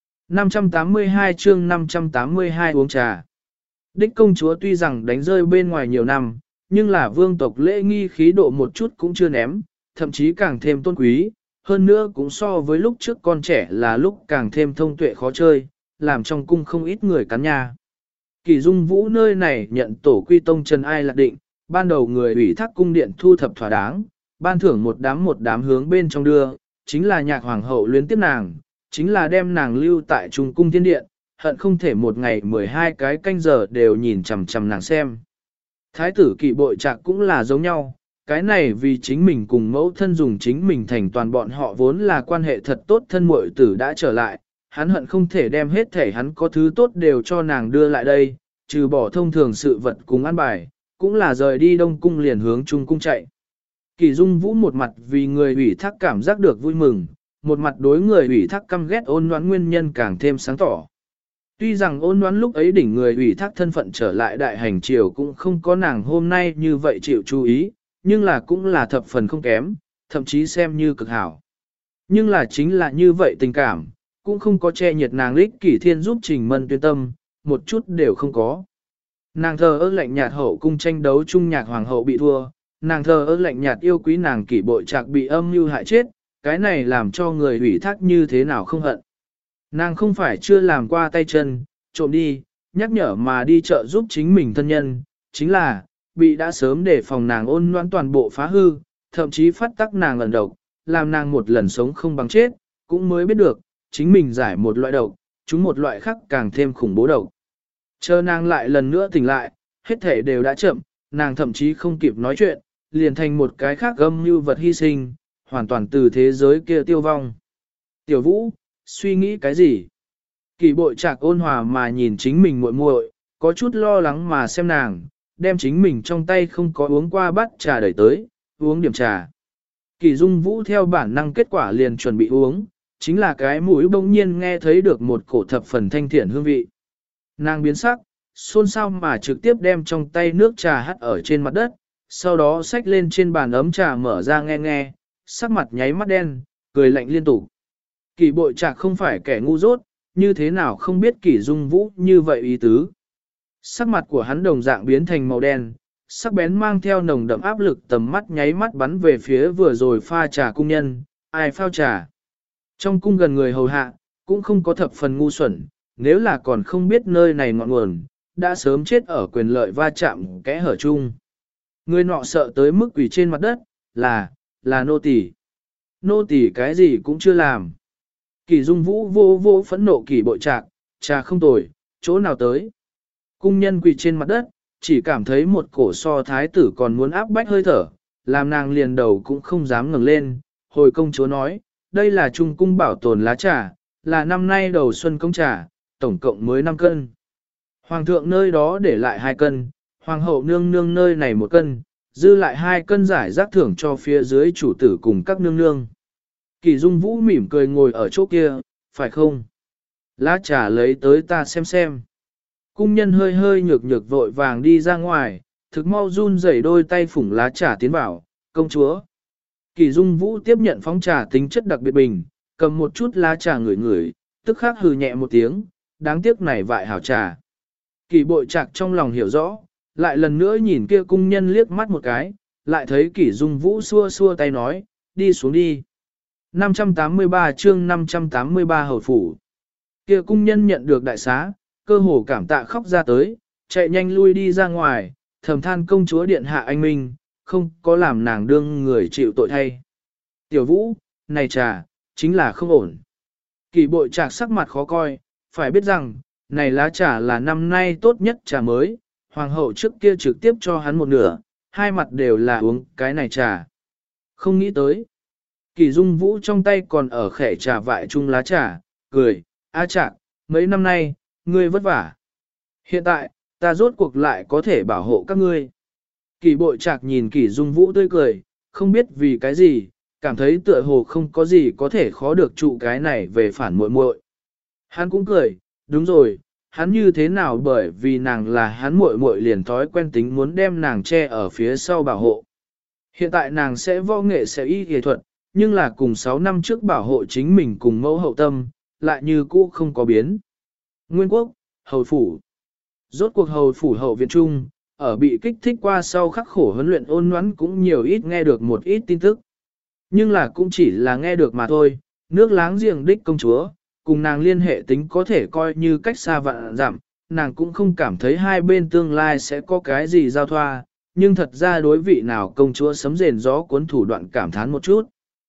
Speaker 1: 582 chương 582 uống trà. Đích công chúa tuy rằng đánh rơi bên ngoài nhiều năm, nhưng là vương tộc lễ nghi khí độ một chút cũng chưa ném, thậm chí càng thêm tôn quý, hơn nữa cũng so với lúc trước con trẻ là lúc càng thêm thông tuệ khó chơi, làm trong cung không ít người cắn nhà. Kỷ Dung Vũ nơi này nhận tổ quy tông Trần Ai Lạc định, ban đầu người ủy thác cung điện thu thập thỏa đáng, ban thưởng một đám hướng bên trong đưa, chính là nhạc hoàng hậu luyến tiếp nàng, chính là đem nàng lưu tại trung cung thiên điện, hận không thể một ngày 12 cái canh giờ đều nhìn chằm chằm nàng xem. Thái tử Kỷ Bội Trạc cũng là giống nhau, cái này vì chính mình cùng mẫu thân dùng chính mình thành toàn bọn họ vốn là quan hệ thật tốt thân muội tử đã trở lại, hắn hận không thể đem hết thể hắn có thứ tốt đều cho nàng đưa lại đây, trừ bỏ thông thường sự vật cùng ăn bài, cũng là rời đi Đông Cung liền hướng Trung Cung chạy. Kỷ Dung Vũ một mặt vì người ủy thác cảm giác được vui mừng, một mặt đối người ủy thác căm ghét ôn đoán nguyên nhân càng thêm sáng tỏ. Tuy rằng ôn đoán lúc ấy đỉnh người ủy thác thân phận trở lại đại hành triều cũng không có nàng hôm nay như vậy chịu chú ý, nhưng là cũng là thập phần không kém, thậm chí xem như cực hảo. Nhưng là chính là như vậy tình cảm, cũng không có che nhiệt nàng lích kỷ thiên giúp Trình Mân tuyên tâm, một chút đều không có. Nàng thờ ơ lạnh nhạt hậu cung tranh đấu chung nhạc hoàng hậu bị thua, nàng thờ ơ lạnh nhạt yêu quý nàng Kỷ Bội Trạc bị âm mưu hại chết, cái này làm cho người ủy thác như thế nào không hận. Nàng không phải chưa làm qua tay chân, trộm đi, nhắc nhở mà đi chợ giúp chính mình thân nhân, chính là, bị đã sớm để phòng nàng ôn loan toàn bộ phá hư, thậm chí phát tắc nàng lần độc, làm nàng một lần sống không bằng chết, cũng mới biết được, chính mình giải một loại độc, chúng một loại khác càng thêm khủng bố độc. Chờ nàng lại lần nữa tỉnh lại, hết thể đều đã chậm, nàng thậm chí không kịp nói chuyện, liền thành một cái khác gâm như vật hy sinh, hoàn toàn từ thế giới kia tiêu vong. Tiểu Vũ, suy nghĩ cái gì? Kỷ Bội Trạc ôn hòa mà nhìn chính mình muội muội, có chút lo lắng mà xem nàng, đem chính mình trong tay không có uống qua bát trà đẩy tới, uống điểm trà. Kỷ Dung Vũ theo bản năng kết quả liền chuẩn bị uống, chính là cái mũi bỗng nhiên nghe thấy được một cổ thập phần thanh thiện hương vị. Nàng biến sắc, xôn xao mà trực tiếp đem trong tay nước trà hắt ở trên mặt đất, sau đó xách lên trên bàn ấm trà mở ra nghe, sắc mặt nháy mắt đen, cười lạnh liên tục. Kỷ Bội Trạc không phải kẻ ngu dốt, như thế nào không biết Kỷ Dung Vũ như vậy ý tứ. Sắc mặt của hắn đồng dạng biến thành màu đen, sắc bén mang theo nồng đậm áp lực tầm mắt nháy mắt bắn về phía vừa rồi pha trà cung nhân, ai phao trà. Trong cung gần người hầu hạ, cũng không có thập phần ngu xuẩn, nếu là còn không biết nơi này ngọn nguồn, đã sớm chết ở quyền lợi va chạm kẽ hở chung. Người nọ sợ tới mức quỳ trên mặt đất, là nô tỳ. Nô tỳ cái gì cũng chưa làm. Kỷ Dung Vũ vô phẫn nộ Kỷ Bội Trạc, trà không tồi, chỗ nào tới. Cung nhân quỳ trên mặt đất, chỉ cảm thấy một cổ so thái tử còn muốn áp bách hơi thở, làm nàng liền đầu cũng không dám ngẩng lên. Hồi công chúa nói, đây là trung cung bảo tồn lá trà, là năm nay đầu xuân công trà, tổng cộng mới 5 cân. Hoàng thượng nơi đó để lại 2 cân, hoàng hậu nương nương nơi này 1 cân, dư lại 2 cân giải rác thưởng cho phía dưới chủ tử cùng các nương nương. Kỷ Dung Vũ mỉm cười ngồi ở chỗ kia, phải không? Lá trà lấy tới ta xem. Cung nhân hơi hơi nhược nhược vội vàng đi ra ngoài, thực mau run rẩy đôi tay phủng lá trà tiến vào, công chúa. Kỳ Dung Vũ tiếp nhận phóng trà tính chất đặc biệt bình, cầm một chút lá trà ngửi ngửi, tức khắc hừ nhẹ một tiếng, đáng tiếc này vại hảo trà. Kỳ bội trạc trong lòng hiểu rõ, lại lần nữa nhìn kia cung nhân liếc mắt một cái, lại thấy Kỳ Dung Vũ xua xua tay nói, đi xuống đi. 583 chương 583 hầu phủ. Kia cung nhân nhận được đại xá, cơ hồ cảm tạ khóc ra tới, chạy nhanh lui đi ra ngoài, thầm than công chúa điện hạ anh minh, không có làm nàng đương người chịu tội thay. Tiểu Vũ, này trà, chính là không ổn. Kỳ bội trạc sắc mặt khó coi, phải biết rằng, này lá trà là năm nay tốt nhất trà mới, hoàng hậu trước kia trực tiếp cho hắn một nửa, hai mặt đều là uống cái này trà. Không nghĩ tới. Kỳ Dung Vũ trong tay còn ở khẻ trà vại chung lá trà, cười, a chạc, mấy năm nay, ngươi vất vả. Hiện tại, ta rốt cuộc lại có thể bảo hộ các ngươi. Kỳ bội trạc nhìn Kỳ Dung Vũ tươi cười, không biết vì cái gì, cảm thấy tựa hồ không có gì có thể khó được trụ cái này về phản muội muội. Hắn cũng cười, đúng rồi, hắn như thế nào bởi vì nàng là hắn muội muội liền thói quen tính muốn đem nàng che ở phía sau bảo hộ. Hiện tại nàng sẽ võ nghệ sẽ y y thuật, nhưng là cùng 6 năm trước bảo hộ chính mình cùng mẫu hậu tâm, lại như cũ không có biến. Nguyên quốc, hầu phủ. Rốt cuộc hầu phủ hậu viện trung, ở bị kích thích qua sau khắc khổ huấn luyện ôn nhoắn cũng nhiều ít nghe được một ít tin tức. Nhưng là cũng chỉ là nghe được mà thôi, nước láng giềng đích công chúa, cùng nàng liên hệ tính có thể coi như cách xa vạn dặm, nàng cũng không cảm thấy hai bên tương lai sẽ có cái gì giao thoa, nhưng thật ra đối vị nào công chúa sấm rền gió cuốn thủ đoạn cảm thán một chút.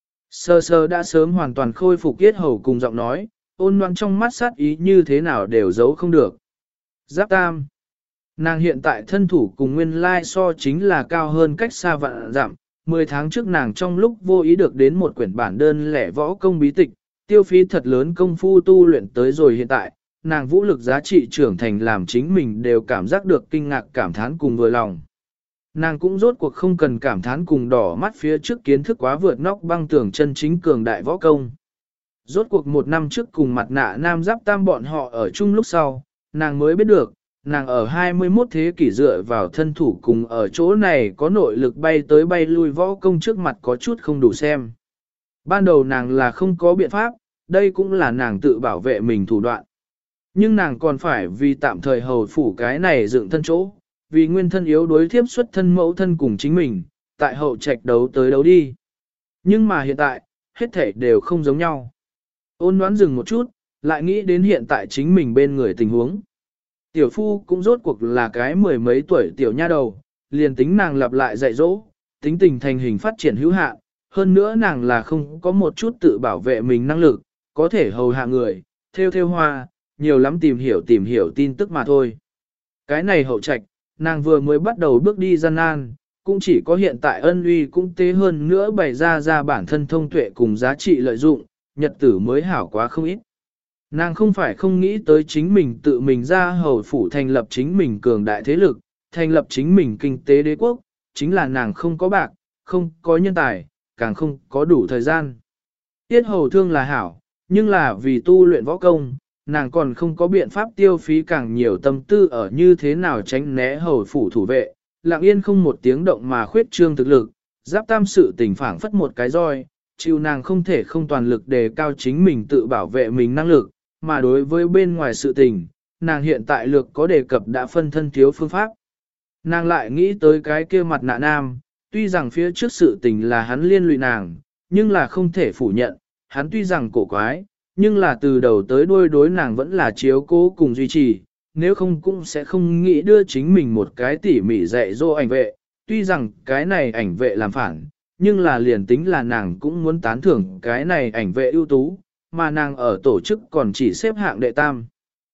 Speaker 1: Sơ sơ đã sớm hoàn toàn khôi phục yết hầu cùng giọng nói, ôn nhoắn trong mắt sát ý như thế nào đều giấu không được. Giáp tam. Nàng hiện tại thân thủ cùng nguyên lai so chính là cao hơn cách xa vạn dặm. 10 tháng trước nàng trong lúc vô ý được đến một quyển bản đơn lẻ võ công bí tịch, tiêu phí thật lớn công phu tu luyện tới rồi hiện tại, nàng vũ lực giá trị trưởng thành làm chính mình đều cảm giác được kinh ngạc cảm thán cùng vừa lòng. Nàng cũng rốt cuộc không cần cảm thán cùng đỏ mắt phía trước kiến thức quá vượt nóc băng tường chân chính cường đại võ công. Rốt cuộc một năm trước cùng mặt nạ nam giáp tam bọn họ ở chung lúc sau, nàng mới biết được, nàng ở 21 thế kỷ dựa vào thân thủ cùng ở chỗ này có nội lực bay tới bay lui võ công trước mặt có chút không đủ xem. Ban đầu nàng là không có biện pháp, đây cũng là nàng tự bảo vệ mình thủ đoạn. Nhưng nàng còn phải vì tạm thời hầu phủ cái này dựng thân chỗ, vì nguyên thân yếu đối thiếp xuất thân mẫu thân cùng chính mình, tại hậu trạch đấu tới đấu đi. Nhưng mà hiện tại, hết thể đều không giống nhau. Ôn đoán dừng một chút, lại nghĩ đến hiện tại chính mình bên người tình huống. Tiểu phu cũng rốt cuộc là cái mười mấy tuổi tiểu nha đầu, liền tính nàng lặp lại dạy dỗ, tính tình thành hình phát triển hữu hạn, hơn nữa nàng là không có một chút tự bảo vệ mình năng lực, có thể hầu hạ người, theo hoa, nhiều lắm tìm hiểu tin tức mà thôi. Cái này hậu trạch, nàng vừa mới bắt đầu bước đi gian nan, cũng chỉ có hiện tại ân uy cũng tế hơn nữa bày ra bản thân thông tuệ cùng giá trị lợi dụng, nhật tử mới hảo quá không ít. Nàng không phải không nghĩ tới chính mình tự mình ra hầu phủ thành lập chính mình cường đại thế lực, thành lập chính mình kinh tế đế quốc, chính là nàng không có bạc, không có nhân tài, càng không có đủ thời gian. Tiết hầu thương là hảo, nhưng là vì tu luyện võ công, nàng còn không có biện pháp tiêu phí càng nhiều tâm tư ở như thế nào tránh né hầu phủ thủ vệ, lặng yên không một tiếng động mà khuyết trương thực lực, giáp tam sự tình phảng phất một cái roi, chịu nàng không thể không toàn lực đề cao chính mình tự bảo vệ mình năng lực, mà đối với bên ngoài sự tình, nàng hiện tại lược có đề cập đã phân thân thiếu phương pháp. Nàng lại nghĩ tới cái kia mặt nạ nam, tuy rằng phía trước sự tình là hắn liên lụy nàng, nhưng là không thể phủ nhận, hắn tuy rằng cổ quái, nhưng là từ đầu tới đuôi đối nàng vẫn là chiếu cố cùng duy trì, nếu không cũng sẽ không nghĩ đưa chính mình một cái tỉ mỉ dạy dỗ ảnh vệ, tuy rằng cái này ảnh vệ làm phản, nhưng là liền tính là nàng cũng muốn tán thưởng cái này ảnh vệ ưu tú, mà nàng ở tổ chức còn chỉ xếp hạng đệ tam.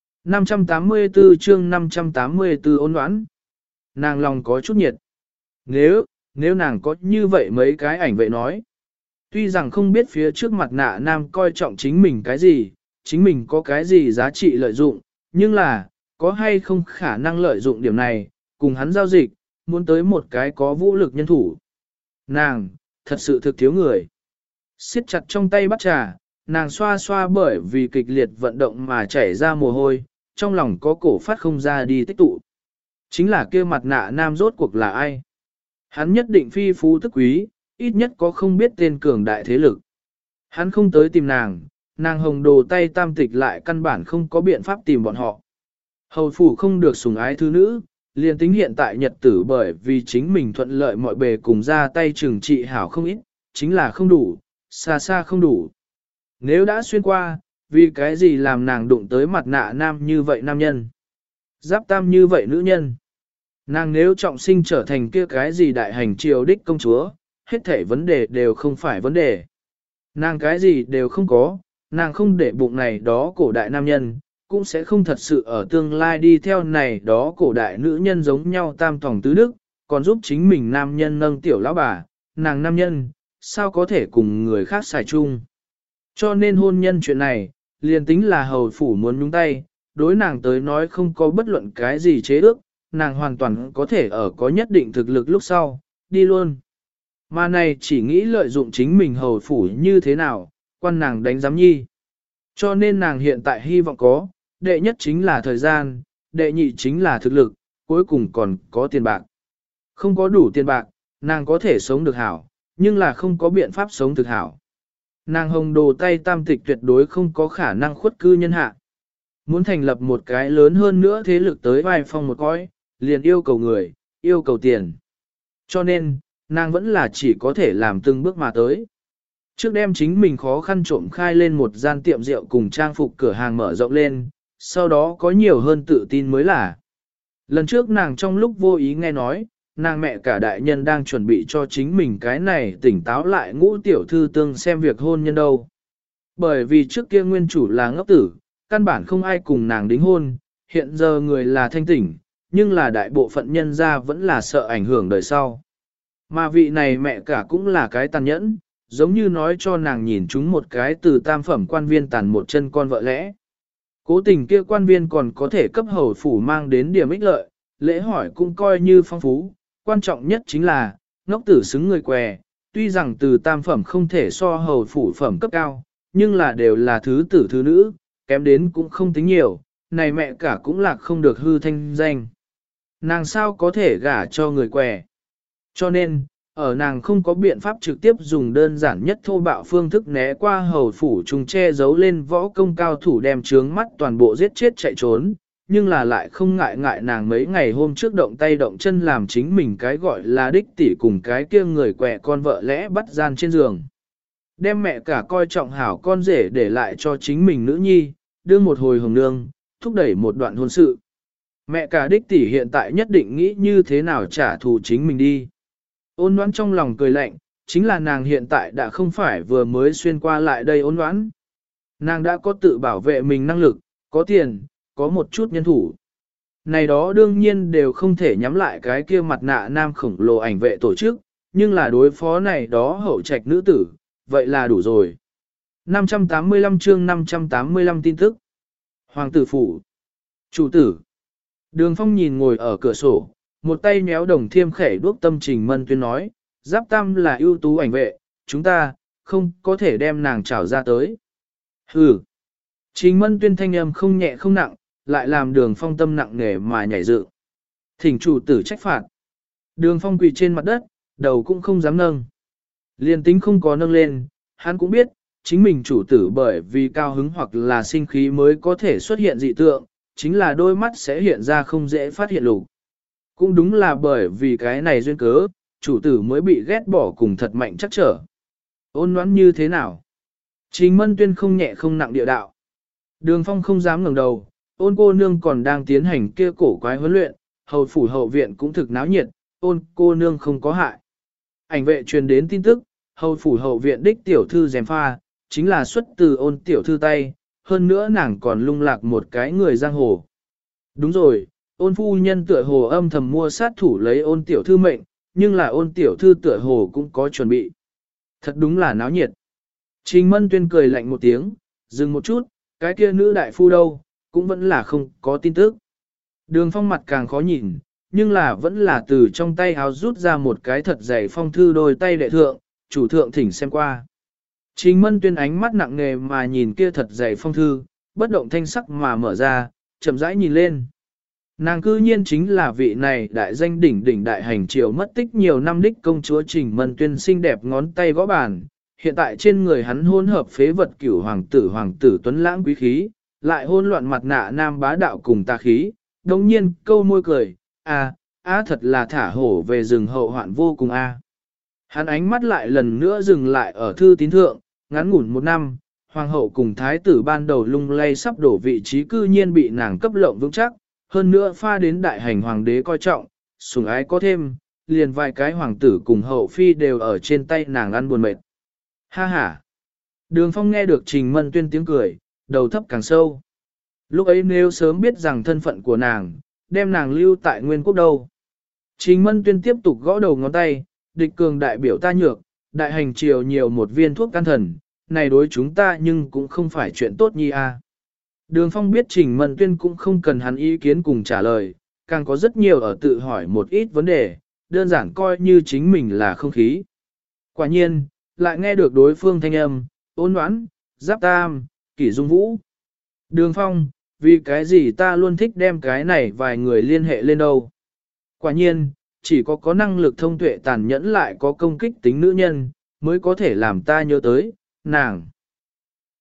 Speaker 1: 584 chương 584 ôn đoán. Nàng lòng có chút nhiệt. Nếu nàng có như vậy mấy cái ảnh vệ nói. Tuy rằng không biết phía trước mặt nạ nam coi trọng chính mình cái gì, chính mình có cái gì giá trị lợi dụng, nhưng là, có hay không khả năng lợi dụng điểm này, cùng hắn giao dịch, muốn tới một cái có vũ lực nhân thủ. Nàng, thật sự thực thiếu người. Siết chặt trong tay bắt trà, nàng xoa xoa bởi vì kịch liệt vận động mà chảy ra mồ hôi, trong lòng có cổ phát không ra đi tích tụ. Chính là kia mặt nạ nam rốt cuộc là ai? Hắn nhất định phi phú tức quý, ít nhất có không biết tên cường đại thế lực. Hắn không tới tìm nàng, nàng hồng đồ tay tam tịch lại căn bản không có biện pháp tìm bọn họ. Hầu phủ không được sủng ái thứ nữ, liền tính hiện tại nhật tử bởi vì chính mình thuận lợi mọi bề cùng ra tay trừng trị hảo không ít, chính là không đủ, xa xa không đủ. Nếu đã xuyên qua, vì cái gì làm nàng đụng tới mặt nạ nam như vậy nam nhân? Giáp tam như vậy nữ nhân? Nàng nếu trọng sinh trở thành kia cái gì đại hành triều đích công chúa, hết thảy vấn đề đều không phải vấn đề. Nàng cái gì đều không có, nàng không để bụng này đó cổ đại nam nhân, cũng sẽ không thật sự ở tương lai đi theo này đó cổ đại nữ nhân giống nhau tam tòng tứ đức, còn giúp chính mình nam nhân nâng tiểu lão bà, nàng nam nhân, sao có thể cùng người khác xài chung. Cho nên hôn nhân chuyện này, liền tính là hầu phủ muốn nhúng tay, đối nàng tới nói không có bất luận cái gì chế ước, nàng hoàn toàn có thể ở có nhất định thực lực lúc sau, đi luôn. Mà này chỉ nghĩ lợi dụng chính mình hầu phủ như thế nào, quan nàng đánh giám nhi. Cho nên nàng hiện tại hy vọng có, đệ nhất chính là thời gian, đệ nhị chính là thực lực, cuối cùng còn có tiền bạc. Không có đủ tiền bạc, nàng có thể sống được hảo, nhưng là không có biện pháp sống thực hảo. Nàng hồng đồ tay tam tịch tuyệt đối không có khả năng khuất cư nhân hạ. Muốn thành lập một cái lớn hơn nữa thế lực tới vai phong một cõi, liền yêu cầu người, yêu cầu tiền. Cho nên, nàng vẫn là chỉ có thể làm từng bước mà tới. Trước đem chính mình khó khăn trộm khai lên một gian tiệm rượu cùng trang phục cửa hàng mở rộng lên, sau đó có nhiều hơn tự tin mới là. Lần trước nàng trong lúc vô ý nghe nói, nàng mẹ cả đại nhân đang chuẩn bị cho chính mình cái này tỉnh táo lại ngũ tiểu thư tương xem việc hôn nhân đâu. Bởi vì trước kia nguyên chủ là ngốc tử, căn bản không ai cùng nàng đính hôn, hiện giờ người là thanh tỉnh, nhưng là đại bộ phận nhân gia vẫn là sợ ảnh hưởng đời sau. Mà vị này mẹ cả cũng là cái tàn nhẫn, giống như nói cho nàng nhìn chúng một cái từ tam phẩm quan viên tàn một chân con vợ lẽ. Cố tình kia quan viên còn có thể cấp hầu phủ mang đến điểm ích lợi, lễ hỏi cũng coi như phong phú, quan trọng nhất chính là, ngốc tử xứng người què, tuy rằng từ tam phẩm không thể so hầu phủ phẩm cấp cao, nhưng là đều là thứ tử thứ nữ, kém đến cũng không tính nhiều, này mẹ cả cũng lạc không được hư thanh danh. Nàng sao có thể gả cho người què. Cho nên, ở nàng không có biện pháp trực tiếp dùng đơn giản nhất thô bạo phương thức né qua hầu phủ trùng che giấu lên võ công cao thủ đem trướng mắt toàn bộ giết chết chạy trốn, nhưng là lại không ngại nàng mấy ngày hôm trước động tay động chân làm chính mình cái gọi là đích tỷ cùng cái kia người quẹ con vợ lẽ bắt gian trên giường. Đem mẹ cả coi trọng hảo con rể để lại cho chính mình nữ nhi, đưa một hồi hồng nương, thúc đẩy một đoạn hôn sự. Mẹ cả đích tỷ hiện tại nhất định nghĩ như thế nào trả thù chính mình đi. Ôn đoán trong lòng cười lạnh, chính là nàng hiện tại đã không phải vừa mới xuyên qua lại đây ôn đoán. Nàng đã có tự bảo vệ mình năng lực, có tiền, có một chút nhân thủ. Này đó đương nhiên đều không thể nhắm lại cái kia mặt nạ nam khổng lồ ảnh vệ tổ chức, nhưng là đối phó này đó hậu trạch nữ tử, vậy là đủ rồi. 585 chương 585 tin tức. Hoàng tử phủ. Chủ tử. Đường Phong nhìn ngồi ở cửa sổ, một tay nhéo đồng thiêm khẻ đuốc tâm Trình Mân Tuyên nói, Giáp Tam là ưu tú ảnh vệ, chúng ta, không có thể đem nàng trảo ra tới. Hừ. Trình Mân Tuyên thanh âm không nhẹ không nặng, lại làm Đường Phong tâm nặng nề mà nhảy dựng. Thỉnh chủ tử trách phạt. Đường Phong quỳ trên mặt đất, đầu cũng không dám nâng. Liên tính không có nâng lên, hắn cũng biết, chính mình chủ tử bởi vì cao hứng hoặc là sinh khí mới có thể xuất hiện dị tượng, chính là đôi mắt sẽ hiện ra không dễ phát hiện lục. Cũng đúng là bởi vì cái này duyên cớ, chủ tử mới bị ghét bỏ cùng thật mạnh chắc trở. Ôn ngoãn như thế nào? Trình Mân Tuyên không nhẹ không nặng địa đạo. Đường Phong không dám ngẩng đầu, ôn cô nương còn đang tiến hành kia cổ quái huấn luyện, hầu phủ hậu viện cũng thực náo nhiệt, ôn cô nương không có hại. Ảnh vệ truyền đến tin tức, hầu phủ hậu viện đích tiểu thư gièm pha, chính là xuất từ ôn tiểu thư tay, hơn nữa nàng còn lung lạc một cái người giang hồ. Đúng rồi, ôn phu nhân tựa hồ âm thầm mua sát thủ lấy ôn tiểu thư mệnh, nhưng là ôn tiểu thư tựa hồ cũng có chuẩn bị. Thật đúng là náo nhiệt. Trình Mân Tuyên cười lạnh một tiếng, dừng một chút, cái kia nữ đại phu đâu, cũng vẫn là không có tin tức. Đường Phong mặt càng khó nhìn, nhưng là vẫn là từ trong tay háo rút ra một cái thật dày phong thư đôi tay đệ thượng, chủ thượng thỉnh xem qua. Trình Mân Tuyên ánh mắt nặng nề mà nhìn kia thật dày phong thư, bất động thanh sắc mà mở ra, chậm rãi nhìn lên. Nàng cư nhiên chính là vị này đại danh đỉnh đỉnh đại hành triều mất tích nhiều năm đích công chúa Trình Mân Tuyên xinh đẹp ngón tay gõ bàn. Hiện tại trên người hắn hôn hợp phế vật cửu hoàng tử tuấn lãng quý khí, lại hôn loạn mặt nạ nam bá đạo cùng tà khí, đồng nhiên câu môi cười, thật là thả hổ về rừng hậu hoạn vô cùng a. Hắn ánh mắt lại lần nữa dừng lại ở thư tín thượng, ngắn ngủn một năm, hoàng hậu cùng thái tử ban đầu lung lay sắp đổ vị trí cư nhiên bị nàng cấp lộng vững chắc, hơn nữa pha đến đại hành hoàng đế coi trọng, sủng ái có thêm, liền vài cái hoàng tử cùng hậu phi đều ở trên tay nàng ăn buồn mệt. Ha ha! Đường Phong nghe được Trình Mân Tuyên tiếng cười, đầu thấp càng sâu. Lúc ấy nếu sớm biết rằng thân phận của nàng, đem nàng lưu tại nguyên quốc đâu. Trình Mân Tuyên tiếp tục gõ đầu ngón tay, địch cường đại biểu ta nhược, đại hành triều nhiều một viên thuốc can thần, này đối chúng ta nhưng cũng không phải chuyện tốt nhi a. Đường Phong biết Trình Mân Tuyên cũng không cần hắn ý kiến cùng trả lời, càng có rất nhiều ở tự hỏi một ít vấn đề, đơn giản coi như chính mình là không khí. Quả nhiên, lại nghe được đối phương thanh âm, ôn noãn, giáp tam, kỷ dung vũ. Đường Phong, vì cái gì ta luôn thích đem cái này vài người liên hệ lên đâu. Quả nhiên, chỉ có năng lực thông tuệ tàn nhẫn lại có công kích tính nữ nhân, mới có thể làm ta nhớ tới, nàng.